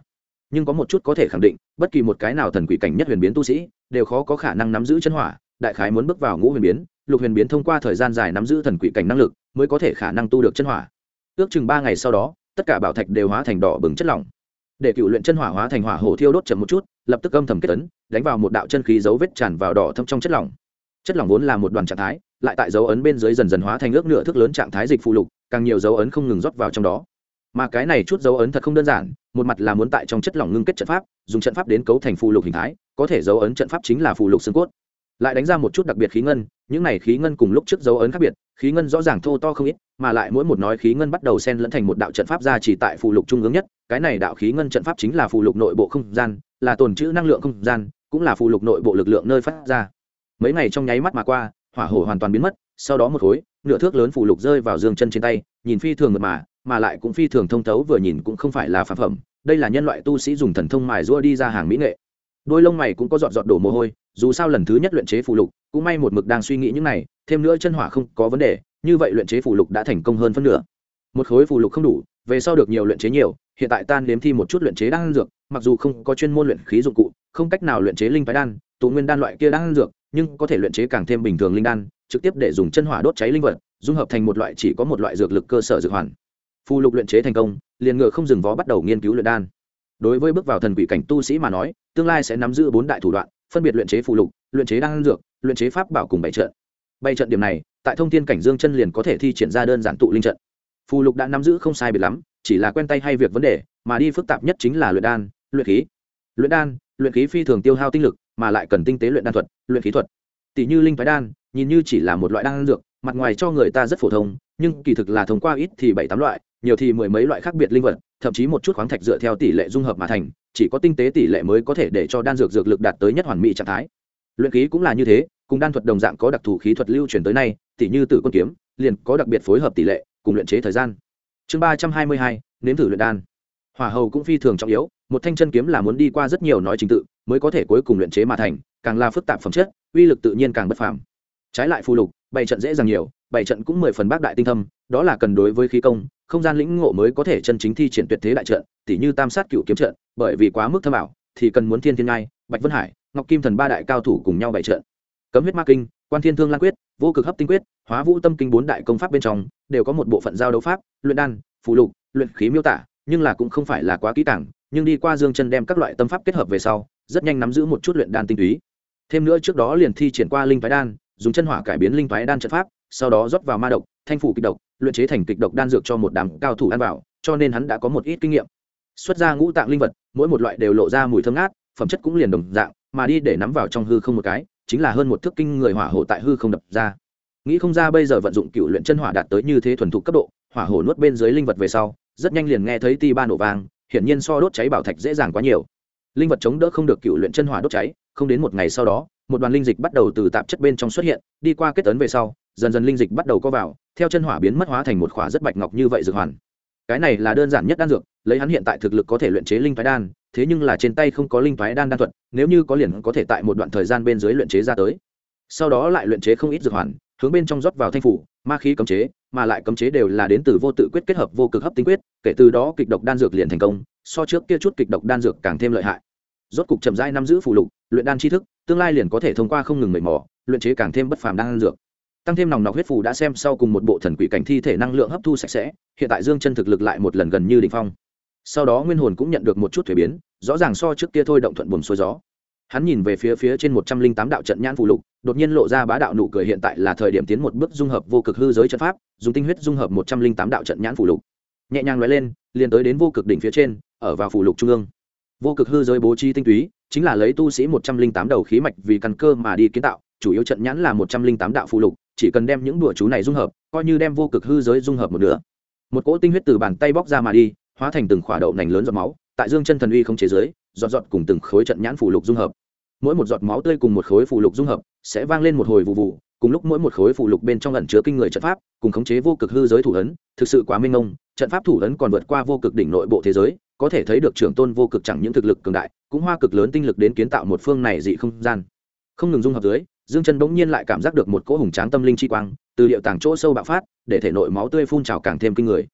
nhưng có một chút có thể khẳng định, bất kỳ một cái nào thần quỷ cảnh nhất huyền biến tu sĩ đều khó có khả năng nắm giữ chân hỏa, đại khái muốn bước vào ngũ huyền biến, lục huyền biến thông qua thời gian dài nắm giữ thần quỷ cảnh năng lực mới có thể khả năng tu được chân hỏa. Ước chừng 3 ngày sau đó, tất cả bảo thạch đều hóa thành đỏ bừng chất lỏng. Để cựu luyện chân hỏa hóa thành hỏa hổ thiêu đốt chậm một chút, lập tức âm thầm kết ấn, đánh vào một đạo chân khí dấu vết tràn vào đỏ thâm trong chất lỏng. Chất lỏng vốn là một đoàn trạng thái, lại tại dấu ấn bên dưới dần dần hóa thành ước nửa thước lớn trạng thái dịch phụ lục, càng nhiều dấu ấn không ngừng rót vào trong đó. Mà cái này chút dấu ấn thật không đơn giản, một mặt là muốn tại trong chất lỏng ngưng kết trận pháp, dùng trận pháp đến cấu thành phụ lục hình thái, có thể dấu ấn trận pháp chính là phụ lục xương cốt. Lại đánh ra một chút đặc biệt khí ngân, những này khí ngân cùng lúc trước dấu ấn khác biệt, khí ngân rõ ràng thô to không ít, mà lại mỗi một nói khí ngân bắt đầu xen lẫn thành một đạo trận pháp ra chỉ tại phụ lục trung ương nhất, cái này đạo khí ngân trận pháp chính là phụ lục nội bộ không gian, là tồn trữ năng lượng không gian, cũng là phụ lục nội bộ lực lượng nơi phát ra. Mấy ngày trong nháy mắt mà qua, hỏa hổ hoàn toàn biến mất, sau đó một khối nửa thước lớn phụ lục rơi vào Dương Chân trên tay, nhìn phi thường mượt mà lại cũng phi thường thông thấu, vừa nhìn cũng không phải là phàm phẩm, đây là nhân loại tu sĩ dùng thần thông mài rũa đi ra hàng mỹ nghệ. Đôi lông mày cũng có giọt giọt đổ mồ hôi, dù sao lần thứ nhất luyện chế phụ lục, cũng may một mực đang suy nghĩ những này, thêm nữa chân hỏa không có vấn đề, như vậy luyện chế phụ lục đã thành công hơn phân nửa. Một khối phụ lục không đủ, về sau được nhiều luyện chế nhiều, hiện tại tan nếm thi một chút luyện chế đan dược, mặc dù không có chuyên môn luyện khí dụng cụ, không cách nào luyện chế linh phái đan, tụ nguyên đan loại kia đan dược, nhưng có thể luyện chế càng thêm bình thường linh đan, trực tiếp để dùng chân hỏa đốt cháy linh vật, dung hợp thành một loại chỉ có một loại dược lực cơ sở dược hoàn. Phụ lục luyện chế thành công, liền ngựa không dừng vó bắt đầu nghiên cứu luyện đan. Đối với bước vào thần quỷ cảnh tu sĩ mà nói, tương lai sẽ nắm giữ 4 đại thủ đoạn, phân biệt luyện chế phụ lục, luyện chế đan dược, luyện chế pháp bảo cùng bảy trận. Bảy trận điểm này, tại thông thiên cảnh Dương Chân liền có thể thi triển ra đơn giản tụ linh trận. Phụ lục đã nắm giữ không sai biệt lắm, chỉ là quen tay hay việc vấn đề, mà đi phức tạp nhất chính là luyện đan, luyện khí. Luyện đan, luyện khí phi thường tiêu hao tinh lực, mà lại cần tinh tế luyện đan thuật, luyện khí thuật. Tỷ như linh phái đan, nhìn như chỉ là một loại đan dược, mặt ngoài cho người ta rất phổ thông, nhưng kỳ thực là thông qua ít thì 7-8 loại, nhiều thì mười mấy loại khác biệt linh vật, thậm chí một chút khoáng thạch dựa theo tỷ lệ dung hợp mà thành, chỉ có tinh tế tỷ lệ mới có thể để cho đan dược dược lực đạt tới nhất hoàn mỹ trạng thái. Luyện khí cũng là như thế, cùng đan thuật đồng dạng có đặc thù khí thuật lưu truyền tới nay, tỷ như Tử Quân kiếm, liền có đặc biệt phối hợp tỷ lệ, cùng luyện chế thời gian. Chương 322, nếm thử luyện đan. Hỏa hầu cũng phi thường trọng yếu, một thanh chân kiếm là muốn đi qua rất nhiều nói trình tự, mới có thể cuối cùng luyện chế mà thành, càng là phức tạp phẩm chất, uy lực tự nhiên càng bất phàm. Trái lại phù lục, bảy trận dễ dàng nhiều, bảy trận cũng 10 phần bác đại tinh thâm, đó là cần đối với khí công, không gian lĩnh ngộ mới có thể chân chính thi triển tuyệt thế đại trận, tỷ như Tam Sát Cửu Kiếm trận, bởi vì quá mức thâm ảo, thì cần muốn Thiên Thiên Ngai, Bạch Vân Hải, Ngọc Kim Thần 3 đại cao thủ cùng nhau bảy trận. Cấm huyết ma kinh, Quan Thiên Thương Lan quyết, Vô Cực Hấp Tinh quyết, Hóa Vũ Tâm kinh 4 đại công pháp bên trong, đều có một bộ phận giao đấu pháp, luyện đan, phù lục, luyện khí miêu tả, nhưng là cũng không phải là quá kỹ càng, nhưng đi qua Dương Chân đem các loại tâm pháp kết hợp về sau, rất nhanh nắm giữ một chút luyện đan tinh túy. Thêm nữa trước đó liền thi triển qua linh phái đan, dùng chân hỏa cải biến linh phái đan trận pháp, sau đó rót vào ma độc, thanh phủ kịch độc, luyện chế thành kịch độc đan dược cho một đám cao thủ ăn vào, cho nên hắn đã có một ít kinh nghiệm. Xuất ra ngũ tạng linh vật, mỗi một loại đều lộ ra mùi thơm ngát, phẩm chất cũng liền đồng dạng, mà đi để nắm vào trong hư không một cái, chính là hơn một thước kinh người hỏa hổ tại hư không đập ra. Nghĩ không ra bây giờ vận dụng cựu luyện chân hỏa đạt tới như thế thuần thục cấp độ, hỏa hổ nuốt bên dưới linh vật về sau, rất nhanh liền nghe thấy ti ba nổ vang, hiển nhiên so đốt cháy bảo thạch dễ dàng quá nhiều. Linh vật chống đỡ không được cựu luyện chân hỏa đốt cháy, không đến một ngày sau đó, một đoàn linh dịch bắt đầu từ tạp chất bên trong xuất hiện, đi qua kết ấn về sau, dần dần linh dịch bắt đầu co vào, theo chân hỏa biến mất hóa thành một khỏa rất bạch ngọc như vậy dược hoàn. Cái này là đơn giản nhất đan dược, lấy hắn hiện tại thực lực có thể luyện chế linh phái đan, thế nhưng là trên tay không có linh phái đan đan thuật, nếu như có liền có thể tại một đoạn thời gian bên dưới luyện chế ra tới. Sau đó lại luyện chế không ít dược hoàn, hướng bên trong rót vào thanh phủ, ma khí cấm chế, mà lại cấm chế đều là đến từ vô tự quyết kết hợp vô cực hấp tinh quyết, kể từ đó kịch độc đan dược liền thành công, so trước kia chút kịch độc đan dược càng thêm lợi hại. Rốt cục chậm rãi nắm giữ phù lục, luyện đan tri thức, tương lai liền có thể thông qua không ngừng mày mò, luyện chế càng thêm bất phàm đan dược. Tăng thêm nòng nọc huyết phù đã xem sau cùng một bộ thần quỷ cảnh thi thể năng lượng hấp thu sạch sẽ, hiện tại Dương Chân thực lực lại một lần gần như đỉnh phong. Sau đó nguyên hồn cũng nhận được một chút thay biến, rõ ràng so trước kia thôi động thuận buồm xuôi gió. Hắn nhìn về phía trên 108 đạo trận nhãn phù lục, đột nhiên lộ ra bá đạo nụ cười, hiện tại là thời điểm tiến một bước dung hợp vô cực hư giới trận pháp, dùng tinh huyết dung hợp 108 đạo trận nhãn phù lục. Nhẹ nhàng lóe lên, liền tới đến vô cực đỉnh phía trên, ở vào phù lục trung ương. Vô cực hư giới bố trí tinh túy, chính là lấy tu sĩ 108 đầu khí mạch vì căn cơ mà đi kiến tạo, chủ yếu trận nhãn là 108 đạo phù lục, chỉ cần đem những đùa chú này dung hợp, coi như đem vô cực hư giới dung hợp một nửa. Một cỗ tinh huyết từ bàn tay bóc ra mà đi, hóa thành từng khỏa đậu nành lớn giọt máu, tại Dương Chân thần uy không chế giới, giọt giọt cùng từng khối trận nhãn phù lục dung hợp. Mỗi một giọt máu tươi cùng một khối phù lục dung hợp, sẽ vang lên một hồi vụ vụ, cùng lúc mỗi một khối phù lục bên trong ẩn chứa kinh người trận pháp, cùng khống chế vô cực hư giới thủ ấn, thực sự quá mênh mông, trận pháp thủ ấn còn vượt qua vô cực đỉnh nội bộ thế giới, có thể thấy được trưởng tôn vô cực chẳng những thực lực cường đại, cũng hoa cực lớn tinh lực đến kiến tạo một phương này dị không gian. Không ngừng dung hợp dưới, Dương Chân bỗng nhiên lại cảm giác được một cỗ hùng tráng tâm linh chi quang từ điệu tàng chỗ sâu bạo phát, để thể nội máu tươi phun trào càng thêm kinh người.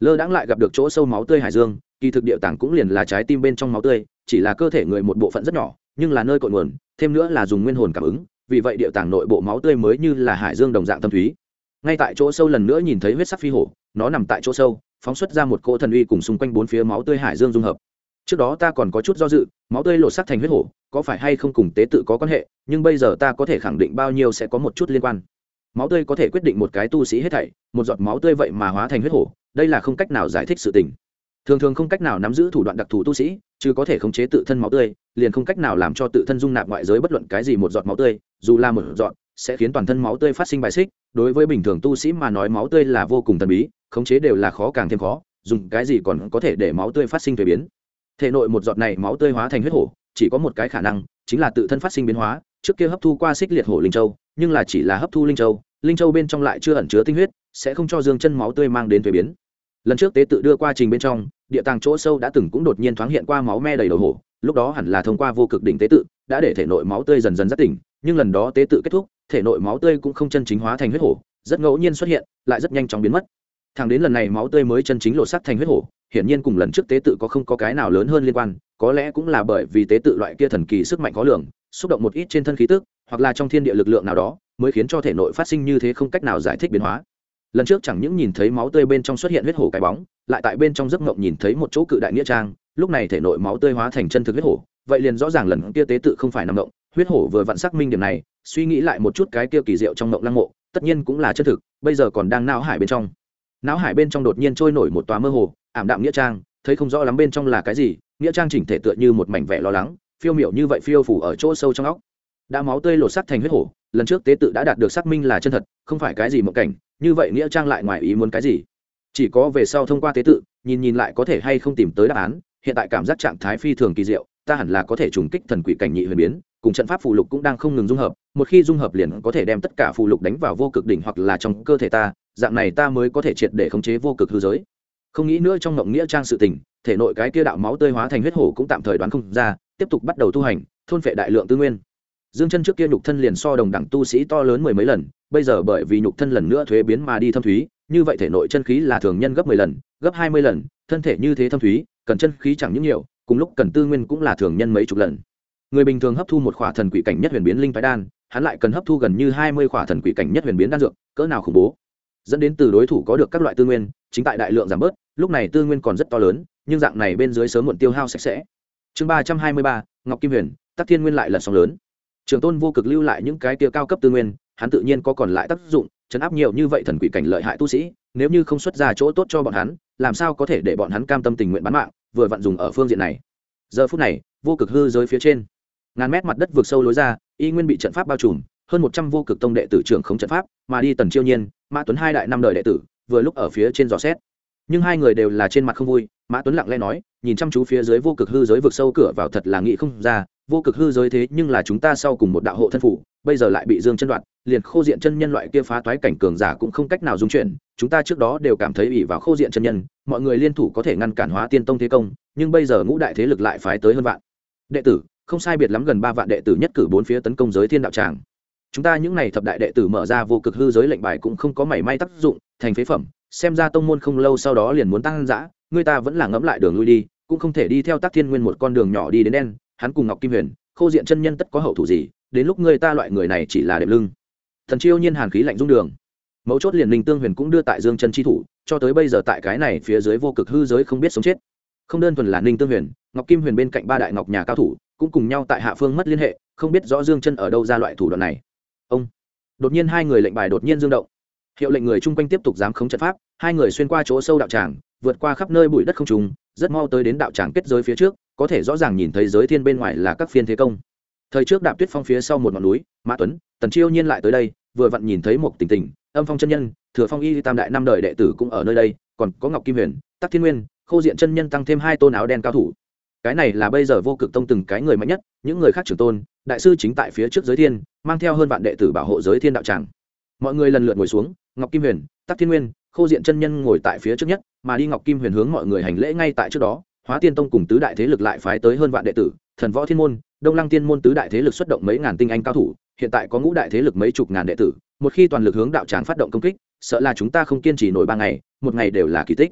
lơ đãng lại gặp được chỗ sâu máu tươi hải dương, kỳ thực địa tàng cũng liền là trái tim bên trong máu tươi, chỉ là cơ thể người một bộ phận rất nhỏ, nhưng là nơi cội nguồn, thêm nữa là dùng nguyên hồn cảm ứng, vì vậy địa tàng nội bộ máu tươi mới như là hải dương đồng dạng thâm thúy. Ngay tại chỗ sâu lần nữa nhìn thấy huyết sắc phi hổ, nó nằm tại chỗ sâu, phóng xuất ra một cỗ thần uy cùng xung quanh bốn phía máu tươi hải dương dung hợp. Trước đó ta còn có chút do dự, máu tươi lột sắc thành huyết hổ, có phải hay không cùng tế tự có quan hệ, nhưng bây giờ ta có thể khẳng định bao nhiêu sẽ có một chút liên quan. Máu tươi có thể quyết định một cái tu sĩ hết thảy, một giọt máu tươi vậy mà hóa thành huyết hổ, đây là không cách nào giải thích sự tình. Thường thường không cách nào nắm giữ thủ đoạn đặc thù tu sĩ, chứ có thể khống chế tự thân máu tươi, liền không cách nào làm cho tự thân dung nạp ngoại giới bất luận cái gì một giọt máu tươi, dù là một giọt, sẽ khiến toàn thân máu tươi phát sinh bài xích. Đối với bình thường tu sĩ mà nói máu tươi là vô cùng thần bí, khống chế đều là khó càng thêm khó, dùng cái gì còn có thể để máu tươi phát sinh thay biến. Thể nội một giọt này máu tươi hóa thành huyết hổ, chỉ có một cái khả năng, chính là tự thân phát sinh biến hóa, trước kia hấp thu qua xích liệt hổ linh châu, nhưng là chỉ là hấp thu linh châu bên trong lại chưa ẩn chứa tinh huyết, sẽ không cho dương chân máu tươi mang đến thay biến. Lần trước tế tự đưa qua trình bên trong, địa tàng chỗ sâu đã từng cũng đột nhiên thoáng hiện qua máu me đầy đầu hổ, lúc đó hẳn là thông qua vô cực đỉnh tế tự đã để thể nội máu tươi dần dần giác tỉnh, nhưng lần đó tế tự kết thúc, thể nội máu tươi cũng không chân chính hóa thành huyết hổ, rất ngẫu nhiên xuất hiện, lại rất nhanh chóng biến mất. Thẳng đến lần này máu tươi mới chân chính lộ sắc thành huyết hổ, hiển nhiên cùng lần trước tế tự không có cái nào lớn hơn liên quan, có lẽ cũng là bởi vì tế tự loại kia thần kỳ sức mạnh khó lường, xúc động một ít trên thân khí tức, hoặc là trong thiên địa lực lượng nào đó, mới khiến cho thể nội phát sinh như thế không cách nào giải thích biến hóa. Lần trước chẳng những nhìn thấy máu tươi bên trong xuất hiện huyết hổ cái bóng, lại tại bên trong giấc mộng nhìn thấy một chỗ cự đại nghĩa trang, lúc này thể nội máu tươi hóa thành chân thực huyết hổ, vậy liền rõ ràng lần kia tế tự không phải nằm mộng, huyết hổ vừa vặn xác minh điểm này, suy nghĩ lại một chút cái kia kỳ diệu trong mộng lăng mộ, tất nhiên cũng là chân thực, bây giờ còn đang não hải bên trong. Não hải bên trong đột nhiên trôi nổi một tòa mơ hồ, ảm đạm nghĩa trang, thấy không rõ lắm bên trong là cái gì, nghĩa trang chỉnh thể tựa như một mảnh vẻ lo lắng, phiêu miểu như vậy phiêu phủ ở chỗ sâu trong óc. Đã máu tươi lột sắc thành huyết hổ, lần trước tế tự đã đạt được xác minh là chân thật, không phải cái gì mộng cảnh, như vậy nghĩa trang lại ngoài ý muốn cái gì? Chỉ có về sau thông qua tế tự, nhìn lại có thể hay không tìm tới đáp án, hiện tại cảm giác trạng thái phi thường kỳ diệu, ta hẳn là có thể trùng kích thần quỷ cảnh nhị huyền biến, cùng trận pháp phù lục cũng đang không ngừng dung hợp, một khi dung hợp liền có thể đem tất cả phù lục đánh vào vô cực đỉnh hoặc là trong cơ thể ta, dạng này ta mới có thể triệt để khống chế vô cực hư giới. Không nghĩ nữa trong ngộng nghĩa trang sự tình, thể nội cái kia đạo máu tươi hóa thành huyết hổ cũng tạm thời đoán không ra, tiếp tục bắt đầu tu hành, thôn phệ đại lượng tư nguyên. Dương chân trước kia nhục thân liền so đồng đẳng tu sĩ to lớn mười mấy lần, bây giờ bởi vì nhục thân lần nữa thuế biến mà đi thâm thúy, như vậy thể nội chân khí là thường nhân gấp 10 lần, gấp 20 lần, thân thể như thế thâm thúy, cần chân khí chẳng những nhiều, cùng lúc cần tư nguyên cũng là thường nhân mấy chục lần. Người bình thường hấp thu một khỏa thần quỷ cảnh nhất huyền biến linh phái đan, hắn lại cần hấp thu gần như 20 khỏa thần quỷ cảnh nhất huyền biến đan dược, cỡ nào khủng bố. Dẫn đến từ đối thủ có được các loại tư nguyên, chính tại đại lượng giảm bớt, lúc này tư nguyên còn rất to lớn, nhưng dạng này bên dưới sớm muộn tiêu hao sạch sẽ. Chương 323, Ngọc Kim Huyền, Tắc Thiên Nguyên lại lật sóng lớn. Trường Tôn vô cực lưu lại những cái kia cao cấp tư nguyên, hắn tự nhiên có còn lại tác dụng, chấn áp nhiều như vậy thần quỷ cảnh lợi hại tu sĩ, nếu như không xuất ra chỗ tốt cho bọn hắn, làm sao có thể để bọn hắn cam tâm tình nguyện bán mạng, vừa vặn dùng ở phương diện này. Giờ phút này, vô cực hư giới phía trên, ngàn mét mặt đất vượt sâu lối ra, y nguyên bị trận pháp bao trùm, hơn 100 vô cực tông đệ tử trưởng không trận pháp, mà đi Tần Chiêu Nhiên, Mã Tuấn hai đại năm đời đệ tử, vừa lúc ở phía trên dò xét. Nhưng hai người đều là trên mặt không vui, Mã Tuấn lặng lẽ nói, nhìn chăm chú phía dưới vô cực hư giới vượt sâu cửa vào thật là nghĩ không ra, vô cực hư giới thế nhưng là chúng ta sau cùng một đạo hộ thân phủ, bây giờ lại bị Dương chân đoạt, liền Khô Diện chân nhân loại kia phá toái cảnh cường giả cũng không cách nào dung chuyển, chúng ta trước đó đều cảm thấy ỷ vào Khô Diện chân nhân, mọi người liên thủ có thể ngăn cản Hóa Tiên tông thế công, nhưng bây giờ ngũ đại thế lực lại phái tới hơn vạn đệ tử, không sai biệt lắm gần 3 vạn đệ tử nhất cử bốn phía tấn công giới thiên đạo tràng. Chúng ta những này thập đại đệ tử mở ra vô cực hư giới lệnh bài cũng không có mảy may tác dụng, thành phế phẩm, xem ra tông môn không lâu sau đó liền muốn tăng dã, người ta vẫn là ngẫm lại đường lui đi, cũng không thể đi theo Tắc Thiên Nguyên một con đường nhỏ đi đến đen, hắn cùng Ngọc Kim Huyền, Khô Diện chân nhân tất có hậu thủ gì, đến lúc người ta loại người này chỉ là đệm lưng. Thần Chiêu Nhiên hàn khí lạnh rung đường, mấu chốt liền Linh Tương Huyền cũng đưa tại Dương chân chi thủ, cho tới bây giờ tại cái này phía dưới vô cực hư giới không biết sống chết. Không đơn thuần là Linh Tương Huyền, Ngọc Kim Huyền bên cạnh ba đại ngọc nhà cao thủ cũng cùng nhau tại hạ phương mất liên hệ, không biết rõ Dương chân ở đâu ra loại thủ đoạn này. Ông đột nhiên hai người lệnh bài đột nhiên dương động, hiệu lệnh người chung quanh tiếp tục giám khống trận pháp, hai người xuyên qua chỗ sâu đạo tràng, vượt qua khắp nơi bụi đất không trùng, rất mau tới đến đạo tràng kết giới phía trước, có thể rõ ràng nhìn thấy giới thiên bên ngoài là các phiên thế công. Thời trước Đạp Tuyết Phong phía sau một ngọn núi, Mã Tuấn, Tần Chiêu Nhiên lại tới đây, vừa vặn nhìn thấy một Tình Tình, Âm Phong chân nhân, Thừa Phong Y tam đại năm đời đệ tử cũng ở nơi đây, còn có Ngọc Kim Huyền, Tắc Thiên Nguyên, Khô Diện chân nhân tăng thêm hai tôn áo đen cao thủ. Cái này là bây giờ vô cực tông từng cái người mạnh nhất, những người khác trưởng tôn, đại sư chính tại phía trước giới thiên, mang theo hơn vạn đệ tử bảo hộ giới thiên đạo tràng. Mọi người lần lượt ngồi xuống, Ngọc Kim Huyền, Tắc Thiên Nguyên, Khô Diện chân nhân ngồi tại phía trước nhất, mà đi Ngọc Kim Huyền hướng mọi người hành lễ ngay tại trước đó, Hóa Tiên tông cùng tứ đại thế lực lại phái tới hơn vạn đệ tử, Thần Võ Thiên môn, Đông Lăng Tiên môn tứ đại thế lực xuất động mấy ngàn tinh anh cao thủ, hiện tại có ngũ đại thế lực mấy chục ngàn đệ tử, một khi toàn lực hướng đạo tràng phát động công kích, sợ là chúng ta không kiên trì nổi 3 ngày, một ngày đều là kỳ tích.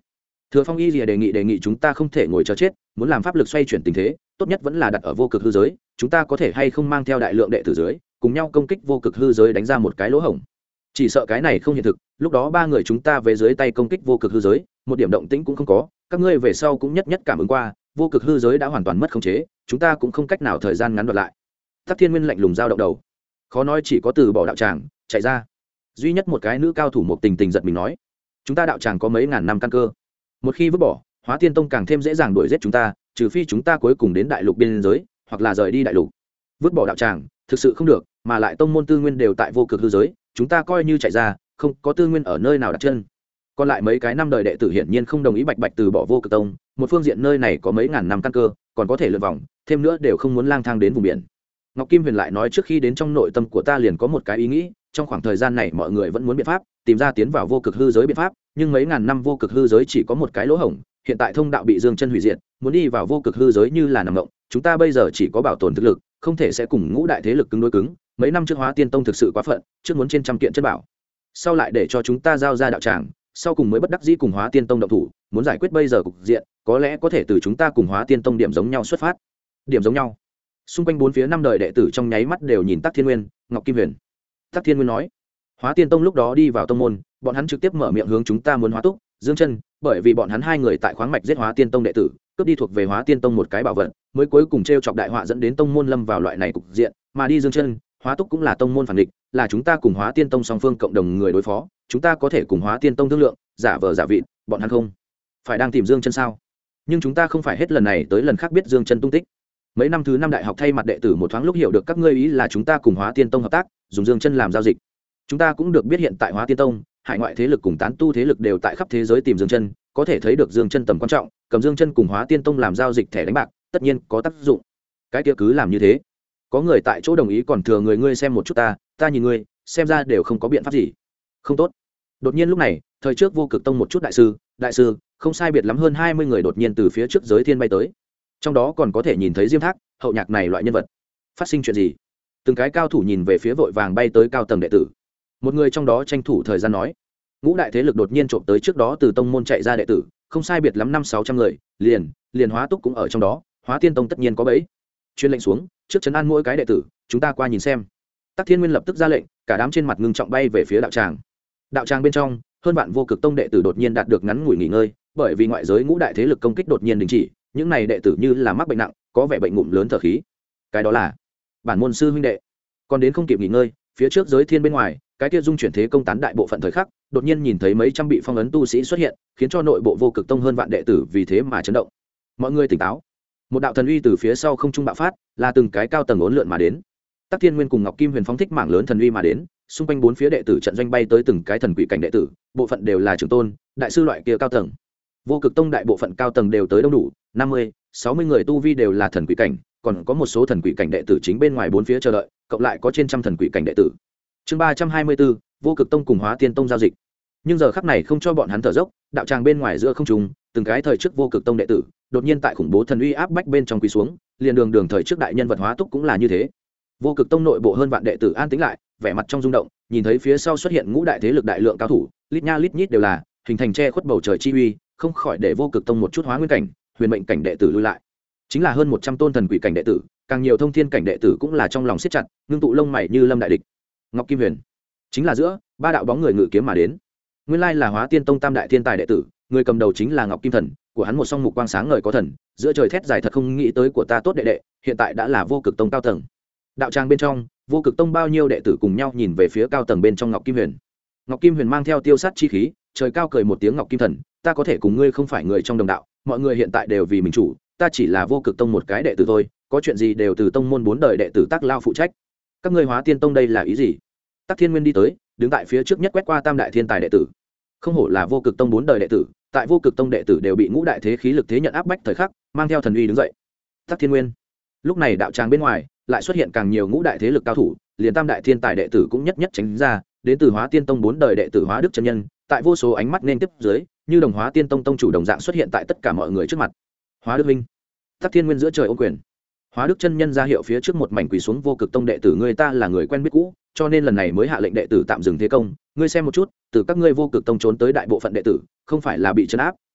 Thừa Phong Y Lìa đề nghị chúng ta không thể ngồi chờ chết, muốn làm pháp lực xoay chuyển tình thế, tốt nhất vẫn là đặt ở vô cực hư giới, chúng ta có thể hay không mang theo đại lượng đệ tử dưới, cùng nhau công kích vô cực hư giới, đánh ra một cái lỗ hổng. Chỉ sợ cái này không hiện thực, lúc đó ba người chúng ta về dưới tay công kích vô cực hư giới, một điểm động tĩnh cũng không có, các ngươi về sau cũng nhất nhất cảm ứng qua, vô cực hư giới đã hoàn toàn mất khống chế, chúng ta cũng không cách nào thời gian ngắn đoạt lại. Tắc Thiên Nguyên lạnh lùng giao động đầu, khó nói chỉ có từ bỏ đạo tràng chạy ra. Duy nhất một cái nữ cao thủ một tình giật mình nói, chúng ta đạo tràng có mấy ngàn năm căn cơ, một khi vứt bỏ, Hóa Tiên Tông càng thêm dễ dàng đuổi giết chúng ta, trừ phi chúng ta cuối cùng đến đại lục biên giới, hoặc là rời đi đại lục. Vứt bỏ đạo tràng thực sự không được, mà lại tông môn tư nguyên đều tại vô cực hư giới, chúng ta coi như chạy ra, không có tư nguyên ở nơi nào đặt chân. Còn lại mấy cái năm đời đệ tử hiển nhiên không đồng ý bạch bạch từ bỏ vô cực tông, một phương diện nơi này có mấy ngàn năm căn cơ, còn có thể lượn vòng, thêm nữa đều không muốn lang thang đến vùng biển. Ngọc Kim Huyền lại nói, trước khi đến trong nội tâm của ta liền có một cái ý nghĩ, trong khoảng thời gian này mọi người vẫn muốn biện pháp tìm ra tiến vào vô cực hư giới biện pháp, nhưng mấy ngàn năm vô cực hư giới chỉ có một cái lỗ hổng, hiện tại thông đạo bị Dương Chân hủy diệt, muốn đi vào vô cực hư giới như là nằm mộng, chúng ta bây giờ chỉ có bảo tồn thực lực, không thể sẽ cùng ngũ đại thế lực cứng đối cứng. Mấy năm trước Hóa Tiên Tông thực sự quá phận, trước muốn trên trăm kiện chân bảo, sau lại để cho chúng ta giao ra đạo tràng, sau cùng mới bất đắc dĩ cùng Hóa Tiên Tông động thủ, muốn giải quyết bây giờ cục diện, có lẽ có thể từ chúng ta cùng Hóa Tiên Tông điểm giống nhau xuất phát. Điểm giống nhau? Xung quanh bốn phía năm đời đệ tử trong nháy mắt đều nhìn Tắc Thiên Nguyên, Ngọc Kim Huyền. Tắc Thiên Nguyên nói, Hóa Tiên Tông lúc đó đi vào tông môn, bọn hắn trực tiếp mở miệng hướng chúng ta muốn hóa túc, Dương Chân, bởi vì bọn hắn hai người tại khoáng mạch giết Hóa Tiên Tông đệ tử, cướp đi thuộc về Hóa Tiên Tông một cái bảo vật, mới cuối cùng trêu chọc đại họa dẫn đến tông môn lâm vào loại này cục diện, mà đi Dương Chân, Hóa Túc cũng là tông môn phản địch, là chúng ta cùng Hóa Tiên Tông song phương cộng đồng người đối phó, chúng ta có thể cùng Hóa Tiên Tông thương lượng, giả vờ giả vịt, bọn hắn không phải đang tìm Dương Chân sao? Nhưng chúng ta không phải hết lần này tới lần khác biết Dương Chân tung tích. Mấy năm thứ năm đại học thay mặt đệ tử một thoáng lúc hiểu được các ngươi ý là chúng ta cùng Hóa Tiên Tông hợp tác, dùng Dương Chân làm giao dịch. Chúng ta cũng được biết hiện tại Hóa Tiên Tông, hải ngoại thế lực cùng tán tu thế lực đều tại khắp thế giới tìm Dương Chân, có thể thấy được Dương Chân tầm quan trọng, cầm Dương Chân cùng Hóa Tiên Tông làm giao dịch thẻ đánh bạc, tất nhiên có tác dụng. Cái kia cứ làm như thế. Có người tại chỗ đồng ý, còn thừa người ngươi xem một chút ta nhìn ngươi, xem ra đều không có biện pháp gì. Không tốt. Đột nhiên lúc này, thời trước Vô Cực Tông một chút đại sư, không sai biệt lắm hơn 20 người đột nhiên từ phía trước giới thiên bay tới. Trong đó còn có thể nhìn thấy Diêm Thác, Hậu Nhạc này loại nhân vật. Phát sinh chuyện gì? Từng cái cao thủ nhìn về phía vội vàng bay tới cao tầng đệ tử. Một người trong đó tranh thủ thời gian nói, ngũ đại thế lực đột nhiên trộm tới trước đó từ tông môn chạy ra đệ tử, không sai biệt lắm 500-600 người, liền Hóa Túc cũng ở trong đó, Hóa Tiên Tông tất nhiên có bẫy. Truyền lệnh xuống, trước trấn an mỗi cái đệ tử, chúng ta qua nhìn xem. Tắc Thiên Nguyên lập tức ra lệnh, cả đám trên mặt ngưng trọng bay về phía đạo tràng. Đạo tràng bên trong, hơn vạn Vô Cực Tông đệ tử đột nhiên đạt được ngắn ngủi nghỉ ngơi, bởi vì ngoại giới ngũ đại thế lực công kích đột nhiên đình chỉ, những này đệ tử như là mắc bệnh nặng, có vẻ bệnh ngụm lớn thở khí. Cái đó là bản môn sư huynh đệ. Còn đến không kịp nghỉ ngơi, phía trước giới thiên bên ngoài, cái kia dung chuyển thế công tán đại bộ phận thời khắc, đột nhiên nhìn thấy mấy trăm bị phong ấn tu sĩ xuất hiện, khiến cho nội bộ Vô Cực Tông hơn vạn đệ tử vì thế mà chấn động. Mọi người tỉnh táo. Một đạo thần uy từ phía sau không trung bạo phát, là từng cái cao tầng uốn lượn mà đến. Tắc Thiên Nguyên cùng Ngọc Kim Huyền phóng thích mảng lớn thần uy mà đến, xung quanh bốn phía đệ tử trận doanh bay tới từng cái thần quỷ cảnh đệ tử, bộ phận đều là trưởng tôn, đại sư loại kia cao tầng. Vô Cực Tông đại bộ phận cao tầng đều tới đông đủ, 50-60 người tu vi đều là thần quỷ cảnh, còn có một số thần quỷ cảnh đệ tử chính bên ngoài bốn phía chờ đợi, cộng lại có trên trăm thần quỷ cảnh đệ tử. Chương 324, Vô Cực Tông cùng Hóa Tiên Tông giao dịch. Nhưng giờ khắc này không cho bọn hắn thở dốc, đạo tràng bên ngoài giữa không trung, từng cái thời trước Vô Cực Tông đệ tử, đột nhiên tại khủng bố thần uy áp bách bên trong quỳ xuống, liền đường thời trước đại nhân vật Hóa Túc cũng là như thế. Vô Cực Tông nội bộ hơn vạn đệ tử an tĩnh lại, vẻ mặt trong rung động, nhìn thấy phía sau xuất hiện ngũ đại thế lực đại lượng cao thủ, lít nha lít nhít đều là hình thành che khuất bầu trời chi uy, không khỏi để Vô Cực Tông một chút hóa nguyên cảnh, huyền mệnh cảnh đệ tử lui lại. Chính là hơn 100 tôn thần quỷ cảnh đệ tử, càng nhiều thông thiên cảnh đệ tử cũng là trong lòng siết chặt, ngưng tụ lông mày như lâm đại địch. Ngọc Kim Huyền, chính là giữa ba đạo bóng người ngự kiếm mà đến. Nguyên lai là Hóa Tiên Tông tam đại thiên tài đệ tử, người cầm đầu chính là Ngọc Kim Thần, của hắn một song mục quang sáng ngời có thần, giữa trời thét dài thật không nghĩ tới của ta tốt đệ đệ, hiện tại đã là Vô Cực Tông cao tầng. Đạo tràng bên trong, Vô Cực Tông bao nhiêu đệ tử cùng nhau nhìn về phía cao tầng bên trong Ngọc Kim Huyền. Ngọc Kim Huyền mang theo tiêu sát chi khí, trời cao cười một tiếng, Ngọc Kim Thần, ta có thể cùng ngươi không phải người trong đồng đạo, mọi người hiện tại đều vì mình chủ, ta chỉ là Vô Cực Tông một cái đệ tử thôi, có chuyện gì đều từ tông môn 4 đời đệ tử Tắc Lao phụ trách. Các ngươi Hóa Tiên Tông đây là ý gì? Tắc Thiên Nguyên đi tới, đứng tại phía trước nhất quét qua tam đại thiên tài đệ tử. Không hổ là Vô Cực Tông 4 đời đệ tử, tại Vô Cực Tông đệ tử đều bị ngũ đại thế khí lực thế nhận áp bách thời khắc, mang theo thần uy đứng dậy. Tắc Thiên Nguyên. Lúc này đạo tràng bên ngoài lại xuất hiện càng nhiều ngũ đại thế lực cao thủ, liền tam đại thiên tài đệ tử cũng nhất nhất tránh ra, đến từ Hóa Tiên Tông 4 đời đệ tử Hóa Đức chân nhân, tại vô số ánh mắt nên tiếp dưới, như đồng Hóa Tiên Tông tông chủ đồng dạng xuất hiện tại tất cả mọi người trước mặt. Hóa Đức minh. Tắc Thiên Nguyên giữa trời ôm quyền. Hóa Đức chân nhân ra hiệu phía trước một mảnh quỳ xuống Vô Cực Tông đệ tử, người ta là người quen biết cũ, cho nên lần này mới hạ lệnh đệ tử tạm dừng thế công, ngươi xem một chút, từ các ngươi Vô Cực Tông trốn tới đại bộ phận đệ tử, không phải là bị trấn áp,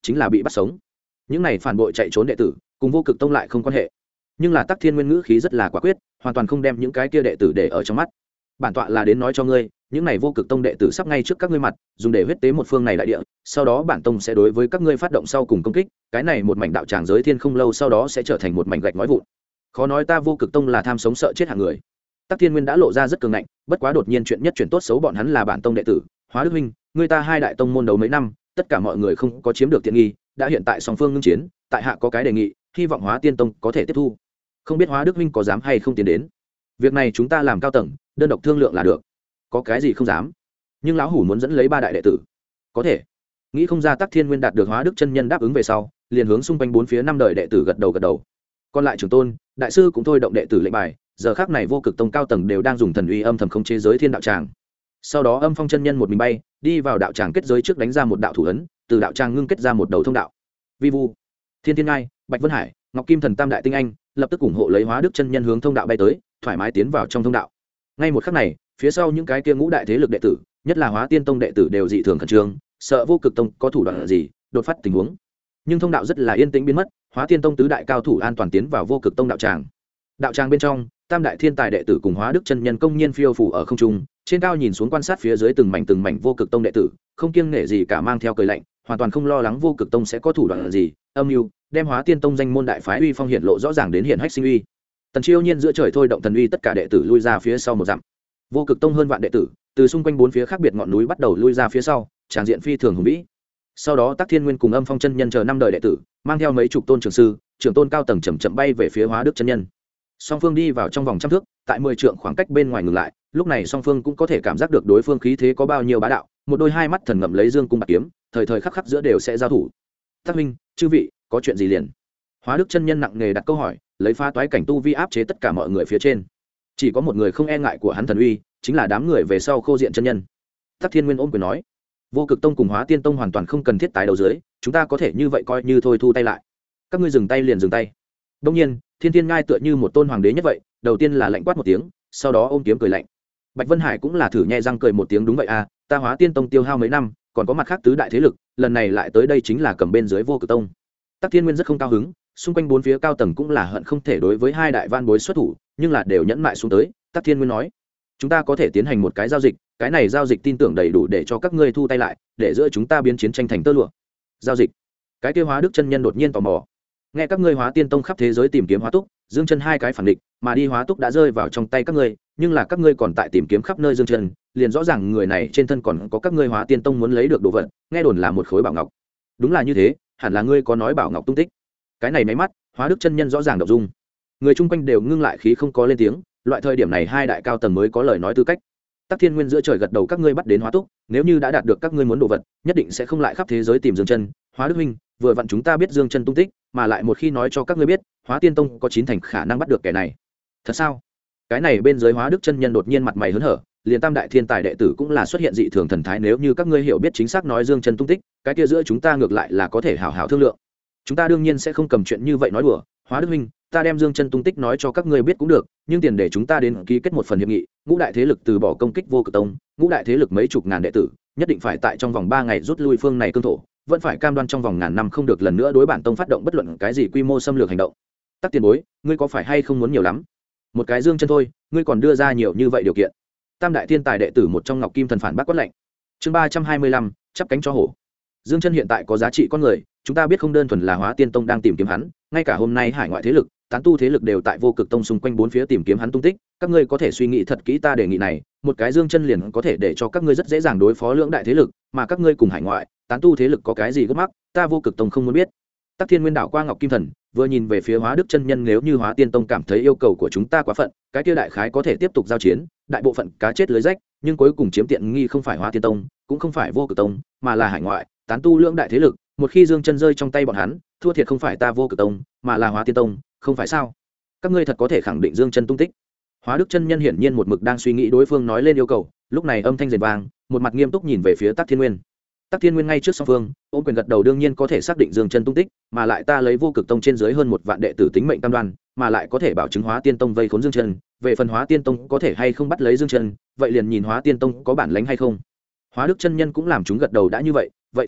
chính là bị bắt sống. Những này phản bội chạy trốn đệ tử cùng vô cực tông lại không quan hệ, nhưng là Tắc Thiên Nguyên ngữ khí rất là quả quyết, hoàn toàn không đem những cái kia đệ tử để ở trong mắt. Bản tọa là đến nói cho ngươi, những này vô cực tông đệ tử sắp ngay trước các ngươi mặt dùng để huyết tế một phương này đại địa, sau đó bản tông sẽ đối với các ngươi phát động sau cùng công kích, cái này một mảnh đạo tràng giới thiên không lâu sau đó sẽ trở thành một mảnh gạch nói vụn. Khó nói ta vô cực tông là tham sống sợ chết hạng người. Tắc Thiên Nguyên đã lộ ra rất cường ngạnh, bất quá đột nhiên chuyện nhất chuyện tốt xấu bọn hắn là bản tông đệ tử, Hóa Đức huynh, người ta hai đại tông môn đấu mấy năm, tất cả mọi người không có chiếm được tiện nghi, đã hiện tại song phương ngưng chiến, tại hạ có cái đề nghị, hy vọng Hóa Tiên tông có thể tiếp thu. Không biết Hóa Đức huynh có dám hay không tiến đến? Việc này chúng ta làm cao tầng, đơn độc thương lượng là được. Có cái gì không dám? Nhưng lão hủ muốn dẫn lấy ba đại đệ tử. Có thể. Nghĩ không ra Tắc Thiên Nguyên đạt được Hóa Đức chân nhân đáp ứng về sau, liền hướng xung quanh bốn phía năm đời đệ tử gật đầu. Còn lại trưởng tôn, đại sư cũng thôi động đệ tử lệnh bài, giờ khắc này vô cực tông cao tầng đều đang dùng thần uy âm thầm khống chế giới thiên đạo tràng. Sau đó Âm Phong chân nhân một mình bay đi vào đạo tràng kết giới trước, đánh ra một đạo thủ ấn, từ đạo tràng ngưng kết ra một đầu thông đạo. Vi Vu, Thiên Thiên Ngai, Bạch Vân Hải, Ngọc Kim Thần tam đại tinh anh lập tức ủng hộ lấy Hóa Đức chân nhân hướng thông đạo bay tới, thoải mái tiến vào trong thông đạo. Ngay một khắc này, phía sau những cái kia ngũ đại thế lực đệ tử, nhất là Hóa Tiên tông đệ tử đều dị thường khẩn trương, sợ vô cực tông có thủ đoạn gì đột phát tình huống. Nhưng thông đạo rất là yên tĩnh biến mất, Hóa Tiên tông tứ đại cao thủ an toàn tiến vào vô cực tông đạo tràng. Đạo tràng bên trong, tam đại thiên tài đệ tử cùng Hóa Đức chân nhân công nhiên phiêu phù ở không trung, trên cao nhìn xuống quan sát phía dưới từng mảnh vô cực tông đệ tử, không kiêng nể gì cả, mang theo cười lạnh, hoàn toàn không lo lắng vô cực tông sẽ có thủ đoạn gì, âm mưu đem Hóa Tiên tông danh môn đại phái uy phong hiện lộ rõ ràng đến hiện hách sinh uy. Tần Chiêu Nhiên giữa trời thôi động thần uy, tất cả đệ tử lui ra phía sau một dặm. Vô cực tông hơn vạn đệ tử từ xung quanh bốn phía khác biệt ngọn núi bắt đầu lui ra phía sau, tràng diện phi thường hùng vĩ. Sau đó Tắc Thiên Nguyên cùng Âm Phong chân nhân chờ năm đời đệ tử mang theo mấy chục tôn trưởng sư, trưởng tôn cao tầng chậm chậm bay về phía Hóa Đức chân nhân. Song phương đi vào trong vòng trăm thước, tại 10 trượng khoảng cách bên ngoài ngừng lại, lúc này song phương cũng có thể cảm giác được đối phương khí thế có bao nhiêu bá đạo, một đôi hai mắt thần ngậm lấy dương cung bạc kiếm, thời thời khắc khắc giữa đều sẽ giao thủ. Tắc huynh, chư vị, có chuyện gì liền? Hóa Đức chân nhân nặng nề đặt câu hỏi, lấy phá toái cảnh tu vi áp chế tất cả mọi người phía trên. Chỉ có một người không e ngại của hắn thần uy, chính là đám người về sau Khô Diện chân nhân. Tắc Thiên Nguyên ôm quyền nói, vô cực tông cùng Hóa Tiên tông hoàn toàn không cần thiết tái đấu dưới, chúng ta có thể như vậy coi như thôi thu tay lại. Các ngươi dừng tay liền dừng tay. Đông nhiên, Thiên Thiên Ngai tựa như một tôn hoàng đế nhất vậy, đầu tiên là lạnh quát một tiếng, sau đó ôm kiếm cười lạnh. Bạch Vân Hải cũng là thử nhẹ răng cười một tiếng, đúng vậy à, ta Hóa Tiên tông tiêu hao mấy năm, còn có mặt khác tứ đại thế lực, lần này lại tới đây chính là cầm bên dưới vô cực tông. Tắc Thiên Nguyên rất không cao hứng, xung quanh bốn phía cao tầng cũng là hận không thể đối với hai đại van bối xuất thủ, nhưng là đều nhẫn mại xuống tới. Tắc Thiên Nguyên nói, chúng ta có thể tiến hành một cái giao dịch, cái này giao dịch tin tưởng đầy đủ để cho các ngươi thu tay lại, để giữa chúng ta biến chiến tranh thành tơ lụa. Giao dịch? Cái kia Hóa Đức chân nhân đột nhiên tò mò. Nghe các ngươi Hóa Tiên tông khắp thế giới tìm kiếm Hóa Túc, Dương Chân hai cái phản địch, mà đi Hóa Túc đã rơi vào trong tay các ngươi, nhưng là các ngươi còn tại tìm kiếm khắp nơi Dương Chân, liền rõ ràng người này trên thân còn có các ngươi Hóa Tiên tông muốn lấy được đồ vật, nghe đồn là một khối bảo ngọc. Đúng là như thế, hẳn là ngươi có nói bảo ngọc tung tích. Cái này máy mắt, Hóa Đức chân nhân rõ ràng động dung. Người chung quanh đều ngưng lại khí không có lên tiếng, loại thời điểm này hai đại cao tầng mới có lời nói tư cách. Tắc Thiên Nguyên giữa trời gật đầu, các ngươi bắt đến Hóa Túc, nếu như đã đạt được các ngươi muốn đồ vật, nhất định sẽ không lại khắp thế giới tìm Dương Chân. Hóa Đức huynh, vừa vặn chúng ta biết Dương Chân tung tích, mà lại một khi nói cho các ngươi biết, Hóa Tiên tông có 9 thành khả năng bắt được kẻ này. Thật sao? Cái này bên dưới Hóa Đức chân nhân đột nhiên mặt mày hớn hở, liền tam đại thiên tài đệ tử cũng là xuất hiện dị thường thần thái, nếu như các ngươi hiểu biết chính xác nói Dương Chân tung tích, cái kia giữa chúng ta ngược lại là có thể hảo hảo thương lượng. Chúng ta đương nhiên sẽ không cầm chuyện như vậy nói đùa, Hóa Đức huynh, ta đem Dương Chân tung tích nói cho các ngươi biết cũng được, nhưng tiền để chúng ta đến ký kết một phần hiệp nghị, ngũ đại thế lực từ bỏ công kích vô cực tông, ngũ đại thế lực mấy chục ngàn đệ tử, nhất định phải tại trong vòng 3 ngày rút lui phương này cương thổ, vẫn phải cam đoan trong vòng ngàn năm không được lần nữa đối bản tông phát động bất luận cái gì quy mô xâm lược hành động. Tắc tiền bối, ngươi có phải hay không muốn nhiều lắm? Một cái Dương Chân thôi, ngươi còn đưa ra nhiều như vậy điều kiện. Tam đại thiên tài đệ tử một trong Ngọc Kim thần phản bác quát lạnh. Chương 325, chắp cánh cho hổ. Dương Chân hiện tại có giá trị con người, chúng ta biết không đơn thuần là Hóa Tiên tông đang tìm kiếm hắn, ngay cả hôm nay hải ngoại thế lực, tán tu thế lực đều tại vô cực tông xung quanh bốn phía tìm kiếm hắn tung tích. Các ngươi có thể suy nghĩ thật kỹ ta đề nghị này, một cái Dương Chân liền có thể để cho các ngươi rất dễ dàng đối phó lưỡng đại thế lực, mà các ngươi cùng hải ngoại tán tu thế lực có cái gì gấp mắc, ta vô cực tông không muốn biết. Tắc Thiên Nguyên đảo qua Ngọc Kim thần, vừa nhìn về phía Hóa Đức chân nhân, nếu như Hóa Tiên tông cảm thấy yêu cầu của chúng ta quá phận, cái kia đại khái có thể tiếp tục giao chiến, đại bộ phận cá chết lưới rách, nhưng cuối cùng chiếm tiện nghi không phải Hóa Tiên tông, cũng không phải vô cực tông, mà là hải ngoại tán tu lưỡng đại thế lực. Một khi Dương Chân rơi trong tay bọn hắn, thua thiệt không phải ta vô cực tông, mà là Hóa Tiên tông, không phải sao? Các ngươi thật có thể khẳng định Dương Chân tung tích? Hóa Đức chân nhân hiển nhiên một mực đang suy nghĩ đối phương nói lên yêu cầu, lúc này âm thanh rền vang, một mặt nghiêm túc nhìn về phía Tắc Thiên Nguyên. Tắc Thiên Nguyên ngay trước song phương, ôm quyền gật đầu, đương nhiên có thể xác định Dương Chân tung tích, mà lại ta lấy vô cực tông trên dưới hơn 1 vạn đệ tử tính mệnh cam đoan, mà lại có thể bảo chứng Hóa Tiên tông vây khốn Dương Chân, về phần Hóa Tiên tông có thể hay không bắt lấy Dương Chân, vậy liền nhìn Hóa Tiên tông có bản lĩnh hay không. Hóa Đức chân nhân cũng làm chúng gật đầu, đã như vậy, vậy thì tốt,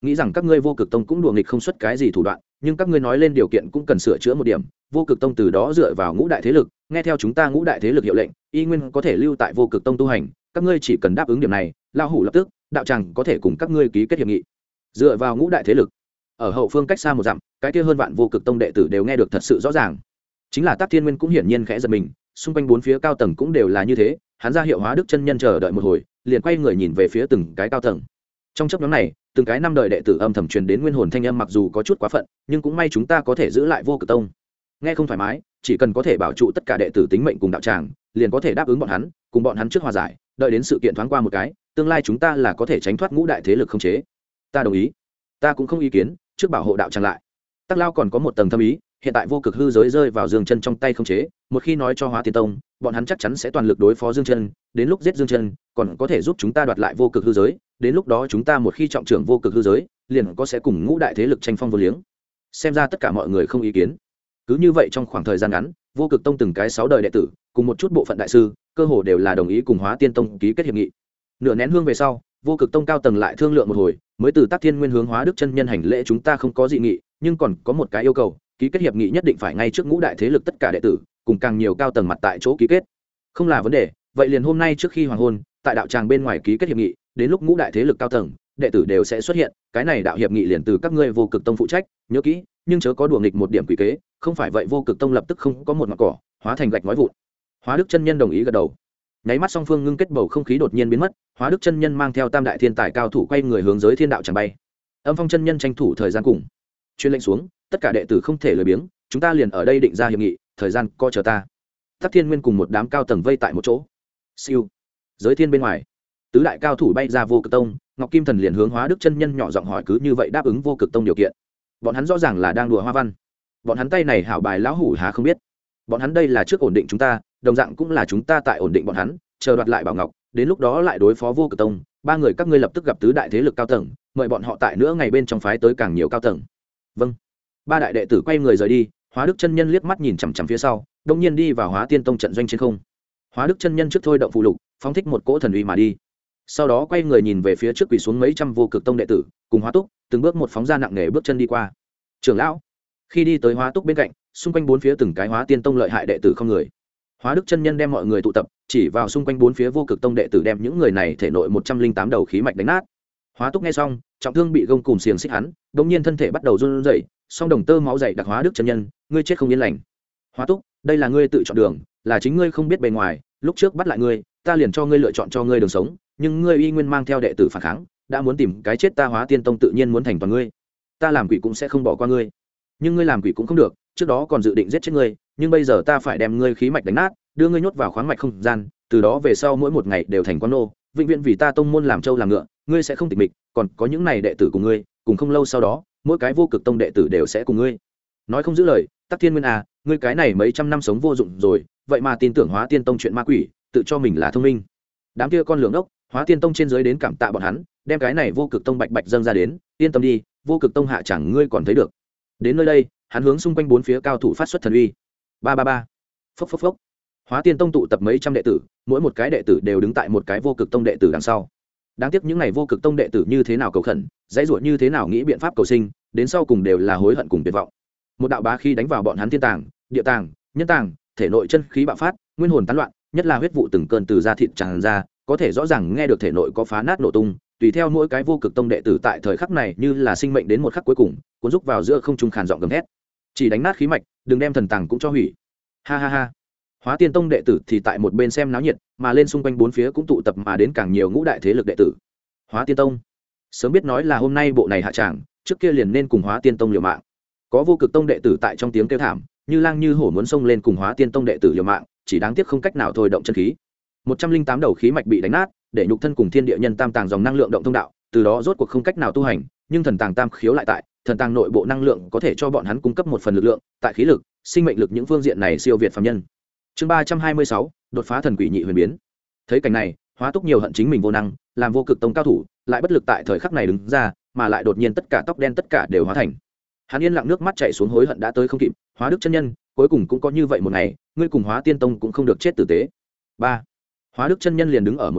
nghĩ rằng các ngươi vô cực tông cũng đùa nghịch không xuất cái gì thủ đoạn, nhưng các ngươi nói lên điều kiện cũng cần sửa chữa một điểm. Vô cực tông từ đó dựa vào ngũ đại thế lực, nghe theo chúng ta ngũ đại thế lực hiệu lệnh, y nguyên có thể lưu tại vô cực tông tu hành. Các ngươi chỉ cần đáp ứng điểm này, lao hủ lập tức đạo tràng có thể cùng các ngươi ký kết hiệp nghị. Dựa vào ngũ đại thế lực, ở hậu phương cách xa một dặm, cái kia hơn vạn vô cực tông đệ tử đều nghe được thật sự rõ ràng. Chính là Tắc Thiên Nguyên cũng hiển nhiên khẽ giật mình, xung quanh bốn phía cao tầng cũng đều là như thế. Hắn ra hiệu Hóa Đức chân nhân chờ đợi một hồi, liền quay người nhìn về phía từng cái cao tầng. Trong chấp nhóm này, từng cái năm đời đệ tử âm thầm truyền đến nguyên hồn thanh âm, mặc dù có chút quá phận, nhưng cũng may chúng ta có thể giữ lại vô cực tông. Nghe không thoải mái, chỉ cần có thể bảo trụ tất cả đệ tử tính mệnh cùng đạo tràng, liền có thể đáp ứng bọn hắn, cùng bọn hắn trước hòa giải, đợi đến sự kiện thoáng qua một cái, tương lai chúng ta là có thể tránh thoát ngũ đại thế lực khống chế. Ta đồng ý, ta cũng không ý kiến, trước bảo hộ đạo tràng lại. Tắc Lao còn có một tầng thâm ý, hiện tại vô cực hư giới rơi vào Dương Chân trong tay khống chế, một khi nói cho Hóa Tiên Tông, bọn hắn chắc chắn sẽ toàn lực đối phó Dương Chân, đến lúc giết Dương Chân, còn có thể giúp chúng ta đoạt lại vô cực hư giới, đến lúc đó chúng ta một khi trọng trưởng vô cực hư giới, liền có sẽ cùng ngũ đại thế lực tranh phong vô liếng. Xem ra tất cả mọi người không ý kiến. Cứ như vậy trong khoảng thời gian ngắn, vô cực tông từng cái 6 đời đệ tử, cùng một chút bộ phận đại sư, cơ hồ đều là đồng ý cùng Hóa Tiên Tông ký kết hiệp nghị. Nửa nén hương về sau, vô cực tông cao tầng lại thương lượng một hồi, mới từ Tắc Thiên Nguyên hướng Hóa Đức chân nhân hành lễ, chúng ta không có dị nghị, nhưng còn có một cái yêu cầu, ký kết hiệp nghị nhất định phải ngay trước ngũ đại thế lực tất cả đệ tử, cùng càng nhiều cao tầng mặt tại chỗ ký kết. Không là vấn đề, vậy liền hôm nay trước khi hoàng hôn, tại đạo tràng bên ngoài ký kết hiệp nghị, đến lúc ngũ đại thế lực cao tầng, đệ tử đều sẽ xuất hiện, cái này đạo hiệp nghị liền từ các ngươi vô cực tông phụ trách, nhớ kỹ, nhưng chớ có đùa nghịch một điểm quỷ kế, không phải vậy vô cực tông lập tức không có một mảng cỏ, hóa thành gạch nói vụn. Hóa Đức chân nhân đồng ý gật đầu. Nháy mắt song phương ngưng kết bầu không khí đột nhiên biến mất, Hóa Đức chân nhân mang theo tam đại thiên tài cao thủ quay người hướng giới thiên đạo tràng bay. Âm Phong chân nhân tranh thủ thời gian cùng truyền lệnh xuống, tất cả đệ tử không thể lười biếng, chúng ta liền ở đây định ra hiệp nghị, thời gian co chờ ta. Tắc Thiên Nguyên cùng một đám cao tầng vây tại một chỗ. Siêu. Giới thiên bên ngoài, tứ đại cao thủ bay ra vô cực tông, Ngọc Kim Thần liền hướng Hóa Đức chân nhân nhỏ giọng hỏi, cứ như vậy đáp ứng vô cực tông điều kiện. Bọn hắn rõ ràng là đang đùa hoa văn. Bọn hắn tay này hảo bài lão hủ há không biết. Bọn hắn đây là trước ổn định chúng ta, đồng dạng cũng là chúng ta tại ổn định bọn hắn, chờ đoạt lại bảo ngọc, đến lúc đó lại đối phó vô cực tông. Ba người các ngươi lập tức gặp tứ đại thế lực cao tầng, mời bọn họ tại nữa ngày bên trong phái tới càng nhiều cao tầng. Vâng. Ba đại đệ tử quay người rời đi, Hóa Đức chân nhân liếc mắt nhìn chằm chằm phía sau, đột nhiên đi vào Hóa Tiên Tông trận doanh trên không. Hóa Đức chân nhân trước thôi động phụ lục, phóng thích một cỗ thần uy mà đi. Sau đó quay người nhìn về phía trước quỳ xuống mấy trăm vô cực tông đệ tử, cùng Hóa Túc, từng bước một phóng ra nặng nề bước chân đi qua. Trưởng lão. Khi đi tới Hóa Túc bên cạnh, xung quanh bốn phía từng cái Hóa Tiên Tông lợi hại đệ tử không người. Hóa Đức chân nhân đem mọi người tụ tập, chỉ vào xung quanh bốn phía vô cực tông đệ tử đem những người này thể nội 108 đầu khí mạch đánh nát. Hóa Túc nghe xong, trọng thương bị gông cùm xiềng xích hắn, đột nhiên thân thể bắt đầu run rẩy, song đồng tơ máu dày đặc. Hóa Đức chân nhân, ngươi chết không yên lành. Hóa Túc, đây là ngươi tự chọn đường, là chính ngươi không biết bề ngoài, lúc trước bắt lại ngươi, ta liền cho ngươi lựa chọn cho ngươi đường sống, nhưng ngươi y nguyên mang theo đệ tử phản kháng, đã muốn tìm cái chết ta Hóa Tiên Tông tự nhiên muốn thành toàn ngươi. Ta làm quỷ cũng sẽ không bỏ qua ngươi. Nhưng ngươi làm quỷ cũng không được, trước đó còn dự định giết chết ngươi, nhưng bây giờ ta phải đem ngươi khí mạch đánh nát, đưa ngươi nhốt vào khoáng mạch không gian, từ đó về sau mỗi một ngày đều thành quan nô, vĩnh viễn vì ta tông môn làm trâu làm ngựa, ngươi sẽ không tịch mịch, còn có những này đệ tử cùng ngươi, cùng không lâu sau đó, mỗi cái vô cực tông đệ tử đều sẽ cùng ngươi. Nói không giữ lời, Tắc Thiên Nguyên à, ngươi cái này mấy trăm năm sống vô dụng rồi, vậy mà tin tưởng Hóa Tiên Tông chuyện ma quỷ, tự cho mình là thông minh. Đám kia con lường ốc, Hóa Tiên Tông trên dưới đến cảm tạ bọn hắn, đem cái này vô cực tông bạch bạch dâng ra đến, yên tâm đi, vô cực tông hạ chẳng ngươi còn thấy được. Đến nơi đây, hắn hướng xung quanh bốn phía cao thủ phát xuất thần uy. Ba ba ba. Phốc phốc phốc. Hóa Tiên Tông tụ tập mấy trăm đệ tử, mỗi một cái đệ tử đều đứng tại một cái vô cực tông đệ tử đằng sau. Đáng tiếc những này vô cực tông đệ tử như thế nào cầu khẩn, dãy ruột như thế nào nghĩ biện pháp cầu sinh, đến sau cùng đều là hối hận cùng tuyệt vọng. Một đạo bá khí đánh vào bọn hắn thiên tàng, địa tàng, nhân tàng, thể nội chân khí bạo phát, nguyên hồn tán loạn, nhất là huyết vụ từng cơn từ da thịt tràn ra, có thể rõ ràng nghe được thể nội có phá nát nổ tung. Tùy theo mỗi cái vô cực tông đệ tử tại thời khắc này như là sinh mệnh đến một khắc cuối cùng, cuốn rúc vào giữa không trung khàn giọng gầm thét. Chỉ đánh nát khí mạch, đừng đem thần tàng cũng cho hủy. Ha ha ha. Hóa Tiên Tông đệ tử thì tại một bên xem náo nhiệt, mà lên xung quanh bốn phía cũng tụ tập mà đến càng nhiều ngũ đại thế lực đệ tử. Hóa Tiên Tông, sớm biết nói là hôm nay bộ này hạ tràng, trước kia liền nên cùng Hóa Tiên Tông liều mạng. Có vô cực tông đệ tử tại trong tiếng kêu thảm, như lang như hổ muốn xông lên cùng Hóa Tiên Tông đệ tử liều mạng, chỉ đáng tiếc không cách nào thôi động chân khí. 108 đầu khí mạch bị đánh nát, để nhục thân cùng thiên địa nhân tam tàng dòng năng lượng động thông đạo, từ đó rốt cuộc không cách nào tu hành, nhưng thần tàng tam khiếu lại tại, thần tàng nội bộ năng lượng có thể cho bọn hắn cung cấp một phần lực lượng, tại khí lực, sinh mệnh lực những phương diện này siêu việt phàm nhân. Chương 326, đột phá thần quỷ nhị huyền biến. Thấy cảnh này, Hóa Túc nhiều hận chính mình vô năng, làm vô cực tông cao thủ, lại bất lực tại thời khắc này đứng ra, mà lại đột nhiên tất cả tóc đen tất cả đều hóa thành. Hắn yên lặng nước mắt chảy xuống, hối hận đã tới không kịp. Hóa Đức chân nhân, cuối cùng cũng có như vậy một ngày, ngươi cùng Hóa Tiên Tông cũng không được chết tử tế. 3. Hóa Đức chân nhân liền đứng ở một bên,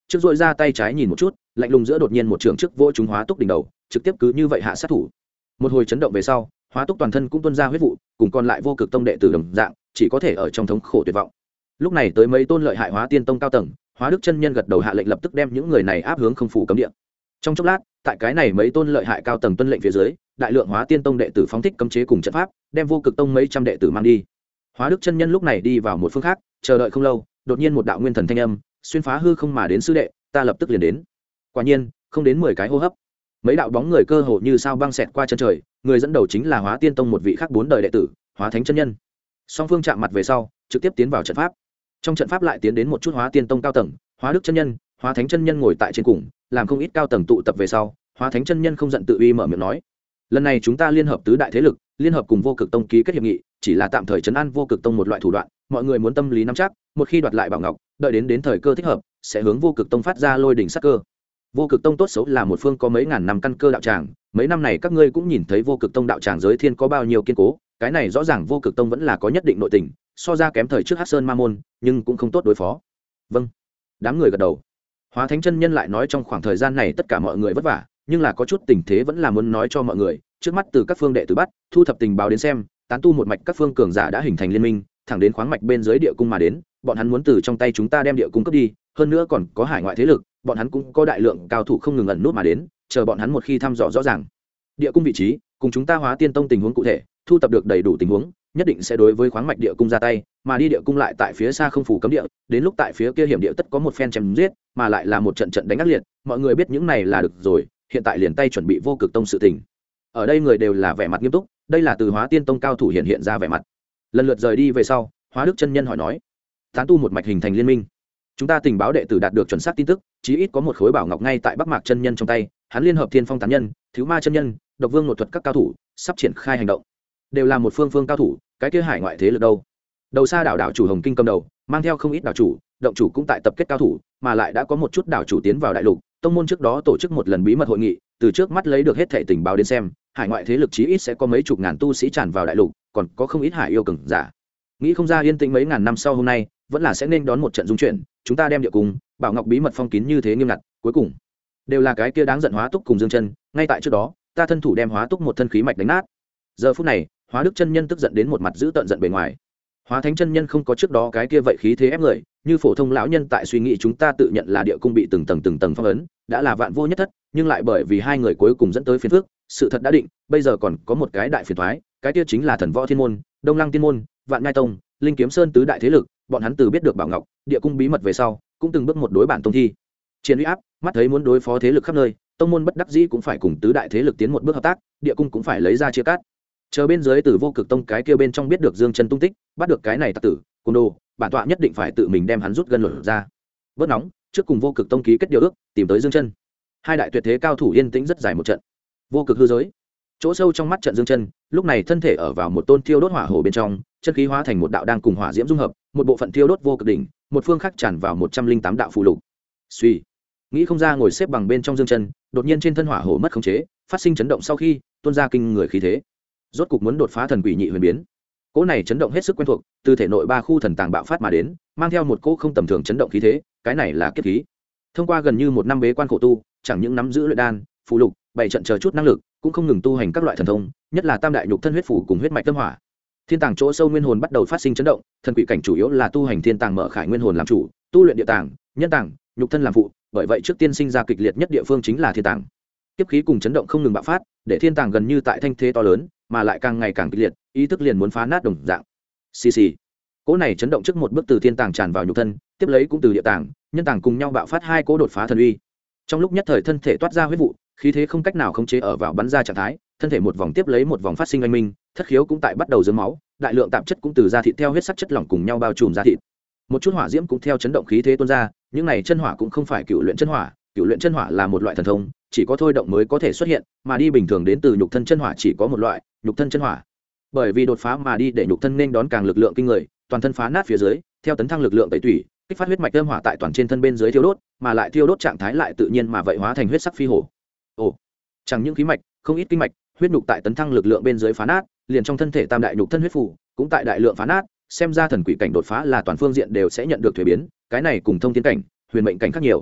trước dội ra tay trái nhìn một chút, lạnh lùng giữa đột nhiên một trường trước vỗ chúng hóa túc đỉnh đầu, trực tiếp cứ như vậy hạ sát thủ. Một hồi chấn động về sau, hóa túc toàn thân cũng tuôn ra huyết vụ, cùng còn lại vô cực tông đệ tử đồng dạng, chỉ có thể ở trong thống khổ tuyệt vọng. Lúc này tới mấy tôn lợi hại hóa tiên tông cao tầng, Hóa Đức chân nhân gật đầu hạ lệnh lập tức đem những người này áp hướng không phủ cấm địa. Trong chốc lát, tại cái này mấy tôn lợi hại cao tầng tuân lệnh phía dưới, đại lượng hóa tiên tông đệ tử phóng thích cấm chế cùng trận pháp, đem vô cực tông mấy trăm đệ tử mang đi. Hóa Đức chân nhân lúc này đi vào một phương khác, chờ đợi không lâu, đột nhiên một đạo nguyên thần thanh âm xuyên phá hư không mà đến, sư đệ, ta lập tức liền đến. Quả nhiên, không đến 10 cái hô hấp, mấy đạo bóng người cơ hồ như sao băng xẹt qua chân trời, người dẫn đầu chính là Hóa Tiên tông một vị khác 4 đời đệ tử, Hóa Thánh chân nhân. Song phương chạm mặt về sau, trực tiếp tiến vào trận pháp. Trong trận pháp lại tiến đến một chút Hóa Tiên tông cao tầng, Hóa Đức chân nhân, Hóa Thánh chân nhân ngồi tại trên cùng, làm không ít cao tầng tụ tập về sau, Hóa Thánh chân nhân không giận tự uy mở miệng nói: lần này chúng ta liên hợp tứ đại thế lực, liên hợp cùng vô cực tông ký kết hiệp nghị, chỉ là tạm thời trấn an vô cực tông một loại thủ đoạn, mọi người muốn tâm lý nắm chắc, một khi đoạt lại bảo ngọc, đợi đến thời cơ thích hợp, sẽ hướng vô cực tông phát ra lôi đỉnh sát cơ. Vô cực tông tốt xấu là một phương có mấy ngàn năm căn cơ đạo tràng, mấy năm này các ngươi cũng nhìn thấy vô cực tông đạo tràng giới thiên có bao nhiêu kiên cố, cái này rõ ràng vô cực tông vẫn là có nhất định nội tình, so ra kém thời trước Hắc Sơn Ma môn, nhưng cũng không tốt đối phó. Vâng. Đám người gật đầu. Hóa Thánh chân nhân lại nói trong khoảng thời gian này tất cả mọi người vất vả, nhưng là có chút tình thế vẫn là muốn nói cho mọi người, trước mắt từ các phương đệ tử bắt, thu thập tình báo đến xem, tán tu một mạch các phương cường giả đã hình thành liên minh, thẳng đến khoáng mạch bên dưới địa cung mà đến, bọn hắn muốn từ trong tay chúng ta đem địa cung cướp đi, hơn nữa còn có hải ngoại thế lực, bọn hắn cũng có đại lượng cao thủ không ngừng ẩn nút mà đến, chờ bọn hắn một khi thăm dò rõ ràng địa cung vị trí, cùng chúng ta Hóa Tiên tông tình huống cụ thể, thu thập được đầy đủ tình huống, nhất định sẽ đối với khoáng mạch địa cung ra tay, mà đi địa cung lại tại phía xa không phủ cấm địa, đến lúc tại phía kia hiểm địa tất có một phen chém giết, mà lại là một trận trận đánh ác liệt, mọi người biết những này là được rồi, hiện tại liền tay chuẩn bị vô cực tông sự tình. Ở đây người đều là vẻ mặt nghiêm túc, đây là từ Hóa Tiên tông cao thủ hiện ra vẻ mặt. Lần lượt rời đi về sau, Hóa Đức chân nhân hỏi nói: tán tu một mạch hình thành liên minh, chúng ta tình báo đệ tử đạt được chuẩn xác tin tức, chí ít có một khối bảo ngọc ngay tại Bắc Mạc chân nhân trong tay, hắn liên hợp Thiên Phong tán nhân, Thiếu Ma chân nhân, Độc Vương nội thuật các cao thủ, sắp triển khai hành động, đều là một phương cao thủ, cái kia hải ngoại thế lực đâu? Đầu xa đảo chủ Hồng Kinh cầm đầu, mang theo không ít đảo chủ, động chủ cũng tại tập kết cao thủ, mà lại đã có một chút đảo chủ tiến vào đại lục, tông môn trước đó tổ chức một lần bí mật hội nghị, từ trước mắt lấy được hết thảy tình báo đến xem, hải ngoại thế lực chí ít sẽ có mấy chục ngàn tu sĩ tràn vào đại lục, còn có không ít hải yêu cường giả. Nghĩ không ra yên tĩnh mấy ngàn năm sau hôm nay, vẫn là sẽ nên đón một trận dung chuyển, chúng ta đem địa cung, bảo ngọc bí mật phong kín như thế nghiêm ngặt, cuối cùng đều là cái kia đáng giận Hóa Túc cùng Dương Chân, ngay tại trước đó, ta thân thủ đem Hóa Túc một thân khí mạch đánh nát. Giờ phút này, Hóa Đức chân nhân tức giận đến một mặt giữ tợn giận bề ngoài. Hóa Thánh chân nhân không có trước đó cái kia vậy khí thế ép người, như phổ thông lão nhân tại suy nghĩ chúng ta tự nhận là địa cung bị từng tầng phong ấn, đã là vạn vô nhất thất, nhưng lại bởi vì hai người cuối cùng dẫn tới phiền phức, sự thật đã định, bây giờ còn có một cái đại phiền toái, cái kia chính là Thần Võ Thiên môn, Đông Lăng Tiên môn, Vạn Nhai tông, Linh Kiếm Sơn tứ đại thế lực, bọn hắn từ biết được bảo ngọc, địa cung bí mật về sau, cũng từng bước một đối bản tông thi chiến uy áp, mắt thấy muốn đối phó thế lực khắp nơi, tông môn bất đắc dĩ cũng phải cùng tứ đại thế lực tiến một bước hợp tác, địa cung cũng phải lấy ra chia cắt. Chờ bên dưới từ vô cực tông cái kia bên trong biết được Dương Chân tung tích, bắt được cái này tặc tử côn đồ, bản tọa nhất định phải tự mình đem hắn rút gân lột ra. Bớt nóng, trước cùng vô cực tông ký kết điều ước, tìm tới Dương Chân. Hai đại tuyệt thế cao thủ yên tĩnh rất dài một trận. Vô cực hư giới, chỗ sâu trong mắt trận Dương Chân, lúc này thân thể ở vào một tôn thiêu đốt hỏa hồ bên trong, chân khí hóa thành một đạo đang cùng hỏa diễm dung hợp, một bộ phận thiêu đốt vô cực đỉnh, một phương khác tràn vào 108 đạo phù lục. Suy, nghĩ không ra ngồi xếp bằng bên trong Dương Chân, đột nhiên trên thân hỏa hồ mất khống chế, phát sinh chấn động sau khi, tuôn ra kinh người khí thế. Rốt cục muốn đột phá thần quỷ nhị huyền biến. Cỗ này chấn động hết sức quen thuộc, từ thể nội ba khu thần tàng bạo phát mà đến, mang theo một cỗ không tầm thường chấn động khí thế, cái này là kiếp khí. Thông qua gần như một năm bế quan khổ tu, chẳng những nắm giữ luyện đan, phù lục, bảy trận chờ chút năng lực, cũng không ngừng tu hành các loại thần thông, nhất là tam đại nhục thân huyết phủ cùng huyết mạch tâm hỏa. Thiên tàng chỗ sâu nguyên hồn bắt đầu phát sinh chấn động, thần quỷ cảnh chủ yếu là tu hành thiên tàng mở khải nguyên hồn làm chủ, tu luyện địa tàng, nhân tàng, nhục thân làm phụ, bởi vậy trước tiên sinh ra kịch liệt nhất địa phương chính là thiên tàng. Kiếp khí cùng chấn động không ngừng bạo phát, để thiên tàng gần như tại thanh thế to lớn, mà lại càng ngày càng kịch liệt, ý thức liền muốn phá nát đồng dạng. Xì xì. Cỗ này chấn động trước một bước từ thiên tàng tràn vào nhục thân, tiếp lấy cũng từ địa tàng, nhân tàng cùng nhau bạo phát hai cỗ đột phá thần uy. Trong lúc nhất thời thân thể toát ra huyết vụ, khí thế không cách nào khống chế ở vào bắn ra trạng thái, thân thể một vòng tiếp lấy một vòng phát sinh oanh minh, thất khiếu cũng tại bắt đầu dướng máu, đại lượng tạp chất cũng từ da thịt theo huyết sắc chất lỏng cùng nhau bao trùm da thịt. Một chút hỏa diễm cũng theo chấn động khí thế tuôn ra, những này chân hỏa cũng không phải cựu luyện chân hỏa, cựu luyện chân hỏa là một loại thần thông, chỉ có thôi động mới có thể xuất hiện, mà đi bình thường đến từ nhục thân chân hỏa chỉ có một loại, nhục thân chân hỏa. Bởi vì đột phá mà đi để nhục thân nên đón càng lực lượng kinh người, toàn thân phá nát phía dưới, theo tấn thăng lực lượng tẩy tủy, kích phát huyết mạch âm hỏa tại toàn trên thân bên dưới thiêu đốt, mà lại thiêu đốt trạng thái lại tự nhiên mà vậy hóa thành huyết sắc phi hổ. Ồ, chẳng những khí mạch, không ít kinh mạch, huyết nhục tại tấn thăng lực lượng bên dưới phá nát, liền trong thân thể tam đại nhục thân huyết phủ cũng tại đại lượng phá nát, xem ra thần quỷ cảnh đột phá là toàn phương diện đều sẽ nhận được thuế biến, cái này cùng thông thiên cảnh, huyền mệnh cảnh khác nhiều.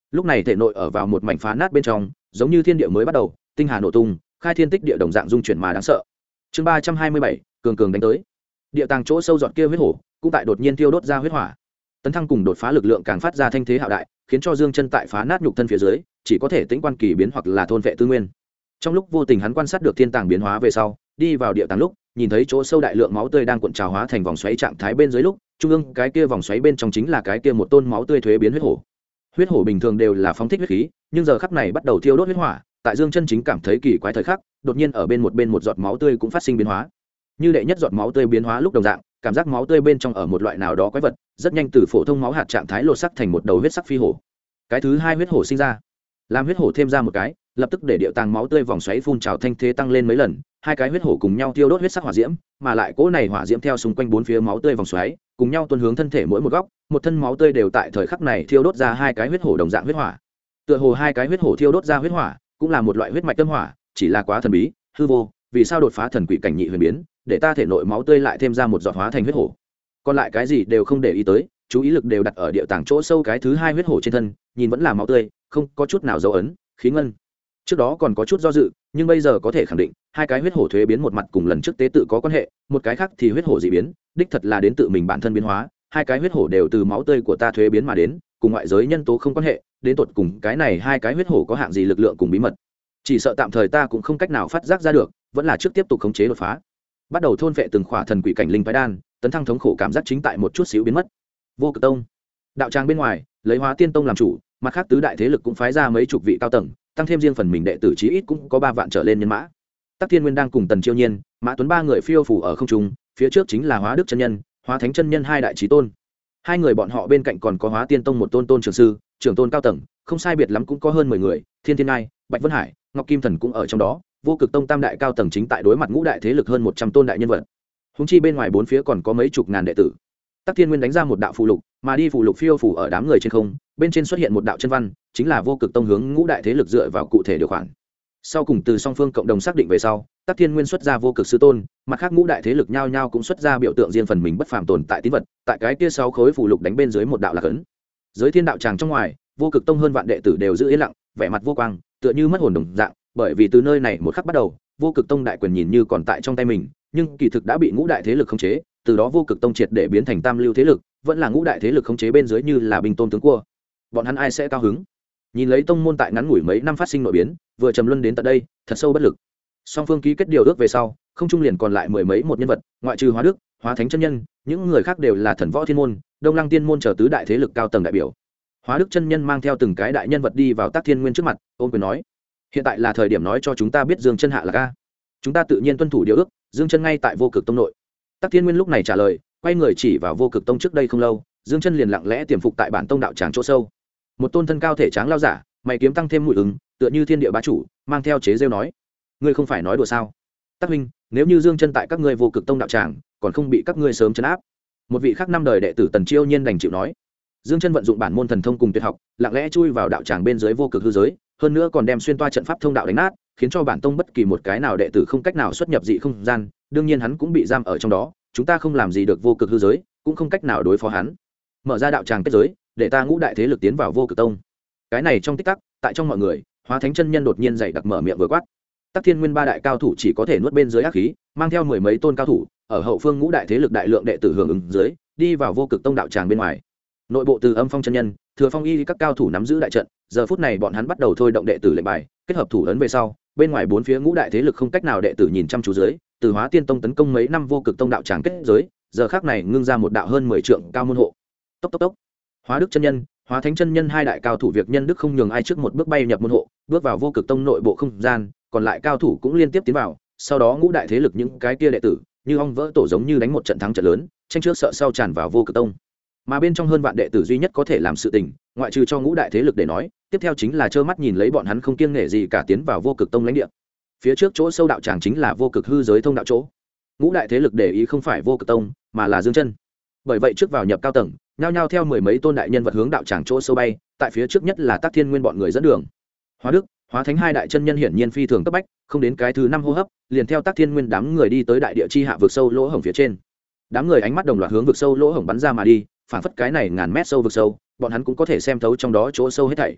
lúc này thể nội ở vào một mảnh phá nát bên trong, giống như thiên địa mới bắt đầu, tinh hà nổ tung, khai thiên tích địa đồng dạng dung chuyển mà đáng sợ. Chương 327, cường cường đánh tới. Địa tàng chỗ sâu giọt kia huyết hổ, cũng tại đột nhiên tiêu đốt ra huyết hỏa. Tấn thăng cùng đột phá lực lượng càng phát ra thanh thế hạo đại, khiến cho Dương Chân tại phá nát nhục thân phía dưới, chỉ có thể tĩnh quan kỳ biến hoặc là thôn vệ tư nguyên. Trong lúc vô tình hắn quan sát được thiên tàng biến hóa về sau, đi vào địa tàng lúc, nhìn thấy chỗ sâu đại lượng máu tươi đang cuộn trào hóa thành vòng xoáy trạng thái bên dưới lúc, trung ương cái kia vòng xoáy bên trong chính là cái kia một tôn máu tươi thuế biến huyết hổ. Huyết hổ bình thường đều là phóng thích huyết khí, nhưng giờ khắc này bắt đầu thiêu đốt huyết hỏa, tại Dương Chân chính cảm thấy kỳ quái thời khắc, đột nhiên ở bên một giọt máu tươi cũng phát sinh biến hóa. Như đệ nhất giọt máu tươi biến hóa lúc đồng dạng, cảm giác máu tươi bên trong ở một loại nào đó quái vật, rất nhanh từ phổ thông máu hạt trạng thái lột sắc thành một đầu huyết sắc phi hổ. Cái thứ hai huyết hổ sinh ra, làm huyết hổ thêm ra một cái, lập tức để điệu tàng máu tươi vòng xoáy phun trào thanh thế tăng lên mấy lần, hai cái huyết hổ cùng nhau thiêu đốt huyết sắc hỏa diễm, mà lại cỗ này hỏa diễm theo xung quanh bốn phía máu tươi vòng xoáy, cùng nhau tuôn hướng thân thể mỗi một góc, một thân máu tươi đều tại thời khắc này thiêu đốt ra hai cái huyết hổ đồng dạng huyết hỏa. Tựa hồ hai cái huyết hổ thiêu đốt ra huyết hỏa, cũng là một loại huyết mạch tâm hỏa, chỉ là quá thần bí, hư vô, vì sao đột phá thần quỷ cảnh nhị huyền biến, để ta thể nội máu tươi lại thêm ra một giọt hóa thành huyết hổ. Còn lại cái gì đều không để ý tới, chú ý lực đều đặt ở địa tàng chỗ sâu cái thứ hai huyết hổ trên thân, nhìn vẫn là máu tươi, không có chút nào dấu ấn, khí ngân. Trước đó còn có chút do dự, nhưng bây giờ có thể khẳng định, hai cái huyết hổ thuế biến một mặt cùng lần trước tế tự có quan hệ, một cái khác thì huyết hổ dị biến, đích thật là đến tự mình bản thân biến hóa, hai cái huyết hổ đều từ máu tươi của ta thuế biến mà đến, cùng ngoại giới nhân tố không quan hệ, đến tột cùng cái này hai cái huyết hổ có hạng gì lực lượng cùng bí mật. Chỉ sợ tạm thời ta cũng không cách nào phát giác ra được, vẫn là trước tiếp tục khống chế đột phá. Bắt đầu thôn phệ từng khỏa thần quỷ cảnh linh phái đan, tấn thăng thống khổ cảm giác chính tại một chút xíu biến mất. Vô Cực Tông, đạo tràng bên ngoài, lấy Hóa Tiên Tông làm chủ, mặt khác tứ đại thế lực cũng phái ra mấy chục vị cao tầng, tăng thêm riêng phần mình đệ tử chí ít cũng có 3 vạn trở lên nhân mã. Tắc Thiên Nguyên đang cùng Tần Chiêu Nhiên, Mã Tuấn ba người phiêu phù ở không trung, phía trước chính là Hóa Đức chân nhân, Hóa Thánh chân nhân hai đại chí tôn. Hai người bọn họ bên cạnh còn có Hóa Tiên Tông một tôn trưởng sư, trưởng tôn cao tầng, không sai biệt lắm cũng có hơn 10 người, Thiên Thiên Ngai, Bạch Vân Hải, Ngọc Kim Thần cũng ở trong đó. Vô Cực Tông tam đại cao tầng chính tại đối mặt ngũ đại thế lực hơn 100 tôn đại nhân vật. Húng chi bên ngoài bốn phía còn có mấy chục ngàn đệ tử. Tắc Thiên Nguyên đánh ra một đạo phù lục, mà đi phù lục phiêu phù ở đám người trên không, bên trên xuất hiện một đạo chân văn, chính là Vô Cực Tông hướng ngũ đại thế lực dựa vào cụ thể điều khoản. Sau cùng từ song phương cộng đồng xác định về sau, Tắc Thiên Nguyên xuất ra Vô Cực sư tôn, mặt khác ngũ đại thế lực nhao nhao cũng xuất ra biểu tượng riêng phần mình bất phàm tồn tại tín vật, tại cái kia 6 khối phù lục đánh bên dưới một đạo lạc ấn. Giới thiên đạo tràng trong ngoài, Vô Cực Tông hơn vạn đệ tử đều giữ yên lặng, vẻ mặt vô quang, tựa như mất hồn đồng dạng, bởi vì từ nơi này một khắc bắt đầu, Vô Cực Tông đại quyền nhìn như còn tại trong tay mình, nhưng kỳ thực đã bị ngũ đại thế lực khống chế, từ đó Vô Cực Tông triệt để biến thành tam lưu thế lực, vẫn là ngũ đại thế lực khống chế bên dưới như là binh tôn tướng cua. Bọn hắn ai sẽ cao hứng? Nhìn lấy tông môn tại ngắn ngủi mấy năm phát sinh nội biến, vừa trầm luân đến tận đây, thật sâu bất lực. Song phương ký kết điều ước về sau, không trung liền còn lại mười mấy một nhân vật, ngoại trừ Hóa Đức, Hóa Thánh chân nhân, những người khác đều là Thần Võ Thiên môn, Đông Lăng Tiên môn chờ tứ đại thế lực cao tầng đại biểu. Hóa Đức chân nhân mang theo từng cái đại nhân vật đi vào Tắc Thiên Nguyên trước mặt, ôm quyền nói: "Hiện tại là thời điểm nói cho chúng ta biết Dương Chân hạ là ca. Chúng ta tự nhiên tuân thủ điều ước, Dương Chân ngay tại Vô Cực Tông nội." Tắc Thiên Nguyên lúc này trả lời, quay người chỉ vào Vô Cực Tông trước đây không lâu, Dương Chân liền lặng lẽ tiềm phục tại bản tông đạo tràng chỗ sâu. Một tôn thân cao thể tráng lao giả, mày kiếm tăng thêm mũi ứng, tựa như thiên địa bá chủ, mang theo chế giễu nói: "Ngươi không phải nói đùa sao? Tắc huynh, nếu như Dương Chân tại các ngươi Vô Cực Tông đạo tràng, còn không bị các ngươi sớm trấn áp." Một vị khác năm đời đệ tử Tần Chiêu Nhiên đành chịu nói. Dương Chân vận dụng bản môn thần thông cùng tuyệt học, lặng lẽ chui vào đạo tràng bên dưới vô cực hư giới, hơn nữa còn đem xuyên toa trận pháp thông đạo đánh nát, khiến cho bản tông bất kỳ một cái nào đệ tử không cách nào xuất nhập dị không gian, đương nhiên hắn cũng bị giam ở trong đó, chúng ta không làm gì được vô cực hư giới, cũng không cách nào đối phó hắn. Mở ra đạo tràng kết giới, để ta ngũ đại thế lực tiến vào Vô Cực Tông. Cái này trong tích tắc, tại trong mọi người, Hóa Thánh chân nhân đột nhiên dậy đặc mở miệng vừa quát. Tắc Thiên Nguyên ba đại cao thủ chỉ có thể nuốt bên dưới ác khí, mang theo mười mấy tôn cao thủ, ở hậu phương ngũ đại thế lực đại lượng đệ tử hưởng ứng dưới, đi vào Vô Cực Tông đạo tràng bên ngoài. Nội bộ từ Âm Phong chân nhân, Thừa Phong y các cao thủ nắm giữ đại trận, giờ phút này bọn hắn bắt đầu thôi động đệ tử lệnh bài, kết hợp thủ ấn về sau, bên ngoài bốn phía ngũ đại thế lực không cách nào đệ tử nhìn chăm chú dưới, từ Hóa Tiên Tông tấn công mấy năm Vô Cực Tông đạo tràng kết giới, giờ khắc này ngưng ra một đạo hơn 10 trượng cao môn hộ. Tốc tốc tốc. Hóa Đức chân nhân, Hóa Thánh chân nhân hai đại cao thủ việc nhân đức không nhường ai trước một bước bay nhập môn hộ, bước vào Vô Cực Tông nội bộ không gian, còn lại cao thủ cũng liên tiếp tiến vào, sau đó ngũ đại thế lực những cái kia đệ tử, như ong vỡ tổ giống như đánh một trận thắng trận lớn, tranh trước sợ sau tràn vào Vô Cực Tông. Mà bên trong hơn vạn đệ tử duy nhất có thể làm sự tình, ngoại trừ cho ngũ đại thế lực để nói, tiếp theo chính là trơ mắt nhìn lấy bọn hắn không kiêng nể gì cả tiến vào Vô Cực Tông lãnh địa. Phía trước chỗ sâu đạo tràng chính là Vô Cực hư giới thông đạo chỗ. Ngũ đại thế lực để ý không phải Vô Cực Tông, mà là Dương Chân. Bởi vậy trước vào nhập cao tầng, nhao nhao theo mười mấy tôn đại nhân vật hướng đạo tràng chỗ sâu bay, tại phía trước nhất là Tắc Thiên Nguyên bọn người dẫn đường. Hóa Đức, Hóa Thánh hai đại chân nhân hiển nhiên phi thường cấp bách, không đến cái thứ 5 hô hấp, liền theo Tắc Thiên Nguyên đám người đi tới đại địa chi hạ vực sâu lỗ hổng phía trên. Đám người ánh mắt đồng loạt hướng vực sâu lỗ hổng bắn ra mà đi, phản phất cái này ngàn mét sâu vực sâu, bọn hắn cũng có thể xem thấu trong đó chỗ sâu hết thảy.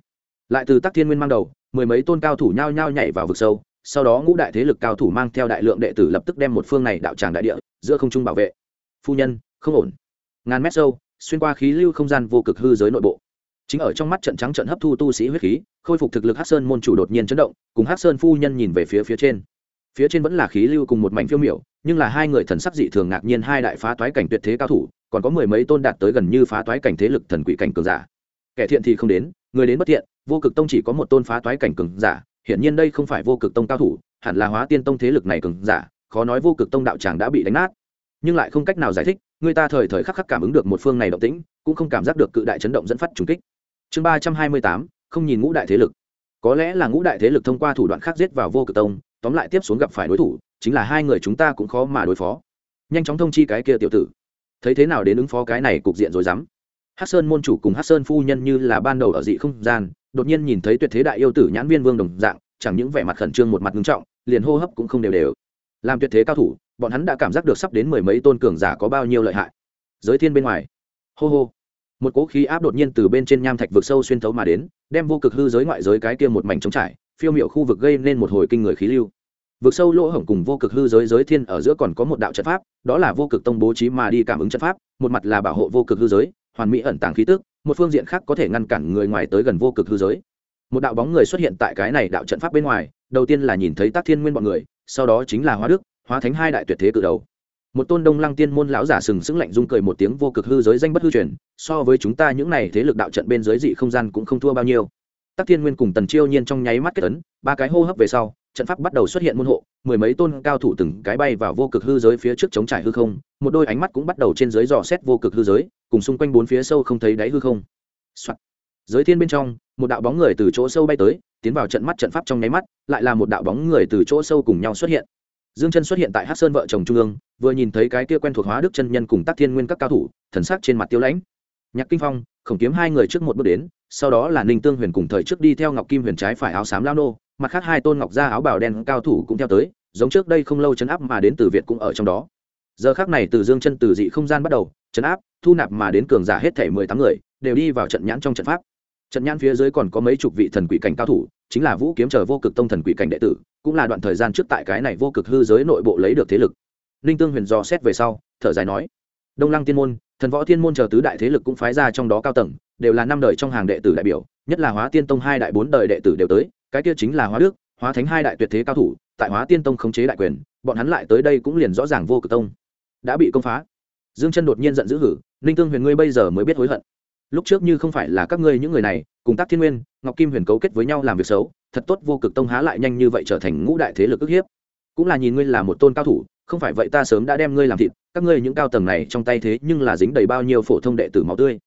lại từ Tắc Thiên Nguyên mang đầu, mười mấy tôn cao thủ nhao nhao nhảy vào vực sâu, sau đó ngũ đại thế lực cao thủ mang theo đại lượng đệ tử lập tức đem một phương này đạo tràng đại địa giữa không trung bảo vệ. Phu nhân, không ổn. Ngàn mét sâu, xuyên qua khí lưu không gian vô cực hư giới nội bộ. Chính ở trong mắt trận trắng trận hấp thu tu sĩ huyết khí, khôi phục thực lực Hắc Sơn môn chủ đột nhiên chấn động, cùng Hắc Sơn phu nhân nhìn về phía trên. Phía trên vẫn là khí lưu cùng một mảnh phiêu miểu, nhưng là hai người thần sắc dị thường ngạc nhiên, hai đại phá toái cảnh tuyệt thế cao thủ, còn có mười mấy tôn đạt tới gần như phá toái cảnh thế lực thần quỷ cảnh cường giả. Kẻ thiện thì không đến, người đến bất thiện, vô cực tông chỉ có một tôn phá toái cảnh cường giả, hiển nhiên đây không phải vô cực tông cao thủ, hẳn là Hóa Tiên tông thế lực này cường giả, khó nói vô cực tông đạo tràng đã bị đánh nát, nhưng lại không cách nào giải thích, người ta thời thời khắc khắc cảm ứng được một phương này động tĩnh, cũng không cảm giác được cự đại chấn động dẫn phát trùng kích. Chương 328, không nhìn ngũ đại thế lực. Có lẽ là ngũ đại thế lực thông qua thủ đoạn khác giết vào vô cực tông, tóm lại tiếp xuống gặp phải đối thủ, chính là hai người chúng ta cũng khó mà đối phó. Nhanh chóng thông chi cái kia tiểu tử, thấy thế nào đến ứng phó cái này cục diện rối rắm. Hắc Sơn môn chủ cùng Hắc Sơn phu nhân như là ban đầu ở dị không gian, đột nhiên nhìn thấy tuyệt thế đại yêu tử Nhãn Viên Vương đồng dạng, chẳng những vẻ mặt khẩn trương một mặt nghiêm trọng, liền hô hấp cũng không đều đều. Làm tuyệt thế cao thủ, bọn hắn đã cảm giác được sắp đến mười mấy tôn cường giả có bao nhiêu lợi hại. Giới thiên bên ngoài, hô hô, một cỗ khí áp đột nhiên từ bên trên nham thạch vực sâu xuyên thấu mà đến, đem vô cực hư giới ngoại giới cái kia một mảnh trống trải, phiêu miểu khu vực gây nên một hồi kinh người khí lưu. Vực sâu lỗ hổng cùng vô cực hư giới giới thiên ở giữa còn có một đạo trận pháp, đó là vô cực tông bố trí mà đi cảm ứng trận pháp, một mặt là bảo hộ vô cực hư giới, hoàn mỹ ẩn tàng khí tức, một phương diện khác có thể ngăn cản người ngoài tới gần vô cực hư giới. Một đạo bóng người xuất hiện tại cái này đạo trận pháp bên ngoài, đầu tiên là nhìn thấy Tắc Thiên Nguyên bọn người, sau đó chính là Hóa Đức, Hóa Thánh hai đại tuyệt thế cự đầu. Một tôn Đông Lăng Tiên môn lão giả sừng sững lạnh rung cười một tiếng, vô cực hư giới danh bất hư truyền, so với chúng ta những này thế lực đạo trận bên dưới dị không gian cũng không thua bao nhiêu. Tắc Thiên Nguyên cùng Tần Chiêu Nhiên trong nháy mắt kết ấn, ba cái hô hấp về sau, trận pháp bắt đầu xuất hiện môn hộ, mười mấy tôn cao thủ từng cái bay vào vô cực hư giới phía trước chống trải hư không, một đôi ánh mắt cũng bắt đầu trên dưới dò xét vô cực hư giới, cùng xung quanh bốn phía sâu không thấy đáy hư không. Soạn. Giới thiên bên trong, một đạo bóng người từ chỗ sâu bay tới, tiến vào trận mắt trận pháp trong nháy mắt, lại là một đạo bóng người từ chỗ sâu cùng nhau xuất hiện. Dương Chân xuất hiện tại Hắc Sơn vợ chồng trung ương, vừa nhìn thấy cái kia quen thuộc Hóa Đức chân nhân cùng Tắc Thiên Nguyên các cao thủ, thần sắc trên mặt tiêu lãnh. Nhạc Kinh Phong, Khổng Kiếm hai người trước một bước đến, sau đó là Ninh Tương Huyền cùng thời trước đi theo Ngọc Kim Huyền trái phải áo xám lao nô, mặt khác hai tôn ngọc gia áo bào đen cao thủ cũng theo tới, giống trước đây không lâu trấn áp mà đến từ Việt cũng ở trong đó. Giờ khắc này từ Dương Chân từ dị không gian bắt đầu, trấn áp, thu nạp mà đến cường giả hết thảy 18 người, đều đi vào trận nhãn trong trận pháp. Trận nhãn phía dưới còn có mấy chục vị thần quỷ cảnh cao thủ, chính là Vũ Kiếm chờ vô cực tông thần quỷ cảnh đệ tử, cũng là đoạn thời gian trước tại cái này vô cực hư giới nội bộ lấy được thế lực. Ninh Tương Huyền dò xét về sau, thở dài nói: Đông Lăng Tiên môn, Thần Võ Thiên môn chờ tứ đại thế lực cũng phái ra trong đó cao tầng, đều là năm đời trong hàng đệ tử đại biểu, nhất là Hóa Tiên tông hai đại bốn đời đệ tử đều tới, cái kia chính là Hóa Đức, Hóa Thánh hai đại tuyệt thế cao thủ, tại Hóa Tiên tông khống chế đại quyền, bọn hắn lại tới đây cũng liền rõ ràng vô cực tông đã bị công phá. Dương Chân đột nhiên giận dữ hử: Ninh Tương Huyền ngươi bây giờ mới biết hối hận. Lúc trước như không phải là các ngươi những người này cùng Tắc Thiên Nguyên, Ngọc Kim Huyền cấu kết với nhau làm việc xấu, thật tốt vô cực tông há lại nhanh như vậy trở thành ngũ đại thế lực ức hiếp. Cũng là nhìn ngươi là một tôn cao thủ, không phải vậy ta sớm đã đem ngươi làm thịt, các ngươi những cao tầng này trong tay thế nhưng là dính đầy bao nhiêu phổ thông đệ tử máu tươi.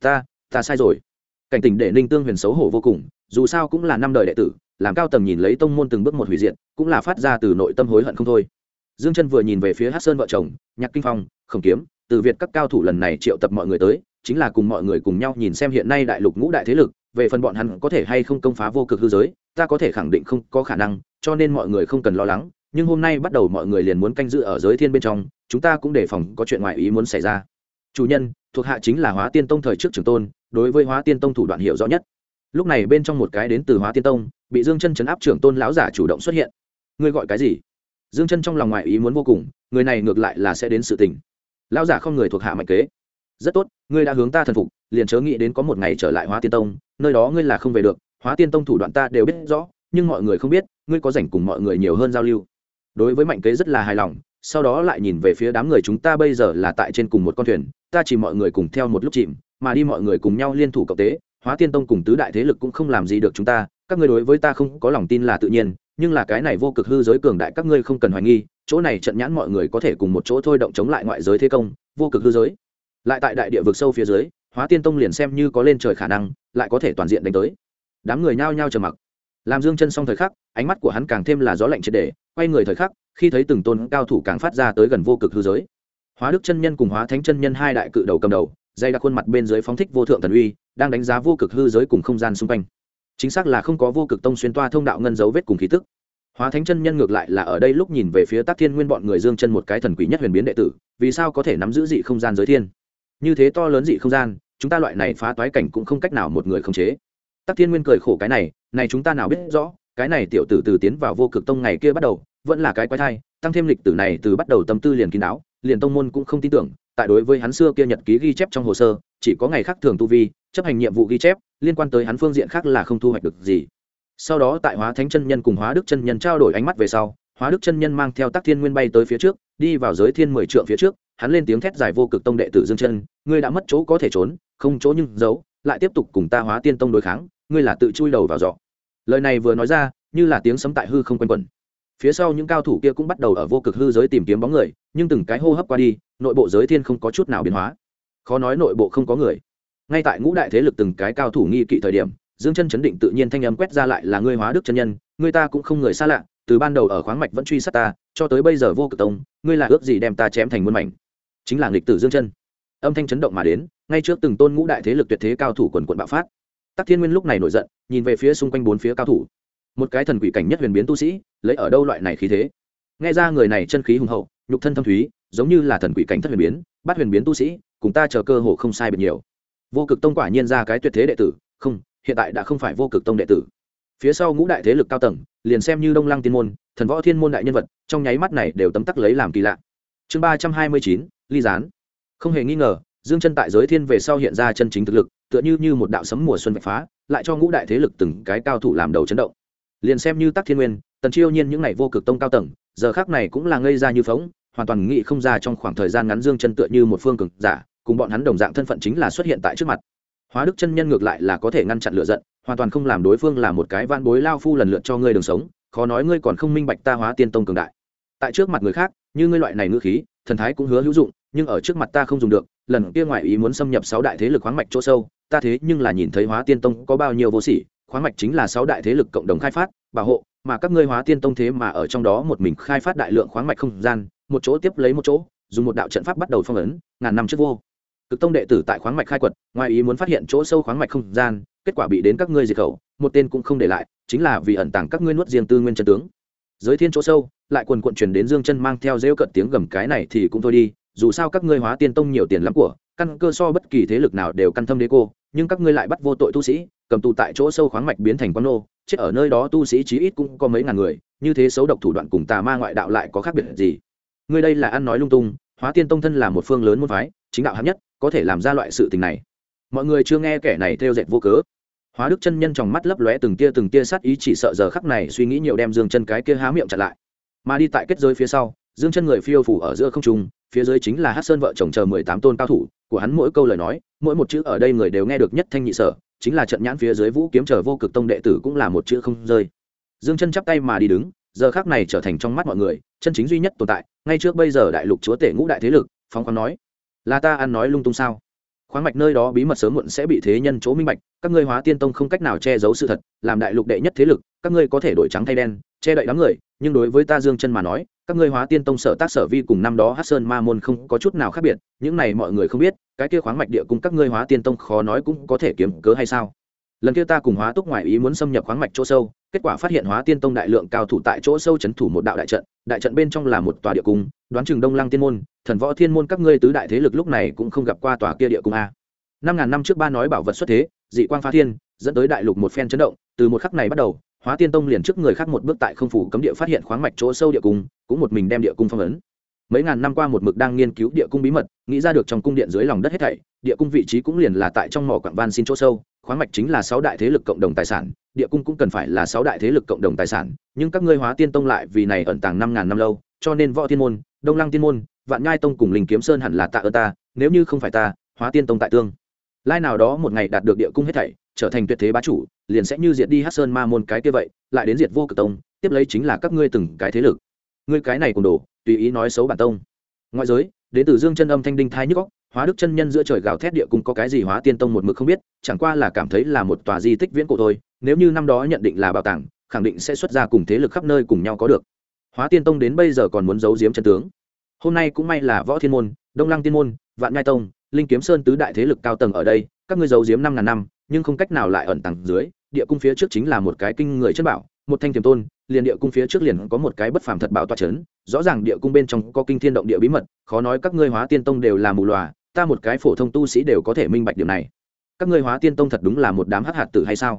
Ta sai rồi. Cảnh tỉnh để Ninh Tương Huyền xấu hổ vô cùng, dù sao cũng là năm đời đệ tử, làm cao tầng nhìn lấy tông môn từng bước một hủy diệt, cũng là phát ra từ nội tâm hối hận không thôi. Dương Chân vừa nhìn về phía Hắc Sơn vợ chồng, Nhạc Kinh Phong, Khổng Kiếm, từ Việt các cao thủ lần này triệu tập mọi người tới, chính là cùng mọi người cùng nhau nhìn xem hiện nay đại lục ngũ đại thế lực, về phần bọn hắn có thể hay không công phá vô cực hư giới, ta có thể khẳng định không có khả năng, cho nên mọi người không cần lo lắng, nhưng hôm nay bắt đầu mọi người liền muốn canh giữ ở giới thiên bên trong, chúng ta cũng đề phòng có chuyện ngoài ý muốn xảy ra. Chủ nhân, thuộc hạ chính là Hóa Tiên tông thời trước trưởng tôn, đối với Hóa Tiên tông thủ đoạn hiểu rõ nhất. Lúc này bên trong một cái đến từ Hóa Tiên tông, bị Dương Chân trấn áp trưởng tôn lão giả chủ động xuất hiện. Ngươi gọi cái gì? Dương Chân trong lòng ngoài ý muốn vô cùng, người này ngược lại là sẽ đến sự tình. Lão giả không người thuộc hạ mạnh kế. Rất tốt, ngươi đã hướng ta thần phục, liền chớ nghĩ đến có một ngày trở lại Hóa Tiên tông, nơi đó ngươi là không về được. Hóa Tiên tông thủ đoạn ta đều biết rõ, nhưng mọi người không biết, ngươi có rảnh cùng mọi người nhiều hơn giao lưu. Đối với mạnh kế rất là hài lòng, sau đó lại nhìn về phía đám người, chúng ta bây giờ là tại trên cùng một con thuyền, ta chỉ mọi người cùng theo một lúc chìm, mà đi mọi người cùng nhau liên thủ cộng tế, Hóa Tiên tông cùng tứ đại thế lực cũng không làm gì được chúng ta, các ngươi đối với ta không có lòng tin là tự nhiên, nhưng là cái này vô cực hư giới cường đại các ngươi không cần hoài nghi, chỗ này trận nhãn mọi người có thể cùng một chỗ thôi động chống lại ngoại giới thế công, vô cực hư giới lại tại đại địa vực sâu phía dưới, Hóa Tiên tông liền xem như có lên trời khả năng, lại có thể toàn diện đánh tới. Đám người nhao nhao trầm mặc. Làm Dương Chân xong thời khắc, ánh mắt của hắn càng thêm là gió lạnh triệt để, quay người thời khắc, khi thấy từng tôn cao thủ càng phát ra tới gần vô cực hư giới. Hóa Đức chân nhân cùng Hóa Thánh chân nhân hai đại cự đầu cầm đầu, dây đặc khuôn mặt bên dưới phóng thích vô thượng thần uy, đang đánh giá vô cực hư giới cùng không gian xung quanh. Chính xác là không có vô cực tông xuyên toa thông đạo ngân dấu vết cùng khí tức. Hóa Thánh chân nhân ngược lại là ở đây lúc nhìn về phía Tắc Thiên Nguyên bọn người Dương Chân một cái thần quỷ nhất huyền biến đệ tử, vì sao có thể nắm giữ dị không gian giới thiên? Như thế to lớn dị không gian, chúng ta loại này phá toái cảnh cũng không cách nào một người khống chế. Tắc Thiên Nguyên cười khổ, cái này chúng ta nào biết rõ, cái này tiểu tử từ tiến vào vô cực tông ngày kia bắt đầu vẫn là cái quái thai, tăng thêm lịch tử này từ bắt đầu tâm tư liền kín đáo, liền tông môn cũng không tin tưởng. Tại đối với hắn xưa kia nhật ký ghi chép trong hồ sơ, chỉ có ngày khác thường tu vi, chấp hành nhiệm vụ ghi chép, liên quan tới hắn phương diện khác là không thu hoạch được gì. Sau đó tại Hóa Thánh chân nhân cùng Hóa Đức chân nhân trao đổi ánh mắt về sau, Hóa Đức chân nhân mang theo Tắc Thiên Nguyên bay tới phía trước, đi vào giới thiên 10 trượng phía trước, hắn lên tiếng thét dài, vô cực tông đệ tử Dương Chân, ngươi đã mất chỗ có thể trốn, không chỗ nhưng giấu, lại tiếp tục cùng ta Hóa Tiên tông đối kháng, ngươi là tự chui đầu vào giỏ. Lời này vừa nói ra, như là tiếng sấm tại hư không quanh quẩn. Phía sau những cao thủ kia cũng bắt đầu ở vô cực hư giới tìm kiếm bóng người, nhưng từng cái hô hấp qua đi, nội bộ giới thiên không có chút nào biến hóa. Khó nói nội bộ không có người. Ngay tại ngũ đại thế lực từng cái cao thủ nghi kỵ thời điểm, Dương Chân chấn định tự nhiên thanh âm quét ra, lại là ngươi Hóa Đức chân nhân, ngươi ta cũng không người xa lạ, từ ban đầu ở khoáng mạch vẫn truy sát ta, cho tới bây giờ vô cực tông, ngươi là ước gì đem ta chém thành muôn mảnh? Chính là nghịch tử Dương Chân. Âm thanh chấn động mà đến, ngay trước từng tôn ngũ đại thế lực tuyệt thế cao thủ quần quần bạo phát. Tắc Thiên Nguyên lúc này nổi giận, nhìn về phía xung quanh bốn phía cao thủ. Một cái thần quỷ cảnh nhất huyền biến tu sĩ, lấy ở đâu loại này khí thế? Nghe ra người này chân khí hùng hậu, nhục thân thâm thúy, giống như là thần quỷ cảnh thất huyền biến, bát huyền biến tu sĩ, cùng ta chờ cơ hồ không sai biệt nhiều. Vô cực tông quả nhiên ra cái tuyệt thế đệ tử, không, hiện tại đã không phải vô cực tông đệ tử. Phía sau ngũ đại thế lực cao tầng, liền xem như Đông Lăng Tiên môn, Thần Võ Thiên môn đại nhân vật, trong nháy mắt này đều tấm tắc lấy làm kỳ lạ. Chương 329, ly gián. Không hề nghi ngờ, Dương Chân tại giới thiên về sau hiện ra chân chính thực lực, tựa như một đạo sấm mùa xuân vạch phá, lại cho ngũ đại thế lực từng cái cao thủ làm đầu chấn động. Liền xem như Tắc Thiên Nguyên, Tần Chiêu Nhiên những này vô cực tông cao tầng, giờ khắc này cũng là ngây ra như phỗng, hoàn toàn nghĩ không ra trong khoảng thời gian ngắn Dương Chân tựa như một phương cường giả, cùng bọn hắn đồng dạng thân phận chính là xuất hiện tại trước mặt. Hóa Đức chân nhân ngược lại là có thể ngăn chặn lửa giận, hoàn toàn không làm đối phương là một cái van bối lao phu lần lượt cho ngươi đường sống, khó nói ngươi còn không minh bạch ta Hóa Tiên tông cường đại. Tại trước mặt người khác, như ngươi loại này ngữ khí, thần thái cũng hứa hữu dụng, nhưng ở trước mặt ta không dùng được. Lần kia ngoại ý muốn xâm nhập 6 đại thế lực khoáng mạch chỗ sâu, ta thế nhưng là nhìn thấy Hóa Tiên tông có bao nhiêu vô sỉ, khoáng mạch chính là 6 đại thế lực cộng đồng khai phát, bảo hộ, mà các ngươi Hóa Tiên tông thế mà ở trong đó một mình khai phát đại lượng khoáng mạch không gian, một chỗ tiếp lấy một chỗ, dùng một đạo trận pháp bắt đầu phong ấn, ngàn năm trước vô cực tông đệ tử tại khoáng mạch khai quật, ngoài ý muốn phát hiện chỗ sâu khoáng mạch không gian, kết quả bị đến các ngươi diệt khẩu, một tên cũng không để lại, chính là vì ẩn tàng các ngươi nuốt riêng tư nguyên chân tướng. Giới thiên chỗ sâu, lại quần quần truyền đến Dương Chân mang theo rêu cận tiếng gầm, cái này thì cũng thôi đi, dù sao các ngươi Hóa Tiên tông nhiều tiền lắm của, căn cơ so bất kỳ thế lực nào đều căn thâm đế cô, nhưng các ngươi lại bắt vô tội tu sĩ, cầm tù tại chỗ sâu khoáng mạch biến thành quan nô, chết ở nơi đó tu sĩ chí ít cũng có mấy ngàn người, như thế xấu độc thủ đoạn cùng tà ma ngoại đạo lại có khác biệt gì? Ngươi đây là ăn nói lung tung, Hóa Tiên tông thân là một phương lớn môn phái, chính đạo hạng nhất, có thể làm ra loại sự tình này. Mọi người chưa nghe kẻ này theo dệt vô cớ. Hóa Đức chân nhân trong mắt lấp lóe từng tia sát ý, chỉ sợ giờ khắc này suy nghĩ nhiều đem Dương Chân cái kia há miệng chặn lại. Mà đi tại kết giới phía sau, Dương Chân người phiêu phủ ở giữa không trung, phía dưới chính là Hắc Sơn vợ chồng chờ 18 tôn cao thủ, của hắn mỗi câu lời nói, mỗi một chữ ở đây người đều nghe được nhất thanh nhị sở, chính là trận nhãn phía dưới Vũ Kiếm chờ vô cực tông đệ tử cũng là một chữ không rơi. Dương Chân chắp tay mà đi đứng, giờ khắc này trở thành trong mắt mọi người chân chính duy nhất tồn tại, ngay trước bây giờ đại lục chúa tể ngũ đại thế lực, phóng khoáng nói, là ta ăn nói lung tung sao? Khoáng mạch nơi đó bí mật sớm muộn sẽ bị thế nhân chỗ minh bạch, các ngươi Hóa Tiên tông không cách nào che giấu sự thật, làm đại lục đệ nhất thế lực, các ngươi có thể đổi trắng thay đen, che đậy đám người, nhưng đối với ta Dương Chân mà nói, các ngươi Hóa Tiên tông sở tác sở vi cùng năm đó Hắc Sơn Ma môn không có chút nào khác biệt, những này mọi người không biết, cái kia khoáng mạch địa cùng các ngươi Hóa Tiên tông khó nói cũng có thể kiếm cớ hay sao? Lần kia ta cùng Hóa Túc ngoại ý muốn xâm nhập khoáng mạch chỗ sâu, kết quả phát hiện Hóa Tiên tông đại lượng cao thủ tại chỗ sâu trấn thủ một đạo đại trận bên trong là một tòa địa cung, đoán chừng Đông Lăng Tiên môn, Thần Võ Thiên môn các ngươi tứ đại thế lực lúc này cũng không gặp qua tòa kia địa cung a. 5000 năm trước ba nói bảo vật xuất thế, dị quang phá thiên, dẫn tới đại lục một phen chấn động, từ một khắc này bắt đầu, Hóa Tiên tông liền trước người khác một bước tại không phủ cấm địa phát hiện khoáng mạch chỗ sâu địa cung, cũng một mình đem địa cung phong ấn. Mấy ngàn năm qua một mực đang nghiên cứu địa cung bí mật, nghĩ ra được trong cung điện dưới lòng đất hết thảy, địa cung vị trí cũng liền là tại trong mỏ quặng van xin chỗ sâu, khoáng mạch chính là 6 đại thế lực cộng đồng tài sản, địa cung cũng cần phải là 6 đại thế lực cộng đồng tài sản, nhưng các ngươi Hóa Tiên tông lại vì này ẩn tàng 5000 năm lâu, cho nên Võ Thiên môn, Đông Lăng Tiên môn, Vạn Nhai tông cùng Linh Kiếm Sơn hẳn là tạ ơn ta, nếu như không phải ta, Hóa Tiên tông tại tương lai nào đó một ngày đạt được địa cung hết thảy, trở thành tuyệt thế bá chủ, liền sẽ như diệt đi Hắc Sơn Ma môn cái kia vậy, lại đến diệt Vô Cực tông, tiếp lấy chính là các ngươi từng cái thế lực. Ngươi cái này cùng đồ, tùy ý nói xấu bản tông. Ngoại giới, đến từ Dương Chân âm thanh đinh thai nhức óc, Hóa Đức chân nhân giữa trời gào thét địa cung có cái gì Hóa Tiên tông một mực không biết, chẳng qua là cảm thấy là một tòa di tích viễn cổ thôi, nếu như năm đó nhận định là bảo tàng, khẳng định sẽ xuất ra cùng thế lực khắp nơi cùng nhau có được. Hóa Tiên tông đến bây giờ còn muốn giấu giếm chân tướng. Hôm nay cũng may là Võ Thiên môn, Đông Lăng Tiên môn, Vạn Nhai tông, Linh Kiếm Sơn tứ đại thế lực cao tầng ở đây, các ngươi giấu giếm 5000 năm, nhưng không cách nào lại ẩn tàng dưới, địa cung phía trước chính là một cái kinh người chân bảo, một thanh tiềm tôn, liền địa cung phía trước liền có một cái bất phàm thật bảo tọa chấn, rõ ràng địa cung bên trong có kinh thiên động địa bí mật, khó nói các ngươi Hóa Tiên tông đều là mù lòa, ta một cái phổ thông tu sĩ đều có thể minh bạch điều này. Các ngươi Hóa Tiên tông thật đúng là một đám hắc hạt tử hay sao?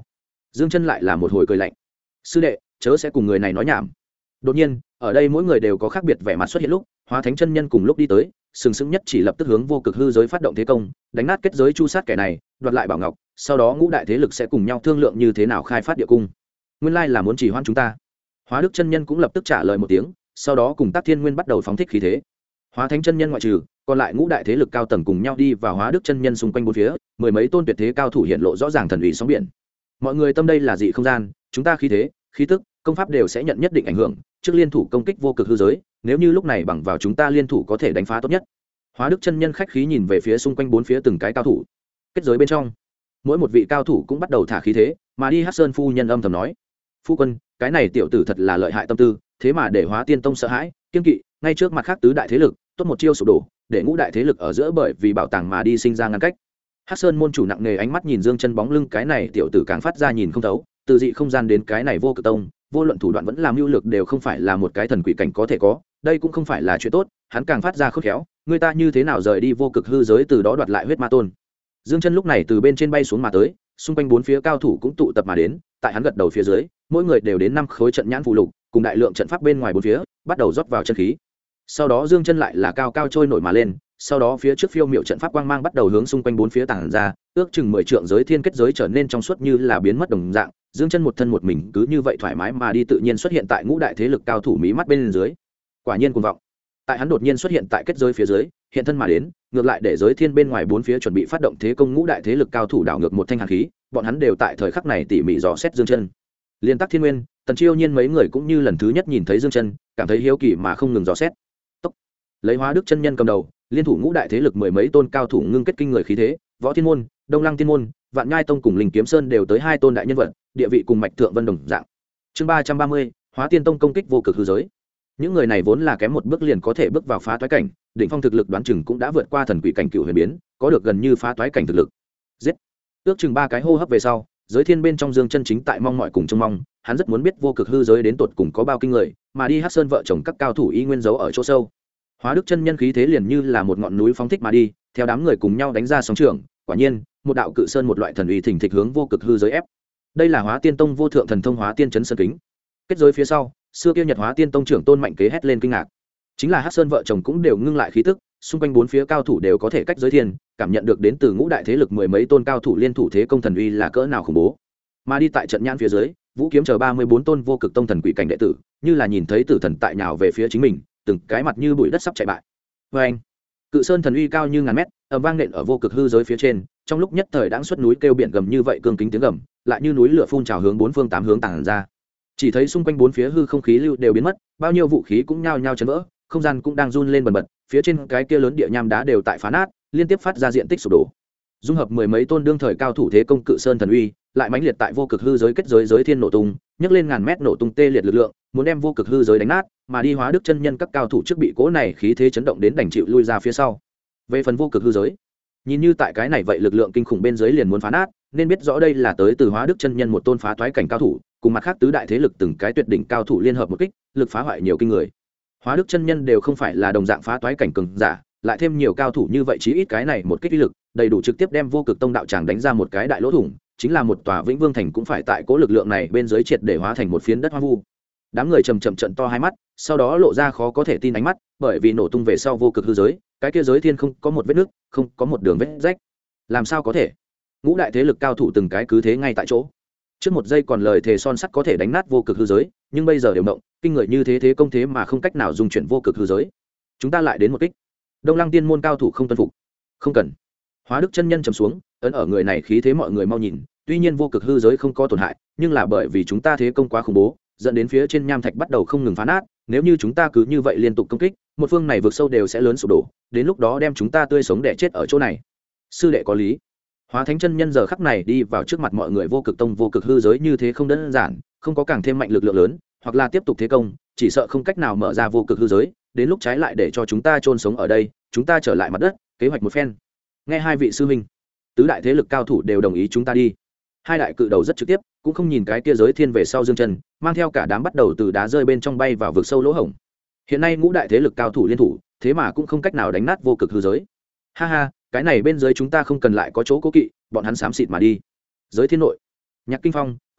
Dương Chân lại là một hồi cười lạnh. Sư đệ, chớ sẽ cùng người này nói nhảm. Đột nhiên, ở đây mỗi người đều có khác biệt vẻ mặt xuất hiện lúc, Hóa Thánh chân nhân cùng lúc đi tới, sừng sững nhất chỉ lập tức hướng vô cực hư giới phát động thế công, đánh nát kết giới chu sát kẻ này, đoạt lại bảo ngọc, sau đó ngũ đại thế lực sẽ cùng nhau thương lượng như thế nào khai phát địa cung. Nguyên lai là muốn chỉ hoãn chúng ta. Hóa Đức chân nhân cũng lập tức trả lời một tiếng, sau đó cùng Tắc Thiên Nguyên bắt đầu phóng thích khí thế. Hóa Thánh chân nhân ngoại trừ, còn lại ngũ đại thế lực cao tầng cùng nhau đi vào Hóa Đức chân nhân xung quanh bốn phía, mười mấy tôn tuyệt thế cao thủ hiện lộ rõ ràng thần uy sóng biển. Mọi người tâm đây là dị không gian, chúng ta khí thế, khí tức, công pháp đều sẽ nhận nhất định ảnh hưởng, trước liên thủ công kích vô cực hư giới, nếu như lúc này bằng vào chúng ta liên thủ có thể đánh phá tốt nhất. Hóa Đức chân nhân khách khí nhìn về phía xung quanh bốn phía từng cái cao thủ. Kết giới bên trong, mỗi một vị cao thủ cũng bắt đầu thả khí thế, mà đi Hắc Sơn phu nhân âm thầm nói: "Phu quân, cái này tiểu tử thật là lợi hại tâm tư, thế mà để Hóa Tiên tông sợ hãi, kiêng kỵ, ngay trước mặt khác tứ đại thế lực, tốt một chiêu sụp đổ, để ngũ đại thế lực ở giữa bởi vì bảo tàng mà đi sinh ra ngăn cách." Hắc Sơn môn chủ nặng nề ánh mắt nhìn Dương Chân bóng lưng cái này tiểu tử càng phát ra nhìn không thấu, từ dị không gian đến cái này vô cực tông, vô luận thủ đoạn vẫn làm mưu lược đều không phải là một cái thần quỷ cảnh có thể có, đây cũng không phải là chuyện tốt, hắn càng phát ra khôn khéo, người ta như thế nào rời đi vô cực hư giới từ đó đoạt lại huyết ma tôn. Dương Chân lúc này từ bên trên bay xuống mà tới, xung quanh bốn phía cao thủ cũng tụ tập mà đến, tại hắn gật đầu phía dưới, mỗi người đều đến 5 khối trận nhãn phụ lục, cùng đại lượng trận pháp bên ngoài bốn phía, bắt đầu rót vào chân khí. Sau đó Dương Chân lại là cao cao trôi nổi mà lên, sau đó phía trước phiêu miệu trận pháp quang mang bắt đầu hướng xung quanh bốn phía tản ra, ước chừng 10 trượng giới thiên kết giới trở nên trong suốt như là biến mất đồng dạng. Dương Chân một thân một mình cứ như vậy thoải mái mà đi tự nhiên xuất hiện tại ngũ đại thế lực cao thủ mí mắt bên dưới. Quả nhiên cuồng vọng. Tại hắn đột nhiên xuất hiện tại kết giới phía dưới, hiện thân mà đến, ngược lại để giới thiên bên ngoài bốn phía chuẩn bị phát động thế công ngũ đại thế lực cao thủ đảo ngược một thanh hàn khí, bọn hắn đều tại thời khắc này tỉ mỉ dò xét Dương Chân. Liên Tắc Thiên Nguyên, Tần Chiêu Nhiên mấy người cũng như lần thứ nhất nhìn thấy Dương Chân, cảm thấy hiếu kỳ mà không ngừng dò xét. Tốc. Lấy Hóa Đức chân nhân cầm đầu, liên thủ ngũ đại thế lực mười mấy tôn cao thủ ngưng kết kinh người khí thế, Võ Thiên môn, Đông Lăng Thiên môn, Vạn Nhai tông cùng Linh Kiếm Sơn đều tới 2 tôn đại nhân vật, địa vị cùng Mạch Thượng Vân đồng dạng. Chương 330, Hóa Tiên tông công kích vô cực hư giới. Những người này vốn là kém một bước liền có thể bước vào phá toái cảnh, đỉnh phong thực lực đoán chừng cũng đã vượt qua thần quỷ cảnh cựu huyền biến, có được gần như phá toái cảnh thực lực. Giết. Ước chừng 3 cái hô hấp về sau, giới thiên bên trong Dương Chân chính tại mong mọi cùng trông mong, hắn rất muốn biết vô cực hư giới đến tột cùng có bao kinh người, mà đi Hắc Sơn vợ chồng các cao thủ y nguyên giấu ở chỗ sâu. Hóa Đức chân nhân khí thế liền như là một ngọn núi phóng thích mà đi, theo đám người cùng nhau đánh ra sóng trường, quả nhiên, một đạo cự sơn một loại thần uy thình thịch hướng vô cực hư giới ép. Đây là Hóa Tiên tông vô thượng thần thông Hóa Tiên chấn sơn kính. Kết giới phía sau, xưa kia Nhật Hóa Tiên tông trưởng Tôn Mạnh Kế hét lên kinh ngạc. Chính là Hắc Sơn vợ chồng cũng đều ngưng lại khí tức, xung quanh bốn phía cao thủ đều có thể cách giới thiên, cảm nhận được đến từ ngũ đại thế lực mười mấy tôn cao thủ liên thủ thế công thần uy là cỡ nào khủng bố. Mà đi tại trận nhãn phía dưới, Vũ Kiếm chờ 34 tôn vô cực tông thần quỷ cảnh đệ tử, như là nhìn thấy tử thần tại nhào về phía chính mình, từng cái mặt như bụi đất sắp chạy bại. Oeng! Cự sơn thần uy cao như ngàn mét, ầm vang nện ở vô cực hư giới phía trên, trong lúc nhất thời đãng xuất núi kêu biển gầm như vậy cương kính tiếng gầm, lại như núi lửa phun trào hướng bốn phương tám hướng tản ra. Chỉ thấy xung quanh bốn phía hư không khí lưu đều biến mất, bao nhiêu vũ khí cũng nhao nhao chấn vỡ, không gian cũng đang run lên bần bật, phía trên cái kia lớn địa nham đá đều tại phá nát, liên tiếp phát ra diện tích sụp đổ. Dung hợp mười mấy tôn đương thời cao thủ thế công cự sơn thần uy, lại mãnh liệt tại vô cực hư giới kết giới giới thiên nổ tung, nhấc lên ngàn mét nổ tung tê liệt lực lượng, muốn đem vô cực hư giới đánh nát, mà đi Hóa Đức chân nhân các cao thủ trước bị cố này khí thế chấn động đến đành chịu lui ra phía sau. Về phần vô cực hư giới, nhìn như tại cái này vậy lực lượng kinh khủng bên dưới liền muốn phá nát, nên biết rõ đây là tới từ Hóa Đức chân nhân một tôn phá toái cảnh cao thủ, cùng mặt khác tứ đại thế lực từng cái tuyệt đỉnh cao thủ liên hợp một kích, lực phá hoại nhiều kinh người. Hóa Đức chân nhân đều không phải là đồng dạng phá toái cảnh cường giả, lại thêm nhiều cao thủ như vậy chí ít cái này một kích uy lực, đầy đủ trực tiếp đem vô cực tông đạo tràng đánh ra một cái đại lỗ thủng, chính là một tòa Vĩnh Vương thành cũng phải tại cố lực lượng này bên dưới triệt để hóa thành một phiến đất hoang vu. Đám người chầm chậm trận to hai mắt, sau đó lộ ra khó có thể tin ánh mắt, bởi vì nổ tung về sau vô cực hư giới, cái kia giới thiên không có một vết nứt, không có một đường vết rách. Làm sao có thể? Ngũ đại thế lực cao thủ từng cái cứ thế ngay tại chỗ. Trước một giây còn lời thề son sắt có thể đánh nát vô cực hư giới, nhưng bây giờ đều động, kinh người như thế thế công thế mà không cách nào dung chuyển vô cực hư giới. Chúng ta lại đến một kích. Đông Lăng Tiên môn cao thủ không tuân phục. Không cần. Hóa Đức chân nhân trầm xuống, ấn ở người này khí thế mọi người mau nhìn, tuy nhiên vô cực hư giới không có tổn hại, nhưng là bởi vì chúng ta thế công quá khủng bố, dẫn đến phía trên nham thạch bắt đầu không ngừng phá nát, nếu như chúng ta cứ như vậy liên tục công kích, một phương này vượt sâu đều sẽ lớn sụp đổ, đến lúc đó đem chúng ta tươi sống đẻ chết ở chỗ này. Sư đệ có lý. Hóa Thánh chân nhân giờ khắc này đi vào trước mặt mọi người, vô cực tông vô cực hư giới như thế không đơn giản, không có càng thêm mạnh lực lượng lớn, hoặc là tiếp tục thế công, chỉ sợ không cách nào mở ra vô cực hư giới, đến lúc trái lại để cho chúng ta chôn sống ở đây, chúng ta trở lại mặt đất, kế hoạch một phen. Nghe hai vị sư huynh, tứ đại thế lực cao thủ đều đồng ý chúng ta đi. Hai đại cự đầu rất trực tiếp, cũng không nhìn cái kia giới thiên về sau Dương Chân, mang theo cả đám bắt đầu từ đá rơi bên trong bay vào vực sâu lỗ hổng. Hiện nay ngũ đại thế lực cao thủ liên thủ, thế mà cũng không cách nào đánh nát vô cực hư giới. Ha ha, cái này bên dưới chúng ta không cần lại có chỗ cố kỵ, bọn hắn xám xịt mà đi. Giới thiên nội, Nhạc Kinh Phong,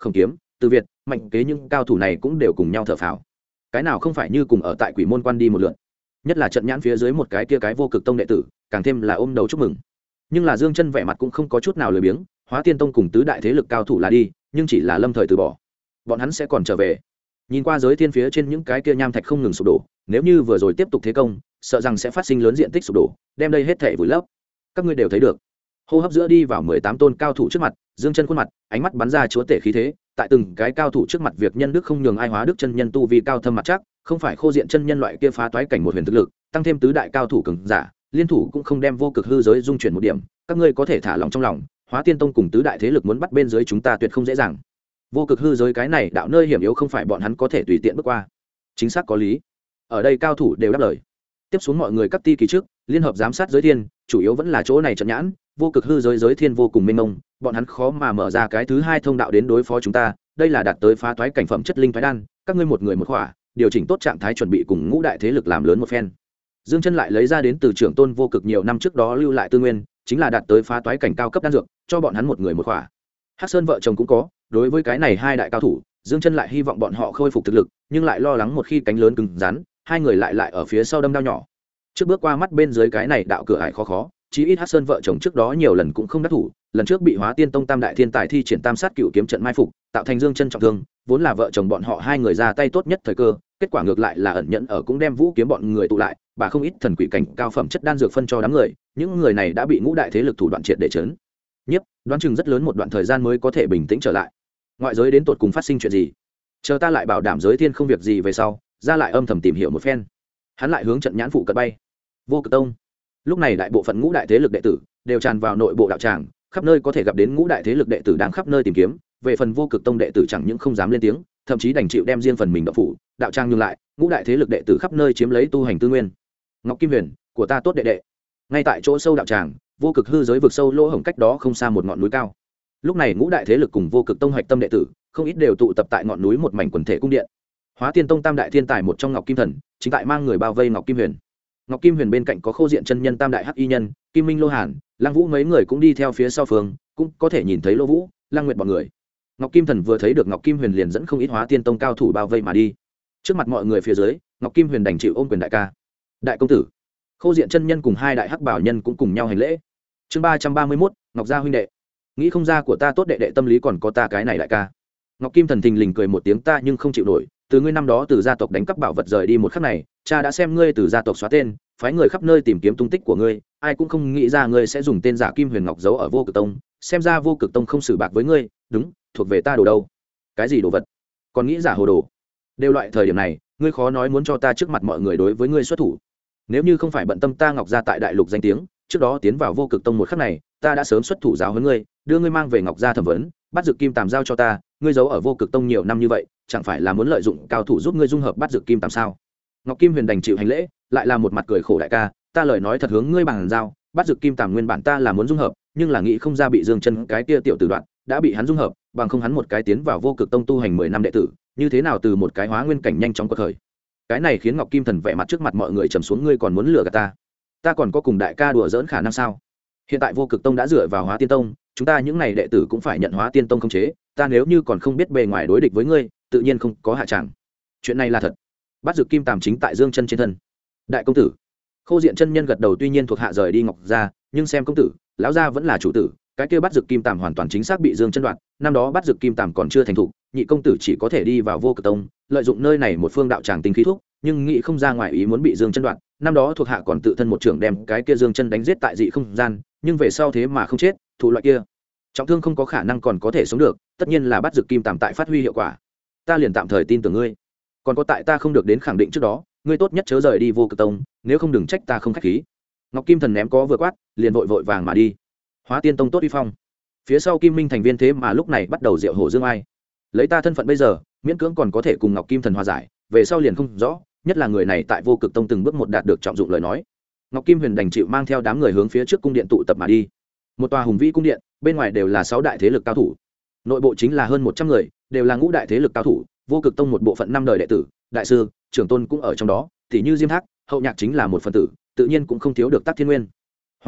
Khổng Kiếm, Từ Việt, Mạnh Kế những cao thủ này cũng đều cùng nhau thở phào. Cái nào không phải như cùng ở tại Quỷ Môn Quan đi một lượt. Nhất là trận nhãn phía dưới một cái kia cái Vô Cực Tông đệ tử, càng thêm là ôm đầu chúc mừng. Nhưng là Dương Chân vẻ mặt cũng không có chút nào lười biếng, Hóa Tiên Tông cùng tứ đại thế lực cao thủ là đi, nhưng chỉ là lâm thời từ bỏ. Bọn hắn sẽ còn trở về. Nhìn qua giới thiên phía trên những cái kia nham thạch không ngừng sụp đổ, nếu như vừa rồi tiếp tục thế công, sợ rằng sẽ phát sinh lớn diện tích sụp đổ, đem đây hết thảy vùi lấp. Các ngươi đều thấy được. Hô hấp giữa đi vào 18 tôn cao thủ trước mặt, Dương Chân khuôn mặt, ánh mắt bắn ra chúa tể khí thế, tại từng cái cao thủ trước mặt việc nhân đức không nhường ai hóa đức chân nhân tu vi cao thâm mặt chắc, không phải Khô Diện chân nhân loại kia phá toái cảnh một huyền thực lực, tăng thêm tứ đại cao thủ cường giả, liên thủ cũng không đem vô cực hư giới dung chuyển một điểm, các ngươi có thể thả lòng trong lòng, Hóa Tiên Tông cùng tứ đại thế lực muốn bắt bên dưới chúng ta tuyệt không dễ dàng. Vô cực hư giới cái này đạo nơi hiểm yếu không phải bọn hắn có thể tùy tiện bước qua. Chính xác có lý. Ở đây cao thủ đều đáp lời. Tiếp xuống mọi người cắt ti kỳ trước, liên hợp giám sát giới thiên, chủ yếu vẫn là chỗ này trận nhãn, vô cực hư giới giới thiên vô cùng mênh mông, bọn hắn khó mà mở ra cái thứ hai thông đạo đến đối phó chúng ta, đây là đạt tới phá toái cảnh phẩm chất linh phái đan, các ngươi một người một khỏa, điều chỉnh tốt trạng thái chuẩn bị cùng ngũ đại thế lực làm lớn một phen. Dương Chân lại lấy ra đến từ trưởng tôn vô cực nhiều năm trước đó lưu lại tư nguyên, chính là đạt tới phá toái cảnh cao cấp đan dược, cho bọn hắn một người một khỏa. Hắc Sơn vợ chồng cũng có, đối với cái này hai đại cao thủ, Dương Chân lại hy vọng bọn họ khôi phục thực lực, nhưng lại lo lắng một khi cánh lớn cứng rắn, hai người lại ở phía sau đâm đao nhỏ. Trước bước qua mắt bên dưới cái này đạo cửa ải khó, chí ít Hắc Sơn vợ chồng trước đó nhiều lần cũng không đắc thủ, lần trước bị Hóa Tiên Tông tam đại thiên tài thi triển tam sát cựu kiếm trận mai phục, tạo thành Dương Chân trọng thương, vốn là vợ chồng bọn họ hai người ra tay tốt nhất thời cơ, kết quả ngược lại là ẩn nhẫn ở cũng đem vũ kiếm bọn người tụ lại, bà không ít thần quỷ cảnh cao phẩm chất đan dược phân cho đám người, những người này đã bị ngũ đại thế lực thủ đoạn triệt để chấn nhiếp, đoán chừng rất lớn một đoạn thời gian mới có thể bình tĩnh trở lại. Ngoại giới đến tột cùng phát sinh chuyện gì? Chờ ta lại bảo đảm giới thiên không việc gì về sau, ra lại âm thầm tìm hiểu một phen. Hắn lại hướng trận nhãn phụ cận bay. Vô Cực Tông. Lúc này đại bộ phận ngũ đại thế lực đệ tử đều tràn vào nội bộ đạo tràng, khắp nơi có thể gặp đến ngũ đại thế lực đệ tử đang khắp nơi tìm kiếm. Về phần Vô Cực Tông đệ tử chẳng những không dám lên tiếng, thậm chí đành chịu đem riêng phần mình độc phủ, đạo tràng nhường lại, ngũ đại thế lực đệ tử khắp nơi chiếm lấy tu hành tư nguyên. Ngọc Kim Huyền, của ta tốt đệ đệ. Ngay tại chỗ sâu đạo tràng, vô cực hư giới vực sâu lỗ hổng cách đó không xa một ngọn núi cao. Lúc này ngũ đại thế lực cùng Vô Cực Tông hoạch tâm đệ tử, không ít đều tụ tập tại ngọn núi một mảnh quần thể cung điện. Hóa Tiên Tông tam đại thiên tài một trong Ngọc Kim Thần, chính tại mang người bao vây Ngọc Kim Huyền. Ngọc Kim Huyền bên cạnh có Khô Diện chân nhân tam đại hắc y nhân, Kim Minh Lô Hàn, Lăng Vũ mấy người cũng đi theo phía sau phương, cũng có thể nhìn thấy Lô Vũ, Lăng Nguyệt bọn người. Ngọc Kim Thần vừa thấy được Ngọc Kim Huyền liền dẫn không ít Hóa Tiên Tông cao thủ bao vây mà đi. Trước mặt mọi người phía dưới, Ngọc Kim Huyền đành chịu ôm quyền đại ca. Đại công tử. Khô Diện chân nhân cùng hai đại hắc bảo nhân cũng cùng nhau hành lễ. Chương 331, Ngọc gia huynh đệ. Nghĩ không ra của ta tốt đệ đệ tâm lý còn có ta cái này đại ca. Ngọc Kim Thần thình lình cười một tiếng, ta nhưng không chịu nổi, từ ngươi năm đó từ gia tộc đánh cắp bảo vật rời đi một khắc này, cha đã xem ngươi từ gia tộc xóa tên, phái người khắp nơi tìm kiếm tung tích của ngươi, ai cũng không nghĩ ra ngươi sẽ dùng tên giả Kim Huyền Ngọc giấu ở Vô Cực Tông, xem ra Vô Cực Tông không xử bạc với ngươi, đúng, thuộc về ta đồ đâu. Cái gì đồ vật? Còn nghĩ giả hồ đồ? Đều loại thời điểm này, ngươi khó nói muốn cho ta trước mặt mọi người đối với ngươi xuất thủ. Nếu như không phải bận tâm ta Ngọc gia tại đại lục danh tiếng, trước đó tiến vào Vô Cực Tông một khắc này, ta đã sớm xuất thủ giáo huấn ngươi, đưa ngươi mang về Ngọc gia thẩm vấn, bắt Dực Kim Tàm giao cho ta, ngươi giấu ở Vô Cực Tông nhiều năm như vậy, chẳng phải là muốn lợi dụng cao thủ giúp ngươi dung hợp bắt Dực Kim Tàm sao? Ngọc Kim Huyền đành chịu hành lễ, lại là một mặt cười khổ, đại ca, ta lời nói thật hướng ngươi bằng giao, bắt Dực Kim Tàm nguyên bản ta là muốn dung hợp, nhưng là nghĩ không ra bị Dương Chân cái kia tiểu tử đoạn, đã bị hắn dung hợp, bằng không hắn một cái tiến vào Vô Cực Tông tu hành 10 năm đệ tử, như thế nào từ một cái hóa nguyên cảnh nhanh chóng quật khởi. Cái này khiến Ngọc Kim Thần vẻ mặt trước mặt mọi người trầm xuống, ngươi còn muốn lừa gạt ta? Ta còn có cùng đại ca đùa giỡn khả năng sao? Hiện tại Vô Cực Tông đã dựa vào Hóa Tiên Tông, chúng ta những này đệ tử cũng phải nhận Hóa Tiên Tông khống chế, ta nếu như còn không biết bề ngoài đối địch với ngươi, tự nhiên không có hạ tràng. Chuyện này là thật. Bắt Dực Kim Tàm chính tại Dương Chân trên thân. Đại công tử. Khô Diện chân nhân gật đầu, tuy nhiên thuộc hạ rời đi Ngọc gia, nhưng xem công tử, lão gia vẫn là chủ tử, cái kia Bắt Dực Kim Tàm hoàn toàn chính xác bị Dương Chân đoạt, năm đó Bắt Dực Kim Tàm còn chưa thành thục, nhị công tử chỉ có thể đi vào Vô Cực Tông, lợi dụng nơi này một phương đạo tràng tinh khí thúc, nhưng nghĩ không ra ngoài ý muốn bị Dương Chân đoạt, năm đó thuộc hạ còn tự thân một trưởng đem cái kia Dương Chân đánh giết tại dị không gian, nhưng về sau thế mà không chết, thủ loại kia trọng thương không có khả năng còn có thể sống được, tất nhiên là Bắt Dực Kim Tàm tại phát huy hiệu quả. Ta liền tạm thời tin tưởng ngươi. Còn có tại ta không được đến khẳng định trước đó, ngươi tốt nhất chớ rời đi Vô Cực Tông, nếu không đừng trách ta không khách khí. Ngọc Kim Thần ném có vừa quát, liền vội vàng mà đi. Hóa Tiên Tông tốt uy phong. Phía sau Kim Minh thành viên thế mà lúc này bắt đầu diệu hổ dương ai. Lấy ta thân phận bây giờ, miễn cưỡng còn có thể cùng Ngọc Kim Thần hòa giải, về sau liền không rõ, nhất là người này tại Vô Cực Tông từng bước một đạt được trọng dụng lời nói. Ngọc Kim Huyền đành chịu mang theo đám người hướng phía trước cung điện tụ tập mà đi. Một tòa hùng vĩ cung điện, bên ngoài đều là 6 đại thế lực cao thủ. Nội bộ chính là hơn 100 người, đều là ngũ đại thế lực cao thủ, Vô Cực Tông một bộ phận 5 đời đệ tử, đại sư, trưởng tôn cũng ở trong đó, thì như Diêm Thác, Hậu Nhạc chính là một phần tử, tự nhiên cũng không thiếu được Tắc Thiên Nguyên. Hóa Đức,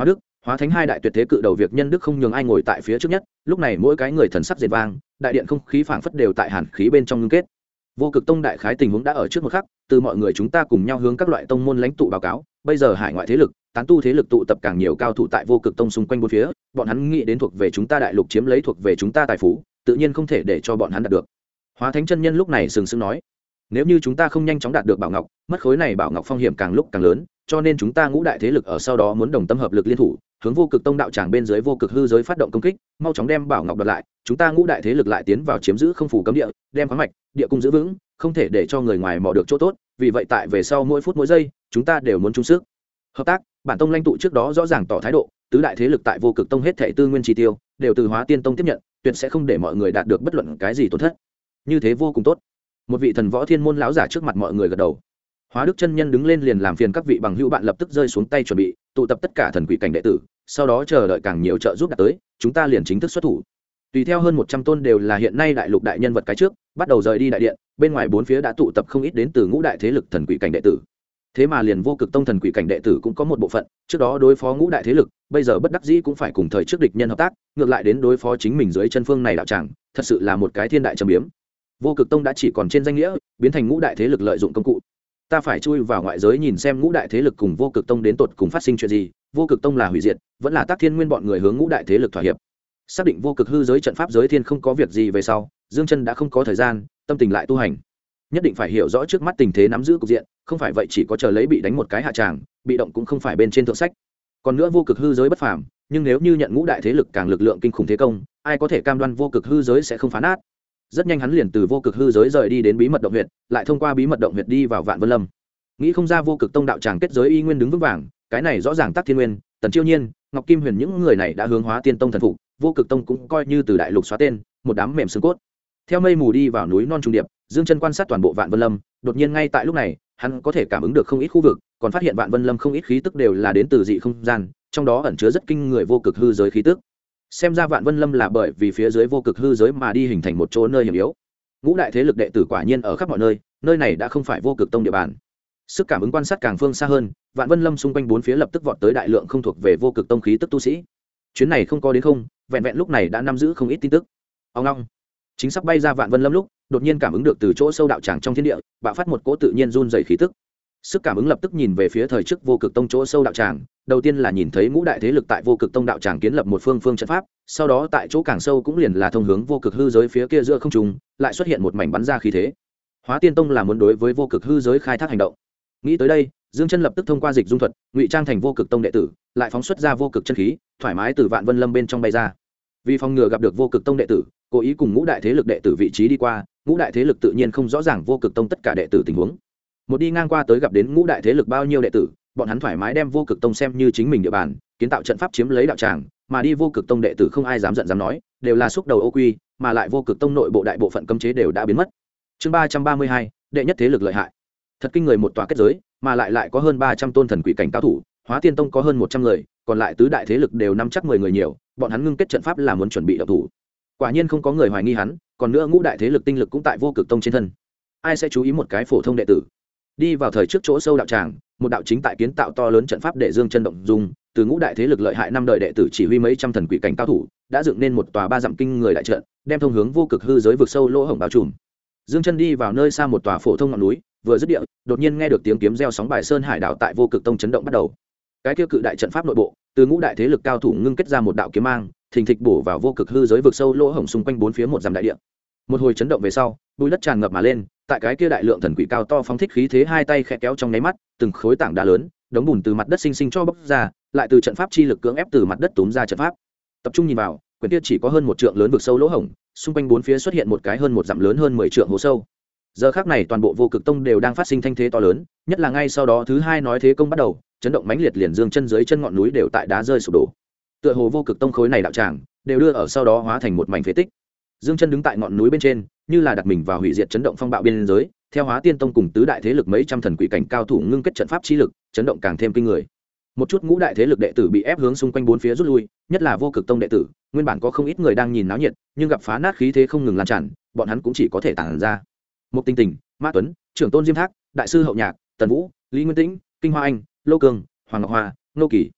Hóa thánh hai đại tuyệt thế cự đầu việc nhân đức không nhường ai ngồi tại phía trước nhất, lúc này mỗi cái người thần sắc dệt vang, đại điện không khí phảng phất đều tại hàn khí bên trong ngưng kết. Vô Cực Tông đại khái tình huống đã ở trước một khắc, từ mọi người chúng ta cùng nhau hướng các loại tông môn lãnh tụ báo cáo, bây giờ hải ngoại thế lực, tán tu thế lực tụ tập càng nhiều cao thủ tại Vô Cực Tông xung quanh bốn phía, bọn hắn nghĩ đến thuộc về chúng ta đại lục chiếm lấy thuộc về chúng ta tài phú, tự nhiên không thể để cho bọn hắn đạt được. Hóa thánh chân nhân lúc này sừng sững nói, nếu như chúng ta không nhanh chóng đạt được bảo ngọc, mất khối này bảo ngọc phong hiểm càng lúc càng lớn, cho nên chúng ta ngũ đại thế lực ở sau đó muốn đồng tâm hợp lực liên thủ, hướng Vô Cực Tông đạo tràng bên dưới vô cực hư giới phát động công kích, mau chóng đem bảo ngọc đoạt lại, chúng ta ngũ đại thế lực lại tiến vào chiếm giữ không phủ cấm địa, đem khoáng mạch, địa cung giữ vững, không thể để cho người ngoài mò được chỗ tốt, vì vậy tại về sau mỗi phút mỗi giây, chúng ta đều muốn chung sức hợp tác. Bản tông lãnh tụ trước đó rõ ràng tỏ thái độ, tứ đại thế lực tại Vô Cực Tông hết thảy tư nguyên chi tiêu đều từ Hóa Tiên Tông tiếp nhận, tuyệt sẽ không để mọi người đạt được bất luận cái gì tổn thất. Như thế vô cùng tốt. Một vị thần võ thiên môn lão giả trước mặt mọi người gật đầu. Hóa Đức chân nhân đứng lên liền làm phiền các vị bằng hữu bạn lập tức rơi xuống tay chuẩn bị, tụ tập tất cả thần quỷ cảnh đệ tử, sau đó chờ đợi càng nhiều trợ giúp đạt tới, chúng ta liền chính thức xuất thủ. Tùy theo hơn 100 tôn đều là hiện nay đại lục đại nhân vật cái trước, bắt đầu rời đi đại điện, bên ngoài bốn phía đã tụ tập không ít đến từ ngũ đại thế lực thần quỷ cảnh đệ tử. Thế mà liền Vô Cực Tông thần quỷ cảnh đệ tử cũng có một bộ phận, trước đó đối phó ngũ đại thế lực, bây giờ bất đắc dĩ cũng phải cùng thời trước địch nhân hợp tác, ngược lại đến đối phó chính mình dưới chân phương này đạo tràng, thật sự là một cái thiên đại trầm biếm. Vô Cực Tông đã chỉ còn trên danh nghĩa, biến thành ngũ đại thế lực lợi dụng công cụ. Ta phải chui vào ngoại giới nhìn xem ngũ đại thế lực cùng Vô Cực Tông đến tột cùng phát sinh chuyện gì, Vô Cực Tông là hủy diệt, vẫn là Tác Thiên Nguyên bọn người hướng ngũ đại thế lực thỏa hiệp. Xác định vô cực hư giới trận pháp giới thiên không có việc gì về sau, Dương Chân đã không có thời gian, tâm tình lại tu hành. Nhất định phải hiểu rõ trước mắt tình thế nắm giữ cục diện, không phải vậy chỉ có chờ lấy bị đánh một cái hạ tràng, bị động cũng không phải bên trên thượng sách. Còn nữa vô cực hư giới bất phàm, nhưng nếu như nhận ngũ đại thế lực càng lực lượng kinh khủng thế công, ai có thể cam đoan vô cực hư giới sẽ không phá nát. Rất nhanh hắn liền từ vô cực hư giới rời đi đến bí mật động huyệt, lại thông qua bí mật động huyệt đi vào Vạn Vân Lâm. Nghĩ không ra Vô Cực Tông đạo tràng kết giới y nguyên đứng vững vàng, cái này rõ ràng Tắc Thiên Nguyên, Tần Chiêu Nhiên, Ngọc Kim Huyền những người này đã hướng Hóa Tiên Tông thần phục, Vô Cực Tông cũng coi như từ đại lục xóa tên, một đám mềm xương cốt. Theo mây mù đi vào núi non trùng điệp, Dương Chân quan sát toàn bộ Vạn Vân Lâm, đột nhiên ngay tại lúc này, hắn có thể cảm ứng được không ít khu vực, còn phát hiện Vạn Vân Lâm không ít khí tức đều là đến từ dị không gian, trong đó ẩn chứa rất kinh người vô cực hư giới khí tức. Xem ra Vạn Vân Lâm là bởi vì phía dưới vô cực hư giới mà đi hình thành một chỗ nơi hiểm yếu. Ngũ đại thế lực đệ tử quả nhiên ở khắp mọi nơi, nơi này đã không phải Vô Cực Tông địa bàn. Sức cảm ứng quan sát càng phương xa hơn, Vạn Vân Lâm xung quanh bốn phía lập tức vọt tới đại lượng không thuộc về Vô Cực Tông khí tức tu sĩ. Chuyến này không có đến không, vẹn vẹn lúc này đã nắm giữ không ít tin tức. Ông long, chính sắp bay ra Vạn Vân Lâm lúc, đột nhiên cảm ứng được từ chỗ sâu đạo tràng trong thiên địa, bạo phát một cỗ tự nhiên run rẩy khí tức. Sức cảm ứng lập tức nhìn về phía thời trước Vô Cực Tông chỗ sâu đạo tràng, đầu tiên là nhìn thấy ngũ đại thế lực tại Vô Cực Tông đạo tràng kiến lập một phương trận pháp, sau đó tại chỗ càng sâu cũng liền là thông hướng vô cực hư giới phía kia giữa không trung, lại xuất hiện một mảnh bắn ra khí thế. Hóa Tiên Tông là muốn đối với vô cực hư giới khai thác hành động. Nghĩ tới đây, Dương Chân lập tức thông qua dịch dung thuật, ngụy trang thành Vô Cực Tông đệ tử, lại phóng xuất ra vô cực chân khí, thoải mái từ Vạn Vân Lâm bên trong bay ra. Vì phòng ngừa gặp được Vô Cực Tông đệ tử, cố ý cùng ngũ đại thế lực đệ tử vị trí đi qua, ngũ đại thế lực tự nhiên không rõ ràng Vô Cực Tông tất cả đệ tử tình huống. Một đi ngang qua tới gặp đến ngũ đại thế lực bao nhiêu đệ tử, bọn hắn thoải mái đem Vô Cực Tông xem như chính mình địa bàn, kiến tạo trận pháp chiếm lấy đạo tràng, mà đi Vô Cực Tông đệ tử không ai dám giận dám nói, đều là xúc đầu ô quy, mà lại Vô Cực Tông nội bộ đại bộ phận cấm chế đều đã biến mất. Chương 332, đệ nhất thế lực lợi hại. Thật kinh người một tòa kết giới, mà lại có hơn 300 tôn thần quỷ cảnh cao thủ, Hóa Tiên Tông có hơn 100 người, còn lại tứ đại thế lực đều nắm chắc 10 người nhiều, bọn hắn ngưng kết trận pháp là muốn chuẩn bị động thủ. Quả nhiên không có người hoài nghi hắn, còn nữa ngũ đại thế lực tinh lực cũng tại Vô Cực Tông trên thân. Ai sẽ chú ý một cái phổ thông đệ tử? Đi vào thời trước chỗ sâu đạo tràng, một đạo chính tại kiến tạo to lớn trận pháp để Dương Chân động dung, từ ngũ đại thế lực lợi hại năm đời đệ tử chỉ huy mấy trăm thần quỷ cảnh cao thủ, đã dựng nên một tòa 3 dặm kinh người đại trận, đem thông hướng vô cực hư giới vực sâu lỗ hổng bao trùm. Dương Chân đi vào nơi xa một tòa phổ thông ngọn núi, vừa dứt địa, đột nhiên nghe được tiếng kiếm reo sóng bài sơn hải đảo tại Vô Cực Tông chấn động bắt đầu. Cái kia cự đại trận pháp nội bộ, từ ngũ đại thế lực cao thủ ngưng kết ra một đạo kiếm mang, thình thịch bổ vào vô cực hư giới vực sâu lỗ hổng xung quanh bốn phía một dặm đại địa. Một hồi chấn động về sau, bụi đất tràn ngập mà lên, tại cái kia đại lượng thần quỷ cao to phóng thích khí thế, hai tay khẽ kéo trong nháy mắt, từng khối tảng đá lớn, đống bùn từ mặt đất sinh sinh cho bốc ra, lại từ trận pháp chi lực cưỡng ép từ mặt đất túm ra trận pháp. Tập trung nhìn vào, quyển kia chỉ có hơn một trượng lớn vực sâu lỗ hổng, xung quanh bốn phía xuất hiện một cái hơn một dặm lớn hơn 10 trượng hố sâu. Giờ khắc này toàn bộ Vô Cực Tông đều đang phát sinh thanh thế to lớn, nhất là ngay sau đó thứ hai nói thế công bắt đầu, chấn động mãnh liệt, liền Dương Chân dưới chân ngọn núi đều tại đá rơi sụp đổ. Tựa hồ Vô Cực Tông khối này đạo tràng đều đưa ở sau đó hóa thành một mảnh phế tích. Dương Chân đứng tại ngọn núi bên trên, như là đặt mình vào hủy diệt chấn động phong bạo biên giới, theo Hóa Tiên Tông cùng tứ đại thế lực mấy trăm thần quỷ cảnh cao thủ ngưng kết trận pháp chi lực, chấn động càng thêm kinh người. Một chút ngũ đại thế lực đệ tử bị ép hướng xung quanh bốn phía rút lui, nhất là Vô Cực Tông đệ tử, nguyên bản có không ít người đang nhìn náo nhiệt, nhưng gặp phá nát khí thế không ngừng lan tràn, bọn hắn cũng chỉ có thể tản ra. Mục Tinh Tình, Mã Tuấn, Trưởng Tôn Diêm Thác, Đại sư Hậu Nhạc, Tần Vũ, Lý Nguyên Tĩnh, Kinh Hoa Anh, Lô Cường, Hoàng Ngọc Hoa, Nô Kỳ.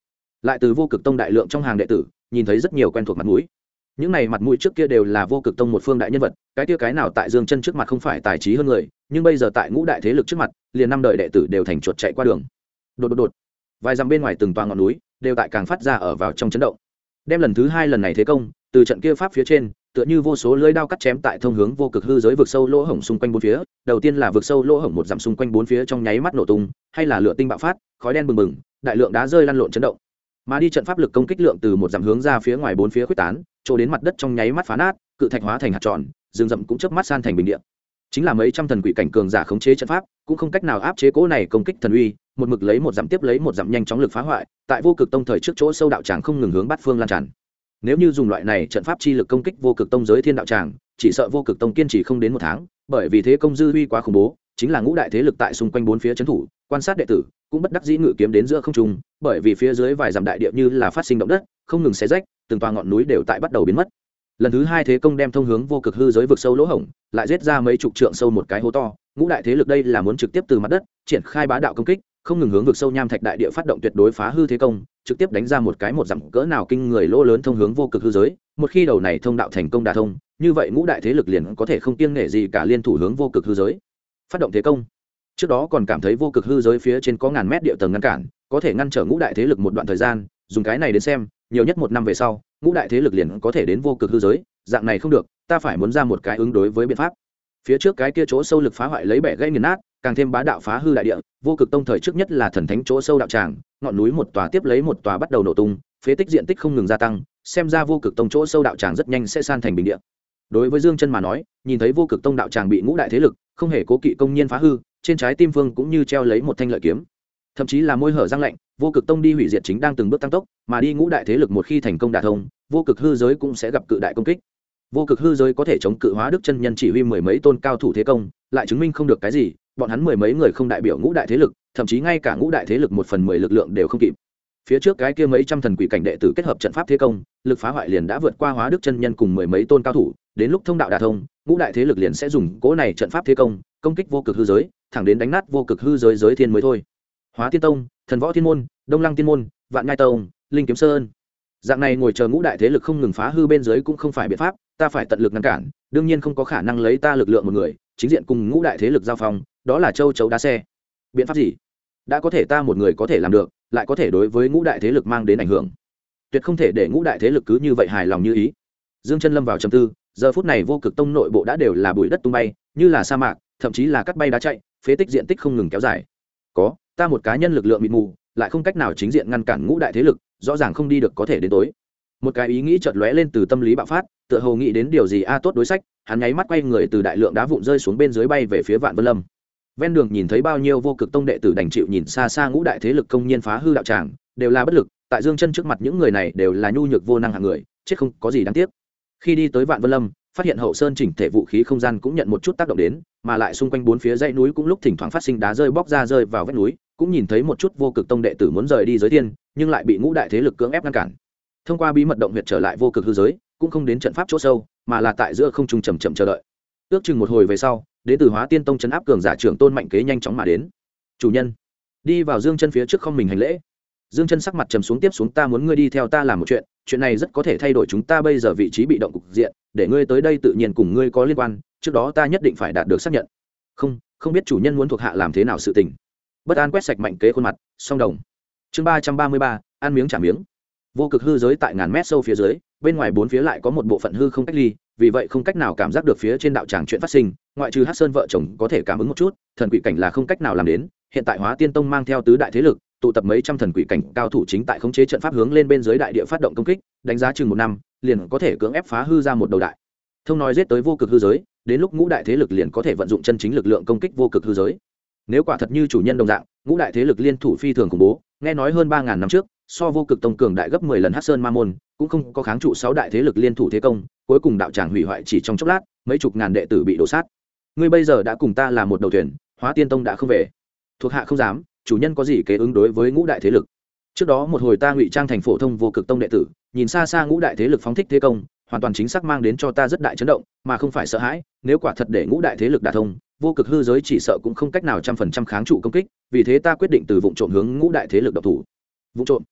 lại từ vô cực tông đại lượng trong hàng đệ tử nhìn thấy rất nhiều quen thuộc mặt mũi. Những này mặt mũi trước kia đều là vô cực tông một phương đại nhân vật, cái kia cái nào tại Dương Chân trước mặt không phải tài trí hơn người, nhưng bây giờ tại ngũ đại thế lực trước mặt, liền năm đời đệ tử đều thành chuột chạy qua đường. Đột đột đột, vài dặm bên ngoài từng toa ngọn núi đều tại càng phát ra ở vào trong chấn động. Đem lần thứ hai lần này thế công, từ trận kia pháp phía trên, tựa như vô số lưỡi đao cắt chém tại thông hướng vô cực hư giới vực sâu lỗ hổng xung quanh bốn phía. Đầu tiên là vực sâu lỗ hổng một dặm xung quanh bốn phía trong nháy mắt nổ tung, hay là lửa tinh bạo phát, khói đen bừng bừng, đại lượng đá rơi lăn lộn chấn động. Mà đi trận pháp lực công kích lượng từ một dặm hướng ra phía ngoài bốn phía khuếch tán, chỗ đến mặt đất trong nháy mắt phá nát, cự thạch hóa thành hạt tròn, rừng rậm cũng chớp mắt san thành bình địa. Chính là mấy trăm thần quỷ cảnh cường giả khống chế trận pháp, cũng không cách nào áp chế cỗ này công kích thần uy, một mực lấy một dặm tiếp lấy một dặm nhanh chóng lực phá hoại, tại vô cực tông thời trước chỗ sâu đạo tràng không ngừng hướng bát phương lan tràn. Nếu như dùng loại này trận pháp chi lực công kích vô cực tông giới thiên đạo tràng, chỉ sợ vô cực tông kiên trì không đến một tháng, bởi vì thế công dư uy quá khủng bố, chính là ngũ đại thế lực tại xung quanh bốn phía trấn thủ, quan sát đệ tử cũng bất đắc dĩ ngự kiếm đến giữa không trung, bởi vì phía dưới vài dặm đại địa như là phát sinh động đất, không ngừng xé rách, từng tòa ngọn núi đều tại bắt đầu biến mất. Lần thứ hai thế công đem thông hướng vô cực hư giới vực sâu lỗ hổng, lại giết ra mấy chục trượng sâu một cái hố to. Ngũ đại thế lực đây là muốn trực tiếp từ mặt đất triển khai bá đạo công kích, không ngừng hướng vực sâu nham thạch đại địa phát động tuyệt đối phá hư thế công, trực tiếp đánh ra một cái một dặm cỡ nào kinh người lỗ lớn thông hướng vô cực hư giới. Một khi đầu này thông đạo thành công đả thông, như vậy ngũ đại thế lực liền có thể không kiêng nể gì cả liên thủ hướng vô cực hư giới phát động thế công. Trước đó còn cảm thấy vô cực hư giới phía trên có ngàn mét địa tầng ngăn cản, có thể ngăn trở ngũ đại thế lực một đoạn thời gian, dùng cái này đến xem, nhiều nhất một năm về sau, ngũ đại thế lực liền có thể đến vô cực hư giới. Dạng này không được, ta phải muốn ra một cái ứng đối với biện pháp. Phía trước cái kia chỗ sâu lực phá hoại lấy bẻ gãy nghiền nát, càng thêm bá đạo phá hư đại địa. Vô cực tông thời trước nhất là thần thánh chỗ sâu đạo tràng, ngọn núi một tòa tiếp lấy một tòa bắt đầu nổ tung, phế tích diện tích không ngừng gia tăng, xem ra vô cực tông chỗ sâu đạo tràng rất nhanh sẽ san thành bình địa. Đối với Dương Chân mà nói, nhìn thấy vô cực tông đạo tràng bị ngũ đại thế lực không hề cố kỵ công nhiên phá hư, trên trái tim phương cũng như treo lấy một thanh lợi kiếm, thậm chí là môi hở răng lạnh. Vô cực tông đi hủy diệt chính đang từng bước tăng tốc, mà đi ngũ đại thế lực một khi thành công đả thông, vô cực hư giới cũng sẽ gặp cự đại công kích. Vô cực hư giới có thể chống cự Hóa Đức chân nhân chỉ huy mười mấy tôn cao thủ thế công, lại chứng minh không được cái gì, bọn hắn mười mấy người không đại biểu ngũ đại thế lực, thậm chí ngay cả ngũ đại thế lực 1/10 lực lượng đều không kịp. Phía trước cái kia mấy trăm thần quỷ cảnh đệ tử kết hợp trận pháp thế công, lực phá hoại liền đã vượt qua Hóa Đức chân nhân cùng mười mấy tôn cao thủ, đến lúc thông đạo đả thông, ngũ đại thế lực liền sẽ dùng cỗ này trận pháp thế công kích vô cực hư giới, thẳng đến đánh nát vô cực hư giới giới thiên mới thôi. Hóa Tiên tông, Thần Võ Thiên môn, Đông Lăng Tiên môn, Vạn Nhai tông, Linh Kiếm sơn, dạng này ngồi chờ ngũ đại thế lực không ngừng phá hư bên dưới cũng không phải biện pháp, ta phải tận lực ngăn cản, đương nhiên không có khả năng lấy ta lực lượng một người chính diện cùng ngũ đại thế lực giao phong, đó là châu chấu đá xe. Biện pháp gì? Đã có thể ta một người có thể làm được, lại có thể đối với ngũ đại thế lực mang đến ảnh hưởng, tuyệt không thể để ngũ đại thế lực cứ như vậy hài lòng như ý. Dương Chân lâm vào trầm tư, giờ phút này vô cực tông nội bộ đã đều là bụi đất tung bay, như là sa mạc, thậm chí là cắt bay đá chạy, phế tích diện tích không ngừng kéo dài. Có ta một cá nhân lực lượng mịt mù, lại không cách nào chính diện ngăn cản ngũ đại thế lực, rõ ràng không đi được có thể đến tối. Một cái ý nghĩ chợt lóe lên từ tâm lý bạo phát, tựa hồ nghĩ đến điều gì tốt đối sách, hắn nháy mắt quay người từ đại lượng đá vụn rơi xuống bên dưới bay về phía Vạn Vân Lâm. Ven đường nhìn thấy bao nhiêu vô cực tông đệ tử đành chịu nhìn xa xa ngũ đại thế lực công nhiên phá hư đạo tràng, đều là bất lực, tại Dương Chân trước mặt những người này đều là nhu nhược vô năng hạng người, chết không có gì đáng tiếc. Khi đi tới Vạn Vân Lâm, phát hiện hậu sơn chỉnh thể vũ khí không gian cũng nhận một chút tác động đến, mà lại xung quanh bốn phía dãy núi cũng lúc thỉnh thoảng phát sinh đá rơi bóc ra rơi vào vách núi, cũng nhìn thấy một chút vô cực tông đệ tử muốn rời đi giới thiên, nhưng lại bị ngũ đại thế lực cưỡng ép ngăn cản. Thông qua bí mật động huyệt trở lại vô cực hư giới, cũng không đến trận pháp chỗ sâu, mà là tại giữa không trung chậm chậm chờ đợi. Ước chừng một hồi về sau, đến từ Hóa Tiên tông trấn áp cường giả trưởng Tôn Mạnh Kế nhanh chóng mà đến. Chủ nhân, đi vào Dương Chân phía trước không mình hành lễ. Dương Chân sắc mặt trầm xuống, tiếp xuống ta muốn ngươi đi theo ta làm một chuyện, chuyện này rất có thể thay đổi chúng ta bây giờ vị trí bị động cục diện, để ngươi tới đây tự nhiên cùng ngươi có liên quan, trước đó ta nhất định phải đạt được xác nhận. Không biết chủ nhân muốn thuộc hạ làm thế nào sự tình. Bất an quét sạch Mạnh Kế khuôn mặt, song đồng. Chương 333, ăn miếng trả miếng. Vô cực hư giới tại ngàn mét sâu phía dưới, bên ngoài bốn phía lại có một bộ phận hư không cách ly, vì vậy không cách nào cảm giác được phía trên đạo tràng chuyện phát sinh, ngoại trừ Hắc Sơn vợ chồng có thể cảm ứng một chút, thần quỷ cảnh là không cách nào làm đến. Hiện tại Hóa Tiên tông mang theo tứ đại thế lực, tụ tập mấy trăm thần quỷ cảnh cao thủ chính tại khống chế trận pháp hướng lên bên dưới đại địa phát động công kích, đánh giá chừng một năm, liền có thể cưỡng ép phá hư ra một đầu đại thông nói giết tới vô cực hư giới, đến lúc ngũ đại thế lực liền có thể vận dụng chân chính lực lượng công kích vô cực hư giới. Nếu quả thật như chủ nhân đồng dạng, ngũ đại thế lực liên thủ phi thường khủng bố, nghe nói hơn 3000 năm trước, so vô cực tông cường đại gấp 10 lần Hắc Sơn Ma môn, cũng không có kháng trụ 6 đại thế lực liên thủ thế công, cuối cùng đạo tràng hủy hoại chỉ trong chốc lát, mấy chục ngàn đệ tử bị đổ sát. Ngươi bây giờ đã cùng ta là một đầu thuyền, Hóa Tiên tông đã không về. Thuộc hạ không dám, chủ nhân có gì kế ứng đối với ngũ đại thế lực? Trước đó một hồi ta ngụy trang thành phổ thông vô cực tông đệ tử, nhìn xa xa ngũ đại thế lực phóng thích thế công, hoàn toàn chính xác mang đến cho ta rất đại chấn động, mà không phải sợ hãi, nếu quả thật để ngũ đại thế lực đả thông, vô cực hư giới chỉ sợ cũng không cách nào 100% kháng trụ công kích, vì thế ta quyết định từ vụng trộm hướng ngũ đại thế lực độc thủ. Vụng trộm?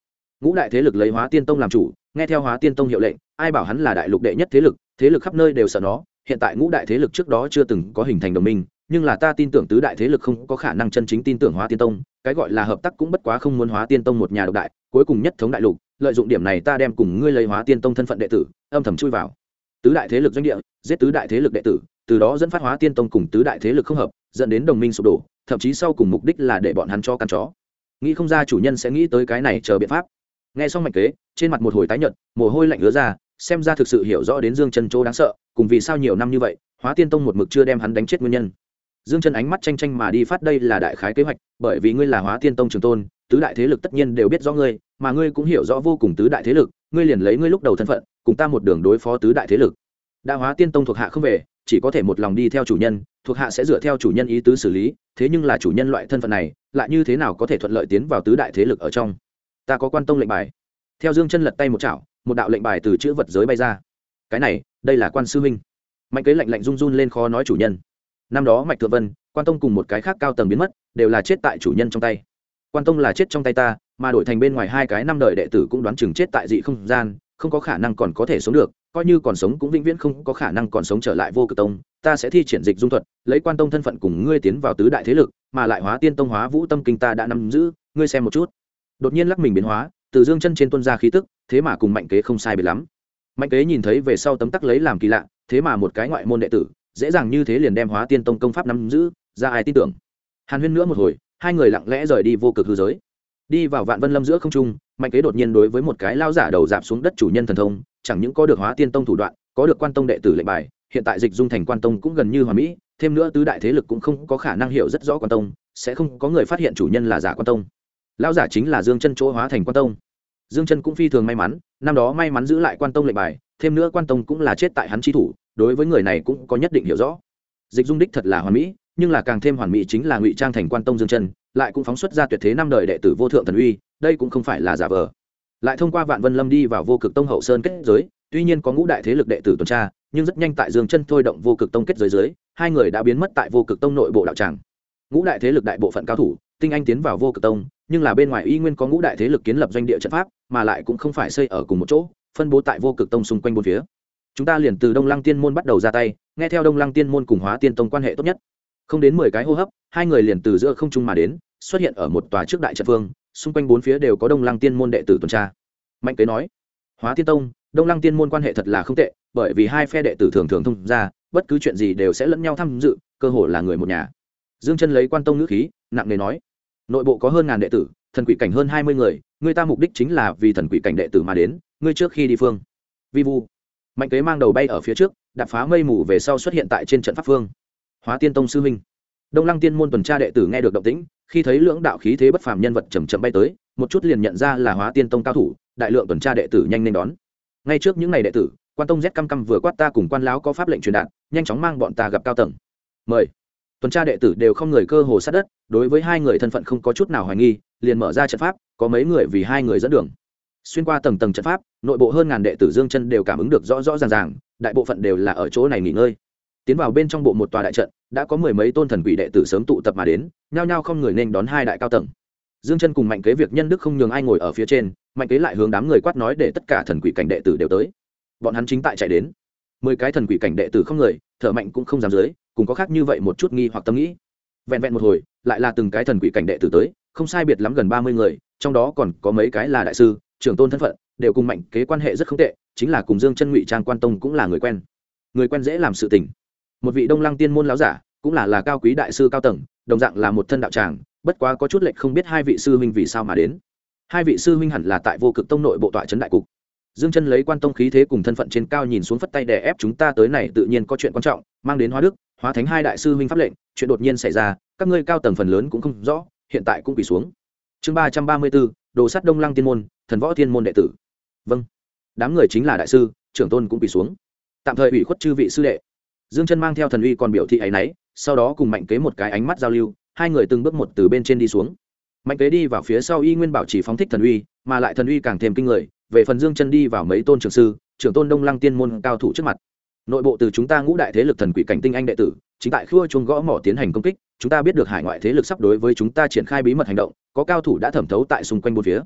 ngũ đại thế lực lấy Hóa Tiên Tông làm chủ, nghe theo Hóa Tiên Tông hiệu lệnh, ai bảo hắn là đại lục đệ nhất thế lực khắp nơi đều sợ nó. Hiện tại ngũ đại thế lực trước đó chưa từng có hình thành đồng minh, nhưng là ta tin tưởng tứ đại thế lực không có khả năng chân chính tin tưởng Hóa Tiên Tông, cái gọi là hợp tác cũng bất quá không muốn Hóa Tiên Tông một nhà độc đại, cuối cùng nhất thống đại lục, lợi dụng điểm này ta đem cùng ngươi lấy Hóa Tiên Tông thân phận đệ tử, âm thầm chui vào tứ đại thế lực doanh địa, giết tứ đại thế lực đệ tử, từ đó dẫn phát Hóa Tiên Tông cùng tứ đại thế lực không hợp, dẫn đến đồng minh sụp đổ, thậm chí sau cùng mục đích là để bọn hắn cho căn chó. Nghĩ không ra chủ nhân sẽ nghĩ tới cái này chờ biện pháp. Nghe xong Mạnh Kế, trên mặt một hồi tái nhợt, mồ hôi lạnh ứa ra, xem ra thực sự hiểu rõ đến Dương Chân chỗ đáng sợ, cùng vì sao nhiều năm như vậy, Hóa Tiên Tông một mực chưa đem hắn đánh chết nguyên nhân. Dương Chân ánh mắt tranh tranh mà đi phát đây là đại khái kế hoạch, bởi vì ngươi là Hóa Tiên Tông trưởng tôn, tứ đại thế lực tất nhiên đều biết rõ ngươi, mà ngươi cũng hiểu rõ vô cùng tứ đại thế lực, ngươi liền lấy ngươi lúc đầu thân phận, cùng ta một đường đối phó tứ đại thế lực. Đã Hóa Tiên Tông thuộc hạ không về, chỉ có thể một lòng đi theo chủ nhân, thuộc hạ sẽ dựa theo chủ nhân ý tứ xử lý, thế nhưng là chủ nhân loại thân phận này, lại như thế nào có thể thuận lợi tiến vào tứ đại thế lực ở trong? Ta có Quan Tông lệnh bài. Theo Dương Chân lật tay một chảo, một đạo lệnh bài từ chữ vật giới bay ra. Cái này, đây là Quan sư huynh. Mạnh Kế lạnh lạnh run run lên khó nói chủ nhân. Năm đó Mạch Thượng Vân, Quan Tông cùng một cái khác cao tầng biến mất, đều là chết tại chủ nhân trong tay. Quan Tông là chết trong tay ta, mà đổi thành bên ngoài hai cái năm đời đệ tử cũng đoán chừng chết tại dị không gian, không có khả năng còn có thể sống được, coi như còn sống cũng vĩnh viễn không có khả năng còn sống trở lại Vô Cực Tông. Ta sẽ thi triển dịch dung thuật, lấy Quan Tông thân phận cùng ngươi tiến vào tứ đại thế lực, mà lại Hóa Tiên Tông Hóa Vũ Tâm Kinh ta đã nắm giữ, ngươi xem một chút. Đột nhiên lắc mình biến hóa, từ Dương Chân trên tuôn ra khí tức, thế mà cùng Mạnh Kế không sai biệt lắm. Mạnh Kế nhìn thấy về sau tấm tắc lấy làm kỳ lạ, thế mà một cái ngoại môn đệ tử, dễ dàng như thế liền đem Hóa Tiên Tông công pháp nắm giữ, ra ai tin tưởng. Hàn huyên nữa một hồi, hai người lặng lẽ rời đi vô cực hư giới, đi vào Vạn Vân Lâm giữa không trung. Mạnh Kế đột nhiên đối với một cái lao giả đầu dạp xuống đất chủ nhân thần thông, chẳng những có được Hóa Tiên Tông thủ đoạn, có được Quan Tông đệ tử lệnh bài, hiện tại dịch dung thành Quan Tông cũng gần như hoàn mỹ, thêm nữa tứ đại thế lực cũng không có khả năng hiểu rất rõ Quan Tông, sẽ không có người phát hiện chủ nhân là giả Quan Tông. Lao giả chính là Dương Chân chỗ hóa thành Quan Tông. Dương Chân cũng phi thường may mắn, năm đó may mắn giữ lại Quan Tông lệnh bài, thêm nữa Quan Tông cũng là chết tại hắn chi thủ, đối với người này cũng có nhất định hiểu rõ. Dịch dung đích thật là hoàn mỹ, nhưng là càng thêm hoàn mỹ chính là ngụy trang thành Quan Tông Dương Chân, lại cũng phóng xuất ra tuyệt thế năm đời đệ tử vô thượng thần uy, đây cũng không phải là giả vờ. Lại thông qua Vạn Vân Lâm đi vào Vô Cực Tông hậu sơn kết giới, tuy nhiên có ngũ đại thế lực đệ tử tuần tra, nhưng rất nhanh tại Dương Chân thôi động Vô Cực Tông kết giới dưới, hai người đã biến mất tại Vô Cực Tông nội bộ đạo tràng. Ngũ đại thế lực đại bộ phận cao thủ, tinh anh tiến vào Vô Cực Tông, nhưng là bên ngoài y nguyên có ngũ đại thế lực kiến lập doanh địa trận pháp, mà lại cũng không phải xây ở cùng một chỗ, phân bố tại Vô Cực Tông xung quanh bốn phía. Chúng ta liền từ Đông Lăng Tiên môn bắt đầu ra tay, nghe theo Đông Lăng Tiên môn cùng Hóa Tiên Tông quan hệ tốt nhất. Không đến 10 cái hô hấp, hai người liền từ giữa không trung mà đến, xuất hiện ở một tòa trước đại trận phương, xung quanh bốn phía đều có Đông Lăng Tiên môn đệ tử tuần tra. Mạnh Kế nói, Hóa Tiên Tông, Đông Lăng Tiên môn quan hệ thật là không tệ, bởi vì hai phe đệ tử thường thường thông ra, bất cứ chuyện gì đều sẽ lẫn nhau tham dự, cơ hồ là người một nhà. Dương Chân lấy Quan Tông ngữ khí, nặng nề nói, nội bộ có hơn ngàn đệ tử, thần quỷ cảnh hơn 20 người, người ta mục đích chính là vì thần quỷ cảnh đệ tử mà đến, ngươi trước khi đi phương. Vi vu. Mạnh Kế mang đầu bay ở phía trước, đạp phá mây mù về sau xuất hiện tại trên trận pháp phương. Hóa Tiên Tông sư huynh. Đông Lăng Tiên môn tuần tra đệ tử nghe được động tĩnh, khi thấy lưỡng đạo khí thế bất phàm nhân vật chậm chậm bay tới, một chút liền nhận ra là Hóa Tiên Tông cao thủ, đại lượng tuần tra đệ tử nhanh nên đón. Ngay trước những ngày đệ tử, Quan Tông Z căm căm vừa quát ta cùng Quan lão có pháp lệnh truyền đạt, nhanh chóng mang bọn ta gặp cao tầng. Mời. Tuần tra đệ tử đều không người cơ hồ sát đất, đối với hai người thân phận không có chút nào hoài nghi, liền mở ra trận pháp, có mấy người vì hai người dẫn đường. Xuyên qua tầng tầng trận pháp, nội bộ hơn ngàn đệ tử Dương Chân đều cảm ứng được rõ rõ ràng ràng, đại bộ phận đều là ở chỗ này nghỉ ngơi. Tiến vào bên trong bộ một tòa đại trận, đã có mười mấy tôn thần quỷ đệ tử sớm tụ tập mà đến, nhao nhao không người nên đón hai đại cao tầng. Dương Chân cùng Mạnh Kế việc nhân đức không nhường ai ngồi ở phía trên, Mạnh Kế lại hướng đám người quát nói để tất cả thần quỷ cảnh đệ tử đều tới. Bọn hắn chính tại chạy đến. 10 cái thần quỷ cảnh đệ tử không người, thở mạnh cũng không dám dưới, cùng có khác như vậy một chút nghi hoặc tâm nghĩ. Vẹn vẹn một hồi, lại là từng cái thần quỷ cảnh đệ tử tới, không sai biệt lắm gần 30 người, trong đó còn có mấy cái là đại sư, trưởng tôn thân phận, đều cùng Mạnh Kế quan hệ rất không tệ, chính là cùng Dương Chân ngụy trang Quan Tông cũng là người quen. Người quen dễ làm sự tình. Một vị Đông Lăng Tiên môn lão giả, cũng là cao quý đại sư cao tầng, đồng dạng là một thân đạo tràng, bất quá có chút lệch không biết hai vị sư huynh vì sao mà đến. Hai vị sư huynh hẳn là tại Vô Cực Tông nội bộ tọa trấn đại cục. Dương Chân lấy Quan Tông khí thế cùng thân phận trên cao nhìn xuống phất tay đè ép chúng ta tới này tự nhiên có chuyện quan trọng, mang đến Hóa Đức, Hóa Thánh hai đại sư huynh pháp lệnh, chuyện đột nhiên xảy ra, các ngươi cao tầng phần lớn cũng không rõ, hiện tại cũng quỳ xuống. Chương 334, đồ sắt Đông Lăng Tiên môn, Thần Võ Tiên môn đệ tử. Vâng. Đám người chính là đại sư, trưởng tôn cũng quỳ xuống. Tạm thời ủy khuất chư vị sư đệ. Dương Chân mang theo thần uy còn biểu thị ấy nấy, sau đó cùng Mạnh Kế một cái ánh mắt giao lưu, hai người từng bước một từ bên trên đi xuống. Mạnh Kế đi vào phía sau y nguyên bảo trì phóng thích thần uy, mà lại thần uy càng thêm kinh người. Về phần Dương Chân đi vào mấy tôn trưởng sư, trưởng tôn Đông Lăng Tiên môn cao thủ trước mặt. Nội bộ từ chúng ta ngũ đại thế lực thần quỷ cảnh tinh anh đệ tử, chính tại khua chuông gõ mỏ tiến hành công kích, chúng ta biết được hải ngoại thế lực sắp đối với chúng ta triển khai bí mật hành động, có cao thủ đã thẩm thấu tại xung quanh bốn phía.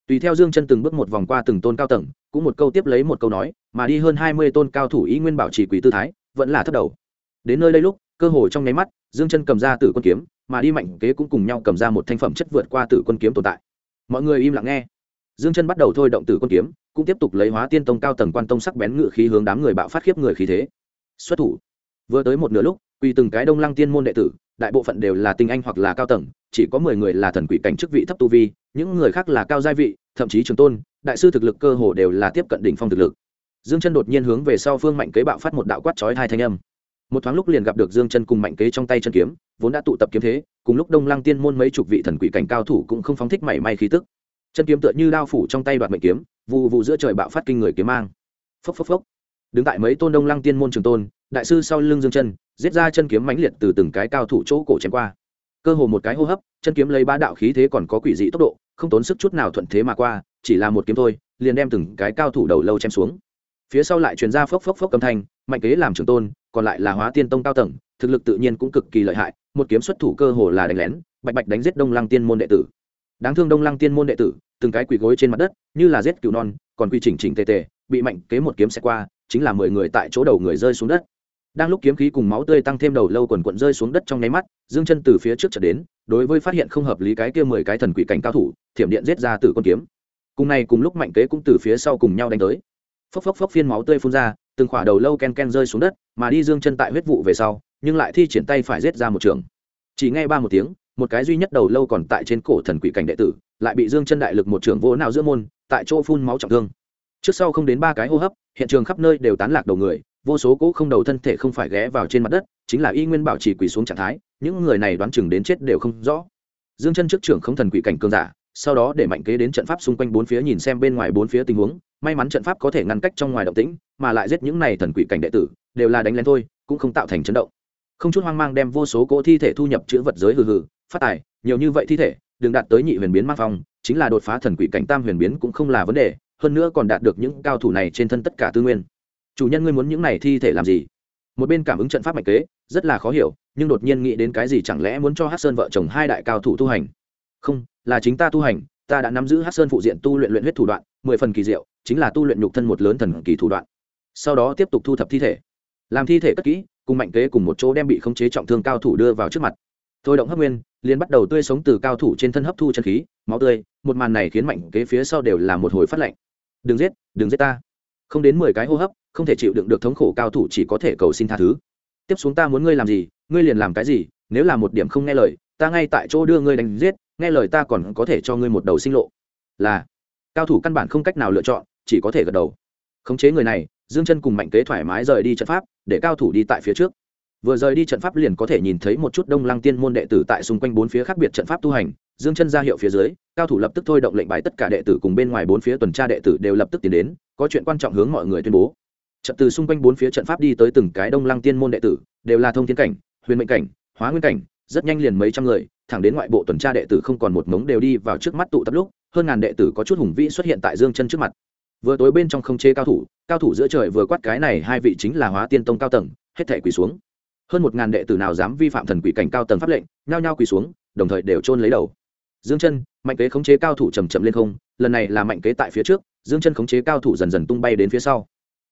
Tùy theo Dương Chân từng bước một vòng qua từng tôn cao tầng, cũng một câu tiếp lấy một câu nói, mà đi hơn 20 tôn cao thủ ý nguyên bảo trì quỷ tư thái, vẫn là thấp đầu. Đến nơi đây lúc, cơ hồ trong nháy mắt, Dương Chân cầm ra Tử Quân kiếm, mà đi Mạnh Kế cũng cùng nhau cầm ra một thanh phẩm chất vượt qua Tử Quân kiếm tồn tại. Mọi người im lặng nghe. Dương Chân bắt đầu thôi động Tử Quân kiếm, cũng tiếp tục lấy Hóa Tiên Tông cao tầng quan tông sắc bén ngự khí hướng đám người bạo phát khiếp người khí thế. Xuất thủ. Vừa tới một nửa lúc, quy từng cái Đông Lăng Tiên môn đệ tử, đại bộ phận đều là tinh anh hoặc là cao tầng, chỉ có 10 người là thần quỷ cảnh chức vị thấp tu vi, những người khác là cao giai vị, thậm chí trường tôn, đại sư thực lực cơ hồ đều là tiếp cận đỉnh phong thực lực. Dương Chân đột nhiên hướng về sau Phương Mạnh Kế bạo phát một đạo quát chói hai thanh âm. Một thoáng lúc liền gặp được Dương Chân cùng Mạnh Kế trong tay chân kiếm, vốn đã tụ tập kiếm thế, cùng lúc Đông Lăng Tiên môn mấy chục vị thần quỷ cảnh cao thủ cũng không phóng thích mảy may khí tức. Chân kiếm tựa như đao phủ trong tay đoạt mệnh kiếm, vụ vụ giữa trời bạo phát kinh người kiếm mang. Phốc phốc phốc. Đứng tại mấy tôn Đông Lăng Tiên môn trường tôn, đại sư sau lưng Dương Chân, giết ra chân kiếm mãnh liệt từ từng cái cao thủ chỗ cổ chém qua. Cơ hồ một cái hô hấp, chân kiếm lấy bá đạo khí thế còn có quỷ dị tốc độ, không tốn sức chút nào thuận thế mà qua, chỉ là một kiếm thôi, liền đem từng cái cao thủ đầu lâu chém xuống. Phía sau lại truyền ra phốc phốc phốc âm thanh, Mạnh Kế làm trưởng tôn, còn lại là Hóa Tiên Tông cao tầng, thực lực tự nhiên cũng cực kỳ lợi hại, một kiếm xuất thủ cơ hồ là đánh lén, bạch bạch đánh giết Đông Lăng Tiên môn đệ tử. Đáng thương Đông Lăng Tiên môn đệ tử, từng cái quỳ gối trên mặt đất, như là giết cừu non, còn quy chỉnh chỉnh tề tề, bị Mạnh Kế một kiếm xẹt qua, chính là 10 người tại chỗ đầu người rơi xuống đất. Đang lúc kiếm khí cùng máu tươi tăng thêm đầu lâu quần quần rơi xuống đất trong nháy mắt, Dương Chân từ phía trước chợt đến, đối với phát hiện không hợp lý cái kia 10 cái thần quỷ cảnh cao thủ, thiểm điện giết ra Tử Quân kiếm. Cùng này cùng lúc Mạnh Kế cũng từ phía sau cùng nhau đánh tới. Phốc phốc phốc phiên máu tươi phun ra, từng khỏa đầu lâu ken ken rơi xuống đất, mà đi Dương Chân tại huyết vụ về sau, nhưng lại thi triển tay phải giết ra một trường. Chỉ nghe ba một tiếng, một cái duy nhất đầu lâu còn tại trên cổ thần quỷ cảnh đệ tử, lại bị Dương Chân đại lực một trường vỗ nào giữa môn, tại chỗ phun máu trọng thương. Trước sau không đến 3 cái hô hấp, hiện trường khắp nơi đều tán lạc đầu người, vô số cỗ không đầu thân thể không phải ghé vào trên mặt đất, chính là y nguyên bảo trì quỳ xuống trạng thái, những người này đoán chừng đến chết đều không rõ. Dương Chân trước trưởng không thần quỷ cảnh cường giả, sau đó để Mạnh Kế đến trận pháp xung quanh bốn phía nhìn xem bên ngoài bốn phía tình huống, may mắn trận pháp có thể ngăn cách trong ngoài động tĩnh, mà lại giết những này thần quỷ cảnh đệ tử, đều là đánh lén thôi, cũng không tạo thành chấn động. Không chút hoang mang đem vô số cỗ thi thể thu nhập chứa vật giới hừ hừ, phát tài, nhiều như vậy thi thể, đừng đạt tới nhị huyền biến mang phong, chính là đột phá thần quỷ cảnh tam huyền biến cũng không là vấn đề, hơn nữa còn đạt được những cao thủ này trên thân tất cả tư nguyên. Chủ nhân ngươi muốn những này thi thể làm gì? Một bên cảm ứng trận pháp Mạnh Kế rất là khó hiểu, nhưng đột nhiên nghĩ đến cái gì, chẳng lẽ muốn cho Hắc Sơn vợ chồng hai đại cao thủ tu hành? Không, là chính ta tu hành, ta đã nắm giữ Hắc Sơn phụ diện tu luyện huyết thủ đoạn, 10 phần kỳ diệu, chính là tu luyện nhục thân một lớn thần kỳ thủ đoạn. Sau đó tiếp tục thu thập thi thể, làm thi thể cất kỹ, cùng Mạnh Kế cùng một chỗ đem bị khống chế trọng thương cao thủ đưa vào trước mặt. Thôi động hấp nguyên, liền bắt đầu tươi sống từ cao thủ trên thân hấp thu chân khí, máu tươi, một màn này khiến Mạnh Kế phía sau đều là một hồi phát lạnh. Đừng giết ta. Không đến 10 cái hô hấp, không thể chịu đựng được thống khổ cao thủ chỉ có thể cầu xin tha thứ. Tiếp xuống ta muốn ngươi làm gì, ngươi liền làm cái gì, nếu là một điểm không nghe lời, ta ngay tại chỗ đưa ngươi đánh giết, nghe lời ta còn có thể cho ngươi một đầu sinh lộ. Là cao thủ căn bản không cách nào lựa chọn, chỉ có thể gật đầu. Khống chế người này, Dương Chân cùng Mạnh Kế thoải mái rời đi trận pháp, để cao thủ đi tại phía trước. Vừa rời đi trận pháp liền có thể nhìn thấy một chút Đông Lăng Tiên môn đệ tử tại xung quanh bốn phía khác biệt trận pháp tu hành. Dương Chân ra hiệu phía dưới, cao thủ lập tức thôi động lệnh bài, tất cả đệ tử cùng bên ngoài bốn phía tuần tra đệ tử đều lập tức tiến đến, có chuyện quan trọng hướng mọi người tuyên bố. Trận từ xung quanh bốn phía trận pháp đi tới từng cái Đông Lăng Tiên môn đệ tử, đều là thông thiên cảnh, huyền mệnh cảnh, hóa nguyên cảnh, rất nhanh liền mấy trăm người, thẳng đến ngoại bộ tuần tra đệ tử không còn một mống đều đi vào trước mắt tụ tập lúc, hơn ngàn đệ tử có chút hùng vĩ xuất hiện tại Dương Chân trước mặt. Vừa tối bên trong không chế cao thủ giữa trời vừa quát cái này hai vị chính là Hóa Tiên Tông cao tầng, hết thảy quỳ xuống. Hơn 1000 đệ tử nào dám vi phạm thần quỷ cảnh cao tầng pháp lệnh, nhao nhao quỳ xuống, đồng thời đều chôn lấy đầu. Dương Chân, Mạnh Kế khống chế cao thủ chậm chậm lên không, lần này là Mạnh Kế tại phía trước, Dương Chân khống chế cao thủ dần dần tung bay đến phía sau.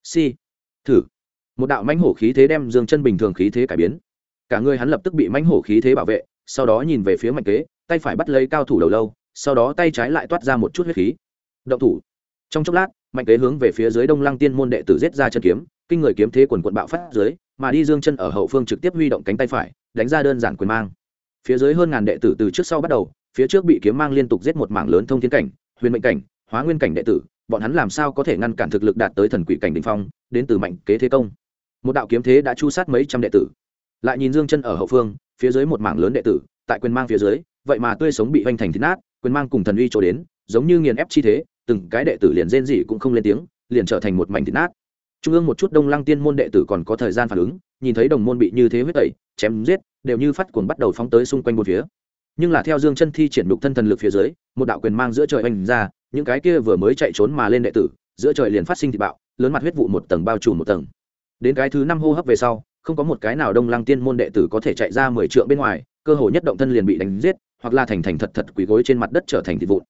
Thử. Một đạo mãnh hổ khí thế đem Dương Chân bình thường khí thế cải biến. Cả người hắn lập tức bị mãnh hổ khí thế bảo vệ, sau đó nhìn về phía Mạnh Kế, tay phải bắt lấy cao thủ đầu lâu, sau đó tay trái lại toát ra một chút huyết khí. Động thủ. Trong chốc lát, Mạnh Kế hướng về phía dưới Đông Lăng Tiên môn đệ tử giết ra chân kiếm, kinh người kiếm thế quần quần bạo phát dưới, mà đi Dương Chân ở hậu phương trực tiếp huy động cánh tay phải, đánh ra đơn giản quyền mang. Phía dưới hơn ngàn đệ tử từ trước sau bắt đầu, phía trước bị kiếm mang liên tục giết một mảng lớn thông thiên cảnh, huyền mệnh cảnh, hóa nguyên cảnh đệ tử, bọn hắn làm sao có thể ngăn cản thực lực đạt tới thần quỷ cảnh đỉnh phong, đến từ Mạnh Kế thế công. Một đạo kiếm thế đã chu sát mấy trăm đệ tử. Lại nhìn Dương Chân ở hậu phương, phía dưới một mảng lớn đệ tử, tại quyền mang phía dưới, vậy mà tươi sống bị hoành thành thịt nát, quyền mang cùng thần uy chỗ đến, giống như nghiền ép chi thế, từng cái đệ tử liền rên rỉ cũng không lên tiếng, liền trở thành một mảnh thịt nát. Trung ương một chút Đông Lăng Tiên môn đệ tử còn có thời gian phản ứng, nhìn thấy đồng môn bị như thế huyết tẩy, chém giết, đều như phát cuồng bắt đầu phóng tới xung quanh bốn phía. Nhưng là theo Dương Chân thi triển đục thân thần lực phía dưới, một đạo quyền mang giữa trời oanh ra, những cái kia vừa mới chạy trốn mà lên đệ tử, giữa trời liền phát sinh thịt bạo, lớn mặt huyết vụ một tầng bao trùm một tầng. Đến cái thứ 5 hô hấp về sau, không có một cái nào Đông Lăng Tiên môn đệ tử có thể chạy ra 10 trượng bên ngoài, cơ hội nhất động thân liền bị đánh giết, hoặc là thành thật quỳ gối trên mặt đất trở thành thịt vụn.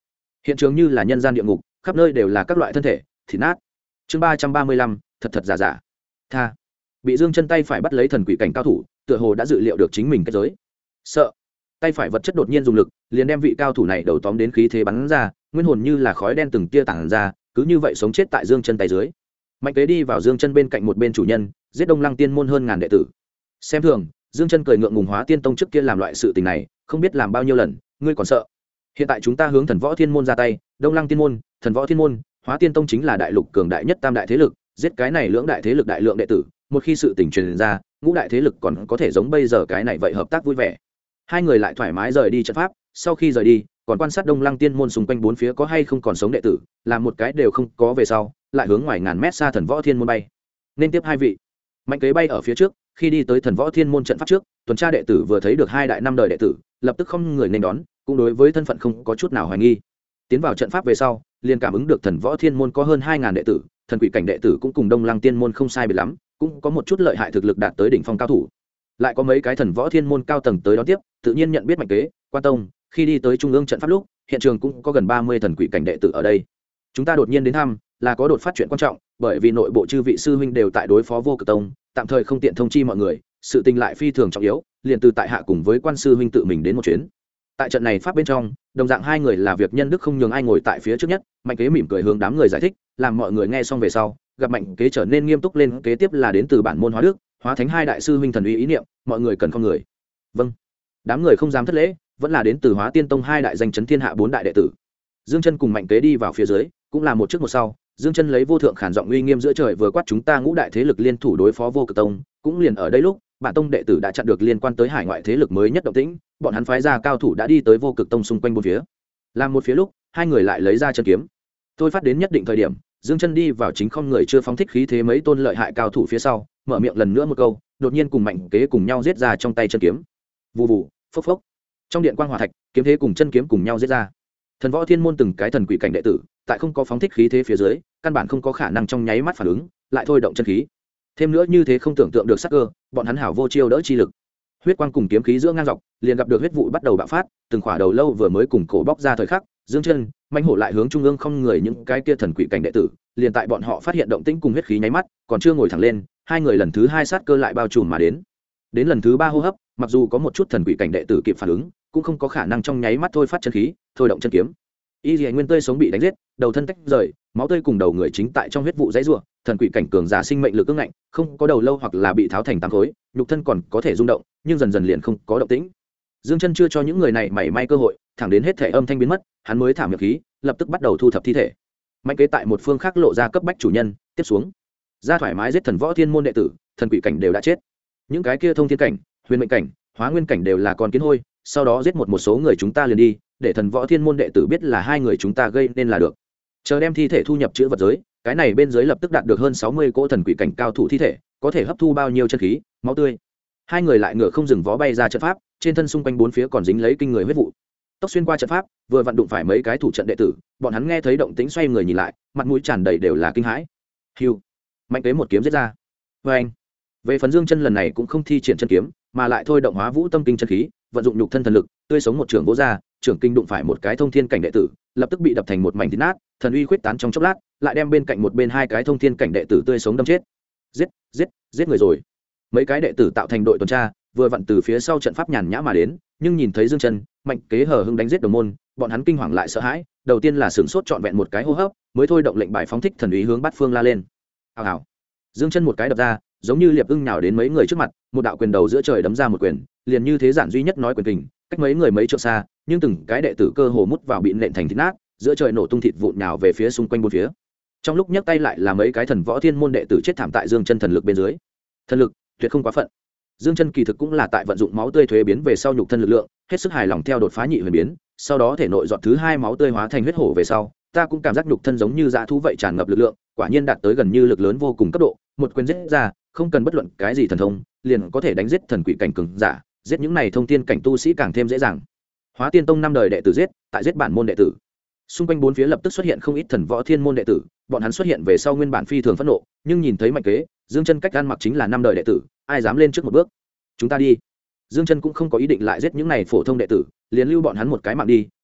hiện trường như là nhân gian địa ngục, khắp nơi đều là các loại thân thể thịt nát. Chương 335, thật thật giả giả. Tha. Bị Dương Chân tay phải bắt lấy thần quỷ cảnh cao thủ, tựa hồ đã dự liệu được chính mình kết giới. Sợ. Tay phải vật chất đột nhiên dùng lực, liền đem vị cao thủ này đầu tóm đến khí thế bắn ra, nguyên hồn như là khói đen từng tia tản ra, cứ như vậy sống chết tại Dương Chân tay dưới. Mạnh Kế đi vào Dương Chân bên cạnh một bên chủ nhân, giết Đông Lăng Tiên môn hơn ngàn đệ tử. Xem thường, Dương Chân cười ngượng ngùng, Hóa Tiên tông trước kia làm loại sự tình này, không biết làm bao nhiêu lần, ngươi còn sợ? Hiện tại chúng ta hướng Thần Võ Thiên môn ra tay, Đông Lăng Tiên môn, Thần Võ Thiên môn, Hóa Tiên tông chính là đại lục cường đại nhất tam đại thế lực, giết cái này lưỡng đại thế lực đại lượng đệ tử, một khi sự tình truyền ra, ngũ đại thế lực còn có thể giống bây giờ cái này vậy hợp tác vui vẻ. Hai người lại thoải mái rời đi trận pháp, sau khi rời đi, còn quan sát Đông Lăng Tiên môn xung quanh bốn phía có hay không còn sống đệ tử, làm một cái đều không có về sau, lại hướng ngoài ngàn mét xa Thần Võ Thiên môn bay. Nên tiếp hai vị. Mạnh Kế bay ở phía trước, khi đi tới Thần Võ Thiên môn trận pháp trước, tuần tra đệ tử vừa thấy được hai đại năm đời đệ tử, lập tức không người nên đón, cũng đối với thân phận không có chút nào hoài nghi. Tiến vào trận pháp về sau, liền cảm ứng được Thần Võ Thiên môn có hơn 2000 đệ tử, thần quỷ cảnh đệ tử cũng cùng Đông Lăng Tiên môn không sai biệt lắm, cũng có một chút lợi hại thực lực đạt tới đỉnh phong cao thủ. Lại có mấy cái Thần Võ Thiên môn cao tầng tới đón tiếp, tự nhiên nhận biết Mạnh Kế, Quan Tông, khi đi tới trung ương trận pháp lúc, hiện trường cũng có gần 30 thần quỷ cảnh đệ tử ở đây. Chúng ta đột nhiên đến thăm, là có đột phát chuyện quan trọng, bởi vì nội bộ chư vị sư huynh đều tại đối phó Vô Cực Tông, tạm thời không tiện thông chi mọi người, sự tình lại phi thường trọng yếu, liền từ tại hạ cùng với Quan sư huynh tự mình đến một chuyến. Tại trận này pháp bên trong, đồng dạng hai người là việc nhân đức không nhường ai ngồi tại phía trước nhất. Mạnh Kế mỉm cười hướng đám người giải thích, làm mọi người nghe xong về sau, gặp Mạnh Kế trở nên nghiêm túc lên, kế tiếp là đến từ bản môn Hóa Đức, Hóa Thánh hai đại sư huynh thần uy ý niệm, mọi người cần không người. Vâng. Đám người không dám thất lễ, vẫn là đến từ Hóa Tiên tông hai đại danh chấn thiên hạ bốn đại đệ tử. Dương Chân cùng Mạnh Kế đi vào phía dưới, cũng là một trước một sau. Dương Chân lấy vô thượng khản giọng uy nghiêm giữa trời vừa quát, chúng ta ngũ đại thế lực liên thủ đối phó Vô Cực Tông, cũng liền ở đây lúc, bản tông đệ tử đã chặn được liên quan tới hải ngoại thế lực mới nhất động tĩnh, bọn hắn phái ra cao thủ đã đi tới Vô Cực Tông xung quanh bốn phía. Làm một phía lúc, hai người lại lấy ra chân kiếm. Thôi phát đến nhất định thời điểm, Dương Chân đi vào chính không người chưa phóng thích khí thế mấy tôn lợi hại cao thủ phía sau, mở miệng lần nữa một câu, đột nhiên cùng Mạnh Kế cùng nhau giết ra trong tay chân kiếm. Vù vù, phốc phốc. Trong điện quang hỏa thạch, kiếm thế cùng chân kiếm cùng nhau giết ra. Thần Võ Thiên môn từng cái thần quỷ cảnh đệ tử, tại không có phóng thích khí thế phía dưới, căn bản không có khả năng trong nháy mắt phản ứng, lại thôi động chân khí. Thêm nữa như thế không tưởng tượng được sắc cơ, bọn hắn hảo vô chiêu đỡ chi lực. Huyết quang cùng kiếm khí giữa ngang dọc, liền gặp được huyết vụ bắt đầu bạo phát, từng khỏa đầu lâu vừa mới cùng cổ bóc ra thời khắc, Dương Chân, Mạnh Hổ lại hướng trung ương không người những cái kia thần quỷ cảnh đệ tử, liền tại bọn họ phát hiện động tĩnh cùng huyết khí nháy mắt, còn chưa ngồi thẳng lên, hai người lần thứ hai sát cơ lại bao trùm mà đến. Đến lần thứ ba hô hấp, mặc dù có một chút thần quỷ cảnh đệ tử kịp phản ứng, cũng không có khả năng trong nháy mắt thôi phát chân khí, thôi động chân kiếm. Y Liễu Nguyên tươi sống bị đánh giết, đầu thân tách rời, máu tươi cùng đầu người chính tại trong huyết vụ dãy rủa, thần quỷ cảnh cường giả sinh mệnh lực ương ngạnh, không có đầu lâu hoặc là bị tháo thành tám khối, nhục thân còn có thể rung động, nhưng dần dần liền không có động tĩnh. Dương Chân chưa cho những người này mảy may cơ hội, thẳng đến hết thể âm thanh biến mất, hắn mới thả miệng khí, lập tức bắt đầu thu thập thi thể. Mạnh Kế tại một phương khác lộ ra cấp bách chủ nhân, tiếp xuống, ra thoải mái giết Thần Võ Thiên môn đệ tử, thần quỷ cảnh đều đã chết. Những cái kia thông thiên cảnh, huyền mệnh cảnh, hóa nguyên cảnh đều là con kiến hôi, sau đó giết một số người chúng ta liền đi, để Thần Võ Thiên môn đệ tử biết là hai người chúng ta gây nên là được. Chờ đem thi thể thu nhập chữ vật giới, cái này bên dưới lập tức đạt được hơn 60 cỗ thần quỷ cảnh cao thủ thi thể, có thể hấp thu bao nhiêu chân khí, máu tươi. Hai người lại ngựa không dừng vó bay ra trận pháp, trên thân xung quanh bốn phía còn dính lấy kinh người huyết vụ. Tốc xuyên qua trận pháp, vừa vặn đụng phải mấy cái thủ trận đệ tử, bọn hắn nghe thấy động tĩnh xoay người nhìn lại, mặt mũi tràn đầy đều là kinh hãi. Hưu, Mạnh Kế một kiếm giết ra. Oeng. Về phần Dương Chân lần này cũng không thi triển chân kiếm, mà lại thôi động Hóa Vũ Tâm Kinh chân khí, vận dụng nhục thân thần lực, tươi sống một trường vỗ ra, trưởng kinh đụng phải một cái thông thiên cảnh đệ tử, lập tức bị đập thành một mảnh thịt nát, thần uy khuyết tán trong chốc lát, lại đem bên cạnh một bên hai cái thông thiên cảnh đệ tử tươi sống đâm chết. Giết người rồi. Mấy cái đệ tử tạo thành đội tuần tra, vừa vặn từ phía sau trận pháp nhàn nhã mà đến, nhưng nhìn thấy Dương Chân, Mạnh Kế hờ hững đánh giết đồng môn, bọn hắn kinh hoàng lại sợ hãi, đầu tiên là sửng sốt trọn vẹn một cái hô hấp, mới thôi động lệnh bài phóng thích thần uy hướng bát phương la lên. Hào hào. Dương Chân một cái đập ra, giống như liệp ưng nhào đến mấy người trước mặt, một đạo quyền đầu giữa trời đấm ra một quyền, liền như thế giản duy nhất nói quyền kình, cách mấy người mấy trượng xa, nhưng từng cái đệ tử cơ hồ mút vào bị nện thành thịt nát, giữa trời nổ tung thịt vụn nhào về phía xung quanh bốn phía. Trong lúc nhấc tay lại là mấy cái Thần Võ Thiên môn đệ tử chết thảm tại Dương Chân thần lực bên dưới. Thần lực tuyệt không quá phận. Dương Chân kỳ thực cũng là tại vận dụng máu tươi thuế biến về sau nhục thân lực lượng, hết sức hài lòng theo đột phá nhị huyền biến, sau đó thể nội giọt thứ hai máu tươi hóa thành huyết hổ về sau, ta cũng cảm giác nhục thân giống như dã thú vậy tràn ngập lực lượng, quả nhiên đạt tới gần như lực lớn vô cùng cấp độ, một quyền giết ra, không cần bất luận cái gì thần thông, liền có thể đánh giết thần quỷ cảnh cường giả, giết những này thông tiên cảnh tu sĩ càng thêm dễ dàng. Hóa Tiên tông năm đời đệ tử giết, tại giết bản môn đệ tử. Xung quanh bốn phía lập tức xuất hiện không ít Thần Võ Thiên môn đệ tử, bọn hắn xuất hiện về sau nguyên bản phi thường phẫn nộ, nhưng nhìn thấy Mạnh Kế, Dương Chân cách ăn mặc chính là năm đời đệ tử, ai dám lên trước một bước. Chúng ta đi. Dương Chân cũng không có ý định lại giết những này phổ thông đệ tử, liền lưu bọn hắn một cái mạng đi,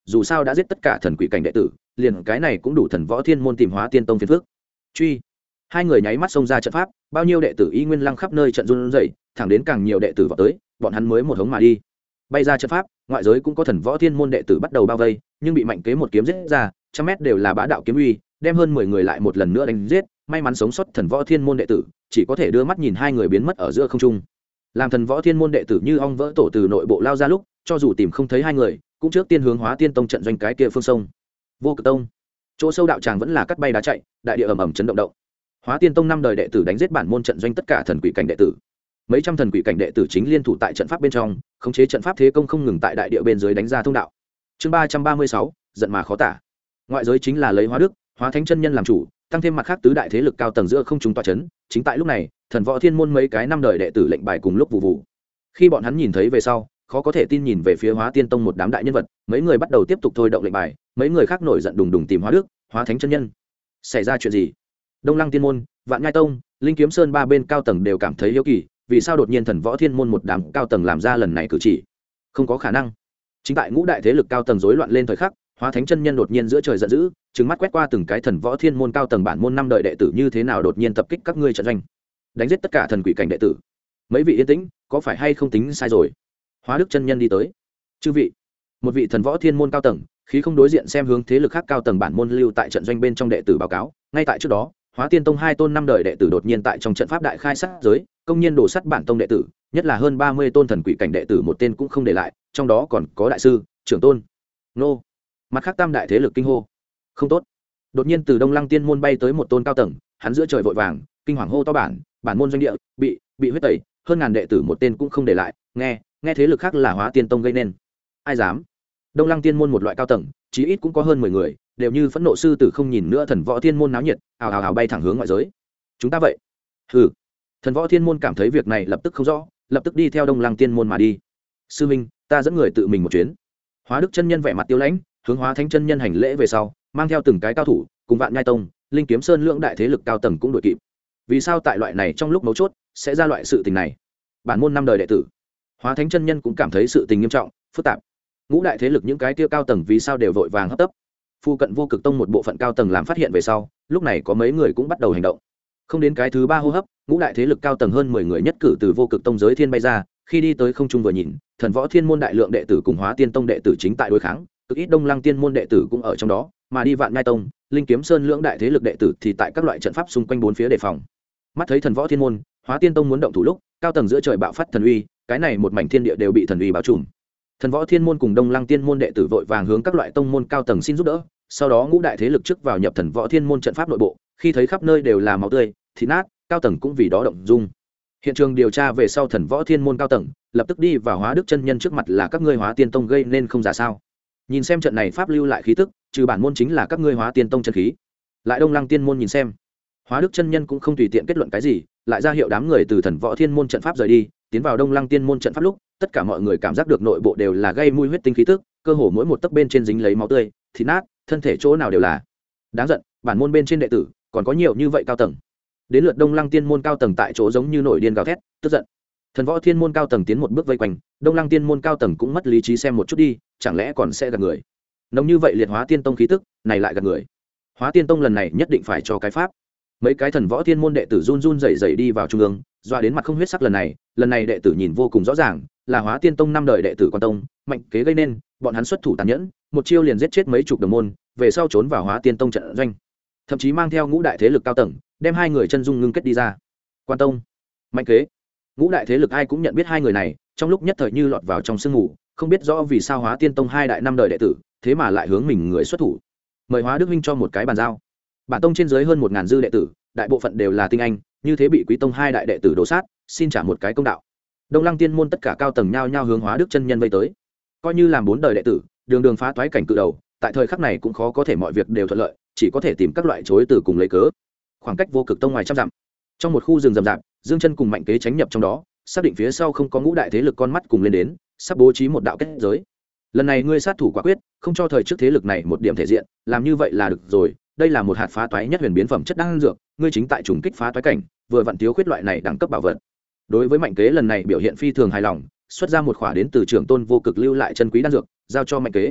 dù sao đã giết tất cả thần quỷ cảnh đệ tử, liền cái này cũng đủ thần võ thiên môn tìm Hóa Tiên tông phiền phước. Truy, hai người nháy mắt xông ra trận pháp, bao nhiêu đệ tử y nguyên lăng khắp nơi trận run rẩy, thẳng đến càng nhiều đệ tử vào tới, bọn hắn mới một hống mà đi. Bay ra trận pháp, ngoại giới cũng có thần võ thiên môn đệ tử bắt đầu bao vây, nhưng bị Mạnh Kế một kiếm giết ra, trăm mét đều là bá đạo kiếm uy, đem hơn 10 người lại một lần nữa đánh giết, may mắn sống sót thần võ thiên môn đệ tử, chỉ có thể đưa mắt nhìn hai người biến mất ở giữa không trung. Làm thần võ thiên môn đệ tử như ong vỡ tổ từ nội bộ lao ra lúc, cho dù tìm không thấy hai người, cũng trước tiên hướng Hóa Tiên tông trận doanh cái kia phương sông. Vô Cực tông, chỗ sâu đạo tràng vẫn là cắt bay đá chạy, đại địa ầm ầm chấn động động. Hóa Tiên tông 5 đời đệ tử đánh giết bản môn trận doanh tất cả thần quỷ cảnh đệ tử. Mấy trăm thần quỷ cảnh đệ tử chính liên thủ tại trận pháp bên trong, khống chế trận pháp thế công không ngừng tại đại địa bên dưới đánh ra thông đạo. Chương 336, giận mà khó tả. Ngoại giới chính là lấy Hóa Đức, Hóa Thánh chân nhân làm chủ, tăng thêm mặt khác tứ đại thế lực cao tầng giữa không trung tọa chấn, chính tại lúc này, thần võ thiên môn mấy cái 5 đời đệ tử lệnh bài cùng lúc vụ vụ. Khi bọn hắn nhìn thấy về sau, khó có thể tin nhìn về phía Hóa Tiên tông một đám đại nhân vật, mấy người bắt đầu tiếp tục thôi động lệnh bài, mấy người khác nổi giận đùng đùng tìm Hóa Đức, Hóa Thánh chân nhân. Xảy ra chuyện gì? Đông Lăng Tiên môn, Vạn Nhai tông, Linh Kiếm Sơn ba bên cao tầng đều cảm thấy hiếu kỳ, vì sao đột nhiên thần võ thiên môn một đám cao tầng làm ra lần này cử chỉ? Không có khả năng. Chính tại ngũ đại thế lực cao tầng rối loạn lên thời khắc, Hóa Thánh chân nhân đột nhiên giữa trời giận dữ, trừng mắt quét qua từng cái thần võ thiên môn cao tầng bản môn 5 đời đệ tử như thế nào đột nhiên tập kích các ngươi trận doanh, đánh giết tất cả thần quỷ cảnh đệ tử. Mấy vị yên tĩnh, có phải hay không tính sai rồi? Hóa Đức chân nhân đi tới. Chư vị, một vị thần võ thiên môn cao tầng, khí không đối diện xem hướng thế lực khác cao tầng bản môn lưu tại trận doanh bên trong đệ tử báo cáo, ngay tại trước đó, Hóa Tiên tông 2 tôn 5 đời đệ tử đột nhiên tại trong trận pháp đại khai sát giới, công nhiên đổ sắt bản tông đệ tử, nhất là hơn 30 tôn thần quỷ cảnh đệ tử một tên cũng không để lại, trong đó còn có đại sư, trưởng tôn. Nô. Mặt khác tam đại thế lực kinh hô. Không tốt. Đột nhiên từ Đông Lăng Tiên môn bay tới một tôn cao tầng, hắn giữa trời vội vàng, kinh hoàng hô to bản môn doanh địa bị huyết tẩy, hơn ngàn đệ tử một tên cũng không để lại, nghe thế lực khác là Hóa Tiên tông gây nên. Ai dám? Đông Lăng Tiên môn một loại cao tầng, chí ít cũng có hơn 10 người, đều như phẫn nộ sư tử không nhìn nữa thần võ thiên môn náo nhiệt, ào ào ào bay thẳng hướng ngoại giới. Chúng ta vậy? Hừ. Thần võ thiên môn cảm thấy việc này lập tức không rõ, lập tức đi theo Đông Lăng Tiên môn mà đi. Sư minh, ta dẫn người tự mình một chuyến. Hóa Đức chân nhân vẻ mặt tiêu lãnh, hướng Hóa Thánh chân nhân hành lễ về sau, mang theo từng cái cao thủ, cùng Vạn Nhai tông, Linh Kiếm Sơn lượng đại thế lực cao tầng cũng đuổi kịp. Vì sao tại loại này trong lúc mấu chốt sẽ ra loại sự tình này? Bản môn 5 đời đệ tử, Hóa Thánh chân nhân cũng cảm thấy sự tình nghiêm trọng, phức tạp. Ngũ đại thế lực những cái kia cao tầng vì sao đều vội vàng hấp tấp? Phu cận Vô Cực tông một bộ phận cao tầng làm phát hiện về sau, lúc này có mấy người cũng bắt đầu hành động. Không đến cái thứ 3 hô hấp, ngũ đại thế lực cao tầng hơn 10 người nhất cử từ Vô Cực tông giới thiên bay ra, khi đi tới không trung vừa nhìn, thần võ thiên môn đại lượng đệ tử cùng Hóa Tiên tông đệ tử chính tại đối kháng, cực ít Đông Lăng Tiên môn đệ tử cũng ở trong đó, mà đi Vạn Nhai tông, Linh Kiếm Sơn lưỡng đại thế lực đệ tử thì tại các loại trận pháp xung quanh bốn phía đề phòng. Mắt thấy thần võ thiên môn, Hóa Tiên tông muốn động thủ lúc, cao tầng giữa trời bạo phát thần uy, cái này một mảnh thiên địa đều bị thần uy bao trùm. Thần võ thiên môn cùng Đông Lăng Tiên môn đệ tử vội vàng hướng các loại tông môn cao tầng xin giúp đỡ, sau đó ngũ đại thế lực trước vào nhập thần võ thiên môn trận pháp nội bộ, khi thấy khắp nơi đều là máu tươi, thịt nát, cao tầng cũng vì đó động dung. Hiện trường điều tra về sau thần võ thiên môn cao tầng lập tức đi vào Hóa Đức chân nhân trước mặt là các ngươi Hóa Tiên tông gây nên không giả sao? Nhìn xem trận này pháp lưu lại khí tức, trừ bản môn chính là các ngươi Hóa Tiên tông chân khí. Lại Đông Lăng Tiên môn nhìn xem. Hóa Đức chân nhân cũng không tùy tiện kết luận cái gì, lại ra hiệu đám người từ thần võ thiên môn trận pháp rời đi, tiến vào Đông Lăng Tiên môn trận pháp lúc, tất cả mọi người cảm giác được nội bộ đều là gây mùi huyết tinh khí tức, cơ hồ mỗi một tấc bên trên dính lấy máu tươi, thịt nát, thân thể chỗ nào đều là. Đáng giận, bản môn bên trên đệ tử còn có nhiều như vậy cao tầng. Đến lượt Đông Lăng Tiên môn cao tầng tại chỗ giống như nổi điên gào thét, tức giận. Thần võ thiên môn cao tầng tiến một bước vây quanh, Đông Lăng Tiên môn cao tầng cũng mất lý trí xem một chút đi, chẳng lẽ còn sẽ gạt người. Nồng như vậy liệt Hóa Tiên tông khí tức, này lại gạt người. Hóa Tiên tông lần này nhất định phải cho cái pháp. Mấy cái thần võ thiên môn đệ tử run run rẩy rẩy đi vào trung ương, doa đến mặt không huyết sắc lần này đệ tử nhìn vô cùng rõ ràng, là Hóa Tiên tông 5 đời đệ tử Quan tông, Mạnh Kế gây nên, bọn hắn xuất thủ tàn nhẫn, một chiêu liền giết chết mấy chục đồng môn, về sau trốn vào Hóa Tiên tông trận doanh. Thậm chí mang theo ngũ đại thế lực cao tầng, đem hai người chân dung ngưng kết đi ra. Quan tông, Mạnh Kế, ngũ đại thế lực ai cũng nhận biết hai người này, trong lúc nhất thời như lọt vào trong sương mù, không biết rõ vì sao Hóa Tiên tông 2 đại 5 đời đệ tử, thế mà lại hướng mình người xuất thủ. Mời Hóa Đức huynh cho một cái bàn giao. Bản tông trên dưới hơn 1000 dư đệ tử, đại bộ phận đều là tinh anh, như thế bị Quý tông 2 đại đệ tử đổ sát, xin trả một cái công đạo. Đông Lăng Tiên môn tất cả cao tầng nhao nhao hướng Hóa Đức chân nhân vây tới. Coi như làm 4 đời đệ tử, đường đường phá toái cảnh cự đầu, tại thời khắc này cũng khó có thể mọi việc đều thuận lợi, chỉ có thể tìm các loại chối từ cùng lấy cớ. Khoảng cách Vô Cực tông ngoài trăm dặm, trong một khu rừng rậm rạp, Dương Chân cùng Mạnh Kế tránh nhập trong đó, xác định phía sau không có ngũ đại thế lực con mắt cùng lên đến, sắp bố trí một đạo kết giới. Lần này ngươi sát thủ quả quyết, không cho thời trước thế lực này một điểm thể diện, làm như vậy là được rồi. Đây là một hạt phá toái nhất huyền biến phẩm chất đan dược, ngươi chính tại trùng kích phá toái cảnh, vừa vặn thiếu khuyết loại này đẳng cấp bảo vật. Đối với Mạnh Kế lần này biểu hiện phi thường hài lòng, xuất ra một khỏa đến từ trưởng tôn Vô Cực lưu lại chân quý đan dược, giao cho Mạnh Kế.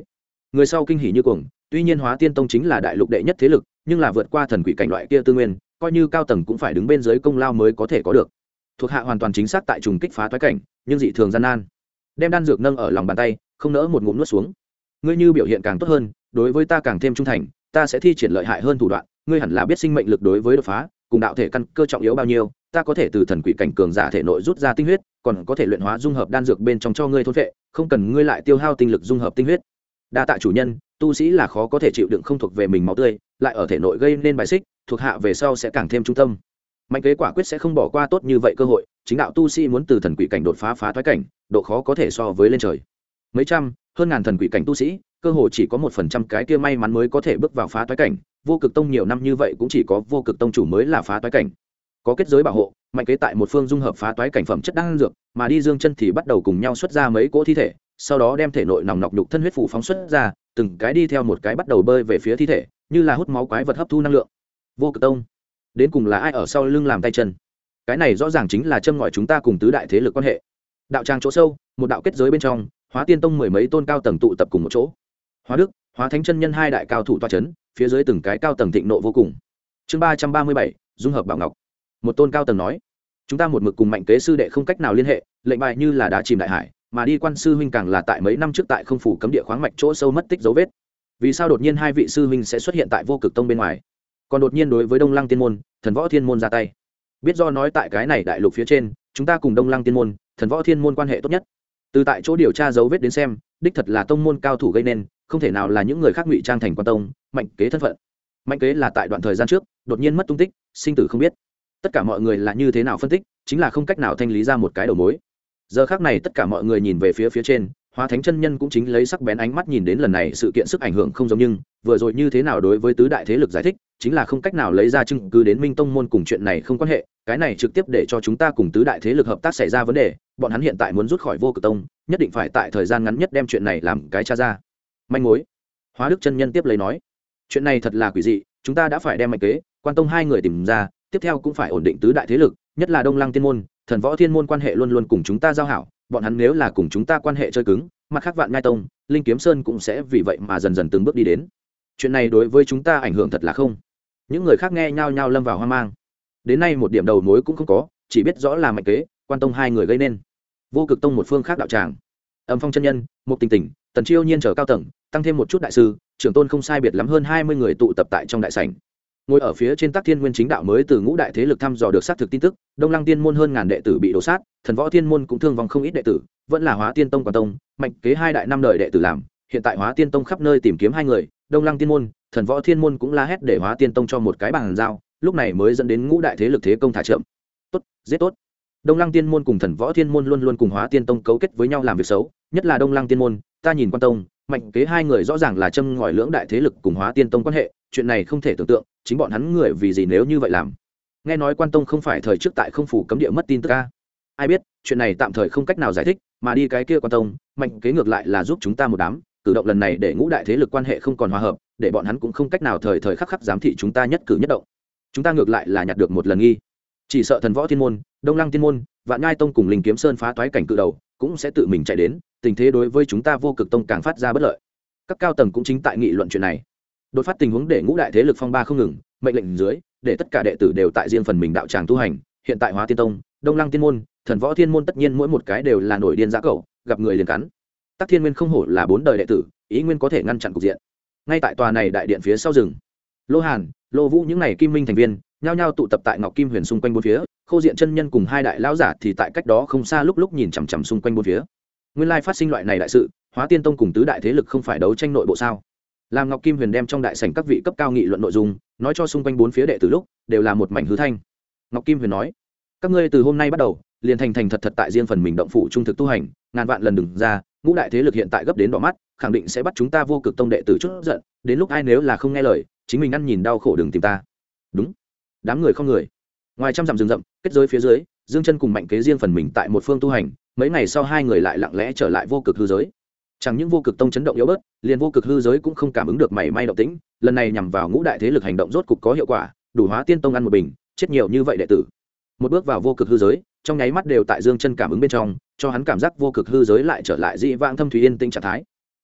người sau kinh hỉ như cuồng. Tuy nhiên Hóa Tiên Tông chính là đại lục đệ nhất thế lực, nhưng là vượt qua thần quỷ cảnh loại kia tư nguyên, coi như cao tầng cũng phải đứng bên dưới công lao mới có thể có được. Thuộc hạ hoàn toàn chính xác tại trùng kích phá toái cảnh, nhưng dị thường gian nan. Đem đan dược nâng ở lòng bàn tay, không nỡ một ngụm nuốt xuống. Ngươi như biểu hiện càng tốt hơn, đối với ta càng thêm trung thành, ta sẽ thi triển lợi hại hơn thủ đoạn. Ngươi hẳn là biết sinh mệnh lực đối với đột phá, cùng đạo thể căn cơ trọng yếu bao nhiêu. Ta có thể từ thần quỷ cảnh cường giả thể nội rút ra tinh huyết, còn có thể luyện hóa dung hợp đan dược bên trong cho ngươi thôn phệ, không cần ngươi lại tiêu hao tinh lực dung hợp tinh huyết. Đa tạ chủ nhân, tu sĩ là khó có thể chịu đựng không thuộc về mình máu tươi, lại ở thể nội gây nên bài xích, thuộc hạ về sau sẽ càng thêm trung tâm. Mạnh kế quả quyết sẽ không bỏ qua tốt như vậy cơ hội, chính đạo tu sĩ muốn từ thần quỷ cảnh đột phá phá thoái cảnh, độ khó có thể so với lên trời. Mấy trăm, hơn ngàn thần quỷ cảnh tu sĩ, cơ hội chỉ có 1% cái kia may mắn mới có thể bước vào phá thoái cảnh, vô cực tông nhiều năm như vậy cũng chỉ có vô cực tông chủ mới là phá thoái cảnh. Có kết giới bảo hộ, mạnh kế tại một phương dung hợp phá toái cảnh phẩm chất đan dược, mà đi dương chân thì bắt đầu cùng nhau xuất ra mấy cỗ thi thể, sau đó đem thể nội nòng nọc nhục thân huyết phủ phóng xuất ra, từng cái đi theo một cái bắt đầu bơi về phía thi thể, như là hút máu quái vật hấp thu năng lượng. Vô cực tông, đến cùng là ai ở sau lưng làm tay chân? Cái này rõ ràng chính là châm ngòi chúng ta cùng tứ đại thế lực quan hệ. Đạo tràng chỗ sâu, một đạo kết giới bên trong, Hóa Tiên tông mười mấy tôn cao tầng tụ tập cùng một chỗ. Hóa Đức, Hóa Thánh chân nhân hai đại cao thủ tọa chấn, phía dưới từng cái cao tầng thịnh nộ vô cùng. Chương 337, dung hợp bảo ngọc. Một tôn cao tầng nói, chúng ta một mực cùng mạnh kế sư đệ không cách nào liên hệ, lệnh bài như là đá chìm đại hải, mà đi quan sư huynh càng là tại mấy năm trước tại không phủ cấm địa khoáng mạch chỗ sâu mất tích dấu vết. Vì sao đột nhiên hai vị sư huynh sẽ xuất hiện tại vô cực tông bên ngoài, còn đột nhiên đối với đông lăng tiên môn, thần võ thiên môn ra tay? Biết do nói tại cái này đại lục phía trên, chúng ta cùng đông lăng tiên môn, thần võ thiên môn quan hệ tốt nhất. Từ tại chỗ điều tra dấu vết đến xem, đích thật là tông môn cao thủ gây nên, không thể nào là những người khác ngụy trang thành quan tông. Mạnh kế thân phận, mạnh kế là tại đoạn thời gian trước đột nhiên mất tung tích, sinh tử không biết. Tất cả mọi người là như thế nào phân tích, chính là không cách nào thanh lý ra một cái đầu mối. Giờ khác này tất cả mọi người nhìn về phía trên, Hóa Thánh chân nhân cũng chính lấy sắc bén ánh mắt nhìn đến lần này sự kiện sức ảnh hưởng không giống, nhưng vừa rồi như thế nào đối với tứ đại thế lực giải thích, chính là không cách nào lấy ra chứng cứ đến minh tông môn cùng chuyện này không quan hệ. Cái này trực tiếp để cho chúng ta cùng tứ đại thế lực hợp tác xảy ra vấn đề, bọn hắn hiện tại muốn rút khỏi vô cực tông, nhất định phải tại thời gian ngắn nhất đem chuyện này làm cái tra ra. Manh mối. Hóa Đức chân nhân tiếp lấy nói, chuyện này thật là quỷ dị, chúng ta đã phải đem mạnh kế, quan tông hai người tìm ra, tiếp theo cũng phải ổn định tứ đại thế lực, nhất là đông lăng tiên môn, thần võ thiên môn quan hệ luôn luôn cùng chúng ta giao hảo, bọn hắn nếu là cùng chúng ta quan hệ chơi cứng, mặt khác Vạn Nhai tông, Linh Kiếm Sơn cũng sẽ vì vậy mà dần dần từng bước đi đến. Chuyện này đối với chúng ta ảnh hưởng thật là không. Những người khác nghe nhao nhao lâm vào hoang mang. Đến nay một điểm đầu mối cũng không có, chỉ biết rõ là mạnh kế, quan tông hai người gây nên. Vô cực tông một phương khác đạo tràng, Âm Phong chân nhân, Mục Tình Tình, Tần Chiêu Nhiên chờ cao tầng, tăng thêm một chút đại sư, trưởng tôn không sai biệt lắm hơn 20 người tụ tập tại trong đại sảnh. Ngồi ở phía trên Tắc Thiên Nguyên chính đạo mới từ ngũ đại thế lực thăm dò được xác thực tin tức, Đông Lăng Tiên môn hơn ngàn đệ tử bị đổ sát, Thần Võ Thiên môn cũng thương vong không ít đệ tử, vẫn là Hóa Tiên tông quan tông, mạnh kế hai đại năm đời đệ tử làm, hiện tại Hóa Tiên tông khắp nơi tìm kiếm hai người, Đông Lăng Tiên môn, Thần Võ Thiên môn cũng la hét để Hóa Tiên tông cho một cái bàn giao, lúc này mới dẫn đến ngũ đại thế lực thế công thả chậm. Tốt, giết tốt. Đông Lăng Tiên môn cùng Thần Võ Thiên môn luôn luôn cùng Hóa Tiên tông cấu kết với nhau làm việc xấu, nhất là Đông Lăng Tiên môn, ta nhìn quan tông, mạnh kế hai người rõ ràng là châm ngòi lưỡng đại thế lực cùng Hóa Tiên tông quan hệ, chuyện này không thể tưởng tượng, chính bọn hắn người vì gì nếu như vậy làm? Nghe nói quan tông không phải thời trước tại không phủ cấm địa mất tin tức a? Ai biết, chuyện này tạm thời không cách nào giải thích, mà đi cái kia quan tông, mạnh kế ngược lại là giúp chúng ta một đám, cử động lần này để ngũ đại thế lực quan hệ không còn hòa hợp, để bọn hắn cũng không cách nào thời khắc khắc giám thị chúng ta nhất cử nhất động. Chúng ta ngược lại là nhặt được một lần nghi. Chỉ sợ Thần Võ Thiên môn, Đông Lăng Tiên môn, Vạn Nhai tông cùng Linh Kiếm Sơn phá toái cảnh cự đầu, cũng sẽ tự mình chạy đến, tình thế đối với chúng ta Vô Cực tông càng phát ra bất lợi. Các cao tầng cũng chính tại nghị luận chuyện này. Đột phát tình huống để ngũ đại thế lực phong ba không ngừng, mệnh lệnh dưới, để tất cả đệ tử đều tại riêng phần mình đạo tràng tu hành. Hiện tại Hóa Tiên tông, Đông Lăng Tiên môn, Thần Võ Thiên môn tất nhiên mỗi một cái đều là nổi điên dã cẩu, gặp người liền cắn. Tắc Thiên Nguyên không hổ là 4 đời đệ tử, ý nguyên có thể ngăn chặn cục diện. Ngay tại tòa này đại điện phía sau rừng, Lô Hàn, Lô Vũ những này kim minh thành viên, nhao nhao tụ tập tại Ngọc Kim Huyền xung quanh bốn phía, Khâu Diện chân nhân cùng hai đại lão giả thì tại cách đó không xa lúc lúc nhìn chằm chằm xung quanh bốn phía. Nguyên lai phát sinh loại này đại sự, Hóa Tiên tông cùng tứ đại thế lực không phải đấu tranh nội bộ sao? Làm Ngọc Kim Huyền đem trong đại sảnh các vị cấp cao nghị luận nội dung nói cho xung quanh bốn phía đệ tử lúc, đều là một mảnh hư thanh. Ngọc Kim Huyền nói, các ngươi từ hôm nay bắt đầu, liền thành thật tại riêng phần mình động phủ trung thực tu hành, ngàn vạn lần đừng ra, ngũ đại thế lực hiện tại gấp đến đỏ mắt, khẳng định sẽ bắt chúng ta Vô Cực tông đệ tử chút giận, đến lúc ai nếu là không nghe lời, chính mình ăn nhìn đau khổ đừng tìm ta. Đúng. Đám người không người. Ngoài trăm dặm rừng rậm, kết giới phía dưới, Dương Chân cùng Mạnh Kế riêng phần mình tại một phương tu hành, mấy ngày sau hai người lại lặng lẽ trở lại Vô Cực hư giới. Chẳng những Vô Cực tông chấn động yếu bớt, liền Vô Cực hư giới cũng không cảm ứng được mảy may động tĩnh, lần này nhằm vào ngũ đại thế lực hành động rốt cục có hiệu quả, đủ Hóa Tiên tông ăn một bình, chết nhiều như vậy đệ tử. Một bước vào Vô Cực hư giới, trong nháy mắt đều tại Dương Chân cảm ứng bên trong, cho hắn cảm giác Vô Cực hư giới lại trở lại dị vãng thâm thúy yên tĩnh trạng thái.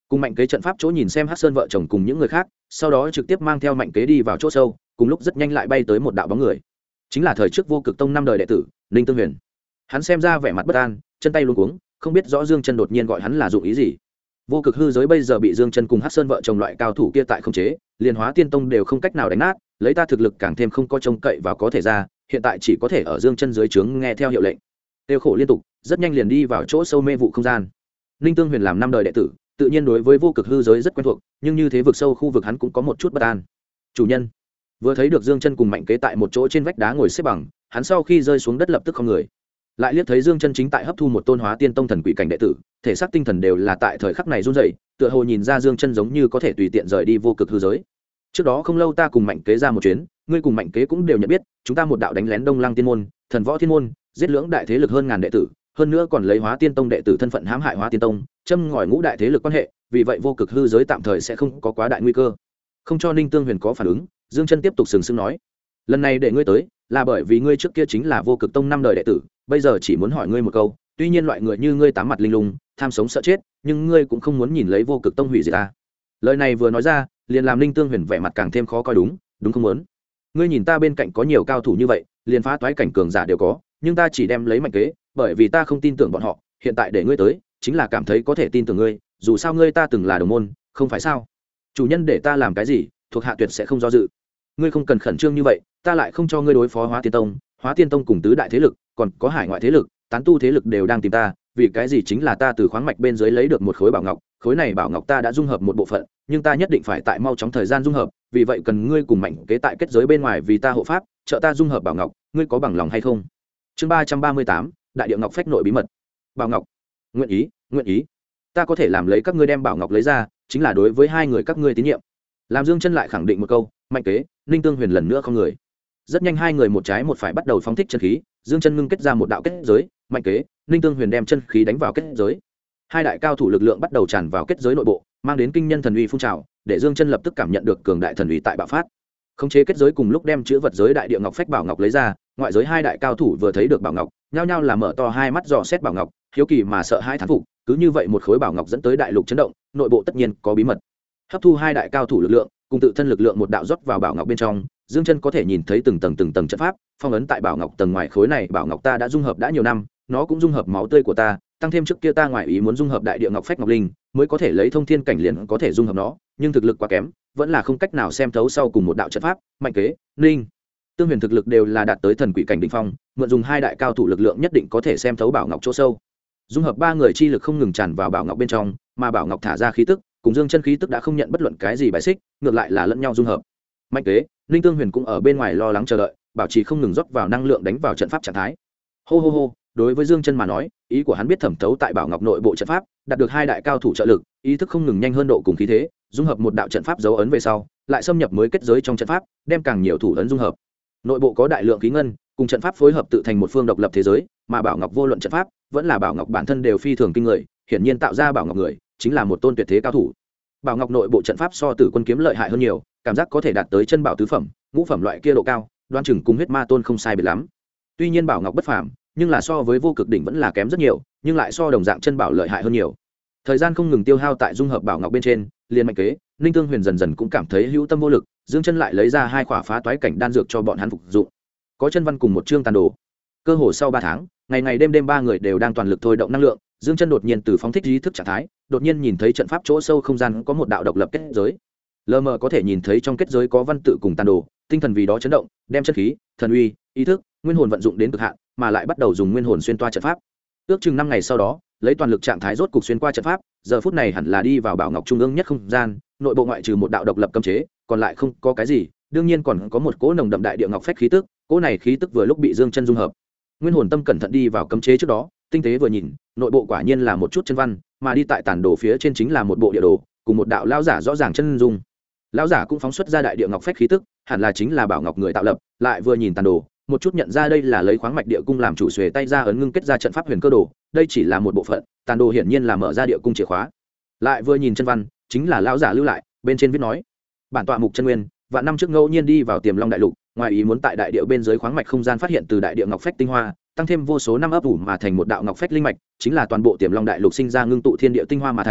cùng mạnh kế trận pháp chỗ nhìn xem Hắc Sơn vợ chồng cùng những người khác, sau đó trực tiếp mang theo mạnh kế đi vào chỗ sâu, cùng lúc rất nhanh lại bay tới một đạo bóng người, chính là thời trước Vô Cực Tông 5 đời đệ tử Ninh Tương Huyền. Hắn xem ra vẻ mặt bất an, chân tay luống cuống, không biết rõ Dương Chân đột nhiên gọi hắn là dụng ý gì. Vô cực hư giới bây giờ bị Dương Chân cùng Hắc Sơn vợ chồng loại cao thủ kia tại khống chế, liền Hóa Tiên Tông đều không cách nào đánh nát, lấy ta thực lực càng thêm không có trông cậy vào có thể ra, hiện tại chỉ có thể ở Dương Chân dưới trướng nghe theo hiệu lệnh. Tiêu khổ liên tục, rất nhanh liền đi vào chỗ sâu mê vụ không gian. Ninh Tương Huyền làm 5 đời đệ tử, tự nhiên đối với vô cực hư giới rất quen thuộc, nhưng như thế vực sâu khu vực hắn cũng có một chút bất an. Chủ nhân, vừa thấy được Dương Chân cùng Mạnh Kế tại một chỗ trên vách đá ngồi xếp bằng, hắn sau khi rơi xuống đất lập tức không người. Lại liếc thấy Dương Chân chính tại hấp thu một tôn Hóa Tiên Tông thần quỷ cảnh đệ tử, thể xác tinh thần đều là tại thời khắc này run rẩy, tựa hồ nhìn ra Dương Chân giống như có thể tùy tiện rời đi vô cực hư giới. Trước đó không lâu ta cùng Mạnh Kế ra một chuyến, ngươi cùng Mạnh Kế cũng đều nhận biết, chúng ta một đạo đánh lén Đông Lăng Tiên môn, Thần Võ Thiên môn, giết lưỡng đại thế lực hơn ngàn đệ tử, hơn nữa còn lấy Hóa Tiên Tông đệ tử thân phận hãm hại Hóa Tiên Tông, châm ngòi ngũ đại thế lực quan hệ, vì vậy vô cực hư giới tạm thời sẽ không có quá đại nguy cơ. Không cho Ninh Tương Huyền có phản ứng, Dương Chân tiếp tục sừng sững nói: "Lần này để ngươi tới, là bởi vì ngươi trước kia chính là Vô Cực Tông 5 đời đệ tử, bây giờ chỉ muốn hỏi ngươi một câu, tuy nhiên loại người như ngươi tám mặt linh lung, tham sống sợ chết, nhưng ngươi cũng không muốn nhìn lấy Vô Cực Tông hủy diệt ta." Lời này vừa nói ra, liền làm Ninh Tương Huyền vẻ mặt càng thêm khó coi. Đúng không muốn. Ngươi nhìn ta bên cạnh có nhiều cao thủ như vậy, liền phá toái cảnh cường giả đều có, nhưng ta chỉ đem lấy Mạnh Kế, bởi vì ta không tin tưởng bọn họ, hiện tại để ngươi tới, chính là cảm thấy có thể tin tưởng ngươi, dù sao ngươi ta từng là đồng môn, không phải sao? Chủ nhân để ta làm cái gì, thuộc hạ tuyệt sẽ không do dự. Ngươi không cần khẩn trương như vậy, ta lại không cho ngươi đối phó Hóa Tiên Tông, Hóa Tiên Tông cùng tứ đại thế lực, còn có hải ngoại thế lực, tán tu thế lực đều đang tìm ta, vì cái gì chính là ta từ khoáng mạch bên dưới lấy được một khối bảo ngọc, khối này bảo ngọc ta đã dung hợp một bộ phận, nhưng ta nhất định phải tại mau chóng thời gian dung hợp, vì vậy cần ngươi cùng Mạnh Kế tại kết giới bên ngoài vì ta hộ pháp, trợ ta dung hợp bảo ngọc, ngươi có bằng lòng hay không? Chương 338, Đại địa ngọc phách nội bí mật. Bảo ngọc. Nguyện ý, nguyện ý. Ta có thể làm lấy các ngươi đem bảo ngọc lấy ra, chính là đối với hai người các ngươi tín nhiệm. Làm Dương Chân lại khẳng định một câu, Mạnh Kế, Ninh Tương Huyền lần nữa không người. Rất nhanh hai người một trái một phải bắt đầu phóng thích chân khí, Dương Chân ngưng kết ra một đạo kết giới, Mạnh Kế, Ninh Tương Huyền đem chân khí đánh vào kết giới. Hai đại cao thủ lực lượng bắt đầu tràn vào kết giới nội bộ, mang đến kinh nhân thần uy phun trào, để Dương Chân lập tức cảm nhận được cường đại thần uy tại bạo phát. Khống chế kết giới cùng lúc đem chứa vật giới đại địa ngọc phách bảo ngọc lấy ra, ngoại giới hai đại cao thủ vừa thấy được bảo ngọc, nhao nhao là mở to hai mắt dò xét bảo ngọc, hiếu kỳ mà sợ hai thán phục, cứ như vậy một khối bảo ngọc dẫn tới đại lục chấn động, nội bộ tất nhiên có bí mật. Hấp thu hai đại cao thủ lực lượng, cùng tự thân lực lượng một đạo rót vào bảo ngọc bên trong, Dương Chân có thể nhìn thấy từng tầng trận pháp, phong ấn tại bảo ngọc tầng ngoài khối này, bảo ngọc ta đã dung hợp đã nhiều năm, nó cũng dung hợp máu tươi của ta, tăng thêm trước kia ta ngoại ý muốn dung hợp đại địa ngọc phách ngọc linh, mới có thể lấy thông thiên cảnh liền có thể dung hợp nó, nhưng thực lực quá kém, vẫn là không cách nào xem thấu sau cùng một đạo trận pháp. Mạnh Kế, Ninh Tương Huyền thực lực đều là đạt tới thần quỷ cảnh đỉnh phong, mượn dùng hai đại cao thủ lực lượng nhất định có thể xem thấu bảo ngọc chỗ sâu. Dung hợp ba người chi lực không ngừng tràn vào bảo ngọc bên trong, mà bảo ngọc thả ra khí tức, cùng Dương Chân khí tức đã không nhận bất luận cái gì bài xích, ngược lại là lẫn nhau dung hợp. Mạnh Kế, Ninh Tương Huyền cũng ở bên ngoài lo lắng chờ đợi, bảo trì không ngừng rót vào năng lượng đánh vào trận pháp trạng thái. Hô hô hô, đối với Dương Chân mà nói, ý của hắn biết thẩm thấu tại bảo ngọc nội bộ trận pháp, đạt được hai đại cao thủ trợ lực, ý thức không ngừng nhanh hơn độ cùng khí thế, dung hợp một đạo trận pháp dấu ấn về sau, lại xâm nhập mới kết giới trong trận pháp, đem càng nhiều thủ ấn dung hợp. Nội bộ có đại lượng khí ngân, cùng trận pháp phối hợp tự thành một phương độc lập thế giới, mà bảo ngọc vô luận trận pháp, vẫn là bảo ngọc bản thân đều phi thường kinh người, hiển nhiên tạo ra bảo ngọc người, chính là một tôn tuyệt thế cao thủ. Bảo ngọc nội bộ trận pháp so Tử Quân kiếm lợi hại hơn nhiều, cảm giác có thể đạt tới chân bảo tứ phẩm, ngũ phẩm loại kia độ cao, đoan chừng cùng huyết ma tôn không sai biệt lắm. Tuy nhiên bảo ngọc bất phàm, nhưng là so với vô cực đỉnh vẫn là kém rất nhiều, nhưng lại so đồng dạng chân bảo lợi hại hơn nhiều. Thời gian không ngừng tiêu hao tại dung hợp bảo ngọc bên trên, liền Mạnh Kế, Ninh Tương Huyền dần dần cũng cảm thấy hữu tâm vô lực, Dương Chân lại lấy ra hai khỏa phá toái cảnh đan dược cho bọn hắn phục dụng. Có chân văn cùng một chương tàn đồ. Cơ hồ sau 3 tháng, ngày ngày đêm đêm ba người đều đang toàn lực thôi động năng lượng, Dương Chân đột nhiên từ phóng thích ý thức trạng thái, đột nhiên nhìn thấy trận pháp chỗ sâu không gian có một đạo độc lập kết giới. Lờ mờ có thể nhìn thấy trong kết giới có văn tự cùng tàn đồ, tinh thần vì đó chấn động, đem chất khí, thần uy, ý thức, nguyên hồn vận dụng đến cực hạn, mà lại bắt đầu dùng nguyên hồn xuyên toa trận pháp. Ước chừng 5 ngày sau đó, lấy toàn lực trạng thái rốt cục xuyên qua trận pháp, giờ phút này hẳn là đi vào bảo ngọc trung ương nhất không gian, nội bộ ngoại trừ một đạo độc lập cấm chế, còn lại không có cái gì, đương nhiên còn có một cỗ nồng đậm đại địa ngọc phách khí tức, cỗ này khí tức vừa lúc bị Dương Chân dung hợp. Nguyên hồn tâm cẩn thận đi vào cấm chế trước đó, tinh tế vừa nhìn, nội bộ quả nhiên là một chút chân văn, mà đi tại tản đồ phía trên chính là một bộ địa đồ, cùng một đạo lão giả rõ ràng chân dung. Lão giả cũng phóng xuất ra đại địa ngọc phách khí tức, hẳn là chính là bảo ngọc người tạo lập, lại vừa nhìn tản đồ, một chút nhận ra đây là lấy khoáng mạch địa cung làm chủ, xuề tay ra ấn ngưng kết ra trận pháp huyền cơ đồ, đây chỉ là một bộ phận, tản đồ hiển nhiên là mở ra địa cung chìa khóa. Lại vừa nhìn chân văn, chính là lão giả lưu lại, bên trên viết nói: bản tọa mục chân nguyên, vạn năm trước ngẫu nhiên đi vào Tiềm Long đại lục, ngoài ý muốn tại đại địa bên dưới khoáng mạch không gian phát hiện từ đại địa ngọc phách tinh hoa, tăng thêm vô số năm ấp ủ mà thành một đạo ngọc phách linh mạch, chính là toàn bộ Tiềm Long đại lục sinh ra ngưng tụ thiên địa tinh hoa mà thành,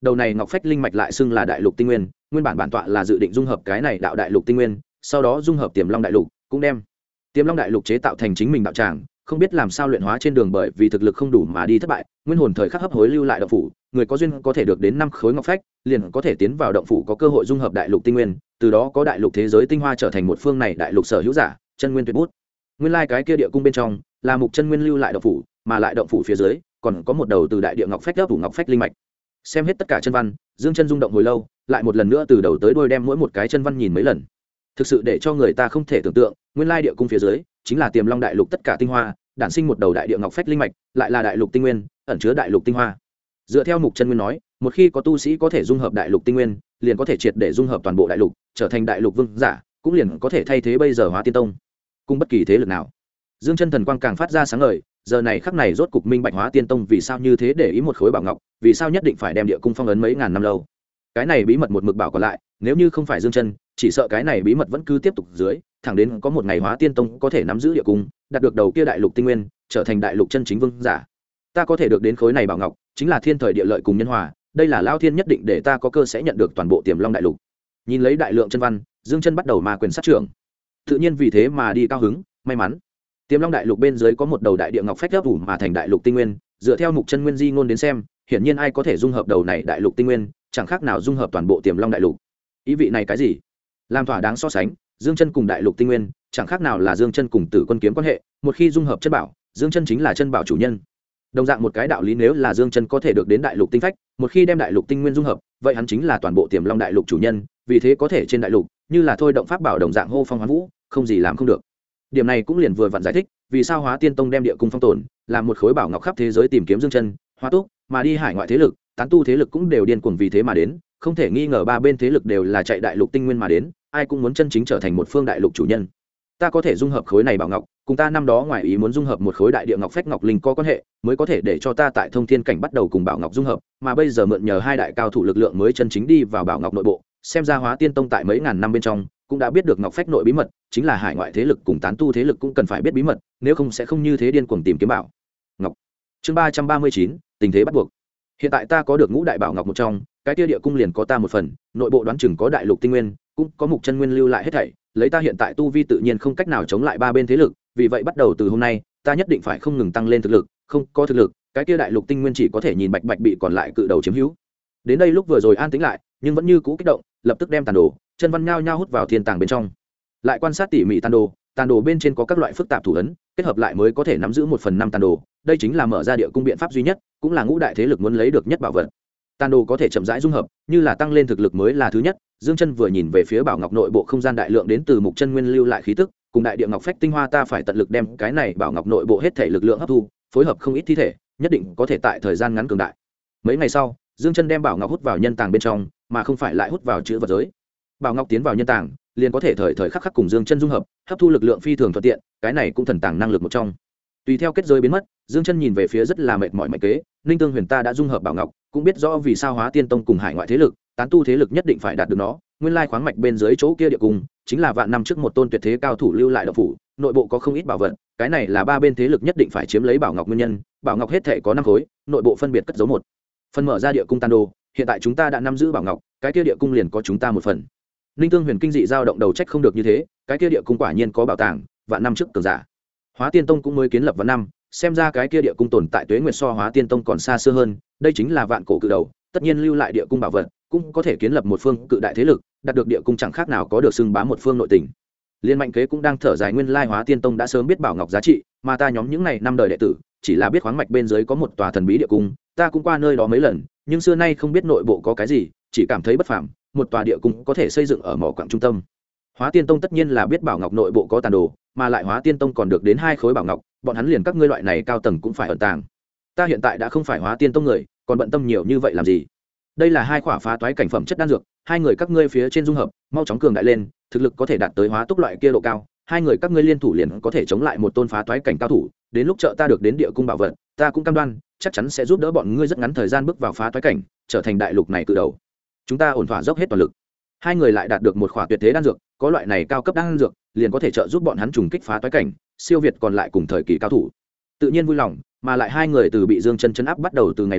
đầu này ngọc phách linh mạch lại xưng là đại lục tinh nguyên. Nguyên bản bản tọa là dự định dung hợp cái này đạo đại lục tinh nguyên, sau đó dung hợp tiềm long đại lục, cũng đem tiềm long đại lục chế tạo thành chính mình đạo tràng. Không biết làm sao luyện hóa trên đường bởi vì thực lực không đủ mà đi thất bại, nguyên hồn thời khắc hấp hối lưu lại động phủ, người có duyên có thể được đến 5 khối ngọc phách, liền có thể tiến vào động phủ có cơ hội dung hợp đại lục tinh nguyên, từ đó có đại lục thế giới tinh hoa trở thành một phương này đại lục sở hữu giả, chân nguyên tuyệt bút. Nguyên lai cái kia địa cung bên trong là mục chân nguyên lưu lại động phủ, mà lại động phủ phía dưới còn có một đầu từ đại địa ngọc phách ấp ủ ngọc phách linh mạch. Xem hết tất cả chân văn, Dương Chân rung động hồi lâu, lại một lần nữa từ đầu tới đuôi đem mỗi một cái chân văn nhìn mấy lần. Thực sự để cho người ta không thể tưởng tượng, nguyên lai địa cung phía dưới chính là tiềm long đại lục tất cả tinh hoa, đản sinh một đầu đại địa ngọc phách linh mạch, lại là đại lục tinh nguyên, ẩn chứa đại lục tinh hoa. Dựa theo mục chân nguyên nói, một khi có tu sĩ có thể dung hợp đại lục tinh nguyên, liền có thể triệt để dung hợp toàn bộ đại lục, trở thành đại lục vương giả, cũng liền có thể thay thế bây giờ Hóa Tiên Tông cùng bất kỳ thế lực nào. Dương Chân thần quang càng phát ra sáng ngời, giờ này khắc này rốt cục minh bạch Hóa Tiên Tông vì sao như thế để ý một khối bảo ngọc, vì sao nhất định phải đem địa cung phong ấn mấy ngàn năm lâu. Cái này bí mật một mực bảo còn lại, nếu như không phải Dương Chân, chỉ sợ cái này bí mật vẫn cứ tiếp tục dưới, thẳng đến có một ngày Hóa Tiên Tông có thể nắm giữ địa cung, đạt được đầu kia đại lục tinh nguyên, trở thành đại lục chân chính vương giả. Ta có thể được đến khối này bảo ngọc, chính là thiên thời địa lợi cùng nhân hòa, đây là Lão Thiên nhất định để ta có cơ sẽ nhận được toàn bộ tiềm long đại lục. Nhìn lấy đại lượng chân văn, Dương Chân bắt đầu ma quyền sát trưởng. Tự nhiên vì thế mà đi cao hứng, may mắn. Tiềm long đại lục bên dưới có một đầu đại địa ngọc phách ấp ủ mà thành đại lục tinh nguyên, dựa theo mục chân nguyên di ngôn đến xem, hiển nhiên ai có thể dung hợp đầu này đại lục tinh nguyên, chẳng khác nào dung hợp toàn bộ tiềm long đại lục. Ý vị này cái gì? Làm thỏa đáng so sánh, Dương Chân cùng đại lục tinh nguyên, chẳng khác nào là Dương Chân cùng Tử Quân kiếm quan hệ, một khi dung hợp chân bảo, Dương Chân chính là chân bảo chủ nhân. Đồng dạng một cái đạo lý, nếu là Dương Chân có thể được đến đại lục tinh phách, một khi đem đại lục tinh nguyên dung hợp, vậy hắn chính là toàn bộ tiềm long đại lục chủ nhân, vì thế có thể trên đại lục, như là thôi động pháp bảo đồng dạng hô phong hoán vũ, không gì làm không được. Điểm này cũng liền vừa vặn giải thích, vì sao Hóa Tiên Tông đem địa cung phong tồn, làm một khối bảo ngọc khắp thế giới tìm kiếm Dương Chân, Hóa Túc, mà đi hải ngoại thế lực, tán tu thế lực cũng đều điên cuồng vì thế mà đến, không thể nghi ngờ ba bên thế lực đều là chạy đại lục tinh nguyên mà đến, ai cũng muốn chân chính trở thành một phương đại lục chủ nhân. Ta có thể dung hợp khối này bảo ngọc, cùng ta năm đó ngoài ý muốn dung hợp một khối đại địa ngọc phách ngọc linh có quan hệ, mới có thể để cho ta tại thông thiên cảnh bắt đầu cùng bảo ngọc dung hợp, mà bây giờ mượn nhờ hai đại cao thủ lực lượng mới chân chính đi vào bảo ngọc nội bộ, xem ra Hóa Tiên Tông tại mấy ngàn năm bên trong cũng đã biết được ngọc phách nội bí mật, chính là hải ngoại thế lực cùng tán tu thế lực cũng cần phải biết bí mật, nếu không sẽ không như thế điên cuồng tìm kiếm bảo ngọc. Chương 339, tình thế bắt buộc. Hiện tại ta có được ngũ đại bảo ngọc một trong, cái kia địa cung liền có ta một phần, nội bộ đoán chừng có đại lục tinh nguyên, cũng có mục chân nguyên lưu lại hết thảy, lấy ta hiện tại tu vi tự nhiên không cách nào chống lại ba bên thế lực, vì vậy bắt đầu từ hôm nay, ta nhất định phải không ngừng tăng lên thực lực, không có thực lực, cái kia đại lục tinh nguyên chỉ có thể nhìn bạch bạch bị còn lại cự đầu chiếm hữu. Đến đây lúc vừa rồi an tĩnh lại, nhưng vẫn như cũ kích động, lập tức đem tàn đồ, chân văn nhao nhao hút vào thiên tàng bên trong. Lại quan sát tỉ mỉ tàn đồ bên trên có các loại phức tạp thủ ấn, kết hợp lại mới có thể nắm giữ 1/5 tàn đồ, đây chính là mở ra địa cung biện pháp duy nhất, cũng là ngũ đại thế lực muốn lấy được nhất bảo vật. Tàn đồ có thể chậm rãi dung hợp, như là tăng lên thực lực mới là thứ nhất. Dương Chân vừa nhìn về phía bảo ngọc nội bộ không gian đại lượng đến từ mục chân nguyên lưu lại khí tức, cùng đại địa ngọc phách tinh hoa, ta phải tận lực đem cái này bảo ngọc nội bộ hết thể lực lượng hấp thu, phối hợp không ít thi thể, nhất định có thể tại thời gian ngắn cường đại. Mấy ngày sau, Dương Chân đem bảo ngọc hút vào nhân tàng bên trong, mà không phải lại hút vào chữ vật giới. Bảo ngọc tiến vào nhân tàng, liền có thể thời khắc cùng Dương Chân dung hợp, hấp thu lực lượng phi thường thuận tiện, cái này cũng thần tàng năng lực một trong. Tùy theo kết giới biến mất, Dương Chân nhìn về phía rất là mệt mỏi mạnh kế, Ninh Tương Huyền ta đã dung hợp bảo ngọc, cũng biết rõ vì sao Hóa Tiên Tông cùng hải ngoại thế lực, tán tu thế lực nhất định phải đạt được nó, nguyên lai khoáng mạch bên dưới chỗ kia địa cung, chính là vạn năm trước một tôn tuyệt thế cao thủ lưu lại động phủ, nội bộ có không ít bảo vật, cái này là ba bên thế lực nhất định phải chiếm lấy bảo ngọc nguyên nhân, bảo ngọc hết thảy có 5 khối, nội bộ phân biệt cất giấu một phần mở ra địa cung tàn đồ, hiện tại chúng ta đã nắm giữ bảo ngọc, cái kia địa cung liền có chúng ta một phần. Ninh Tương Huyền kinh dị dao động đầu, trách không được như thế, cái kia địa cung quả nhiên có bảo tàng, vạn năm trước cường giả. Hóa Tiên Tông cũng mới kiến lập vạn năm, xem ra cái kia địa cung tồn tại tuế nguyệt so Hóa Tiên Tông còn xa xưa hơn, đây chính là vạn cổ cự đầu, tất nhiên lưu lại địa cung bảo vật, cũng có thể kiến lập một phương cự đại thế lực, đạt được địa cung chẳng khác nào có được xưng bá một phương nội tình. Liên Mạnh Kế cũng đang thở dài, nguyên lai Hóa Tiên Tông đã sớm biết bảo ngọc giá trị, mà ta nhóm những này năm đời đệ tử, chỉ là biết khoáng mạch bên dưới có một tòa thần bí địa cung, ta cũng qua nơi đó mấy lần, nhưng xưa nay không biết nội bộ có cái gì, chỉ cảm thấy bất phàm, một tòa địa cung có thể xây dựng ở mỏ quặng trung tâm. Hóa Tiên Tông tất nhiên là biết bảo ngọc nội bộ có tàn đồ, mà lại Hóa Tiên Tông còn được đến 2 khối bảo ngọc, bọn hắn liền các ngươi loại này cao tầng cũng phải ẩn tàng. Ta hiện tại đã không phải Hóa Tiên Tông người, còn bận tâm nhiều như vậy làm gì? Đây là 2 khỏa phá toái cảnh phẩm chất đan dược, 2 người các ngươi phía trên dung hợp, mau chóng cường đại lên, thực lực có thể đạt tới hóa túc loại kia độ cao, 2 người các ngươi liên thủ liền có thể chống lại một tôn phá toái cảnh cao thủ, đến lúc trợ ta được đến địa cung bảo vật, ta cũng cam đoan, chắc chắn sẽ giúp đỡ bọn ngươi rất ngắn thời gian bước vào phá toái cảnh, trở thành đại lục này cự đầu. Chúng ta ổn thỏa dốc hết toàn lực. 2 người lại đạt được một khỏa tuyệt thế đan dược, có loại này cao cấp đan dược, liền có thể trợ giúp bọn hắn trùng kích phá toái cảnh, siêu việt còn lại cùng thời kỳ cao thủ. Tự nhiên vui lòng, mà lại 2 người từ bị Dương Chân trấn áp bắt đầu từ ngày đó,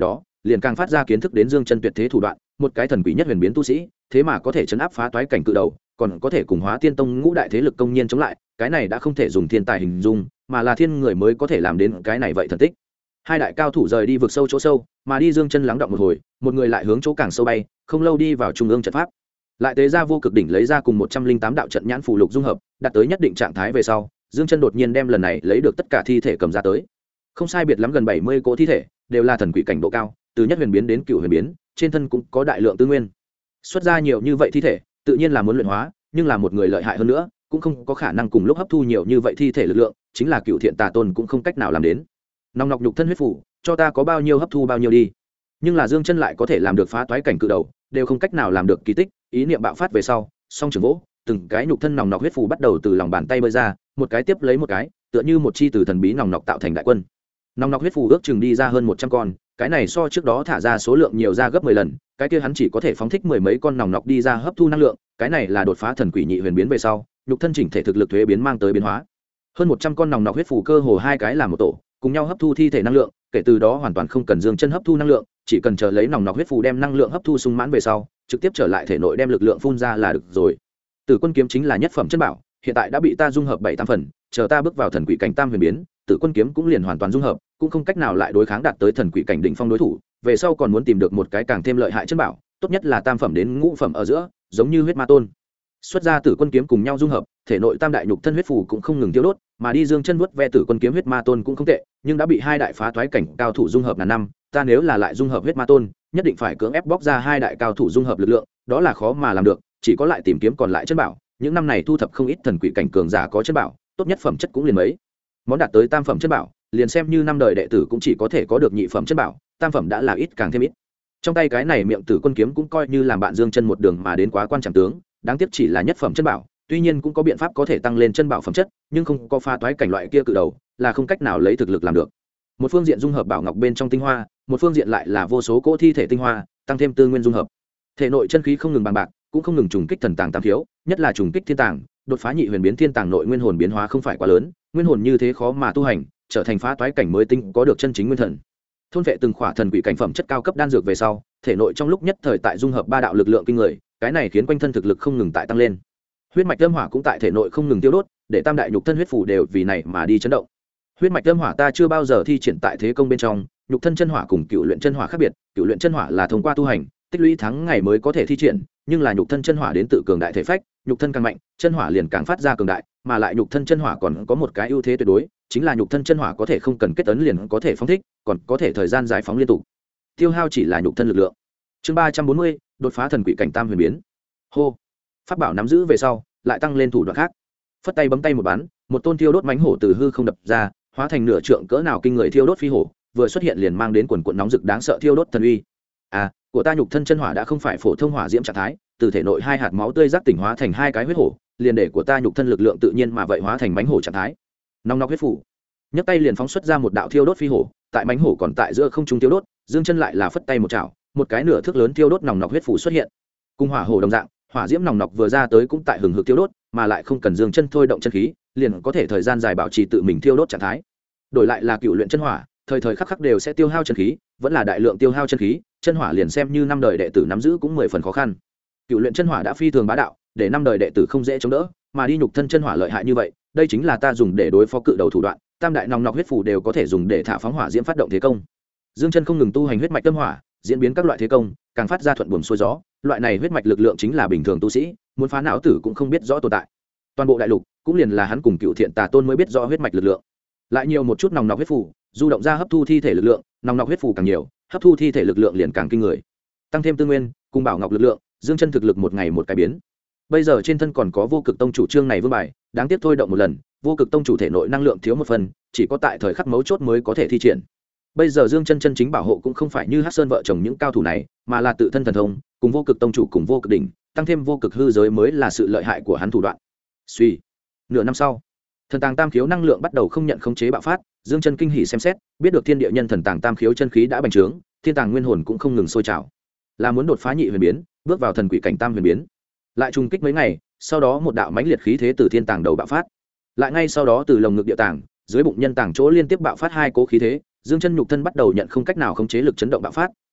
liền càng phát ra kiến thức đến Dương Chân tuyệt thế thủ đoạn, một cái thần quỷ nhất huyền biến tu sĩ, thế mà có thể chấn áp phá toái cảnh cự đầu, còn có thể cùng Hóa Tiên Tông ngũ đại thế lực công nhiên chống lại, cái này đã không thể dùng thiên tài hình dung, mà là thiên người mới có thể làm đến cái này vậy thần tích. Hai đại cao thủ rời đi vực sâu chỗ sâu, mà đi Dương Chân lắng động một hồi, một người lại hướng chỗ càng sâu bay, không lâu đi vào trung ương trận pháp. Lại tế ra vô cực đỉnh lấy ra cùng 108 đạo trận nhãn phù lục dung hợp, đạt tới nhất định trạng thái về sau, Dương Chân đột nhiên đem lần này lấy được tất cả thi thể cầm ra tới. Không sai biệt lắm gần 70 cỗ thi thể, đều là thần quỷ cảnh độ cao, từ nhất huyền biến đến cựu huyền biến, trên thân cũng có đại lượng tư nguyên. Xuất ra nhiều như vậy thi thể, tự nhiên là muốn luyện hóa, nhưng là một người lợi hại hơn nữa, cũng không có khả năng cùng lúc hấp thu nhiều như vậy thi thể lực lượng, chính là Cựu Thiện Tà Tôn cũng không cách nào làm đến. Nòng nọc nhục thân huyết phủ, cho ta có bao nhiêu hấp thu bao nhiêu đi. Nhưng là Dương Chân lại có thể làm được phá toái cảnh cự đầu, đều không cách nào làm được kỳ tích, ý niệm bạo phát về sau, song trường vỗ, từng cái nhục thân nòng nọc huyết phủ bắt đầu từ lòng bàn tay bơi ra, một cái tiếp lấy một cái, tựa như một chi từ thần bí nòng nọc tạo thành đại quân. Nòng nọc huyết phủ ước chừng đi ra hơn 100 con, cái này so trước đó thả ra số lượng nhiều ra gấp 10 lần, cái kia hắn chỉ có thể phóng thích mười mấy con nòng nọc đi ra hấp thu năng lượng, cái này là đột phá thần quỷ nhị huyền biến về sau, nhục thân chỉnh thể thực lực thuế biến mang tới biến hóa. Hơn 100 con nòng nọc huyết phủ cơ hồ hai cái làm một tổ, cùng nhau hấp thu thi thể năng lượng, kể từ đó hoàn toàn không cần Dương Chân hấp thu năng lượng, chỉ cần chờ lấy nòng nọc huyết phủ đem năng lượng hấp thu sung mãn về sau, trực tiếp trở lại thể nội đem lực lượng phun ra là được rồi. Tử Quân kiếm chính là nhất phẩm chân bảo, hiện tại đã bị ta dung hợp 7-8 phần, chờ ta bước vào thần quỷ cảnh tam huyền biến, Tử Quân kiếm cũng liền hoàn toàn dung hợp, cũng không cách nào lại đối kháng đạt tới thần quỷ cảnh đỉnh phong đối thủ, về sau còn muốn tìm được một cái càng thêm lợi hại chân bảo, tốt nhất là tam phẩm đến ngũ phẩm ở giữa, giống như huyết ma tôn. Xuất ra Tử Quân kiếm cùng nhau dung hợp, thể nội tam đại nhục thân huyết phù cũng không ngừng tiêu đốt, mà đi Dương Chân vuốt ve Tử Quân kiếm huyết ma tôn cũng không tệ, nhưng đã bị hai đại phá toái cảnh cao thủ dung hợp ngàn năm, ta nếu là lại dung hợp huyết ma tôn, nhất định phải cưỡng ép bóc ra hai đại cao thủ dung hợp lực lượng, đó là khó mà làm được, chỉ có lại tìm kiếm còn lại chân bảo, những năm này thu thập không ít thần quỷ cảnh cường giả có chân bảo, tốt nhất phẩm chất cũng liền mấy. Món đạt tới tam phẩm chân bảo, liền xem như năm đời đệ tử cũng chỉ có thể có được nhị phẩm chân bảo, tam phẩm đã là ít càng thêm ít. Trong tay cái này miệng Tử Quân kiếm cũng coi như làm bạn Dương Chân một đường mà đến quá quan trọng tướng, đáng tiếc chỉ là nhất phẩm chân bảo, tuy nhiên cũng có biện pháp có thể tăng lên chân bảo phẩm chất, nhưng không có pha toái cảnh loại kia cự đầu, là không cách nào lấy thực lực làm được. Một phương diện dung hợp bảo ngọc bên trong tinh hoa, một phương diện lại là vô số cỗ thi thể tinh hoa, tăng thêm tư nguyên dung hợp. Thể nội chân khí không ngừng bằng bạc, cũng không ngừng trùng kích thần tàng tam khiếu, nhất là trùng kích thiên tàng, đột phá nhị huyền biến thiên tàng nội nguyên hồn biến hóa không phải quá lớn, nguyên hồn như thế khó mà tu hành, trở thành phá toái cảnh mới tinh có được chân chính nguyên thần. Thôn vệ từng khỏa thần quỷ cảnh phẩm chất cao cấp đan dược về sau, thể nội trong lúc nhất thời tại dung hợp ba đạo lực lượng kinh người, cái này khiến quanh thân thực lực không ngừng tại tăng lên. Huyết mạch âm hỏa cũng tại thể nội không ngừng tiêu đốt, để tam đại nhục thân huyết phủ đều vì này mà đi chấn động. Huyết mạch âm hỏa ta chưa bao giờ thi triển tại thế công bên trong, nhục thân chân hỏa cùng cựu luyện chân hỏa khác biệt, cựu luyện chân hỏa là thông qua tu hành, tích lũy tháng ngày mới có thể thi triển, nhưng là nhục thân chân hỏa đến tự cường đại thể phách, nhục thân càng mạnh, chân hỏa liền càng phát ra cường đại, mà lại nhục thân chân hỏa còn có một cái ưu thế tuyệt đối, chính là nhục thân chân hỏa có thể không cần kết ấn liền có thể phóng thích, còn có thể thời gian giải phóng liên tục. Tiêu hao chỉ là nhục thân lực lượng. Chương 340, đột phá thần quỷ cảnh tam huyền biến. Hô. Pháp bảo nắm giữ về sau, lại tăng lên thủ đoạn khác. Phất tay bấm tay một bắn, một tôn thiêu đốt mãnh hổ từ hư không đập ra, hóa thành nửa trượng cỡ nào kinh người thiêu đốt phi hổ, vừa xuất hiện liền mang đến quần quần nóng rực đáng sợ thiêu đốt thần uy. Của ta nhục thân chân hỏa đã không phải phổ thông hỏa diễm trạng thái, từ thể nội hai hạt máu tươi giác tỉnh hóa thành hai cái huyết hổ, liền để của ta nhục thân lực lượng tự nhiên mà vậy hóa thành mãnh hổ trạng thái. Nóng nọc huyết phủ, nhấc tay liền phóng xuất ra một đạo thiêu đốt phi hổ, tại mãnh hổ còn tại giữa không trung thiêu đốt, Dương Chân lại là phất tay một chảo, một cái nửa thước lớn thiêu đốt nòng nọc huyết phủ xuất hiện. Cùng hỏa hổ đồng dạng, hỏa diễm nòng nọc vừa ra tới cũng tại hừng hực thiêu đốt, mà lại không cần Dương Chân thôi động chân khí, liền có thể thời gian dài bảo trì tự mình thiêu đốt trạng thái. Đổi lại là cựu luyện chân hỏa, thời thời khắc khắc đều sẽ tiêu hao chân khí, vẫn là đại lượng tiêu hao chân khí, chân hỏa liền xem như năm đời đệ tử nắm giữ cũng 10 phần khó khăn. Cựu luyện chân hỏa đã phi thường bá đạo, để năm đời đệ tử không dễ chống đỡ, mà đi nhục thân chân hỏa lợi hại như vậy, đây chính là ta dùng để đối phó cự đầu thủ đoạn, tam đại nòng nọc huyết phủ đều có thể dùng để thả phóng hỏa diễm phát động thế công. Dương Chân không ngừng tu hành huyết mạch tâm hỏa, diễn biến các loại thế công, càng phát ra thuận buồm xuôi gió, loại này huyết mạch lực lượng chính là bình thường tu sĩ muốn phá não tử cũng không biết rõ tồn tại. Toàn bộ đại lục cũng liền là hắn cùng Cựu Thiện Tà Tôn mới biết rõ huyết mạch lực lượng. Lại nhiều một chút nòng nọc huyết phủ, du động ra hấp thu thi thể lực lượng, nòng nọc huyết phủ càng nhiều, hấp thu thi thể lực lượng liền càng kinh người. Tăng thêm tư nguyên, cùng bảo ngọc lực lượng, Dương Chân thực lực một ngày một cái biến. Bây giờ trên thân còn có Vô Cực Tông chủ trương này vương bài, đáng tiếc thôi động một lần, Vô Cực Tông chủ thể nội năng lượng thiếu một phần, chỉ có tại thời khắc mấu chốt mới có thể thi triển. Bây giờ Dương Chân chân chính bảo hộ cũng không phải như Hắc Sơn vợ chồng những cao thủ này, mà là tự thân thần thông, cùng Vô Cực Tông chủ cùng Vô Cực đỉnh, tăng thêm Vô Cực hư giới mới là sự lợi hại của hắn thủ đoạn. Suy, nửa năm sau, thần tàng tam khiếu năng lượng bắt đầu không nhận khống chế bạo phát, Dương Chân kinh hỉ xem xét, biết được thiên địa nhân thần tàng tam khiếu chân khí đã bành trướng, thiên tàng nguyên hồn cũng không ngừng sôi trào, là muốn đột phá nhị huyền biến, bước vào thần quỷ cảnh tam huyền biến. Lại trùng kích mấy ngày, sau đó một đạo mãnh liệt khí thế từ thiên tàng đầu bạo phát, lại ngay sau đó từ lồng ngực địa tàng, dưới bụng nhân tàng chỗ liên tiếp bạo phát hai cố khí thế, Dương Chân nhục thân bắt đầu nhận không cách nào khống chế lực chấn động bạo phát,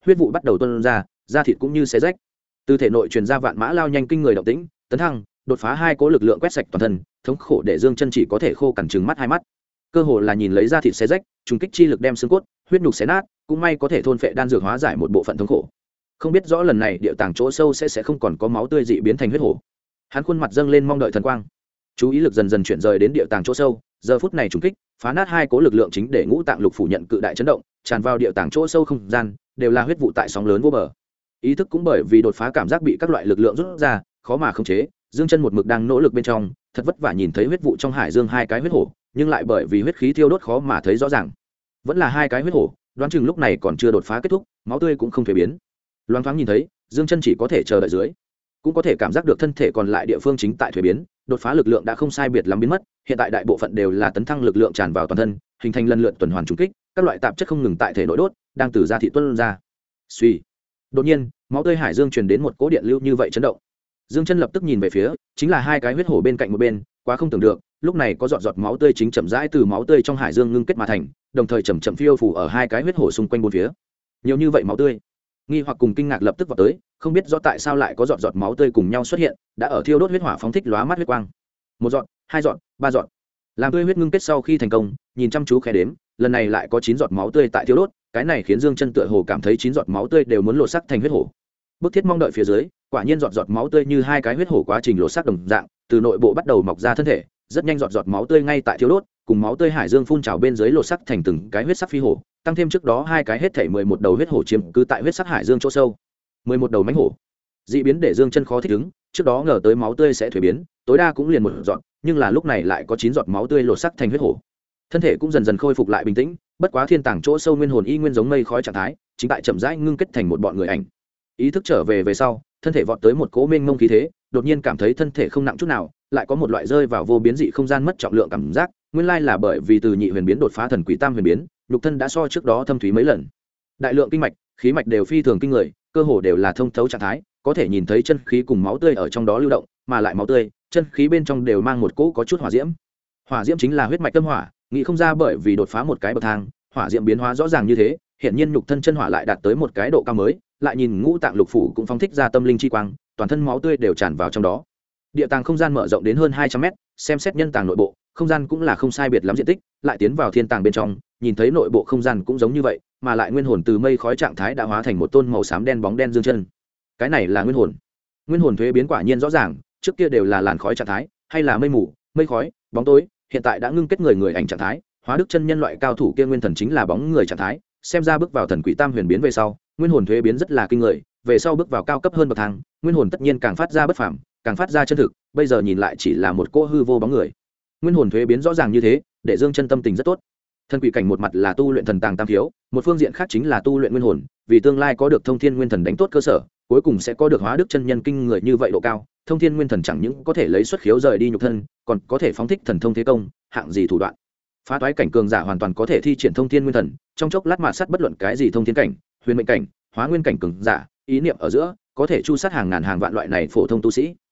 huyết vụ bắt đầu tuôn ra, da thịt cũng như xé rách. Từ thể nội truyền ra vạn mã lao nhanh kinh người động tĩnh, tấn thăng, đột phá hai cố lực lượng quét sạch toàn thân, thống khổ để Dương Chân chỉ có thể khô cằn trừng mắt hai mắt. Cơ hồ là nhìn lấy da thịt xé rách, trùng kích chi lực đem xương cốt, huyết nhục xé nát, cũng may có thể thôn phệ đan dược hóa giải một bộ phận thống khổ. Không biết rõ lần này địa tàng chỗ sâu sẽ không còn có máu tươi dị biến thành huyết hổ. Hắn khuôn mặt dâng lên mong đợi thần quang, chú ý lực dần dần chuyển rời đến địa tàng chỗ sâu. Giờ phút này trùng kích, phá nát hai cố lực lượng chính để ngũ tạng lục phủ nhận cự đại chấn động, tràn vào địa tàng chỗ sâu không gian, đều là huyết vụ tại sóng lớn vô bờ. Ý thức cũng bởi vì đột phá cảm giác bị các loại lực lượng rút ra, khó mà khống chế. Dương Chân một mực đang nỗ lực bên trong, thật vất vả nhìn thấy huyết vụ trong hải dương hai cái huyết hổ, nhưng lại bởi vì huyết khí thiêu đốt khó mà thấy rõ ràng. Vẫn là hai cái huyết hổ, đoán chừng lúc này còn chưa đột phá kết thúc, máu tươi cũng không thể biến. Loáng thoáng nhìn thấy, Dương Chân chỉ có thể chờ đợi dưới, cũng có thể cảm giác được thân thể còn lại địa phương chính tại thuế biến, đột phá lực lượng đã không sai biệt lắm biến mất, hiện tại đại bộ phận đều là tấn thăng lực lượng tràn vào toàn thân, hình thành lần lượt tuần hoàn trùng kích, các loại tạp chất không ngừng tại thể nội đốt, đang từ da thịt tuôn ra. Suy. Đột nhiên, máu tươi hải dương truyền đến một cỗ điện lưu như vậy chấn động. Dương Chân lập tức nhìn về phía, chính là hai cái huyết hổ bên cạnh một bên, quá không tưởng được, lúc này có giọt giọt máu tươi chính chậm rãi từ máu tươi trong hải dương ngưng kết mà thành, đồng thời chậm chậm phiêu phù ở hai cái huyết hổ xung quanh bốn phía. Nhiều như vậy máu tươi, nghi hoặc cùng kinh ngạc lập tức vọt tới, không biết rõ tại sao lại có giọt giọt máu tươi cùng nhau xuất hiện, đã ở thiêu đốt huyết hỏa phóng thích lóa mắt huyết quang. Một giọt, hai giọt, ba giọt. Làm tươi huyết ngưng kết sau khi thành công, nhìn chăm chú khẽ đếm, lần này lại có 9 giọt máu tươi tại thiêu đốt, cái này khiến Dương Chân tựa hồ cảm thấy 9 giọt máu tươi đều muốn lột xác thành huyết hổ. Bức thiết mong đợi phía dưới, quả nhiên giọt giọt máu tươi như hai cái huyết hổ quá trình lột xác đồng dạng, từ nội bộ bắt đầu mọc ra thân thể, rất nhanh giọt giọt máu tươi ngay tại thiêu đốt, cùng máu tươi hải dương phun trào bên dưới lột xác thành từng cái huyết sắc phi hổ, tăng thêm trước đó hai cái hết thảy 11 đầu huyết hổ chiếm cứ tại huyết sắc hải dương chỗ sâu. 11 đầu mãnh hổ. Dị biến để Dương Chân khó thích ứng, trước đó ngờ tới máu tươi sẽ thuế biến, tối đa cũng liền một giọt, nhưng là lúc này lại có 9 giọt máu tươi lột xác thành huyết hổ. Thân thể cũng dần dần khôi phục lại bình tĩnh, bất quá thiên tàng chỗ sâu nguyên hồn y nguyên giống mây khói trạng thái, chính tại chậm rãi ngưng kết thành một bọn người ảnh. Ý thức trở về sau, thân thể vọt tới một cỗ mênh mông khí thế, đột nhiên cảm thấy thân thể không nặng chút nào, lại có một loại rơi vào vô biến dị không gian mất trọng lượng cảm giác, nguyên lai là bởi vì từ nhị huyền biến đột phá thần quỷ tam huyền biến, nhục thân đã so trước đó thâm thúy mấy lần. Đại lượng kinh mạch, khí mạch đều phi thường kinh người, cơ hồ đều là thông thấu trạng thái, có thể nhìn thấy chân khí cùng máu tươi ở trong đó lưu động, mà lại máu tươi, chân khí bên trong đều mang một cỗ có chút hỏa diễm. Hỏa diễm chính là huyết mạch tâm hỏa, nghĩ không ra bởi vì đột phá một cái bậc thang, hỏa diễm biến hóa rõ ràng như thế, hiện nhiên nhục thân chân hỏa lại đạt tới một cái độ cao mới, lại nhìn ngũ tạng lục phủ cũng phóng thích ra tâm linh chi quang, toàn thân máu tươi đều tràn vào trong đó. Địa tàng không gian mở rộng đến hơn 200 m, xem xét nhân tàng nội bộ, không gian cũng là không sai biệt lắm diện tích, lại tiến vào thiên tàng bên trong, nhìn thấy nội bộ không gian cũng giống như vậy, mà lại nguyên hồn từ mây khói trạng thái đã hóa thành một tôn màu xám đen bóng đen Dương Chân. Cái này là nguyên hồn. Nguyên hồn thuế biến quả nhiên rõ ràng, trước kia đều là làn khói trạng thái, hay là mây mù, mây khói, bóng tối, hiện tại đã ngưng kết người ảnh trạng thái, hóa đức chân nhân loại cao thủ kia nguyên thần chính là bóng người trạng thái, xem ra bước vào thần quỷ tam huyền biến về sau, nguyên hồn thuế biến rất là kinh người, về sau bước vào cao cấp hơn bậc thang, nguyên hồn tất nhiên càng phát ra bất phàm, càng phát ra chân thực, bây giờ nhìn lại chỉ là một cô hư vô bóng người. Nguyên hồn thuế biến rõ ràng như thế, để Dương Chân tâm tình rất tốt. Thần quỷ cảnh một mặt là tu luyện thần tàng tam thiếu, một phương diện khác chính là tu luyện nguyên hồn, vì tương lai có được thông thiên nguyên thần đánh tốt cơ sở, cuối cùng sẽ có được hóa đức chân nhân kinh người như vậy độ cao. Thông thiên nguyên thần chẳng những có thể lấy xuất khiếu rời đi nhục thân, còn có thể phóng thích thần thông thế công, hạng gì thủ đoạn. Phá toái cảnh cường giả hoàn toàn có thể thi triển thông thiên nguyên thần, trong chốc lát mà sát bất luận cái gì thông thiên cảnh, huyền mệnh cảnh, hóa nguyên cảnh cường giả, ý niệm ở giữa có thể chu sát hàng ngàn hàng vạn loại này phổ thông tu sĩ.